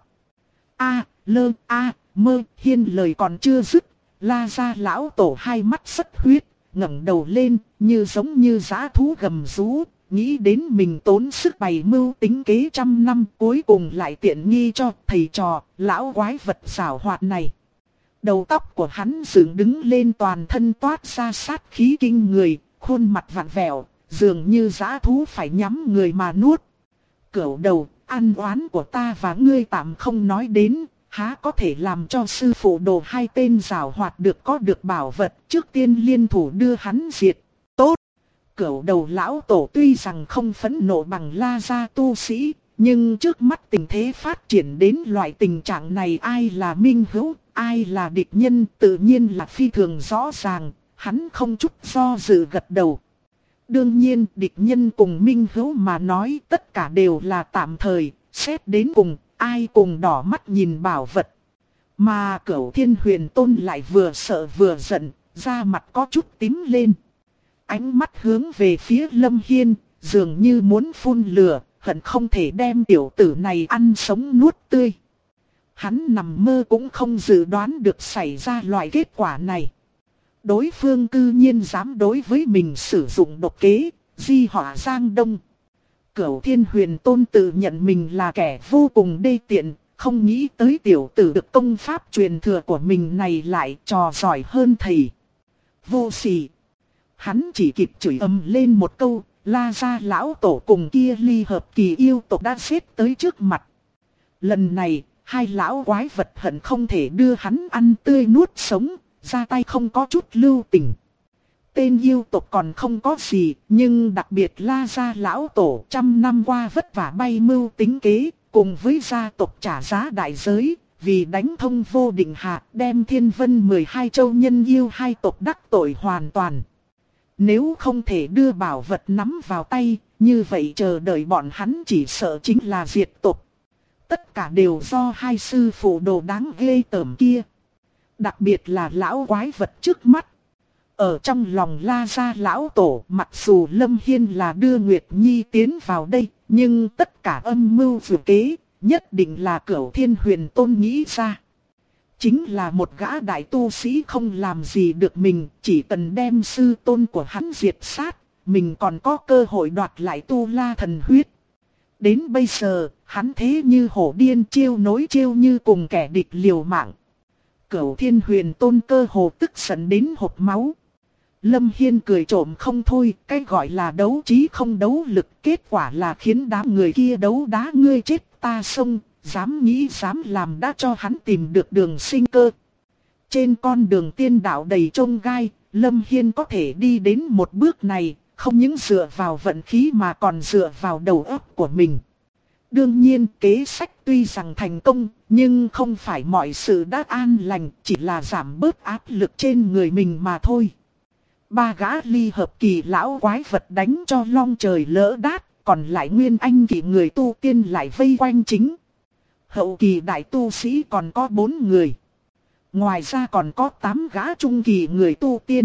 [SPEAKER 1] Hiên lời còn chưa dứt, La gia lão tổ hai mắt xuất huyết, ngẩng đầu lên, như giống như dã thú gầm rú, nghĩ đến mình tốn sức bày mưu tính kế trăm năm, cuối cùng lại tiện nghi cho thầy trò, lão quái vật xảo hoạt này. Đầu tóc của hắn dựng đứng lên, toàn thân toát ra sát khí kinh người, khuôn mặt vặn vẹo, dường như dã thú phải nhắm người mà nuốt. Cửu Đầu, ăn oán của ta và ngươi tạm không nói đến, há có thể làm cho sư phụ đồ hai tên giảo hoạt được có được bảo vật, trước tiên liên thủ đưa hắn diệt. Tốt! Cửu Đầu lão tổ tuy rằng không phẫn nộ bằng La gia tu sĩ, nhưng trước mắt tình thế phát triển đến loại tình trạng này, ai là minh hữu, ai là địch nhân tự nhiên là phi thường rõ ràng, hắn không chút do dự gật đầu. Đương nhiên địch nhân cùng minh hữu mà nói tất cả đều là tạm thời, xét đến cùng, ai cùng đỏ mắt nhìn bảo vật. Mà Cửu Thiên Huyền Tôn lại vừa sợ vừa giận, da mặt có chút tím lên. Ánh mắt hướng về phía Lâm Hiên, dường như muốn phun lửa, hận không thể đem tiểu tử này ăn sống nuốt tươi. Hắn nằm mơ cũng không dự đoán được xảy ra loại kết quả này. Đối phương cư nhiên dám đối với mình sử dụng độc kế, di họa Giang Đông. Cửu Thiên Huyền Tôn tự nhận mình là kẻ vô cùng đê tiện, không nghĩ tới tiểu tử được công pháp truyền thừa của mình này lại trò giỏi hơn thầy. Vô sỉ. Hắn chỉ kịp chửi ầm lên một câu, La Gia lão tổ cùng kia ly hợp kỳ yêu tộc đã xếp tới trước mặt. Lần này, hai lão quái vật hận không thể đưa hắn ăn tươi nuốt sống, ra tay không có chút lưu tình. Tên yêu tộc còn không có gì, nhưng đặc biệt La Gia lão tổ trăm năm qua vất vả bay mưu tính kế, cùng với gia tộc trả giá đại giới, vì đánh thông vô định hạ đem Thiên Vân 12 châu nhân yêu hai tộc đắc tội hoàn toàn. Nếu không thể đưa bảo vật nắm vào tay, như vậy chờ đợi bọn hắn chỉ sợ chính là diệt tộc. Tất cả đều do hai sư phụ đồ đáng ghê tởm kia. Đặc biệt là lão quái vật trước mắt. Ở trong lòng La Gia lão tổ, mặc dù Lâm Hiên là đưa Nguyệt Nhi tiến vào đây, nhưng tất cả âm mưu dự kế, nhất định là Cửu Thiên Huyền Tôn nghĩ ra. Chính là một gã đại tu sĩ không làm gì được mình, chỉ cần đem sư tôn của hắn diệt sát, mình còn có cơ hội đoạt lại tu la thần huyết. Đến bây giờ, hắn thế như hổ điên chiêu nối chiêu như cùng kẻ địch liều mạng. Cửu Thiên Huyền Tôn cơ hồ tức giận đến hộc máu. Lâm Hiên cười trộm không thôi, cái gọi là đấu trí không đấu lực, kết quả là khiến đám người kia đấu đá ngươi chết ta xông, dám nghĩ dám làm đã cho hắn tìm được đường sinh cơ. Trên con đường tiên đạo đầy chông gai, Lâm Hiên có thể đi đến một bước này, không những dựa vào vận khí mà còn dựa vào đầu óc của mình. Đương nhiên kế sách tuy rằng thành công, nhưng không phải mọi sự đã an lành, chỉ là giảm bớt áp lực trên người mình mà thôi. Ba gã ly hợp kỳ lão quái vật đánh cho long trời lỡ đát, còn lại nguyên anh kỳ người tu tiên lại vây quanh chính. Hậu kỳ đại tu sĩ còn có 4 người. Ngoài ra còn có 8 gã trung kỳ người tu tiên.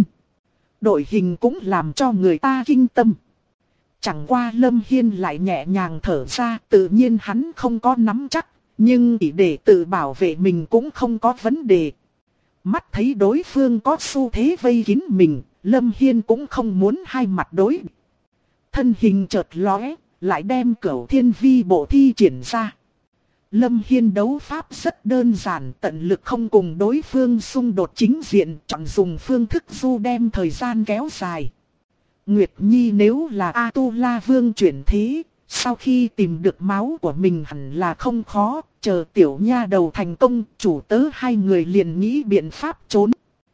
[SPEAKER 1] Đội hình cũng làm cho người ta kinh tâm. Chẳng qua Lâm Hiên lại nhẹ nhàng thở ra, tự nhiên hắn không có nắm chắc, nhưng chỉ để tự bảo vệ mình cũng không có vấn đề. Mắt thấy đối phương có xu thế vây kín mình, Lâm Hiên cũng không muốn hai mặt đối. Thân hình chợt lóe, lại đem Cửu Thiên Vi bộ thi triển ra. Lâm Hiên đấu pháp rất đơn giản, tận lực không cùng đối phương xung đột chính diện, chọn dùng phương thức du đem thời gian kéo dài. Nguyệt Nhi nếu là A-tu-la vương chuyển thế, sau khi tìm được máu của mình hẳn là không khó, chờ tiểu nha đầu thành công, chủ tớ hai người liền nghĩ biện pháp trốn.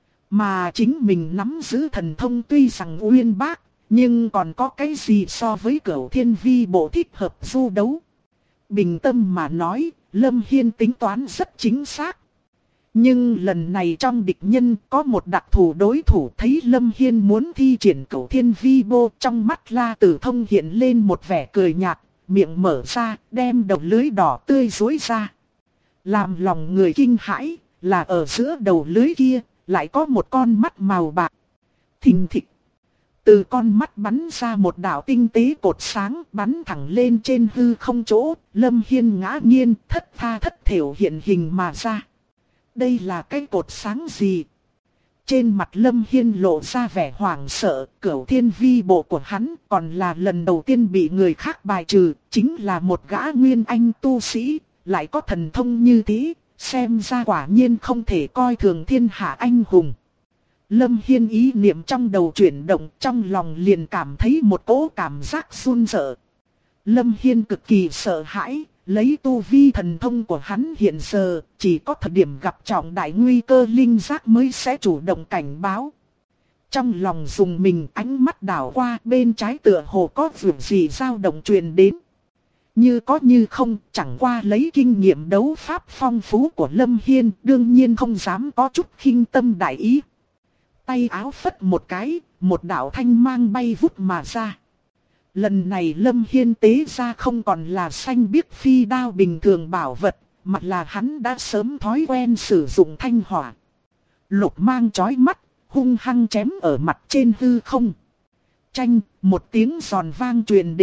[SPEAKER 1] Mà chính mình nắm giữ thần thông tuy rằng uyên bác, nhưng còn có cái gì so với Cửu Thiên Vi bộ thích hợp du đấu. Bình tâm mà nói, Lâm Hiên tính toán rất chính xác. Nhưng lần này trong địch nhân có một đặc thù đối thủ, thấy Lâm Hiên muốn thi triển Cửu Thiên Vi bộ, trong mắt La Tử Thông hiện lên một vẻ cười nhạt, miệng mở ra, đem đầu lưới đỏ tươi rối ra. Làm lòng người kinh hãi, là ở giữa đầu lưới kia, lại có một con mắt màu bạc. Thình thịch. Từ con mắt bắn ra một đạo tinh tế cột sáng bắn thẳng lên trên hư không chỗ, Lâm Hiên ngã nghiêng thất tha thất thểu hiện hình mà ra. Đây là cái cột sáng gì? Trên mặt Lâm Hiên lộ ra vẻ hoảng sợ, Cửu Thiên Vi bộ của hắn còn là lần đầu tiên bị người khác bài trừ, chính là một gã nguyên anh tu sĩ, lại có thần thông như thế, xem ra quả nhiên không thể coi thường thiên hạ anh hùng. Lâm Hiên ý niệm trong đầu chuyển động, trong lòng liền cảm thấy một cỗ cảm giác run sợ. Lâm Hiên cực kỳ sợ hãi, lấy tu vi thần thông của hắn hiện giờ, chỉ có thời điểm gặp trọng đại nguy cơ linh giác mới sẽ chủ động cảnh báo. Trong lòng dùng mình, ánh mắt đảo qua, bên trái tựa hồ có việc gì dao động truyền đến. Như có như không, chẳng qua lấy kinh nghiệm đấu pháp phong phú của Lâm Hiên, đương nhiên không dám có chút khinh tâm đại ý. Tay áo phất một cái, một đạo thanh mang bay vút mà ra. Lần này Lâm Hiên tế ra không còn là xanh biếc phi đao bình thường bảo vật, mà là hắn đã sớm thói quen sử dụng thanh hỏa. Lục mang chói mắt, hung hăng chém ở mặt trên hư không. Chanh, một tiếng giòn vang truyền đến,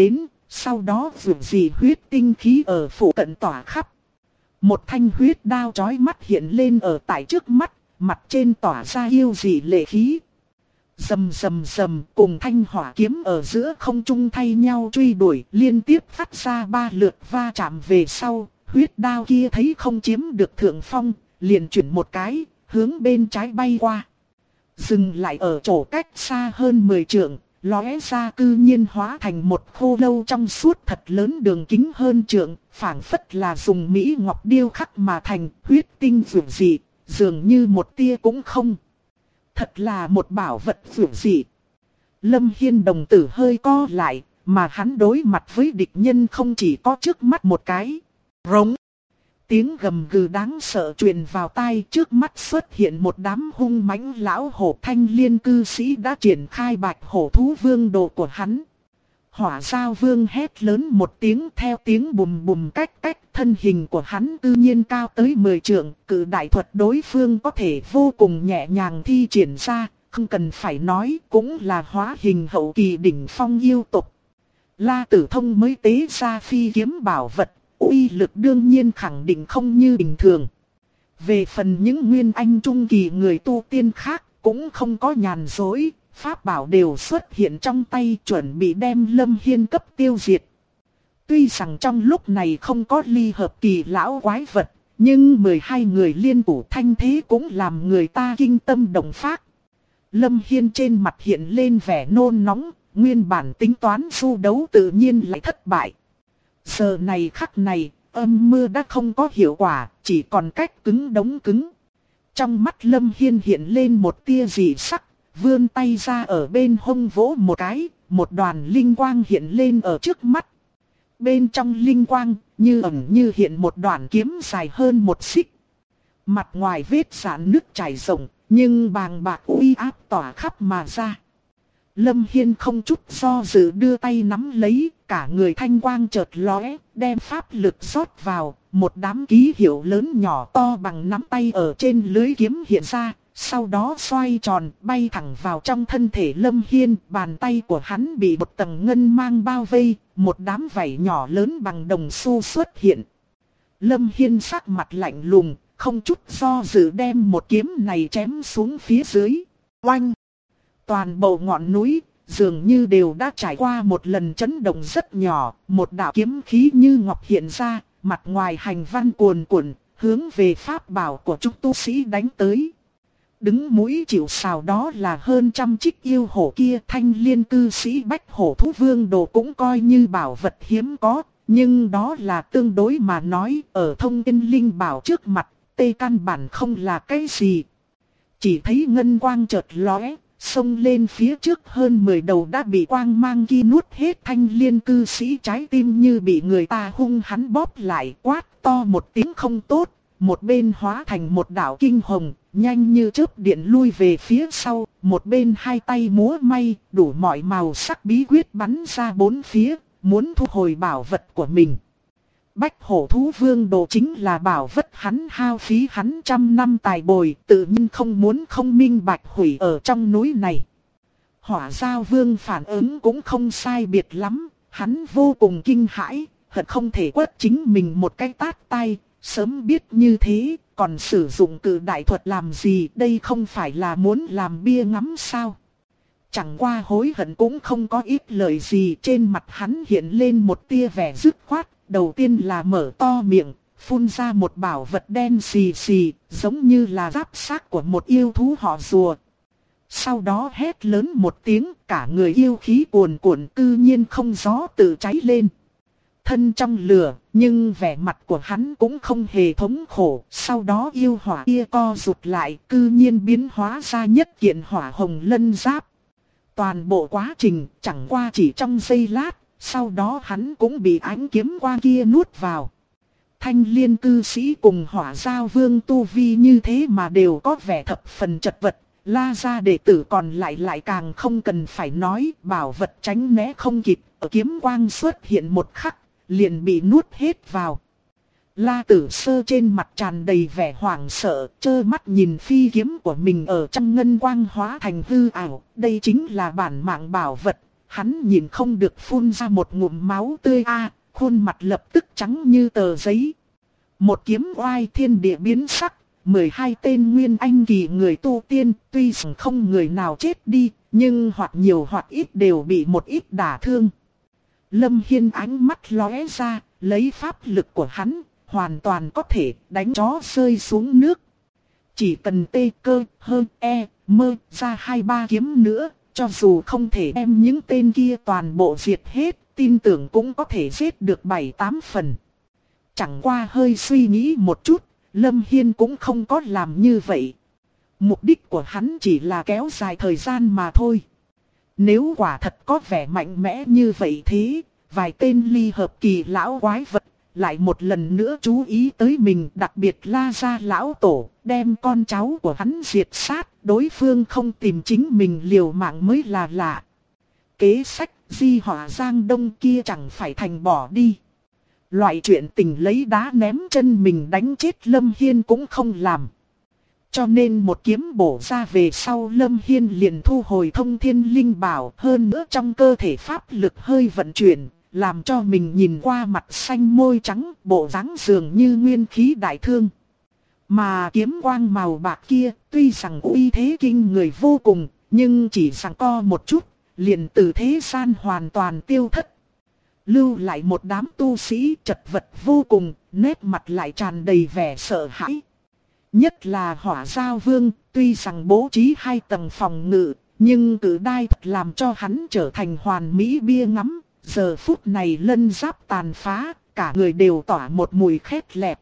[SPEAKER 1] Sau đó dường dị huyết tinh khí ở phụ cận tỏa khắp. Một thanh huyết đao chói mắt hiện lên ở tại trước mắt, mặt trên tỏa ra yêu dị lệ khí. Rầm rầm rầm, cùng thanh hỏa kiếm ở giữa không trung thay nhau truy đuổi, liên tiếp phát ra 3 lượt va chạm về sau, huyết đao kia thấy không chiếm được thượng phong, liền chuyển một cái, hướng bên trái bay qua. Dừng lại ở chỗ cách xa hơn 10 trượng, lóe ra cư nhiên hóa thành một khô lâu trong suốt thật lớn đường kính hơn trượng, phảng phất là dùng mỹ ngọc điêu khắc mà thành, huyết tinh dường dị, dường như một tia cũng không. Thật là một bảo vật dường dị. Lâm Hiên đồng tử hơi co lại, mà hắn đối mặt với địch nhân không chỉ có trước mắt một cái. Rống. Tiếng gầm gừ đáng sợ truyền vào tai, trước mắt xuất hiện một đám hung mãnh lão hổ. Thanh Liên cư sĩ đã triển khai bạch hổ thú vương đồ của hắn. Hỏa Giao Vương hét lớn một tiếng, theo tiếng bùm bùm cách cách, thân hình của hắn tự nhiên cao tới 10 trượng, cử đại thuật đối phương có thể vô cùng nhẹ nhàng thi triển ra, không cần phải nói cũng là hóa hình hậu kỳ đỉnh phong yêu tộc. La Tử Thông mới tế ra phi kiếm bảo vật, uy lực đương nhiên khẳng định không như bình thường. Về phần những nguyên anh trung kỳ người tu tiên khác, cũng không có nhàn dối, pháp bảo đều xuất hiện trong tay chuẩn bị đem Lâm Hiên cấp tiêu diệt. Tuy rằng trong lúc này không có ly hợp kỳ lão quái vật, nhưng 12 người liên thủ thanh thế cũng làm người ta kinh tâm động phách. Lâm Hiên trên mặt hiện lên vẻ nôn nóng, nguyên bản tính toán xu đấu tự nhiên lại thất bại. Giờ này khắc này, âm mưa đã không có hiệu quả, chỉ còn cách cứng đống cứng. Trong mắt Lâm Hiên hiện lên một tia dị sắc, vươn tay ra ở bên hông vỗ một cái, một đoàn linh quang hiện lên ở trước mắt. Bên trong linh quang, như ẩn như hiện một đoàn kiếm dài hơn 1 xích. Mặt ngoài vết rạn nứt chảy rộng, nhưng bàng bạc uy áp tỏa khắp mà ra. Lâm Hiên không chút do dự đưa tay nắm lấy, cả người thanh quang chợt lóe, đem pháp lực rót vào, một đám ký hiệu lớn nhỏ to bằng nắm tay ở trên lưới kiếm hiện ra, sau đó xoay tròn, bay thẳng vào trong thân thể Lâm Hiên, bàn tay của hắn bị một tầng ngân mang bao vây, một đám vảy nhỏ lớn bằng đồng xu xuất hiện. Lâm Hiên sắc mặt lạnh lùng, không chút do dự đem một kiếm này chém xuống phía dưới. Oanh! Toàn bộ ngọn núi, dường như đều đã trải qua một lần chấn động rất nhỏ, một đạo kiếm khí như ngọc hiện ra, mặt ngoài hành văn cuồn cuộn, hướng về pháp bảo của chúng tu sĩ đánh tới. Đứng mũi chịu sào đó là hơn 100 trích yêu hổ kia. Thanh Liên cư sĩ bách hổ thú vương đồ cũng coi như bảo vật hiếm có, nhưng đó là tương đối mà nói, ở thông tin linh bảo trước mặt, tê căn bản không là cái gì. Chỉ thấy ngân quang chợt lóe, xông lên phía trước hơn 10 đầu đã bị quang mang kia nuốt hết. Thanh Liên cư sĩ trái tim như bị người ta hung hắn bóp lại, quát to một tiếng không tốt, một bên hóa thành một đạo kinh hồng, nhanh như chớp điện lui về phía sau, một bên hai tay múa may, đủ mọi màu sắc bí quyết bắn ra bốn phía, muốn thu hồi bảo vật của mình. Bách hổ thú vương đồ chính là bảo vật hắn hao phí hắn 100 năm tài bồi, tự nhiên không muốn không minh bạch hủy ở trong núi này. Hỏa Giao Vương phản ứng cũng không sai biệt lắm, hắn vô cùng kinh hãi, hận không thể quất chính mình một cái tát tay, sớm biết như thế, còn sử dụng cử đại thuật làm gì, đây không phải là muốn làm bia ngắm sao. Chẳng qua hối hận cũng không có ít lời gì, trên mặt hắn hiện lên một tia vẻ dứt khoát. Đầu tiên là mở to miệng, phun ra một bảo vật đen xì xì, giống như là giáp xác của một yêu thú họ rùa. Sau đó hét lớn một tiếng, cả người yêu khí cuồn cuộn tự nhiên không gió tự cháy lên. Thân trong lửa, nhưng vẻ mặt của hắn cũng không hề thống khổ. Sau đó yêu hỏa kia co rụt lại, tự nhiên biến hóa ra nhất kiện hỏa hồng lân giáp. Toàn bộ quá trình chẳng qua chỉ trong giây lát. Sau đó hắn cũng bị ánh kiếm quang kia nuốt vào. Thanh Liên cư sĩ cùng Hỏa Giao Vương tu vi như thế mà đều có vẻ thập phần chật vật. La gia đệ tử còn lại càng không cần phải nói, bảo vật tránh né không kịp, ở kiếm quang xuất hiện một khắc, liền bị nuốt hết vào. La Tử Sơ trên mặt tràn đầy vẻ hoảng sợ, trơ mắt nhìn phi kiếm của mình ở trong ngân quang hóa thành hư ảo, đây chính là bản mạng bảo vật. hắn nhìn không được phun ra một ngụm máu tươi khuôn mặt lập tức trắng như tờ giấy. Một kiếm oai thiên địa biến sắc, 12 tên nguyên anh kỳ người tu tiên, tuy rằng không người nào chết đi, nhưng hoặc nhiều hoặc ít đều bị một ít đả thương. Lâm Hiên ánh mắt lóe ra, lấy pháp lực của hắn, hoàn toàn có thể đánh chó rơi xuống nước. Chỉ cần tê cơ, hơn mơ ra 2-3 kiếm nữa, cho dù không thể đem những tên kia toàn bộ diệt hết, tin tưởng cũng có thể giết được 7-8 phần. Chẳng qua hơi suy nghĩ một chút, Lâm Hiên cũng không có làm như vậy. Mục đích của hắn chỉ là kéo dài thời gian mà thôi. Nếu quả thật có vẻ mạnh mẽ như vậy thế, vài tên ly hợp kỳ lão quái vật lại một lần nữa chú ý tới mình, đặc biệt La Gia lão tổ, đem con cháu của hắn diệt sát, đối phương không tìm chính mình liều mạng mới là lạ. Kế sách di họa Giang Đông kia chẳng phải thành bỏ đi. Loại chuyện tình lấy đá ném chân mình đánh chết Lâm Hiên cũng không làm. Cho nên một kiếm bổ ra về sau, Lâm Hiên liền thu hồi thông thiên linh bảo, hơn nữa trong cơ thể pháp lực hơi vận chuyển, làm cho mình nhìn qua mặt xanh môi trắng, bộ dáng dường như nguyên khí đại thương. Mà kiếm quang màu bạc kia, tuy rằng uy thế kinh người vô cùng, nhưng chỉ giằng co một chút, liền từ thế gian hoàn toàn tiêu thất. Lưu lại một đám tu sĩ chật vật vô cùng, nét mặt lại tràn đầy vẻ sợ hãi. Nhất là Hỏa Giao Vương, tuy rằng bố trí 2 tầng phòng ngự, nhưng cử đai thật làm cho hắn trở thành hoàn mỹ bia ngắm. Giờ phút này lân giáp tàn phá, cả người đều tỏa một mùi khét lẹt.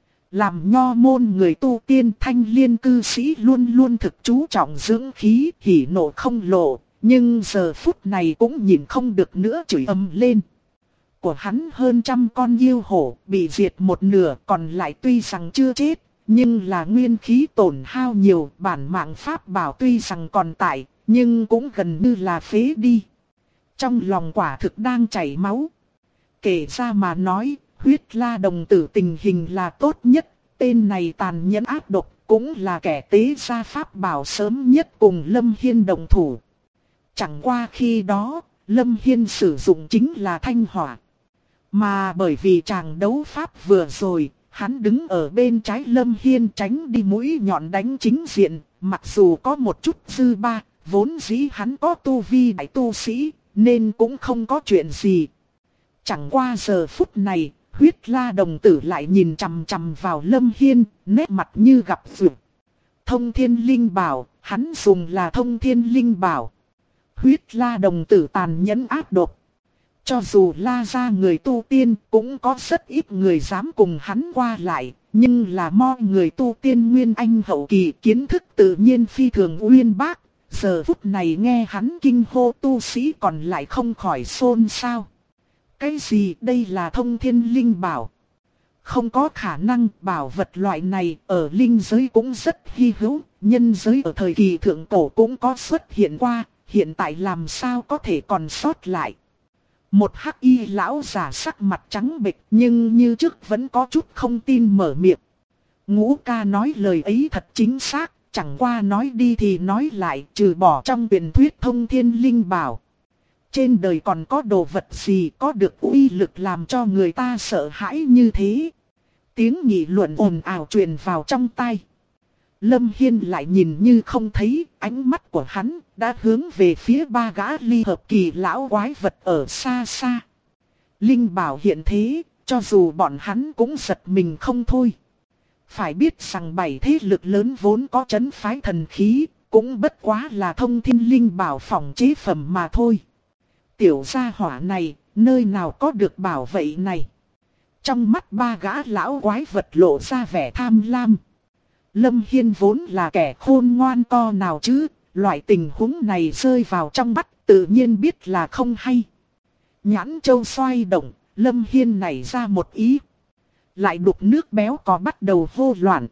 [SPEAKER 1] Làm nho môn người tu tiên, Thanh Liên cư sĩ luôn luôn thực chú trọng dưỡng khí, hỉ nộ không lộ, nhưng giờ phút này cũng nhìn không được nữa, chửi ầm lên. Của hắn hơn 100 con yêu hổ bị diệt một nửa, còn lại tuy rằng chưa chết, nhưng là nguyên khí tổn hao nhiều, bản mạng pháp bảo tuy rằng còn tại, nhưng cũng gần như là phế đi. Trong lòng quả thực đang chảy máu. Kể ra mà nói, Huyết La đồng tử tình hình là tốt nhất, tên này tàn nhẫn ác độc, cũng là kẻ tế gia pháp bảo sớm nhất cùng Lâm Hiên đồng thủ. Chẳng qua khi đó, Lâm Hiên sử dụng chính là thanh hỏa. Mà bởi vì chàng đấu pháp vừa rồi, hắn đứng ở bên trái Lâm Hiên tránh đi mũi nhọn đánh chính diện, mặc dù có một chút dư ba, vốn dĩ hắn có tu vi đại tu sĩ, nên cũng không có chuyện gì. Chẳng qua giờ phút này, Huyết La đồng tử lại nhìn chằm chằm vào Lâm Hiên, nét mặt như gặp duyệt. Thông thiên linh bảo, hắn dùng là thông thiên linh bảo. Huyết La đồng tử tàn nhẫn ác độc. Cho dù La gia người tu tiên, cũng có rất ít người dám cùng hắn qua lại, nhưng là mọi người tu tiên nguyên anh hậu kỳ, kiến thức tự nhiên phi thường uyên bác. Giờ phút này nghe hắn kinh hô, tu sĩ còn lại không khỏi xôn xao. Cái gì đây là thông thiên linh bảo? Không có khả năng, bảo vật loại này ở linh giới cũng rất hy hữu, nhân giới ở thời kỳ thượng cổ cũng có xuất hiện qua, hiện tại làm sao có thể còn sót lại. Một hắc y lão giả sắc mặt trắng bệch, nhưng như trước vẫn có chút không tin mở miệng. Ngũ ca nói lời ấy thật chính xác, chẳng qua nói đi thì nói lại, trừ bỏ trong truyền thuyết thông thiên linh bảo. Trên đời còn có đồ vật gì có được uy lực làm cho người ta sợ hãi như thế? Tiếng nghị luận ồn ào truyền vào trong tai. Lâm Hiên lại nhìn như không thấy, ánh mắt của hắn đã hướng về phía 3 gã ly hợp kỳ lão quái vật ở xa xa. Linh bảo hiện thế, cho dù bọn hắn cũng giật mình không thôi. Phải biết rằng 7 thế lực lớn vốn có trấn phái thần khí, cũng bất quá là thông thiên linh bảo phòng chế phẩm mà thôi. Tiểu gia hỏa này, nơi nào có được bảo vậy này? Trong mắt 3 gã lão quái vật lộ ra vẻ tham lam. Lâm Hiên vốn là kẻ khôn ngoan co nào chứ, loại tình huống này rơi vào trong mắt tự nhiên biết là không hay. Nhãn châu xoay động, Lâm Hiên nảy ra một ý. Lại đục nước béo có bắt đầu hô loạn.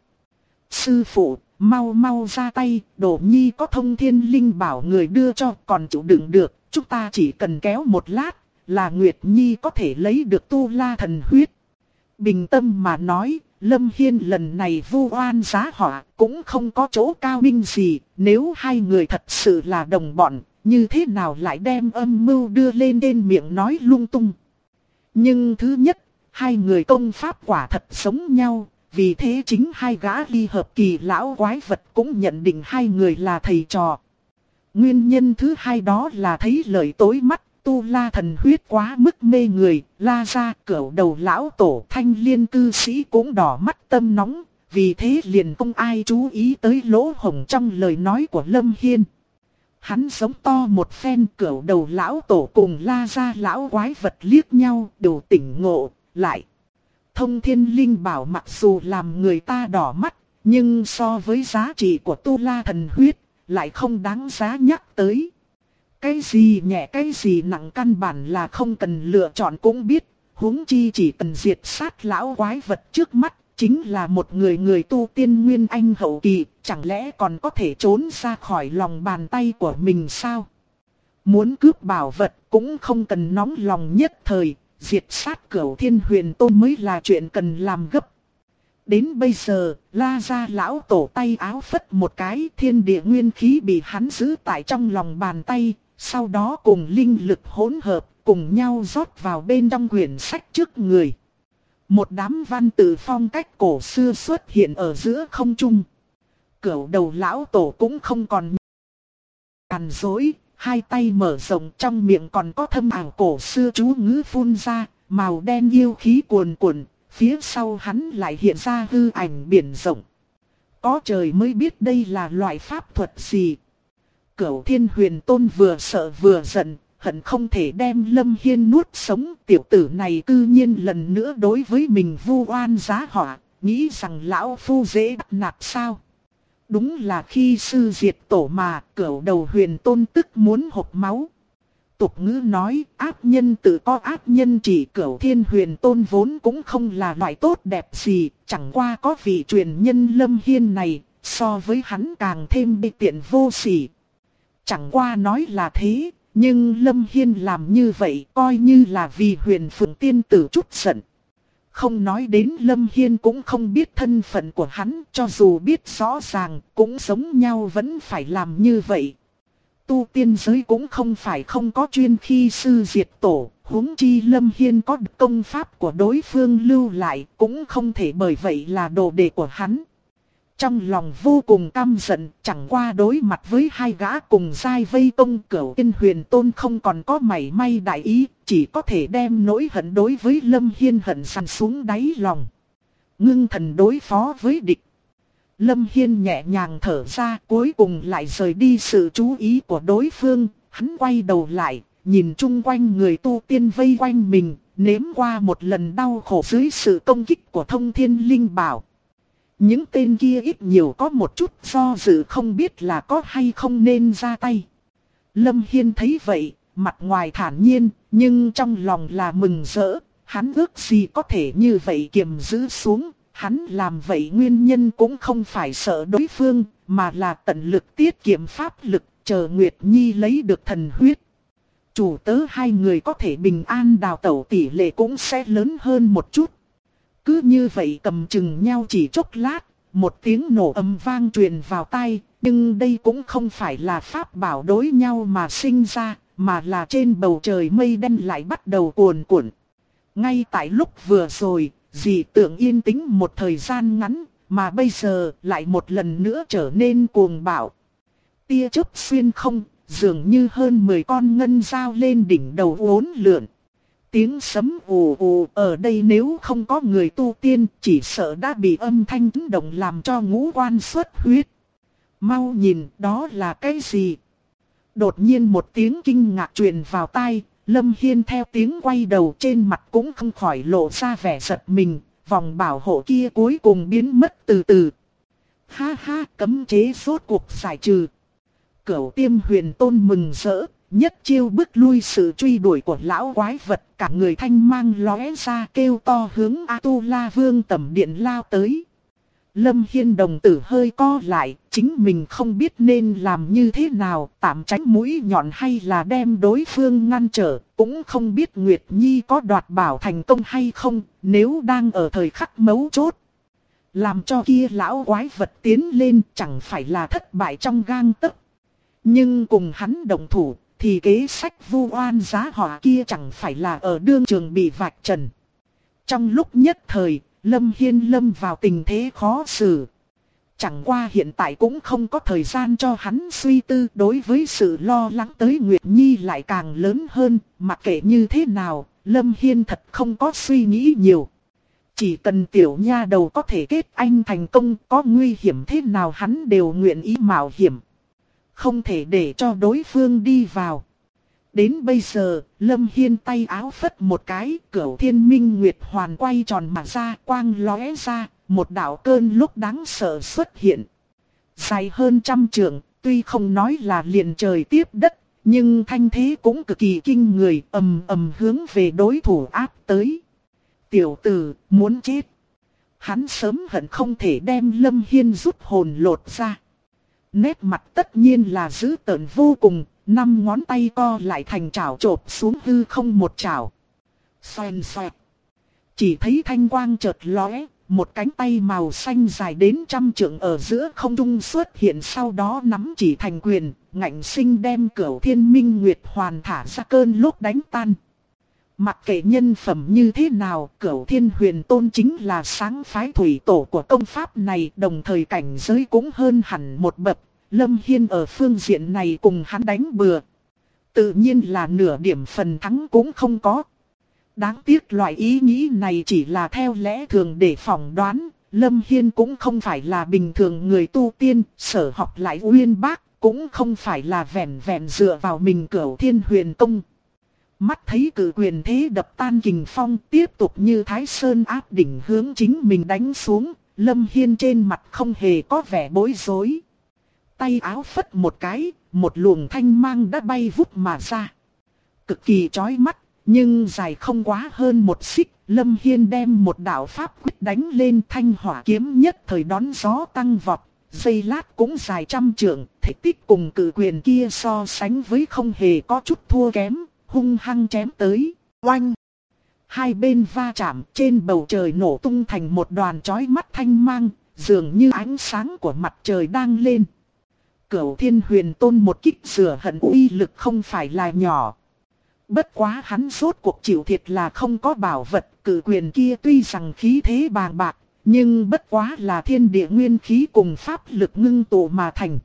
[SPEAKER 1] Sư phụ, mau mau ra tay, Đồ Nhi có thông thiên linh bảo người đưa cho, còn chịu đựng được, chúng ta chỉ cần kéo một lát, là Nguyệt Nhi có thể lấy được tu la thần huyết. Bình tâm mà nói, Lâm Hiên lần này vu oan giá họa cũng không có chỗ cao minh gì, nếu hai người thật sự là đồng bọn, như thế nào lại đem âm mưu đưa lên trên miệng nói lung tung. Nhưng thứ nhất, hai người công pháp quả thật giống nhau, vì thế chính hai gã ly hợp kỳ lão quái vật cũng nhận định hai người là thầy trò. Nguyên nhân thứ hai đó là thấy lời tối mắt, tu la thần huyết quá mức mê người, la ra cửu đầu lão tổ Thanh Liên cư sĩ cũng đỏ mắt tâm nóng, vì thế liền không ai chú ý tới lỗ hổng trong lời nói của Lâm Hiên. Hắn giống to một phen, cửu đầu lão tổ cùng la ra lão quái vật liếc nhau đều tỉnh ngộ lại. Thông thiên linh bảo mặc dù làm người ta đỏ mắt, nhưng so với giá trị của tu la thần huyết, lại không đáng giá nhắc tới. Cái gì nhẹ cái gì nặng căn bản là không cần lựa chọn cũng biết, huống chi chỉ cần diệt sát lão quái vật trước mắt, chính là một người tu tiên nguyên anh hậu kỳ, chẳng lẽ còn có thể trốn ra khỏi lòng bàn tay của mình sao? Muốn cướp bảo vật cũng không cần nóng lòng nhất thời, diệt sát Cửu Thiên Huyền Tôn mới là chuyện cần làm gấp. Đến bây giờ, la ra lão tổ tay áo phất một cái, thiên địa nguyên khí bị hắn giữ tại trong lòng bàn tay, sau đó cùng linh lực hỗn hợp, cùng nhau rót vào bên trong quyển sách trước người. Một đám văn tự phong cách cổ xưa xuất hiện ở giữa không trung. Cửu đầu lão tổ cũng không còn càn rối, hai tay mở rộng, trong miệng còn có thâm ảo cổ xưa chú ngữ phun ra, màu đen yêu khí cuồn cuộn, phía sau hắn lại hiện ra hư ảnh biển rộng. Có trời mới biết đây là loại pháp thuật gì. Cửu Thiên Huyền Tôn vừa sợ vừa giận, hận không thể đem Lâm Hiên nuốt sống. Tiểu tử này cư nhiên lần nữa đối với mình vu oan giá họa, nghĩ rằng lão phu dễ bắt nạt sao. Đúng là khi sư diệt tổ mà, Cửu đầu Huyền Tôn tức muốn hộc máu. Tục ngữ nói, ác nhân tự có ác nhân trị. Cửu Thiên Huyền Tôn vốn cũng không là loại tốt đẹp gì, chẳng qua có vị truyền nhân Lâm Hiên này, so với hắn càng thêm đê tiện vô sỉ. Chẳng qua nói là thế, nhưng Lâm Hiên làm như vậy coi như là vì Huyền Phượng tiên tử chút giận. Không nói đến Lâm Hiên cũng không biết thân phận của hắn, cho dù biết rõ ràng cũng giống nhau vẫn phải làm như vậy. Tu tiên giới cũng không phải không có chuyên khi sư diệt tổ, huống chi Lâm Hiên có công pháp của đối phương lưu lại, cũng không thể bởi vậy là đồ đệ của hắn. Trong lòng vô cùng căm giận, chẳng qua đối mặt với hai gã cùng giai vây công, Cửu Thiên Huyền Tôn không còn có mảy may đại ý, chỉ có thể đem nỗi hận đối với Lâm Hiên hận săn xuống đáy lòng. Ngưng thần đối phó với địch. Lâm Hiên nhẹ nhàng thở ra, cuối cùng lại rời đi sự chú ý của đối phương. Hắn quay đầu lại, nhìn chung quanh người tu tiên vây quanh mình, nếm qua một lần đau khổ dưới sự công kích của Thông Thiên Linh Bảo. Những tên kia ít nhiều có một chút do dự, không biết là có hay không nên ra tay. Lâm Hiên thấy vậy, mặt ngoài thản nhiên, nhưng trong lòng là mừng rỡ. Hắn ước gì có thể như vậy kiềm giữ xuống. Hắn làm vậy nguyên nhân cũng không phải sợ đối phương, mà là tận lực tiết kiệm pháp lực, chờ Nguyệt Nhi lấy được thần huyết. Chủ tớ hai người có thể bình an đào tẩu, tỷ lệ cũng sẽ lớn hơn một chút. Cứ như vậy cầm chừng nhau chỉ chốc lát, một tiếng nổ ầm vang truyền vào tai, nhưng đây cũng không phải là pháp bảo đối nhau mà sinh ra, mà là trên bầu trời mây đen lại bắt đầu cuồn cuộn. Ngay tại lúc vừa rồi, dị tượng yên tĩnh một thời gian ngắn, mà bây giờ lại một lần nữa trở nên cuồng bạo. Tia chớp xuyên không, dường như hơn 10 con ngân dao lên đỉnh đầu uốn lượn. Tiếng sấm ù ù, ở đây nếu không có người tu tiên, chỉ sợ đã bị âm thanh chấn động làm cho ngũ quan xuất huyết. Mau nhìn, đó là cái gì? Đột nhiên một tiếng kinh ngạc truyền vào tai. Lâm Hiên theo tiếng quay đầu, trên mặt cũng không khỏi lộ ra vẻ giật mình, vòng bảo hộ kia cuối cùng biến mất từ từ. Ha ha, cấm chế rốt cuộc giải trừ. Cửu Thiên Huyền Tôn mừng rỡ, nhất chiêu bức lui sự truy đuổi của lão quái vật, cả người thanh mang lóe ra kêu to hướng A-tu-la Vương tẩm điện lao tới. Lâm Hiên đồng tử hơi co lại, chính mình không biết nên làm như thế nào, tạm tránh mũi nhọn hay là đem đối phương ngăn trở, cũng không biết Nguyệt Nhi có đoạt bảo thành công hay không, nếu đang ở thời khắc mấu chốt. Làm cho kia lão quái vật tiến lên chẳng phải là thất bại trong gang tấc. Nhưng cùng hắn đồng thủ, thì kế sách vu oan giá họa kia chẳng phải là ở đương trường bị vạch trần. Trong lúc nhất thời, Lâm Hiên lâm vào tình thế khó xử. Chẳng qua hiện tại cũng không có thời gian cho hắn suy tư, đối với sự lo lắng tới Nguyệt Nhi lại càng lớn hơn, mặc kệ như thế nào, Lâm Hiên thật không có suy nghĩ nhiều. Chỉ cần tiểu nha đầu có thể kết anh thành công, có nguy hiểm thế nào hắn đều nguyện ý mạo hiểm. Không thể để cho đối phương đi vào. Đến bây giờ, Lâm Hiên tay áo phất một cái, Cửu Thiên Minh Nguyệt Hoàn quay tròn mà ra, quang lóe ra, một đạo cơn lúc đáng sợ xuất hiện. Dài hơn 100 trượng, tuy không nói là liền trời tiếp đất, nhưng thanh thế cũng cực kỳ kinh người, ầm ầm hướng về đối thủ áp tới. Tiểu tử, muốn chết. Hắn sớm hận không thể đem Lâm Hiên rút hồn lột ra. Nét mặt tất nhiên là dữ tợn vô cùng, 5 ngón tay co lại thành chảo chộp xuống hư không một chảo. Xoèn xoẹt. Chỉ thấy thanh quang chợt lóe, một cánh tay màu xanh dài đến 100 trượng ở giữa không trung xuất hiện, sau đó nắm chỉ thành quyền, ngạnh sinh đem Cửu Thiên Minh Nguyệt Hoàn thả ra cơn lốc đánh tan. Mặc kệ nhân phẩm như thế nào, Cửu Thiên Huyền Tôn chính là sáng phái thủy tổ của công pháp này, đồng thời cảnh giới cũng hơn hẳn một bậc. Lâm Hiên ở phương diện này cùng hắn đánh bừa, tự nhiên là nửa điểm phần thắng cũng không có. Đáng tiếc loại ý nghĩ này chỉ là theo lẽ thường để phỏng đoán, Lâm Hiên cũng không phải là bình thường người tu tiên, sở học lại uyên bác, cũng không phải là vẹn vẹn dựa vào mình Cửu Thiên Huyền Tông. Mắt thấy cử quyền thế đập tan kình phong, tiếp tục như Thái Sơn áp đỉnh hướng chính mình đánh xuống, Lâm Hiên trên mặt không hề có vẻ bối rối. Tay áo phất một cái, một luồng thanh mang đã bay vút mà ra. Cực kỳ chói mắt, nhưng dài không quá hơn một xích, Lâm Hiên đem một đạo pháp quyết đánh lên, thanh hỏa kiếm nhất thời đón gió tăng vọt, giây lát cũng dài 100 trượng, thể tích cùng cử quyền kia so sánh với không hề có chút thua kém, hung hăng chém tới, oanh. Hai bên va chạm, trên bầu trời nổ tung thành một đoàn chói mắt thanh mang, dường như ánh sáng của mặt trời đang lên. Cửu Thiên Huyền Tôn một kích rửa hận uy lực không phải là nhỏ. Bất quá hắn rốt cuộc chịu thiệt là không có bảo vật, cử quyền kia tuy rằng khí thế bàng bạc, nhưng bất quá là thiên địa nguyên khí cùng pháp lực ngưng tụ mà thành.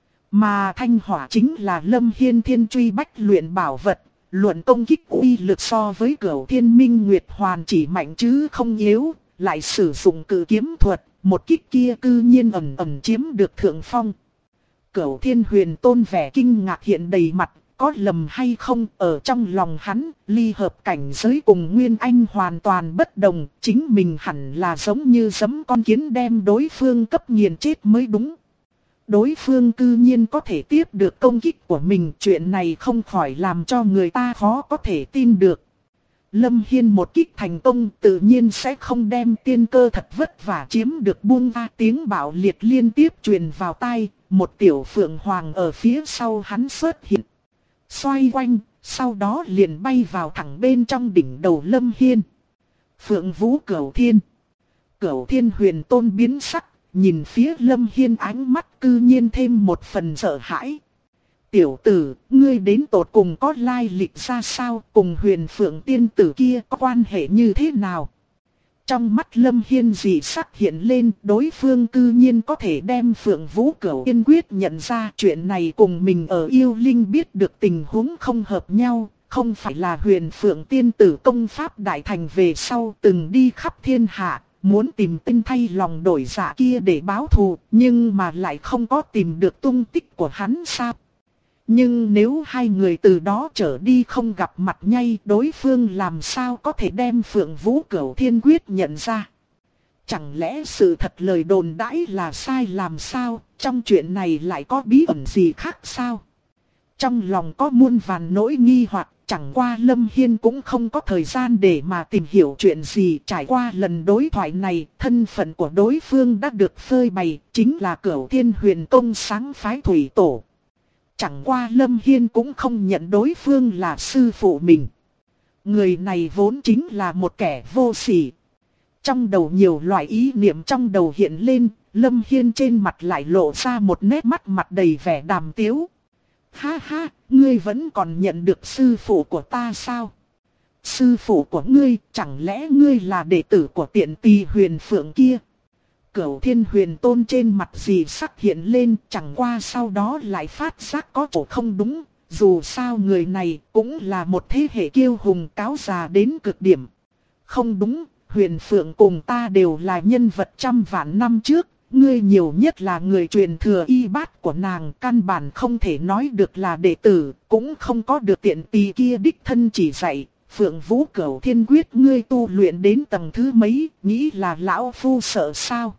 [SPEAKER 1] Mà thanh hỏa chính là Lâm Hiên thiên truy bách luyện bảo vật, luận công kích uy lực so với Cửu Thiên Minh Nguyệt Hoàn chỉ mạnh chứ không yếu, lại sử dụng cử kiếm thuật, một kích kia cư nhiên ẩn ẩn chiếm được thượng phong. Cửu Thiên Huyền Tôn vẻ kinh ngạc hiện đầy mặt, có lầm hay không, ở trong lòng hắn, ly hợp cảnh giới cùng Nguyên Anh hoàn toàn bất đồng, chính mình hẳn là giống như giẫm con kiến đem đối phương cấp nghiền chết mới đúng. Đối phương cư nhiên có thể tiếp được công kích của mình, chuyện này không khỏi làm cho người ta khó có thể tin được. Lâm Hiên một kích thành công tự nhiên sẽ không đem tiên cơ thật vất vả chiếm được, buông ra tiếng bạo liệt liên tiếp truyền vào tai, một tiểu phượng hoàng ở phía sau hắn xuất hiện. Xoay quanh, sau đó liền bay vào thẳng bên trong đỉnh đầu Lâm Hiên. Phượng Vũ Cửu Thiên. Cửu Thiên Huyền Tôn biến sắc, nhìn phía Lâm Hiên ánh mắt cư nhiên thêm một phần sợ hãi. Tiểu tử, ngươi đến tột cùng có lai lịch ra sao, cùng Huyền Phượng tiên tử kia có quan hệ như thế nào? Trong mắt Lâm Hiên dị sắc hiện lên, đối phương cư nhiên có thể đem Phượng Vũ Cửu Thiên quyết nhận ra, chuyện này cùng mình ở Yêu Linh biết được tình huống không hợp nhau, không phải là Huyền Phượng tiên tử công pháp đại thành về sau từng đi khắp thiên hạ, muốn tìm tên thay lòng đổi dạ kia để báo thù, nhưng mà lại không có tìm được tung tích của hắn sao? Nhưng nếu hai người từ đó trở đi không gặp mặt nhay, đối phương làm sao có thể đem Phượng Vũ Cửu Thiên quyết nhận ra? Chẳng lẽ sự thật lời đồn đãi là sai làm sao, trong chuyện này lại có bí ẩn gì khác sao? Trong lòng có muôn vàn nỗi nghi hoặc, chẳng qua Lâm Hiên cũng không có thời gian để mà tìm hiểu chuyện gì. Trải qua lần đối thoại này, thân phận của đối phương đã được phơi bày, chính là Cửu Thiên Huyền Tông sáng phái thủy tổ. Chẳng qua Lâm Hiên cũng không nhận đối phương là sư phụ mình. Người này vốn chính là một kẻ vô sỉ. Trong đầu nhiều loại ý niệm trong đầu hiện lên, Lâm Hiên trên mặt lại lộ ra một nét mắt mặt đầy vẻ đàm tiếu. Ha ha, ngươi vẫn còn nhận được sư phụ của ta sao? Sư phụ của ngươi, chẳng lẽ ngươi là đệ tử của tiện tỳ Huyền Phượng kia? Cửu Thiên Huyền Tôn trên mặt dị sắc hiện lên, chẳng qua sau đó lại phát giác có chỗ không đúng. Dù sao người này cũng là một thế hệ kiêu hùng cáo già đến cực điểm. Không đúng, Huyền Phượng cùng ta đều là nhân vật trăm vạn năm trước. Ngươi nhiều nhất là người truyền thừa y bát của nàng, căn bản không thể nói được là đệ tử, cũng không có được tiện tỳ kia đích thân chỉ dạy. Phượng Vũ Cửu Thiên Quyết ngươi tu luyện đến tầng thứ mấy, nghĩ là lão phu sợ sao?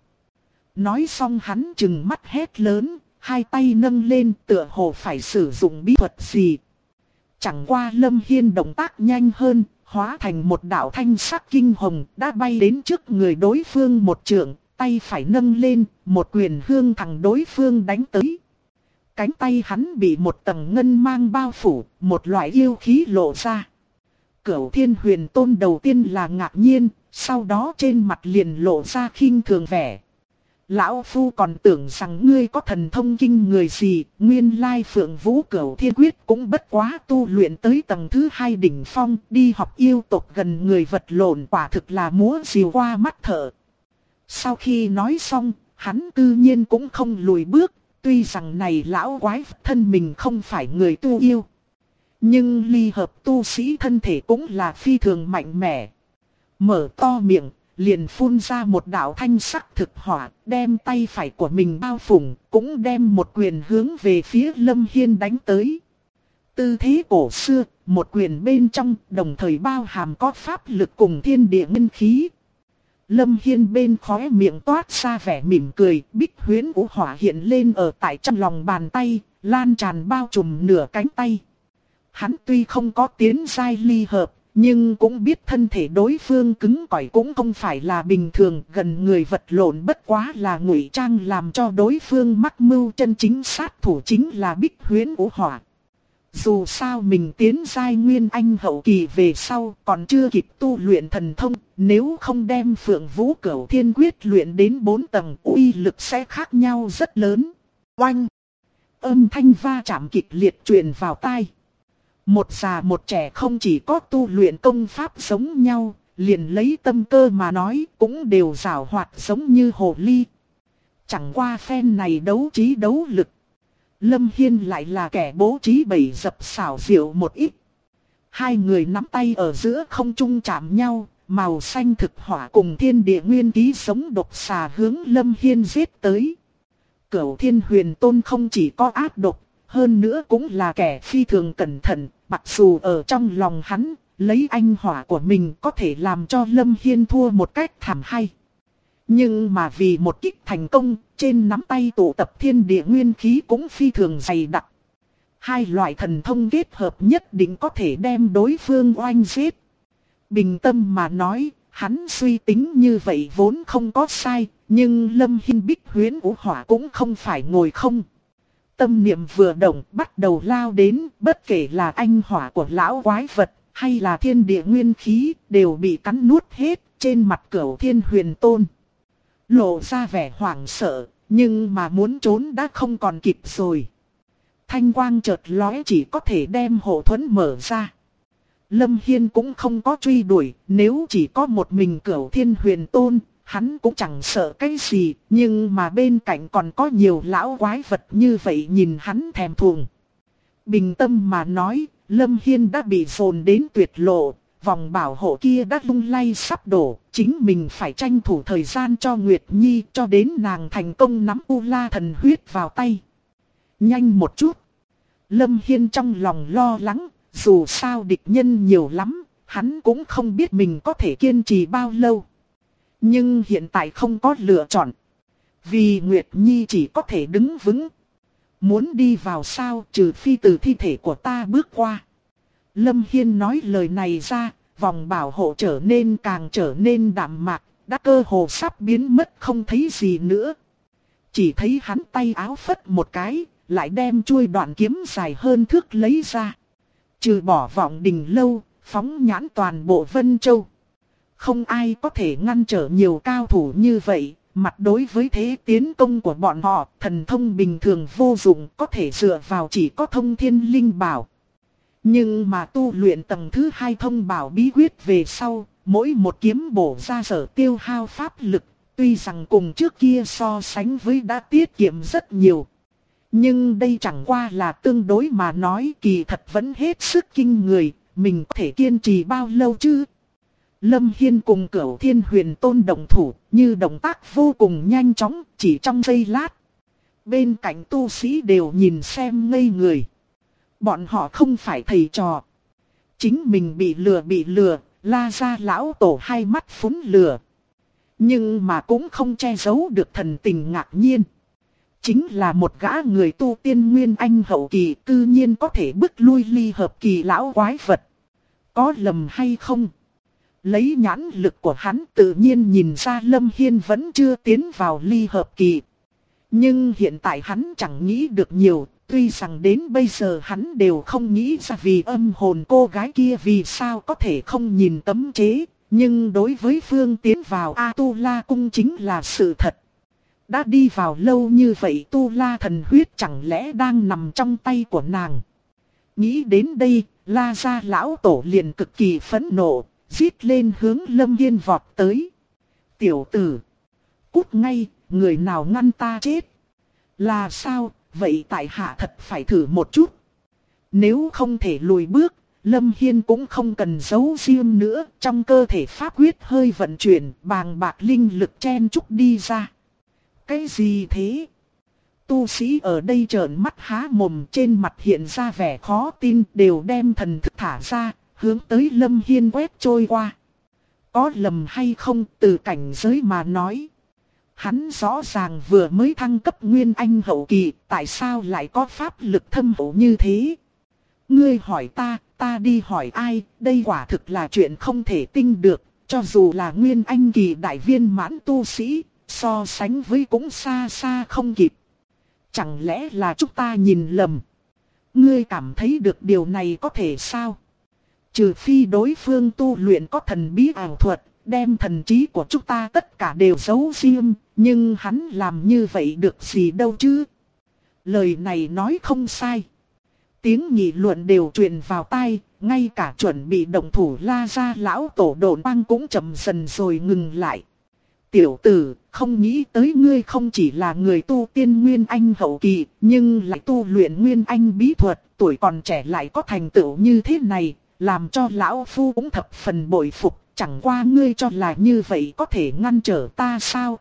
[SPEAKER 1] Nói xong hắn trừng mắt hét lớn, hai tay nâng lên tựa hồ phải sử dụng bí thuật gì. Chẳng qua Lâm Hiên động tác nhanh hơn, hóa thành một đạo thanh sắc kinh hồng đã bay đến trước người đối phương một trượng, tay phải nâng lên, một quyền hương thẳng đối phương đánh tới. Cánh tay hắn bị một tầng ngân mang bao phủ, một loại yêu khí lộ ra. Cửu Thiên Huyền Tôn đầu tiên là ngạc nhiên, sau đó trên mặt liền lộ ra khinh thường vẻ. Lão Phu còn tưởng rằng ngươi có thần thông kinh người gì, nguyên lai Phượng Vũ Cửu Thiên Quyết cũng bất quá tu luyện tới tầng thứ 2 đỉnh phong, đi học yêu tộc gần người vật lộn quả thực là múa rìu qua mắt thợ. Sau khi nói xong, hắn tự nhiên cũng không lùi bước, tuy rằng này lão quái thân mình không phải người tu yêu. Nhưng ly hợp tu sĩ thân thể cũng là phi thường mạnh mẽ. Mở to miệng, liền phun ra một đạo thanh sắc thực hỏa, đem tay phải của mình bao phủ, cũng đem một quyền hướng về phía Lâm Hiên đánh tới. Tư thế cổ xưa, một quyền bên trong, đồng thời bao hàm có pháp lực cùng thiên địa nguyên khí. Lâm Hiên bên khóe miệng toát ra vẻ mỉm cười, bích huyễn vũ hỏa hiện lên ở tại trong lòng bàn tay, lan tràn bao trùm nửa cánh tay. Hắn tuy không có tiến giai ly hợp, nhưng cũng biết thân thể đối phương cứng cỏi cũng không phải là bình thường, gần người vật lộn bất quá là ngụy trang làm cho đối phương mắc mưu, chân chính sát thủ chính là bích huyễn vũ hỏa. Dù sao mình tiến giai nguyên anh hậu kỳ về sau còn chưa kịp tu luyện thần thông, nếu không đem Phượng Vũ Cửu Thiên Quyết luyện đến 4 tầng uy lực sẽ khác nhau rất lớn. Oanh! Âm thanh va chạm kịch liệt truyền vào tai. Một già một trẻ không chỉ có tu luyện công pháp giống nhau, liền lấy tâm cơ mà nói cũng đều giảo hoạt giống như hồ ly. Chẳng qua phen này đấu trí đấu lực. Lâm Hiên lại là kẻ bố trí bẫy dập xảo diệu một ít. Hai người nắm tay ở giữa không trung chạm nhau, màu xanh thực hỏa cùng thiên địa nguyên khí sống độc xà hướng Lâm Hiên giết tới. Cửu Thiên Huyền Tôn không chỉ có ác độc, hơn nữa cũng là kẻ phi thường cẩn thận, mặc dù ở trong lòng hắn, lấy anh hỏa của mình có thể làm cho Lâm Hiên thua một cách thảm hay. Nhưng mà vì một kích thành công, trên nắm tay tụ tập thiên địa nguyên khí cũng phi thường dày đặc. Hai loại thần thông kết hợp nhất định có thể đem đối phương oanh giết. Bình tâm mà nói, hắn suy tính như vậy vốn không có sai, nhưng Lâm Hiên bích huyễn vũ hỏa cũng không phải ngồi không. Tâm niệm vừa động bắt đầu lao đến, bất kể là anh hỏa của lão quái vật, hay là thiên địa nguyên khí, đều bị cắn nuốt hết trên mặt Cửu Thiên Huyền Tôn. Lộ ra vẻ hoảng sợ, nhưng mà muốn trốn đã không còn kịp rồi. Thanh quang chợt lóe chỉ có thể đem hộ thuẫn mở ra. Lâm Hiên cũng không có truy đuổi, nếu chỉ có một mình Cửu Thiên Huyền Tôn, hắn cũng chẳng sợ cái gì, nhưng mà bên cạnh còn có nhiều lão quái vật như vậy nhìn hắn thèm thuồng. Bình tâm mà nói, Lâm Hiên đã bị dồn đến tuyệt lộ, vòng bảo hộ kia đã lung lay sắp đổ, chính mình phải tranh thủ thời gian cho Nguyệt Nhi cho đến nàng thành công nắm U La thần huyết vào tay. Nhanh một chút. Lâm Hiên trong lòng lo lắng, dù sao địch nhân nhiều lắm, hắn cũng không biết mình có thể kiên trì bao lâu. Nhưng hiện tại không có lựa chọn. Vì Nguyệt Nhi chỉ có thể đứng vững. Muốn đi vào sao trừ phi từ thi thể của ta bước qua. Lâm Hiên nói lời này ra, vòng bảo hộ trở nên đạm mạc, đã cơ hồ sắp biến mất không thấy gì nữa. Chỉ thấy hắn tay áo phất một cái, lại đem chuôi đoạn kiếm dài hơn thước lấy ra. Trừ bỏ Vọng Đình Lâu, phóng nhãn toàn bộ Vân Châu. Không ai có thể ngăn trở nhiều cao thủ như vậy, mặt đối với thế tiến công của bọn họ, thần thông bình thường vô dụng, có thể dựa vào chỉ có thông thiên linh bảo. Nhưng mà tu luyện tầng thứ 2 thông bảo bí quyết về sau, mỗi một kiếm bổ ra sở tiêu hao pháp lực, tuy rằng cùng trước kia so sánh với đã tiết kiệm rất nhiều. Nhưng đây chẳng qua là tương đối mà nói, kỳ thật vẫn hết sức kinh người, mình có thể kiên trì bao lâu chứ? Lâm Hiên cùng Cửu Thiên Huyền Tôn động thủ, như động tác vô cùng nhanh chóng, chỉ trong giây lát. Bên cạnh tu sĩ đều nhìn xem ngây người. Bọn họ không phải thầy trò. Chính mình bị lừa, La Gia lão tổ hai mắt phúng lừa. Nhưng mà cũng không che giấu được thần tình ngạc nhiên. Chính là một gã người tu tiên nguyên anh hậu kỳ, cư nhiên có thể bức lui ly hợp kỳ lão quái vật. Có lầm hay không? Lấy nhãn lực của hắn tự nhiên nhìn ra Lâm Hiên vẫn chưa tiến vào ly hợp kỳ. Nhưng hiện tại hắn chẳng nghĩ được nhiều, tuy rằng đến bây giờ hắn đều không nghĩ ra vì âm hồn cô gái kia vì sao có thể không nhìn cấm chế. Nhưng đối với phương tiến vào A-tu-la cung chính là sự thật. Đã đi vào lâu như vậy tu-la thần huyết chẳng lẽ đang nằm trong tay của nàng. Nghĩ đến đây, La Gia lão tổ liền cực kỳ phẫn nộ, rít lên hướng Lâm Hiên vọt tới. Tiểu tử, cút ngay, người nào ngăn ta chết? Là sao, vậy tại hạ thật phải thử một chút. Nếu không thể lùi bước, Lâm Hiên cũng không cần giấu riêng nữa, trong cơ thể pháp quyết hơi vận chuyển, bàng bạc linh lực chen chúc đi ra. Cái gì thế? Tu sĩ ở đây trợn mắt há mồm, trên mặt hiện ra vẻ khó tin, đều đem thần thức thả ra, hướng tới Lâm Hiên quét trôi qua. Có lầm hay không, từ cảnh giới mà nói. Hắn rõ ràng vừa mới thăng cấp nguyên anh hậu kỳ, tại sao lại có pháp lực thâm hậu như thế? Ngươi hỏi ta đi hỏi ai, đây quả thực là chuyện không thể tin được, cho dù là nguyên anh kỳ đại viên mãn tu sĩ, so sánh với cũng xa xa không kịp. Chẳng lẽ là chúng ta nhìn lầm? Ngươi cảm thấy được điều này có thể sao? Trừ phi đối phương tu luyện có thần bí ảo thuật, đem thần trí của chúng ta tất cả đều giấu riêng, nhưng hắn làm như vậy được gì đâu chứ? Lời này nói không sai. Tiếng nghị luận đều truyền vào tai, ngay cả chuẩn bị động thủ La Gia lão tổ Độn Băng cũng chậm dần rồi ngừng lại. Tiểu tử, không nghĩ tới ngươi không chỉ là người tu tiên nguyên anh hậu kỳ, nhưng lại tu luyện nguyên anh bí thuật, tuổi còn trẻ lại có thành tựu như thế này, làm cho lão phu cũng thập phần bội phục. Chẳng qua ngươi cho là như vậy có thể ngăn trở ta sao?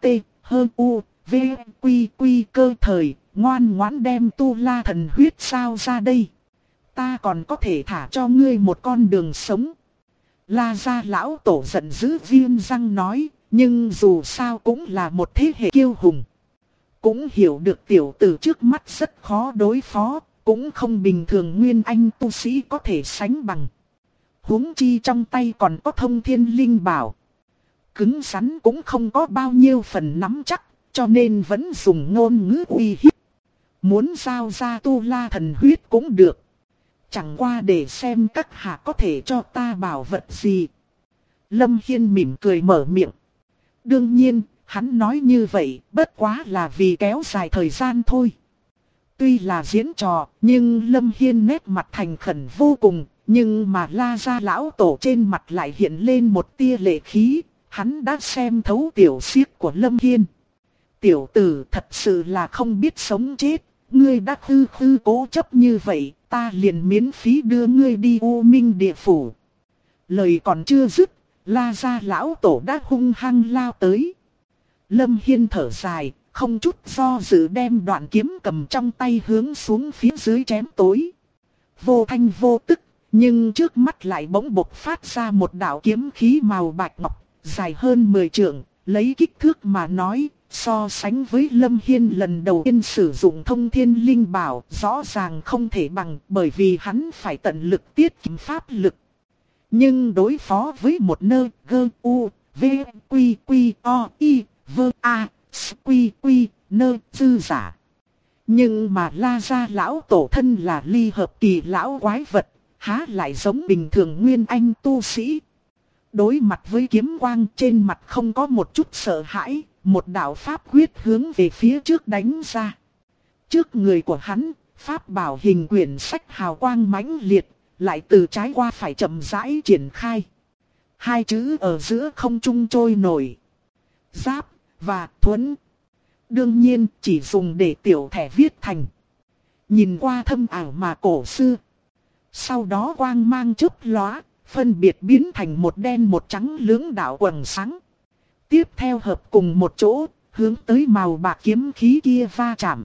[SPEAKER 1] V, Quy cơ thời, ngoan ngoãn đem tu la thần huyết sao ra đây. Ta còn có thể thả cho ngươi một con đường sống. La Gia lão tổ giận dữ viên răng nói, nhưng dù sao cũng là một thế hệ kiêu hùng. Cũng hiểu được tiểu tử trước mắt rất khó đối phó, cũng không bình thường nguyên anh tu sĩ có thể sánh bằng. Huống chi trong tay còn có thông thiên linh bảo. Cứng rắn cũng không có bao nhiêu phần nắm chắc, cho nên vẫn dùng ngôn ngữ uy hiếp. Muốn giao ra tu la thần huyết cũng được. Chẳng qua để xem các hạ có thể cho ta bảo vật gì. Lâm Hiên mỉm cười mở miệng. Đương nhiên, hắn nói như vậy bất quá là vì kéo dài thời gian thôi. Tuy là diễn trò, nhưng Lâm Hiên nét mặt thành khẩn vô cùng. Nhưng mà La Gia lão tổ trên mặt lại hiện lên một tia lệ khí. Hắn đã xem thấu tiểu xiếc của Lâm Hiên. Tiểu tử thật sự là không biết sống chết. Ngươi đã khư cố chấp như vậy, ta liền miễn phí đưa ngươi đi U Minh địa phủ. Lời còn chưa dứt, La Gia lão tổ đã hung hăng lao tới. Lâm Hiên thở dài, không chút do dự đem đoạn kiếm cầm trong tay hướng xuống phía dưới chém tối. Vô thanh vô tức, nhưng trước mắt lại bỗng bộc phát ra một đạo kiếm khí màu bạch ngọc, dài hơn 10 trượng, lấy kích thước mà nói. So sánh với Lâm Hiên lần đầu tiên sử dụng thông thiên linh bảo rõ ràng không thể bằng, bởi vì hắn phải tận lực tiết kiệm pháp lực. Nhưng đối phó với một nơ gơ u v quy o y vơ a quy nơ dư giả. Nhưng mà La Gia lão tổ thân là ly hợp kỳ lão quái vật, há lại giống bình thường nguyên anh tu sĩ. Đối mặt với kiếm quang trên mặt không có một chút sợ hãi, một đạo pháp quyết hướng về phía trước đánh ra. Trước người của hắn, pháp bảo hình quyển sách hào quang mãnh liệt, lại từ trái qua phải chậm rãi triển khai. Hai chữ ở giữa không trung trôi nổi. Giáp và Thuẫn. Đương nhiên chỉ dùng để tiểu thẻ viết thành. Nhìn qua thâm ảo mà cổ xưa. Sau đó quang mang chớp lóa, phân biệt biến thành một đen một trắng lưỡng đạo quầng sáng. Tiếp theo hợp cùng một chỗ, hướng tới màu bạc kiếm khí kia va chạm.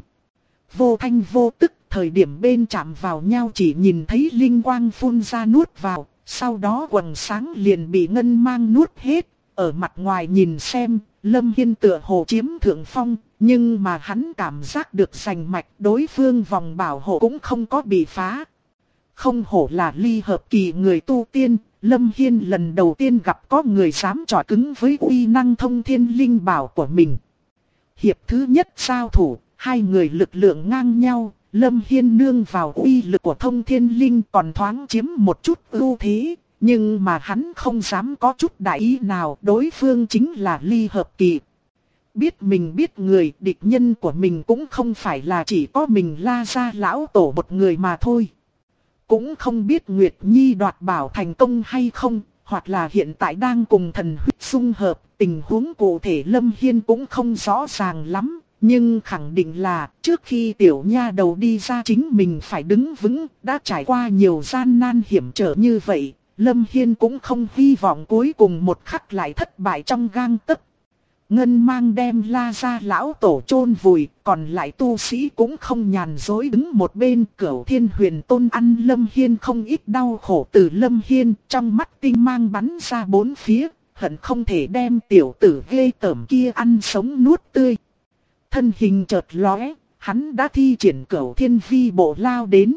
[SPEAKER 1] Vô thanh vô tức, thời điểm bên chạm vào nhau chỉ nhìn thấy linh quang phun ra nuốt vào, sau đó quầng sáng liền bị ngân mang nuốt hết. Ở mặt ngoài nhìn xem, Lâm Hiên tựa hồ chiếm thượng phong, nhưng mà hắn cảm giác được rành mạch đối phương vòng bảo hộ cũng không có bị phá. Không hổ là ly hợp kỳ người tu tiên, Lâm Hiên lần đầu tiên gặp có người dám trò cứng với uy năng thông thiên linh bảo của mình. Hiệp thứ nhất giao thủ, hai người lực lượng ngang nhau, Lâm Hiên nương vào uy lực của thông thiên linh còn thoáng chiếm một chút ưu thế. Nhưng mà hắn không dám có chút đại ý nào, đối phương chính là ly hợp kỳ. Biết mình biết người, địch nhân của mình cũng không phải là chỉ có mình La Gia lão tổ một người mà thôi. Cũng không biết Nguyệt Nhi đoạt bảo thành công hay không, hoặc là hiện tại đang cùng thần huyết xung hợp, tình huống cụ thể Lâm Hiên cũng không rõ ràng lắm. Nhưng khẳng định là trước khi tiểu nha đầu đi ra chính mình phải đứng vững, đã trải qua nhiều gian nan hiểm trở như vậy. Lâm Hiên cũng không hy vọng cuối cùng một khắc lại thất bại trong gang tấc. Ngân mang đem La Gia lão tổ chôn vùi, còn lại tu sĩ cũng không nhàn dối đứng một bên. Cửu Thiên Huyền Tôn ăn Lâm Hiên không ít đau khổ từ Lâm Hiên, trong mắt tinh mang bắn ra bốn phía, hận không thể đem tiểu tử ghê tởm kia ăn sống nuốt tươi. Thân hình chợt lóe, hắn đã thi triển Cửu Thiên Vi bộ lao đến.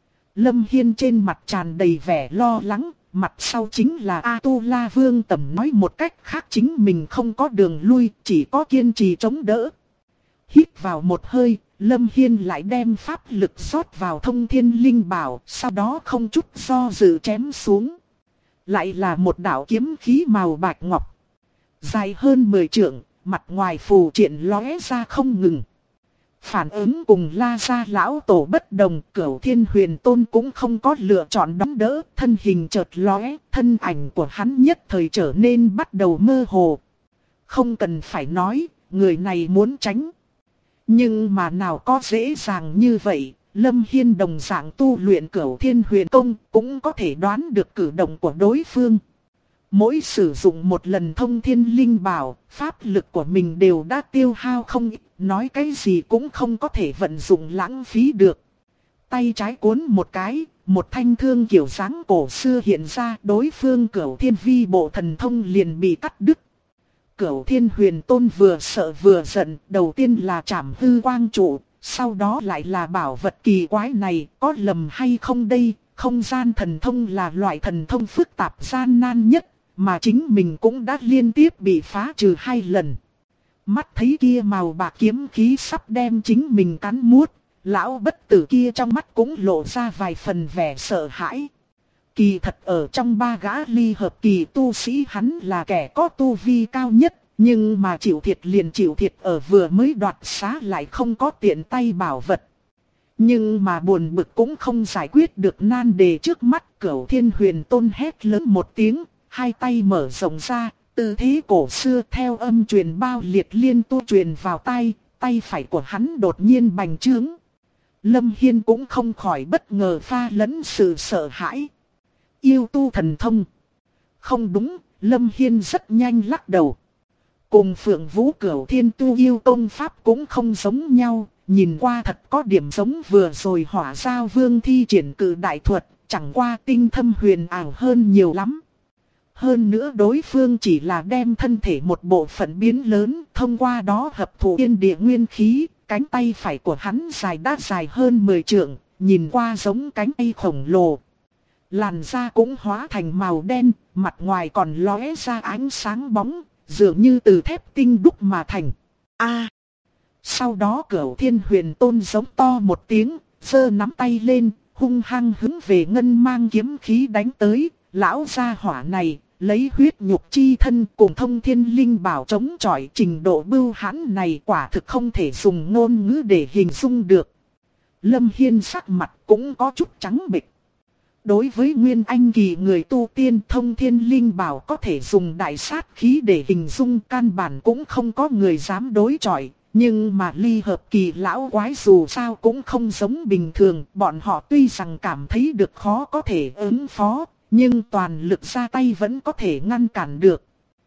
[SPEAKER 1] Lâm Hiên trên mặt tràn đầy vẻ lo lắng. Mặt sau chính là A-tu-la Vương Tẩm nói một cách khác chính mình không có đường lui, chỉ có kiên trì chống đỡ. Hít vào một hơi, Lâm Hiên lại đem pháp lực rót vào thông thiên linh bảo, sau đó không chút do dự chém xuống. Lại là một đạo kiếm khí màu bạch ngọc. Dài hơn 10 trượng, mặt ngoài phù triện lóe ra không ngừng. Phản ứng cùng La Gia lão tổ bất đồng, Cửu Thiên Huyền Tôn cũng không có lựa chọn đón đỡ, thân hình chợt lóe, thân ảnh của hắn nhất thời trở nên bắt đầu mơ hồ. Không cần phải nói, người này muốn tránh. Nhưng mà nào có dễ dàng như vậy, Lâm Hiên đồng dạng tu luyện Cửu Thiên Huyền Công cũng có thể đoán được cử động của đối phương. Mỗi sử dụng một lần thông thiên linh bảo, pháp lực của mình đều đã tiêu hao không ít, nói cái gì cũng không có thể vận dụng lãng phí được. Tay trái cuốn một cái, một thanh thương kiểu dáng cổ xưa hiện ra, đối phương Cửu Thiên Vi bộ thần thông liền bị cắt đứt. Cửu Thiên Huyền Tôn vừa sợ vừa giận, đầu tiên là trảm hư quang trụ, sau đó lại là bảo vật kỳ quái này, có lầm hay không đây? Không gian thần thông là loại thần thông phức tạp gian nan nhất, mà chính mình cũng đã liên tiếp bị phá trừ 2 lần. Mắt thấy kia màu bạc kiếm khí sắp đem chính mình cắn nuốt, lão bất tử kia trong mắt cũng lộ ra vài phần vẻ sợ hãi. Kỳ thật ở trong 3 gã ly hợp kỳ tu sĩ hắn là kẻ có tu vi cao nhất, nhưng mà chịu thiệt liền chịu thiệt ở vừa mới đoạt xá lại không có tiện tay bảo vật. Nhưng mà buồn bực cũng không giải quyết được nan đề trước mắt. Cửu Thiên Huyền Tôn hét lớn một tiếng, hai tay mở rộng ra, tư thế cổ xưa theo âm truyền bao liệt liên tu truyền vào tay, tay phải của hắn đột nhiên bành trướng. Lâm Hiên cũng không khỏi bất ngờ pha lẫn sự sợ hãi. Yêu tu thần thông. Không đúng, Lâm Hiên rất nhanh lắc đầu. Cùng Phượng Vũ Cửu Thiên tu yêu công pháp cũng không giống nhau, nhìn qua thật có điểm giống vừa rồi Hỏa Giao Vương thi triển cử đại thuật, chẳng qua tinh thâm huyền ảo hơn nhiều lắm. Hơn nữa đối phương chỉ là đem thân thể một bộ phận biến lớn, thông qua đó hợp thụ thiên địa nguyên khí, cánh tay phải của hắn đã dài hơn 10 trượng, nhìn qua giống cánh tay khổng lồ. Làn da cũng hóa thành màu đen, mặt ngoài còn lóe ra ánh sáng bóng, dường như từ thép tinh đúc mà thành. Sau đó Cửu Thiên Huyền Tôn giống to một tiếng, giơ nắm tay lên, hung hăng hướng về ngân mang kiếm khí đánh tới. Lão gia hỏa này, lấy huyết nhục chi thân cùng thông thiên linh bảo chống chọi, trình độ bưu hãn này quả thực không thể dùng ngôn ngữ để hình dung được. Lâm Hiên sắc mặt cũng có chút trắng bệch. Đối với Nguyên Anh kỳ người tu tiên, thông thiên linh bảo có thể dùng đại sát khí để hình dung, căn bản cũng không có người dám đối chọi. Nhưng mà ly hợp kỳ lão quái dù sao cũng không giống bình thường, bọn họ tuy rằng cảm thấy được khó có thể ứng phó, nhưng toàn lực ra tay vẫn có thể ngăn cản được.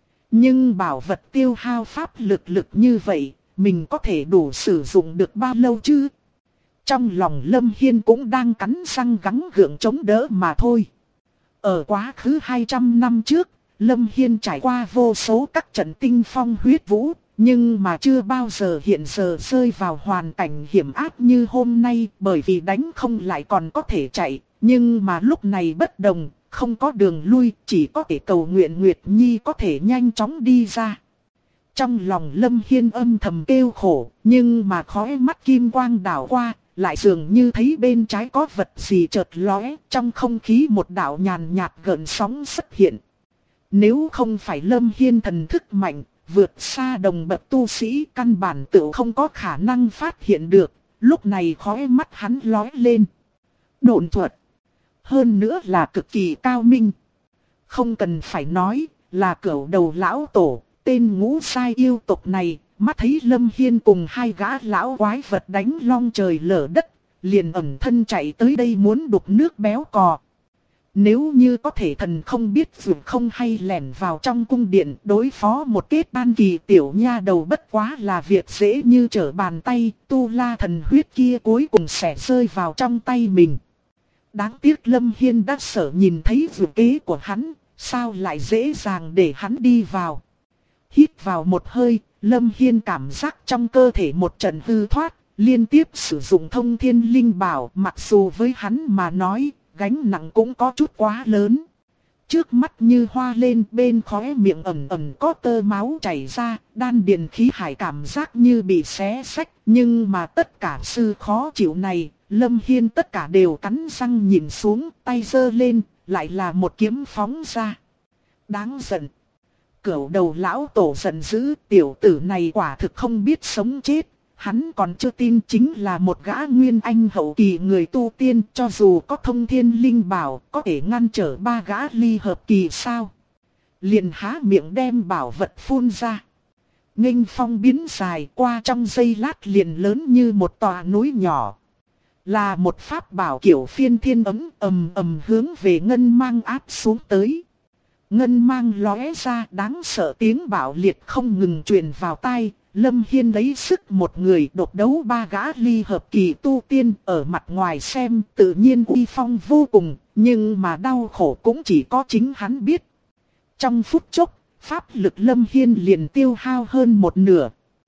[SPEAKER 1] Nhưng bảo vật tiêu hao pháp lực như vậy, mình có thể đủ sử dụng được bao lâu chứ? Trong lòng Lâm Hiên cũng đang cắn răng gắng gượng chống đỡ mà thôi. Ở quá khứ 200 năm trước, Lâm Hiên trải qua vô số các trận tinh phong huyết vũ, nhưng mà chưa bao giờ hiện giờ rơi vào hoàn cảnh hiểm ác như hôm nay, bởi vì đánh không lại còn có thể chạy. Nhưng mà lúc này bất đồng, không có đường lui, chỉ có thể cầu nguyện Nguyệt Nhi có thể nhanh chóng đi ra. Trong lòng Lâm Hiên âm thầm kêu khổ, nhưng mà khóe mắt kim quang đảo qua, lại dường như thấy bên trái có vật gì chợt lóe, trong không khí một đạo nhàn nhạt gợn sóng xuất hiện. Nếu không phải Lâm Hiên thần thức mạnh, vượt xa đồng bậc tu sĩ, căn bản tự không có khả năng phát hiện được. Lúc này khóe mắt hắn lóe lên. Độn thuật. Hơn nữa là cực kỳ cao minh. Không cần phải nói, là cửu đầu lão tổ, tên ngũ sai yêu tộc này. Mắt thấy Lâm Hiên cùng hai gã lão quái vật đánh long trời lở đất, liền ẩn thân chạy tới đây muốn đục nước béo cò. Nếu như có thể thần không biết dù không hay lẻn vào trong cung điện đối phó một kết ban kỳ tiểu nha đầu bất quá là việc dễ như trở bàn tay, tu la thần huyết kia cuối cùng sẽ rơi vào trong tay mình. Đáng tiếc Lâm Hiên đã sợ nhìn thấy dù kế của hắn, sao lại dễ dàng để hắn đi vào. Hít vào một hơi, Lâm Hiên cảm giác trong cơ thể một trận hư thoát, liên tiếp sử dụng thông thiên linh bảo, mặc dù với hắn mà nói, gánh nặng cũng có chút quá lớn. Trước mắt như hoa lên, bên khóe miệng ẩn ẩn có tơ máu chảy ra, đan điền khí hải cảm giác như bị xé xách, nhưng mà tất cả sự khó chịu này, Lâm Hiên tất cả đều cắn răng nhìn xuống, tay giơ lên, lại là một kiếm phóng ra. Đáng giận. Cửu đầu lão tổ giận dữ, tiểu tử này quả thực không biết sống chết. Hắn còn chưa tin chính là một gã nguyên anh hậu kỳ người tu tiên, cho dù có thông thiên linh bảo, có thể ngăn trở ba gã ly hợp kỳ sao. Liền há miệng đem bảo vật phun ra. Nghênh phong biến dài qua trong giây lát liền lớn như một tòa núi nhỏ. Là một pháp bảo kiểu phiên thiên ấm ầm ầm hướng về ngân mang áp xuống tới. Ngân mang lóe ra, đáng sợ tiếng bạo liệt không ngừng truyền vào tai. Lâm Hiên lấy sức một người độc đấu ba gã ly hợp kỳ tu tiên, ở mặt ngoài xem tự nhiên uy phong vô cùng, nhưng mà đau khổ cũng chỉ có chính hắn biết. Trong phút chốc, pháp lực Lâm Hiên liền tiêu hao hơn một nửa.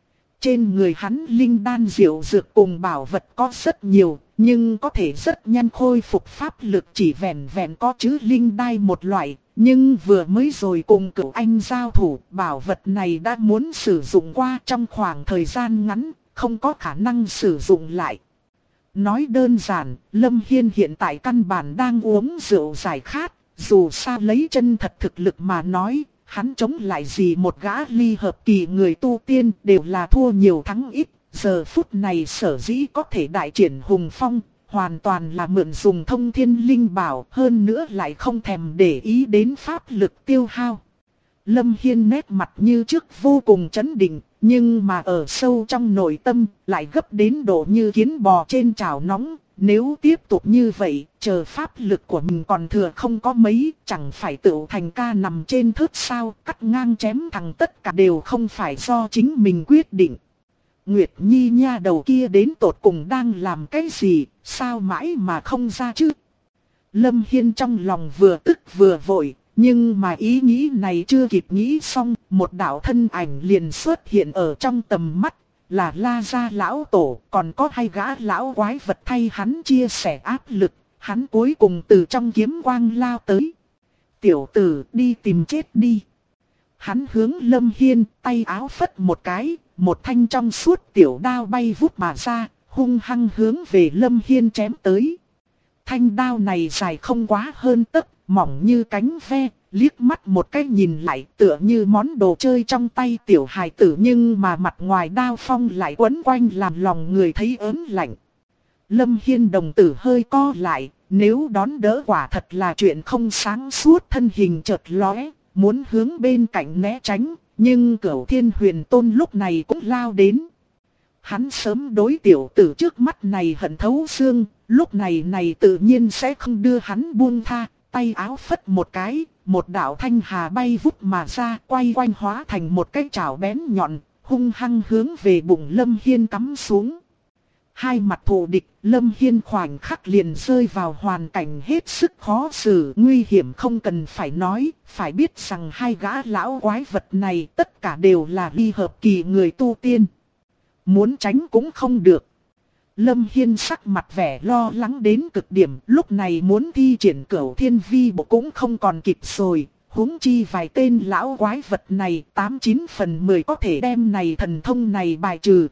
[SPEAKER 1] Trên người hắn linh đan diệu dược cùng bảo vật có rất nhiều, nhưng có thể rất nhanh khôi phục pháp lực, chỉ vẹn vẹn có chữ linh đai một loại. Nhưng vừa mới rồi cùng cửu anh giao thủ, bảo vật này đã muốn sử dụng qua trong khoảng thời gian ngắn, không có khả năng sử dụng lại. Nói đơn giản, Lâm Hiên hiện tại căn bản đang uống rượu giải khát, dù sao lấy chân thật thực lực mà nói, hắn chống lại gì một gã ly hợp kỳ người tu tiên đều là thua nhiều thắng ít. Giờ phút này sở dĩ có thể đại triển hùng phong, hoàn toàn là mượn dùng thông thiên linh bảo, hơn nữa lại không thèm để ý đến pháp lực tiêu hao. Lâm Hiên nét mặt như trước vô cùng chấn định, nhưng mà ở sâu trong nội tâm lại gấp đến độ như kiến bò trên chảo nóng. Nếu tiếp tục như vậy, chờ pháp lực của mình còn thừa không có mấy, chẳng phải tựu thành ca nằm trên thớt sao, cắt ngang chém thẳng tất cả đều không phải do chính mình quyết định. Nguyệt Nhi nha đầu kia đến tột cùng đang làm cái gì, sao mãi mà không ra chứ? Lâm Hiên trong lòng vừa tức vừa vội, nhưng mà ý nghĩ này chưa kịp nghĩ xong, một đạo thân ảnh liền xuất hiện ở trong tầm mắt, là La Gia lão tổ, còn có hai gã lão quái vật thay hắn chia sẻ áp lực, hắn cuối cùng từ trong kiếm quang lao tới. Tiểu tử đi tìm chết đi. Hắn hướng Lâm Hiên, tay áo phất một cái, một thanh trong suốt tiểu đao bay vút mà ra, hung hăng hướng về Lâm Hiên chém tới. Thanh đao này dài không quá hơn tấc, mỏng như cánh ve, liếc mắt một cái nhìn lại tựa như món đồ chơi trong tay tiểu hài tử, nhưng mà mặt ngoài đao phong lại quấn quanh làm lòng người thấy ớn lạnh. Lâm Hiên đồng tử hơi co lại, nếu đón đỡ quả thật là chuyện không sáng suốt, thân hình chợt lóe, muốn hướng bên cạnh né tránh, nhưng Cửu Thiên Huyền Tôn lúc này cũng lao đến. Hắn sớm đối tiểu tử trước mắt này hận thấu xương, lúc này tự nhiên sẽ không đưa hắn buông tha, tay áo phất một cái, một đạo thanh hà bay vút mà ra, quay quanh hóa thành một cái chảo bén nhọn, hung hăng hướng về bụng Lâm Hiên cắm xuống. Hai mặt thù địch, Lâm Hiên khoảnh khắc liền rơi vào hoàn cảnh hết sức khó xử, nguy hiểm không cần phải nói, phải biết rằng hai gã lão quái vật này tất cả đều là ly hợp kỳ người tu tiên. Muốn tránh cũng không được. Lâm Hiên sắc mặt vẻ lo lắng đến cực điểm, lúc này muốn thi triển Cửu Thiên Vi Bộ cũng không còn kịp rồi, huống chi vài tên lão quái vật này 89 phần 10 có thể đem này thần thông này bài trừ.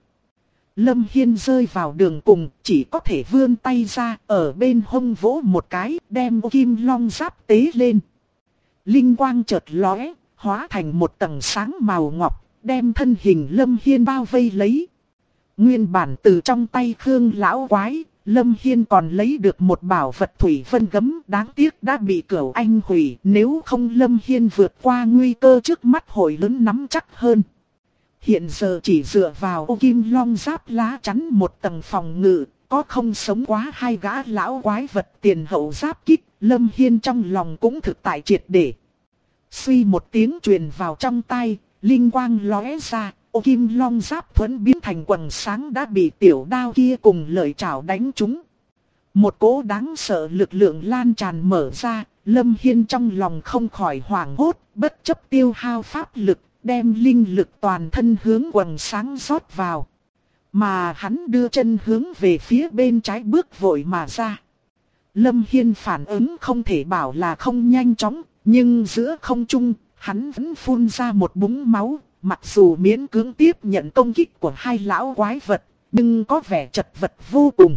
[SPEAKER 1] Lâm Hiên rơi vào đường cùng, chỉ có thể vươn tay ra, ở bên hông vỗ một cái, đem kim long giáp tế lên. Linh quang chợt lóe, hóa thành một tầng sáng màu ngọc, đem thân hình Lâm Hiên bao vây lấy. Nguyên bản từ trong tay Khương lão quái, Lâm Hiên còn lấy được một bảo vật thủy vân gấm, đáng tiếc đã bị Cửu Anh hủy, nếu không Lâm Hiên vượt qua nguy cơ trước mắt hội lớn nắm chắc hơn. Hiện giờ chỉ dựa vào ô kim long giáp lá chắn một tầng phòng ngự, có không sống quá hai gã lão quái vật tiền hậu giáp kích, Lâm Hiên trong lòng cũng thực tại triệt để. Suy một tiếng truyền vào trong tai, linh quang lóe ra, ô kim long giáp thuẫn biến thành quầng sáng đã bị tiểu đao kia cùng lợi chảo đánh trúng. Một cỗ đáng sợ lực lượng lan tràn mở ra, Lâm Hiên trong lòng không khỏi hoảng hốt, bất chấp tiêu hao pháp lực, đem linh lực toàn thân hướng quầng sáng rót vào. Mà hắn đưa chân hướng về phía bên trái bước vội mà ra. Lâm Hiên phản ứng không thể bảo là không nhanh chóng, nhưng giữa không trung, hắn vẫn phun ra một búng máu. Mặc dù miễn cưỡng tiếp nhận công kích của hai lão quái vật, nhưng có vẻ chật vật vô cùng.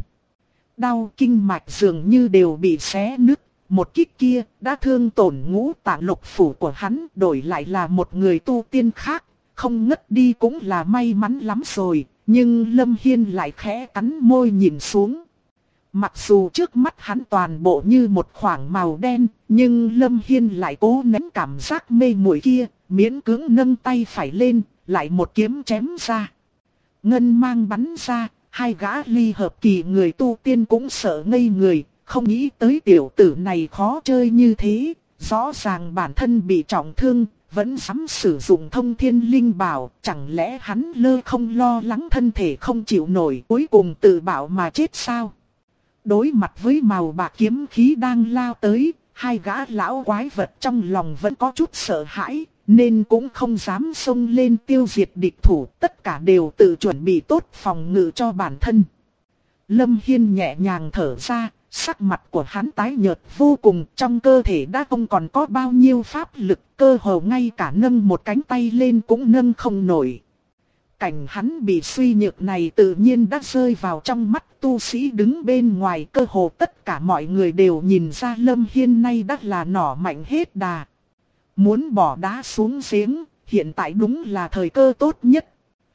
[SPEAKER 1] Đau kinh mạch dường như đều bị xé nứt. Một kích kia đã thương tổn ngũ tạng lục phủ của hắn, đổi lại là một người tu tiên khác, không ngất đi cũng là may mắn lắm rồi. Nhưng Lâm Hiên lại khẽ cắn môi nhìn xuống. Mặc dù trước mắt hắn toàn bộ như một khoảng màu đen, nhưng Lâm Hiên lại cố nén cảm giác mê muội kia, miễn cưỡng nâng tay phải lên, lại một kiếm chém ra. Ngân mang bắn ra, hai gã ly hợp kỳ người tu tiên cũng sợ ngây người, không nghĩ tới tiểu tử này khó chơi như thế, rõ ràng bản thân bị trọng thương, vẫn dám sử dụng thông thiên linh bảo, chẳng lẽ hắn lơ không lo lắng thân thể không chịu nổi, cuối cùng tự bảo mà chết sao? Đối mặt với màu bạc kiếm khí đang lao tới, hai gã lão quái vật trong lòng vẫn có chút sợ hãi, nên cũng không dám xông lên tiêu diệt địch thủ, tất cả đều tự chuẩn bị tốt phòng ngự cho bản thân. Lâm Hiên nhẹ nhàng thở ra, sắc mặt của hắn tái nhợt vô cùng, trong cơ thể đã không còn có bao nhiêu pháp lực, cơ hồ ngay cả nâng một cánh tay lên cũng nâng không nổi. Cảnh hắn bị suy nhược này tự nhiên đã rơi vào trong mắt tu sĩ đứng bên ngoài, cơ hồ tất cả mọi người đều nhìn ra Lâm Hiên nay đã là nỏ mạnh hết đà. Muốn bỏ đá xuống giếng, hiện tại đúng là thời cơ tốt nhất.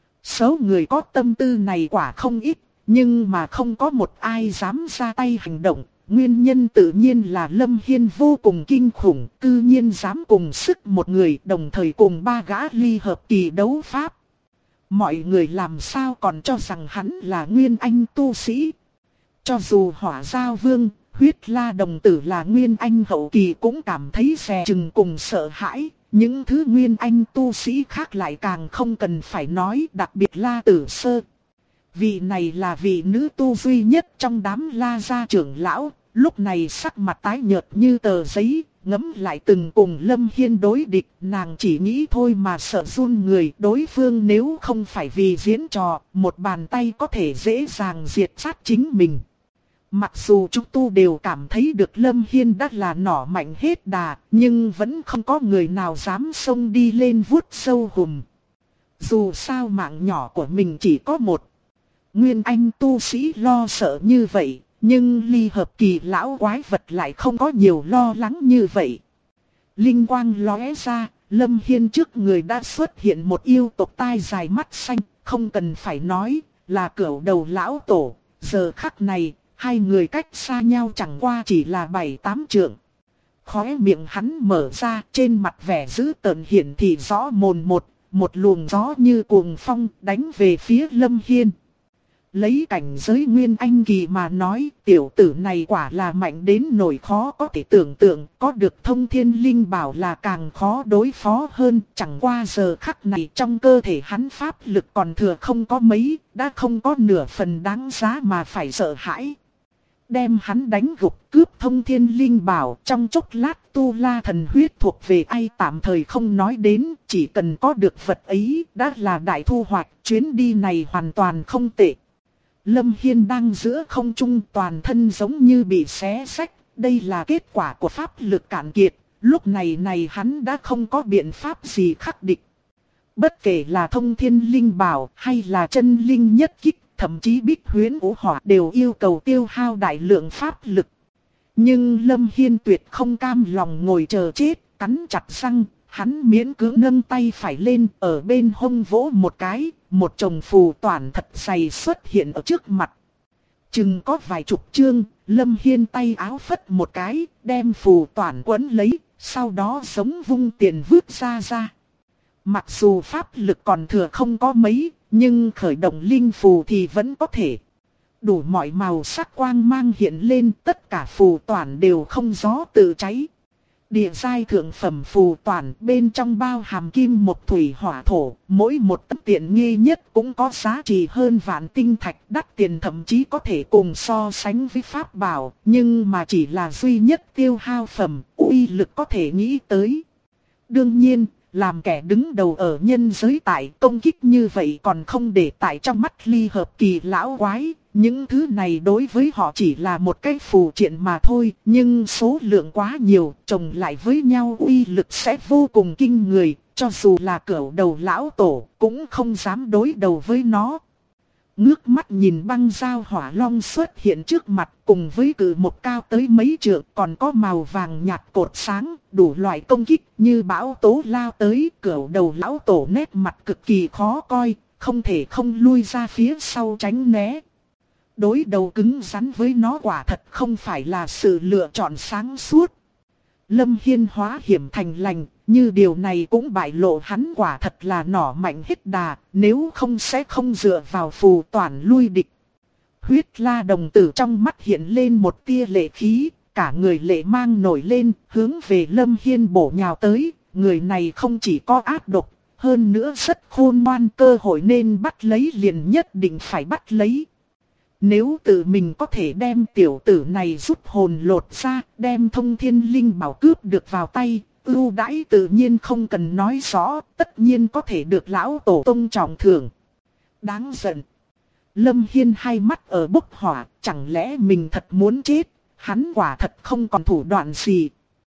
[SPEAKER 1] Số người có tâm tư này quả không ít, nhưng mà không có một ai dám ra tay hành động. Nguyên nhân tự nhiên là Lâm Hiên vô cùng kinh khủng, cư nhiên dám cùng sức một người đồng thời cùng ba gã ly hợp kỳ đấu pháp. Mọi người làm sao còn cho rằng hắn là nguyên anh tu sĩ. Cho dù Hỏa Giao Vương, Huyết La đồng tử là nguyên anh hậu kỳ cũng cảm thấy dè chừng cùng sợ hãi. Những thứ nguyên anh tu sĩ khác lại càng không cần phải nói, đặc biệt La Tử Sơ. Vị này là vị nữ tu duy nhất trong đám La gia trưởng lão, lúc này sắc mặt tái nhợt như tờ giấy. Ngẫm lại từng cùng Lâm Hiên đối địch, nàng chỉ nghĩ thôi mà sợ run người. Đối phương nếu không phải vì diễn trò, một bàn tay có thể dễ dàng diệt sát chính mình. Mặc dù chúng tu đều cảm thấy được Lâm Hiên đã là nỏ mạnh hết đà, nhưng vẫn không có người nào dám xông đi lên vuốt sâu hùm. Dù sao mạng nhỏ của mình chỉ có một. Nguyên anh tu sĩ lo sợ như vậy. Nhưng ly hợp kỳ lão quái vật lại không có nhiều lo lắng như vậy. linh quang lóe ra, Lâm Hiên trước người đã xuất hiện một yêu tộc tai dài mắt xanh, không cần phải nói, là cửu đầu lão tổ. Giờ khắc này, hai người cách xa nhau chẳng qua chỉ là 7-8 trượng. Khóe miệng hắn mở ra, trên mặt vẻ dữ tợn hiển thị rõ mồn một luồng gió như cuồng phong đánh về phía Lâm Hiên. Lấy cảnh giới nguyên anh kỳ mà nói, tiểu tử này quả là mạnh đến nỗi khó có thể tưởng tượng, có được thông thiên linh bảo là càng khó đối phó hơn. Chẳng qua giờ khắc này trong cơ thể hắn pháp lực còn thừa không có mấy, đã không có nửa phần đáng giá mà phải sợ hãi. Đem hắn đánh gục, cướp thông thiên linh bảo, trong chốc lát tu la thần huyết thuộc về ai tạm thời không nói đến, chỉ cần có được vật ấy đã là đại thu hoạch, chuyến đi này hoàn toàn không tệ. Lâm Hiên đang giữa không trung, toàn thân giống như bị xé xách, đây là kết quả của pháp lực cạn kiệt, lúc này hắn đã không có biện pháp gì khắc địch. Bất kể là thông thiên linh bảo hay là chân linh nhất kích, thậm chí bích huyễn vũ hỏa đều yêu cầu tiêu hao đại lượng pháp lực. Nhưng Lâm Hiên tuyệt không cam lòng ngồi chờ chết, cắn chặt răng, hắn miễn cưỡng nâng tay phải lên, ở bên hông vỗ một cái, một chồng phù toản thật dày xuất hiện ở trước mặt. Chừng có vài chục chương, Lâm Hiên tay áo phất một cái, đem phù toản quấn lấy, sau đó giống vung tiền vứt ra. Mặc dù pháp lực còn thừa không có mấy, nhưng khởi động linh phù thì vẫn có thể. Đủ mọi màu sắc quang mang hiện lên, tất cả phù toản đều không gió tự cháy. Địa giai thượng phẩm phù toản bên trong bao hàm kim mộc thủy hỏa thổ, mỗi một tấm tiện nghi nhất cũng có giá trị hơn vạn tinh thạch, đắt tiền thậm chí có thể cùng so sánh với pháp bảo, nhưng mà chỉ là duy nhất tiêu hao phẩm, uy lực có thể nghĩ tới. Đương nhiên, làm kẻ đứng đầu ở nhân giới tại công kích như vậy còn không để tại trong mắt ly hợp kỳ lão quái. Những thứ này đối với họ chỉ là một cái phù triện mà thôi, nhưng số lượng quá nhiều, chồng lại với nhau uy lực sẽ vô cùng kinh người, cho dù là cửu đầu lão tổ cũng không dám đối đầu với nó. Ngước mắt nhìn băng dao hỏa long xuất hiện trước mặt, cùng với cự một cao tới mấy trượng, còn có màu vàng nhạt cột sáng, đủ loại công kích như bão tố lao tới. Cửu đầu lão tổ nét mặt cực kỳ khó coi, không thể không lui ra phía sau tránh né. Đối đầu cứng rắn với nó quả thật không phải là sự lựa chọn sáng suốt. Lâm Hiên hóa hiểm thành lành, như điều này cũng bại lộ hắn quả thật là nỏ mạnh hết đà, nếu không sẽ không dựa vào phù toản lui địch. Huyết la đồng tử trong mắt hiện lên một tia lệ khí, cả người lệ mang nổi lên, hướng về Lâm Hiên bổ nhào tới. Người này không chỉ có ác độc, hơn nữa rất khôn ngoan, cơ hội nên bắt lấy liền nhất định phải bắt lấy. Nếu tự mình có thể đem tiểu tử này rút hồn lột ra, đem thông thiên linh bảo cướp được vào tay, ưu đãi tự nhiên không cần nói rõ, tất nhiên có thể được lão tổ tông trọng thưởng. Đáng giận. Lâm Hiên hai mắt ở bốc hỏa, chẳng lẽ mình thật muốn chết, hắn quả thật không còn thủ đoạn gì.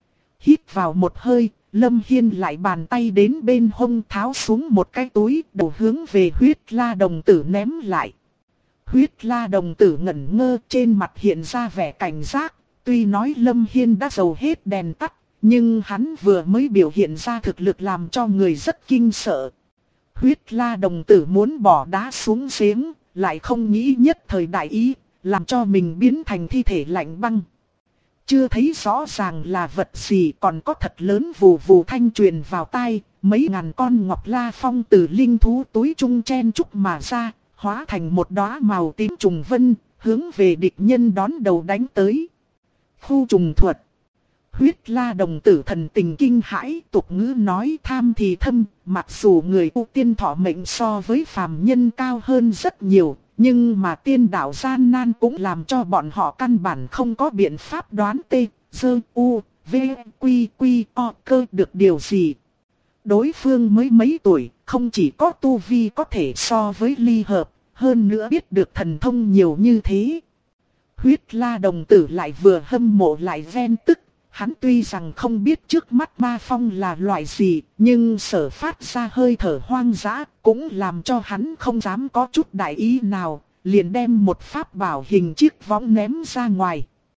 [SPEAKER 1] Hít vào một hơi, Lâm Hiên lại bàn tay đến bên hông tháo xuống một cái túi, đầu hướng về huyết la đồng tử ném lại. Huyết la đồng tử ngẩn ngơ, trên mặt hiện ra vẻ cảnh giác, tuy nói Lâm Hiên đã dầu hết đèn tắt, nhưng hắn vừa mới biểu hiện ra thực lực làm cho người rất kinh sợ. Huyết la đồng tử muốn bỏ đá xuống giếng, lại không nghĩ nhất thời đại ý, làm cho mình biến thành thi thể lạnh băng. Chưa thấy rõ ràng là vật gì, còn có thật lớn vù vù thanh truyền vào tai, mấy ngàn con ngọc la phong từ linh thú túi trung chen chúc mà ra, hóa thành một đóa màu tím trùng vân, hướng về địch nhân đón đầu đánh tới. Khu trùng thuật. Huyết la đồng tử thần tình kinh hãi, tục ngữ nói tham thì thâm, mặc dù người tu tiên thọ mệnh so với phàm nhân cao hơn rất nhiều, nhưng mà tiên đạo gian nan cũng làm cho bọn họ căn bản không có biện pháp đoán tê, dơ, u, v, quy, quy, o, cơ được điều gì. Đối phương mới mấy tuổi, không chỉ có tu vi có thể so với ly hợp, hơn nữa biết được thần thông nhiều như thế. Huyết la đồng tử lại vừa hâm mộ lại ghen tức. Hắn tuy rằng không biết trước mắt ma phong là loại gì, nhưng sở phát ra hơi thở hoang dã cũng làm cho hắn không dám có chút đại ý nào, liền đem một pháp bảo hình chiếc võng ném ra ngoài.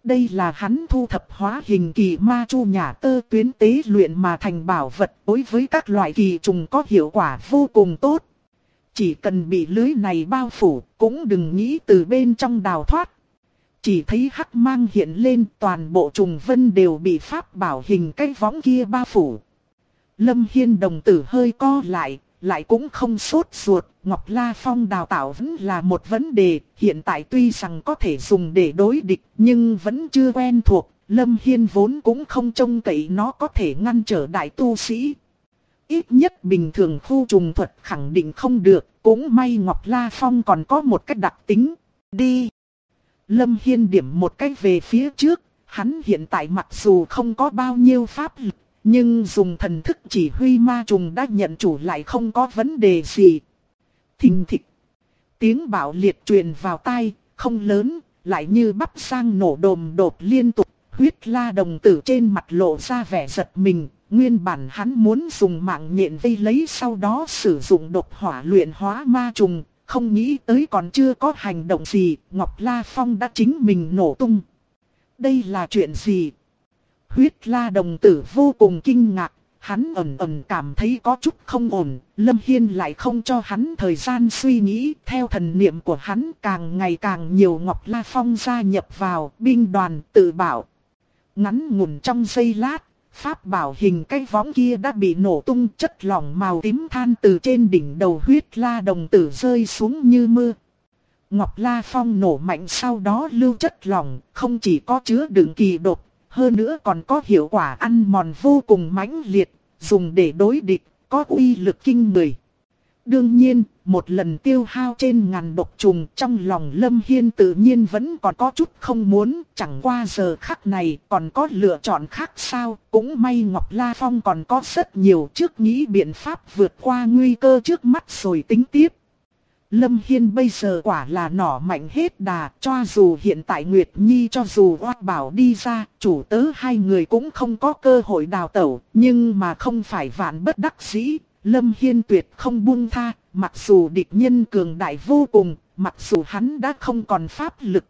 [SPEAKER 1] Đây là hắn thu thập hóa hình kỳ ma chu nhà tơ tuyến tế luyện mà thành bảo vật, đối với các loại kỳ trùng có hiệu quả vô cùng tốt. Chỉ cần bị lưới này bao phủ, cũng đừng nghĩ từ bên trong đào thoát. Chỉ thấy hắc mang hiện lên, toàn bộ trùng vân đều bị pháp bảo hình cái võng kia bao phủ. Lâm Hiên đồng tử hơi co lại cũng không sốt ruột. Ngọc La Phong đào tạo vẫn là một vấn đề, hiện tại tuy rằng có thể dùng để đối địch, nhưng vẫn chưa quen thuộc. Lâm Hiên vốn cũng không trông cậy nó có thể ngăn trở đại tu sĩ. Ít nhất bình thường khu trùng thuật khẳng định không được, cũng may Ngọc La Phong còn có một cách đặc tính. Đi! Lâm Hiên điểm một cách về phía trước, hắn hiện tại mặc dù không có bao nhiêu pháp lực, nhưng dùng thần thức chỉ huy ma trùng đã nhận chủ lại không có vấn đề gì. Thình thịch! Tiếng bạo liệt truyền vào tai, không lớn, lại như bắp rang nổ đồm đột liên tục. Huyết La đồng tử trên mặt lộ ra vẻ giật mình. Nguyên bản hắn muốn dùng mạng nhện vây lấy, sau đó sử dụng độc hỏa luyện hóa ma trùng. Không nghĩ tới còn chưa có hành động gì, Ngọc La Phong đã chính mình nổ tung. Đây là chuyện gì? Huyết La đồng tử vô cùng kinh ngạc, hắn ẩn cảm thấy có chút không ổn. Lâm Hiên lại không cho hắn thời gian suy nghĩ, theo thần niệm của hắn càng ngày càng nhiều Ngọc La Phong gia nhập vào binh đoàn tự bảo. Ngắn ngủn trong giây lát, pháp bảo hình cái võng kia đã bị nổ tung, chất lỏng màu tím than từ trên đỉnh đầu Huyết La đồng tử rơi xuống như mưa. Ngọc La Phong nổ mạnh, sau đó lưu chất lỏng không chỉ có chứa đựng kỳ độc, hơn nữa còn có hiệu quả ăn mòn vô cùng mãnh liệt, dùng để đối địch, có uy lực kinh người. Đương nhiên, một lần tiêu hao trên ngàn độc trùng, trong lòng Lâm Hiên tự nhiên vẫn còn có chút không muốn, chẳng qua giờ khắc này còn có lựa chọn khác sao. Cũng may Ngọc La Phong còn có rất nhiều, trước nghĩ biện pháp vượt qua nguy cơ trước mắt rồi tính tiếp. Lâm Hiên bây giờ quả là nỏ mạnh hết đà, cho dù hiện tại Nguyệt Nhi cho dù oát bảo đi ra, chủ tớ hai người cũng không có cơ hội đào tẩu, nhưng mà không phải vạn bất đắc dĩ. Lâm Hiên tuyệt không buông tha, mặc dù địch nhân cường đại vô cùng, mặc dù hắn đã không còn pháp lực.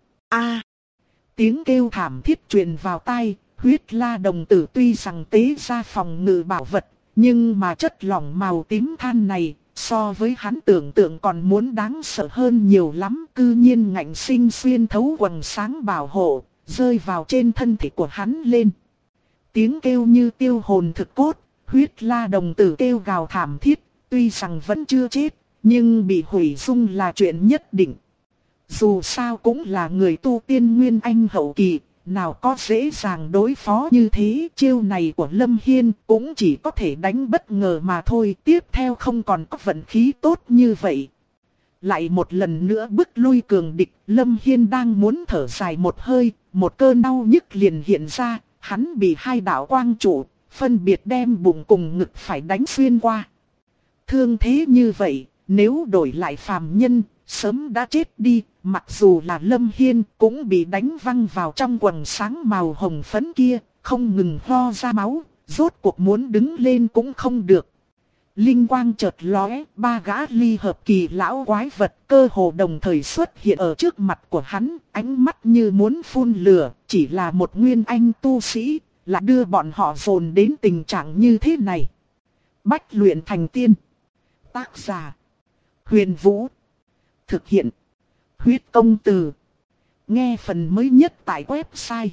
[SPEAKER 1] Tiếng kêu thảm thiết truyền vào tai, Huyết La đồng tử tuy rằng tế ra phòng ngự bảo vật, nhưng mà chất lỏng màu tím than này, so với hắn tưởng tượng còn muốn đáng sợ hơn nhiều lắm. Cư nhiên ngạnh sinh xuyên thấu quầng sáng bảo hộ, rơi vào trên thân thể của hắn lên. Tiếng kêu như tiêu hồn thực cốt. Huyết La đồng tử kêu gào thảm thiết, tuy rằng vẫn chưa chết, nhưng bị hủy dung là chuyện nhất định. Dù sao cũng là người tu tiên nguyên anh hậu kỳ, nào có dễ dàng đối phó như thế. Chiêu này của Lâm Hiên cũng chỉ có thể đánh bất ngờ mà thôi, tiếp theo không còn có vận khí tốt như vậy. Lại một lần nữa bức lui cường địch, Lâm Hiên đang muốn thở dài một hơi, một cơn đau nhức liền hiện ra, hắn bị hai đạo quang trụ phân biệt đem bụng cùng ngực phải đánh xuyên qua. Thương thế như vậy, nếu đổi lại phàm nhân, sớm đã chết đi. Mặc dù là Lâm Hiên cũng bị đánh văng vào trong quầng sáng màu hồng phấn kia, không ngừng ho ra máu, rốt cuộc muốn đứng lên cũng không được. Linh quang chợt lóe, ba gã ly hợp kỳ lão quái vật cơ hồ đồng thời xuất hiện ở trước mặt của hắn, ánh mắt như muốn phun lửa, chỉ là một nguyên anh tu sĩ, lại đưa bọn họ dồn đến tình trạng như thế này. Bách luyện thành tiên. Tác giả: Huyền Vũ. Thực hiện: Huyết Công Từ. Nghe phần mới nhất tại website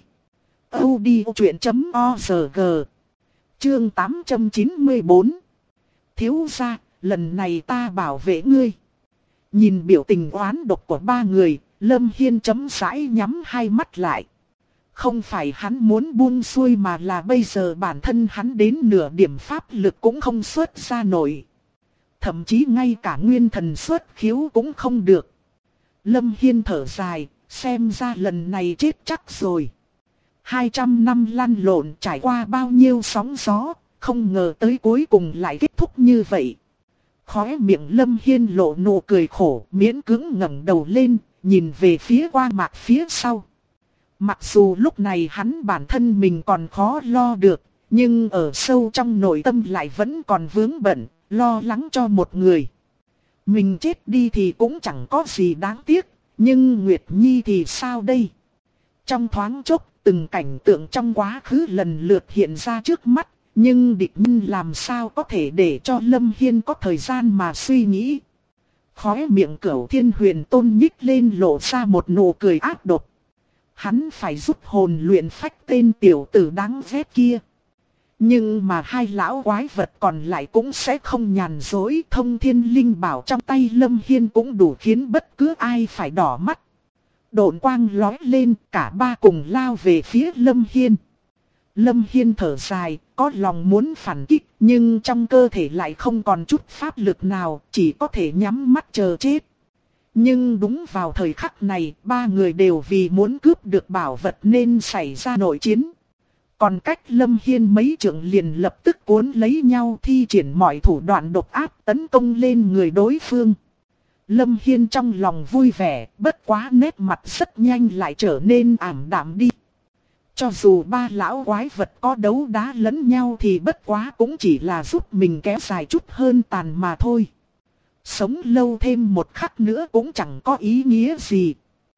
[SPEAKER 1] audiochuyện.org. Chương 894. Thiếu gia, lần này ta bảo vệ ngươi. Nhìn biểu tình oán độc của ba người, Lâm Hiên chấm rãi nhắm hai mắt lại. Không phải hắn muốn buông xuôi, mà là bây giờ bản thân hắn đến nửa điểm pháp lực cũng không xuất ra nổi. Thậm chí ngay cả nguyên thần xuất khiếu cũng không được. Lâm Hiên thở dài, xem ra lần này chết chắc rồi. 200 năm lăn lộn, trải qua bao nhiêu sóng gió, không ngờ tới cuối cùng lại kết thúc như vậy. Khóe miệng Lâm Hiên lộ nụ cười khổ, miễn cưỡng ngẩng đầu lên, nhìn về phía quang mạc phía sau. Mặc dù lúc này hắn bản thân mình còn khó lo được, nhưng ở sâu trong nội tâm lại vẫn còn vướng bận, lo lắng cho một người. Mình chết đi thì cũng chẳng có gì đáng tiếc, nhưng Nguyệt Nhi thì sao đây? Trong thoáng chốc, từng cảnh tượng trong quá khứ lần lượt hiện ra trước mắt, nhưng địch nhân làm sao có thể để cho Lâm Hiên có thời gian mà suy nghĩ. Khóe miệng Cửu Thiên Huyền Tôn nhích lên lộ ra một nụ cười ác độc. Hắn phải giúp hồn luyện phách tên tiểu tử đáng ghét kia. Nhưng mà hai lão quái vật còn lại cũng sẽ không nhàn dối. Thông thiên linh bảo trong tay Lâm Hiên cũng đủ khiến bất cứ ai phải đỏ mắt. Độn quang lói lên, cả ba cùng lao về phía Lâm Hiên. Lâm Hiên thở dài, có lòng muốn phản kích, nhưng trong cơ thể lại không còn chút pháp lực nào, chỉ có thể nhắm mắt chờ chết. Nhưng đúng vào thời khắc này, ba người đều vì muốn cướp được bảo vật nên xảy ra nội chiến. Còn cách Lâm Hiên mấy trượng liền lập tức cuốn lấy nhau thi triển mọi thủ đoạn độc ác tấn công lên người đối phương. Lâm Hiên trong lòng vui vẻ, bất quá nét mặt rất nhanh lại trở nên ảm đạm đi. Cho dù ba lão quái vật có đấu đá lẫn nhau thì bất quá cũng chỉ là giúp mình kéo dài chút hơn tàn mà thôi. Sống lâu thêm một khắc nữa cũng chẳng có ý nghĩa gì.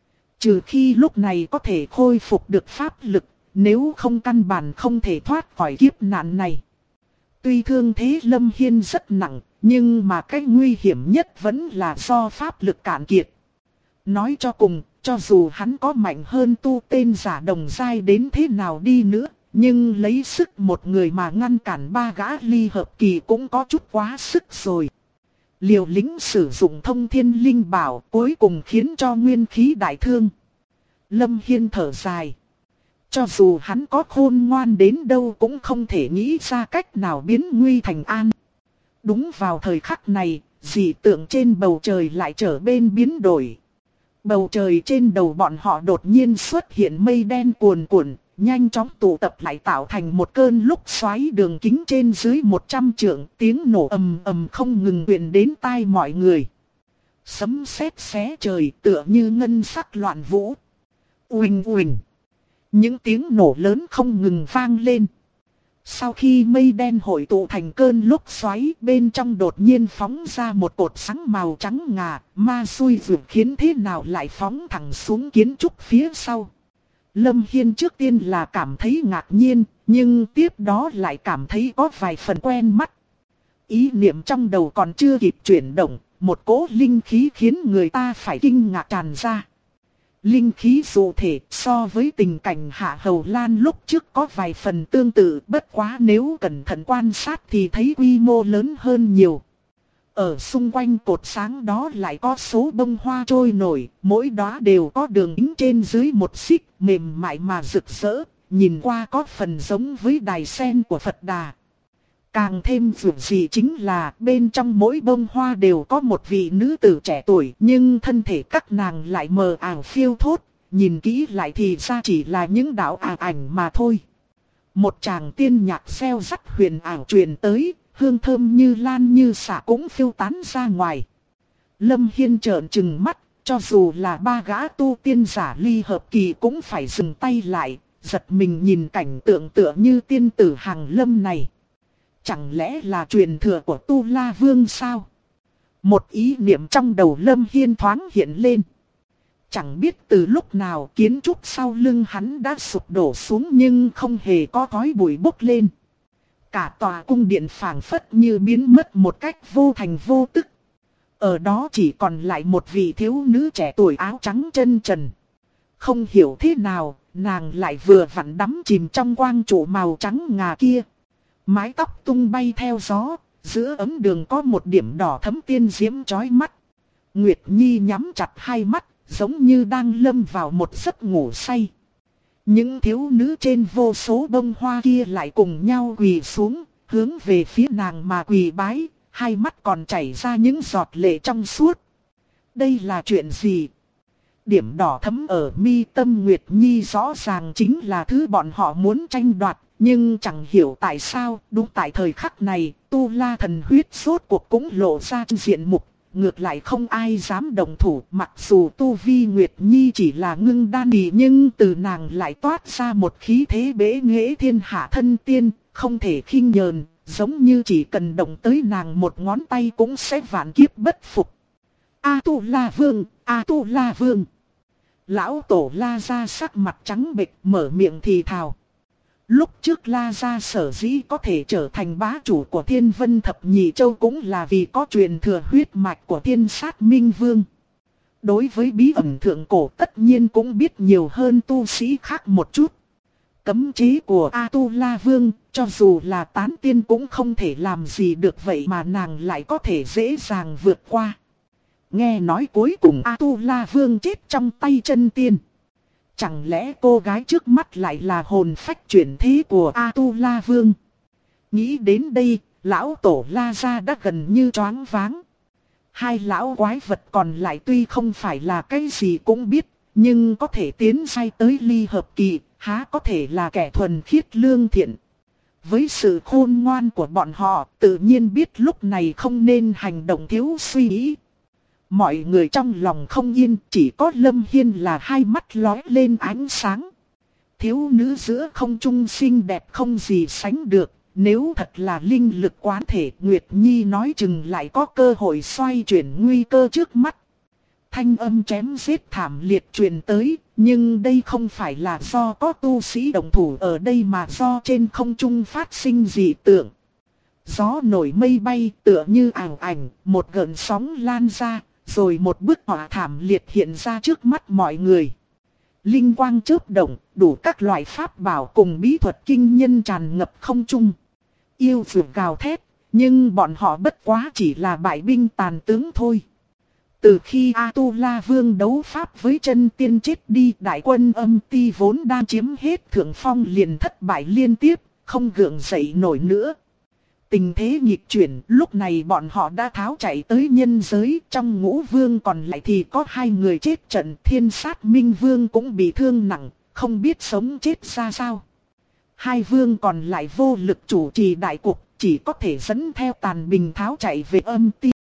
[SPEAKER 1] Trừ khi lúc này có thể khôi phục được pháp lực, nếu không căn bản không thể thoát khỏi kiếp nạn này. Tuy thương thế Lâm Hiên rất nặng, nhưng mà cái nguy hiểm nhất vẫn là do pháp lực cạn kiệt. Nói cho cùng, cho dù hắn có mạnh hơn tu tên giả đồng giai đến thế nào đi nữa, nhưng lấy sức một người mà ngăn cản ba gã ly hợp kỳ cũng có chút quá sức rồi. Liều lĩnh sử dụng thông thiên linh bảo cuối cùng khiến cho nguyên khí đại thương. Lâm Hiên thở dài. Cho dù hắn có khôn ngoan đến đâu cũng không thể nghĩ ra cách nào biến nguy thành an. Đúng vào thời khắc này, dị tượng trên bầu trời lại trở bên biến đổi. Bầu trời trên đầu bọn họ đột nhiên xuất hiện mây đen cuồn cuộn, nhanh chóng tụ tập lại tạo thành một cơn lốc xoáy đường kính trên dưới 100 trượng, tiếng nổ ầm ầm không ngừng truyền đến tai mọi người. Sấm sét xé trời tựa như ngân sắc loạn vũ. Uỳnh uỳnh. Những tiếng nổ lớn không ngừng vang lên. Sau khi mây đen hội tụ thành cơn lốc xoáy, bên trong đột nhiên phóng ra một cột sáng màu trắng ngà, ma xui rủi khiến thế nào lại phóng thẳng xuống kiến trúc phía sau. Lâm Hiên trước tiên là cảm thấy ngạc nhiên, nhưng tiếp đó lại cảm thấy có vài phần quen mắt. Ý niệm trong đầu còn chưa kịp chuyển động, một cỗ linh khí khiến người ta phải kinh ngạc tràn ra. Linh khí dụ thể so với tình cảnh Hạ Hầu Lan lúc trước có vài phần tương tự, bất quá nếu cẩn thận quan sát thì thấy quy mô lớn hơn nhiều. Ở xung quanh cột sáng đó lại có số bông hoa trôi nổi, mỗi đóa đều có đường kính trên dưới một xích, mềm mại mà rực rỡ, nhìn qua có phần giống với đài sen của Phật Đà. Càng thêm dữ dị chính là bên trong mỗi bông hoa đều có một vị nữ tử trẻ tuổi, nhưng thân thể các nàng lại mờ ảo phiêu thốt, nhìn kỹ lại thì ra chỉ là những đạo ảo ảnh mà thôi. Một tràng tiên nhạc reo rắt huyền ảo truyền tới, hương thơm như lan như xả cũng phiêu tán ra ngoài. Lâm Hiên trợn trừng mắt, cho dù là ba gã tu tiên giả ly hợp kỳ cũng phải dừng tay lại, giật mình nhìn cảnh tượng tựa như tiên tử hàng lâm này. Chẳng lẽ là truyền thừa của Tu La Vương sao? Một ý niệm trong đầu Lâm Hiên thoáng hiện lên. Chẳng biết từ lúc nào kiến trúc sau lưng hắn đã sụp đổ xuống nhưng không hề có khói bụi bốc lên. Cả tòa cung điện phảng phất như biến mất một cách vô thành vô tức. Ở đó chỉ còn lại một vị thiếu nữ trẻ tuổi áo trắng chân trần. Không hiểu thế nào, nàng lại vừa vặn đắm chìm trong quang trụ màu trắng ngà kia. Mái tóc tung bay theo gió, giữa ấm đường có một điểm đỏ thẫm tiên diễm chói mắt. Nguyệt Nhi nhắm chặt hai mắt, giống như đang lâm vào một giấc ngủ say. Những thiếu nữ trên vô số bông hoa kia lại cùng nhau quỳ xuống, hướng về phía nàng mà quỳ bái, hai mắt còn chảy ra những giọt lệ trong suốt. Đây là chuyện gì? Điểm đỏ thẫm ở mi tâm Nguyệt Nhi rõ ràng chính là thứ bọn họ muốn tranh đoạt. Nhưng chẳng hiểu tại sao, đúng tại thời khắc này, Tu La thần huyết rốt cuộc cũng lộ ra diện mục, ngược lại không ai dám đồng thủ. Mặc dù Tu Vi Nguyệt Nhi chỉ là ngưng đan kỳ nhưng từ nàng lại toát ra một khí thế bế nghệ thiên hạ thân tiên, không thể khinh nhờn, giống như chỉ cần động tới nàng một ngón tay cũng sẽ vạn kiếp bất phục. A Tu La Vương, A Tu La Vương. Lão tổ La Gia sắc mặt trắng bệch mở miệng thì thào. Lúc trước La Gia sở dĩ có thể trở thành bá chủ của Thiên Vân Thập Nhị Châu cũng là vì có truyền thừa huyết mạch của Thiên Sát Minh Vương. Đối với bí ẩn thượng cổ tất nhiên cũng biết nhiều hơn tu sĩ khác một chút. Cấm chế của A-tu-la Vương, cho dù là tán tiên cũng không thể làm gì được, vậy mà nàng lại có thể dễ dàng vượt qua. Nghe nói cuối cùng A-tu-la Vương chết trong tay chân tiên. Chẳng lẽ cô gái trước mắt lại là hồn phách chuyển thế của A-tu-la Vương? Nghĩ đến đây, lão tổ La Gia đã gần như choáng váng. Hai lão quái vật còn lại tuy không phải là cái gì cũng biết, nhưng có thể tiến sai tới ly hợp kỳ, há có thể là kẻ thuần khiết lương thiện. Với sự khôn ngoan của bọn họ, tự nhiên biết lúc này không nên hành động thiếu suy nghĩ. Mọi người trong lòng không yên, chỉ có Lâm Hiên là hai mắt lóe lên ánh sáng. Thiếu nữ giữa không trung xinh đẹp không gì sánh được, nếu thật là linh lực quán thể, Nguyệt Nhi nói chừng lại có cơ hội xoay chuyển nguy cơ trước mắt. Thanh âm chém giết thảm liệt truyền tới, nhưng đây không phải là do có tu sĩ đồng thủ ở đây mà do trên không trung phát sinh dị tượng. Gió nổi mây bay tựa như ảo ảnh, một gợn sóng lan ra, rồi một bức họa thảm liệt hiện ra trước mắt mọi người. Linh quang chớp động, đủ các loại pháp bảo cùng bí thuật kinh nhân tràn ngập không trung. Yêu dược gào thét, nhưng bọn họ bất quá chỉ là bại binh tàn tướng thôi. Từ khi A-tu-la Vương đấu pháp với chân tiên chết đi, đại quân âm ti vốn đang chiếm hết thượng phong liền thất bại liên tiếp, không gượng dậy nổi nữa. Tình thế nghịch chuyển, lúc này bọn họ đã tháo chạy tới nhân giới, trong ngũ vương còn lại thì có 2 người chết trận, Thiên Sát Minh Vương cũng bị thương nặng, không biết sống chết ra sao. 2 vương còn lại vô lực chủ trì đại cuộc, chỉ có thể dẫn theo Tàn Bình tháo chạy về âm ti.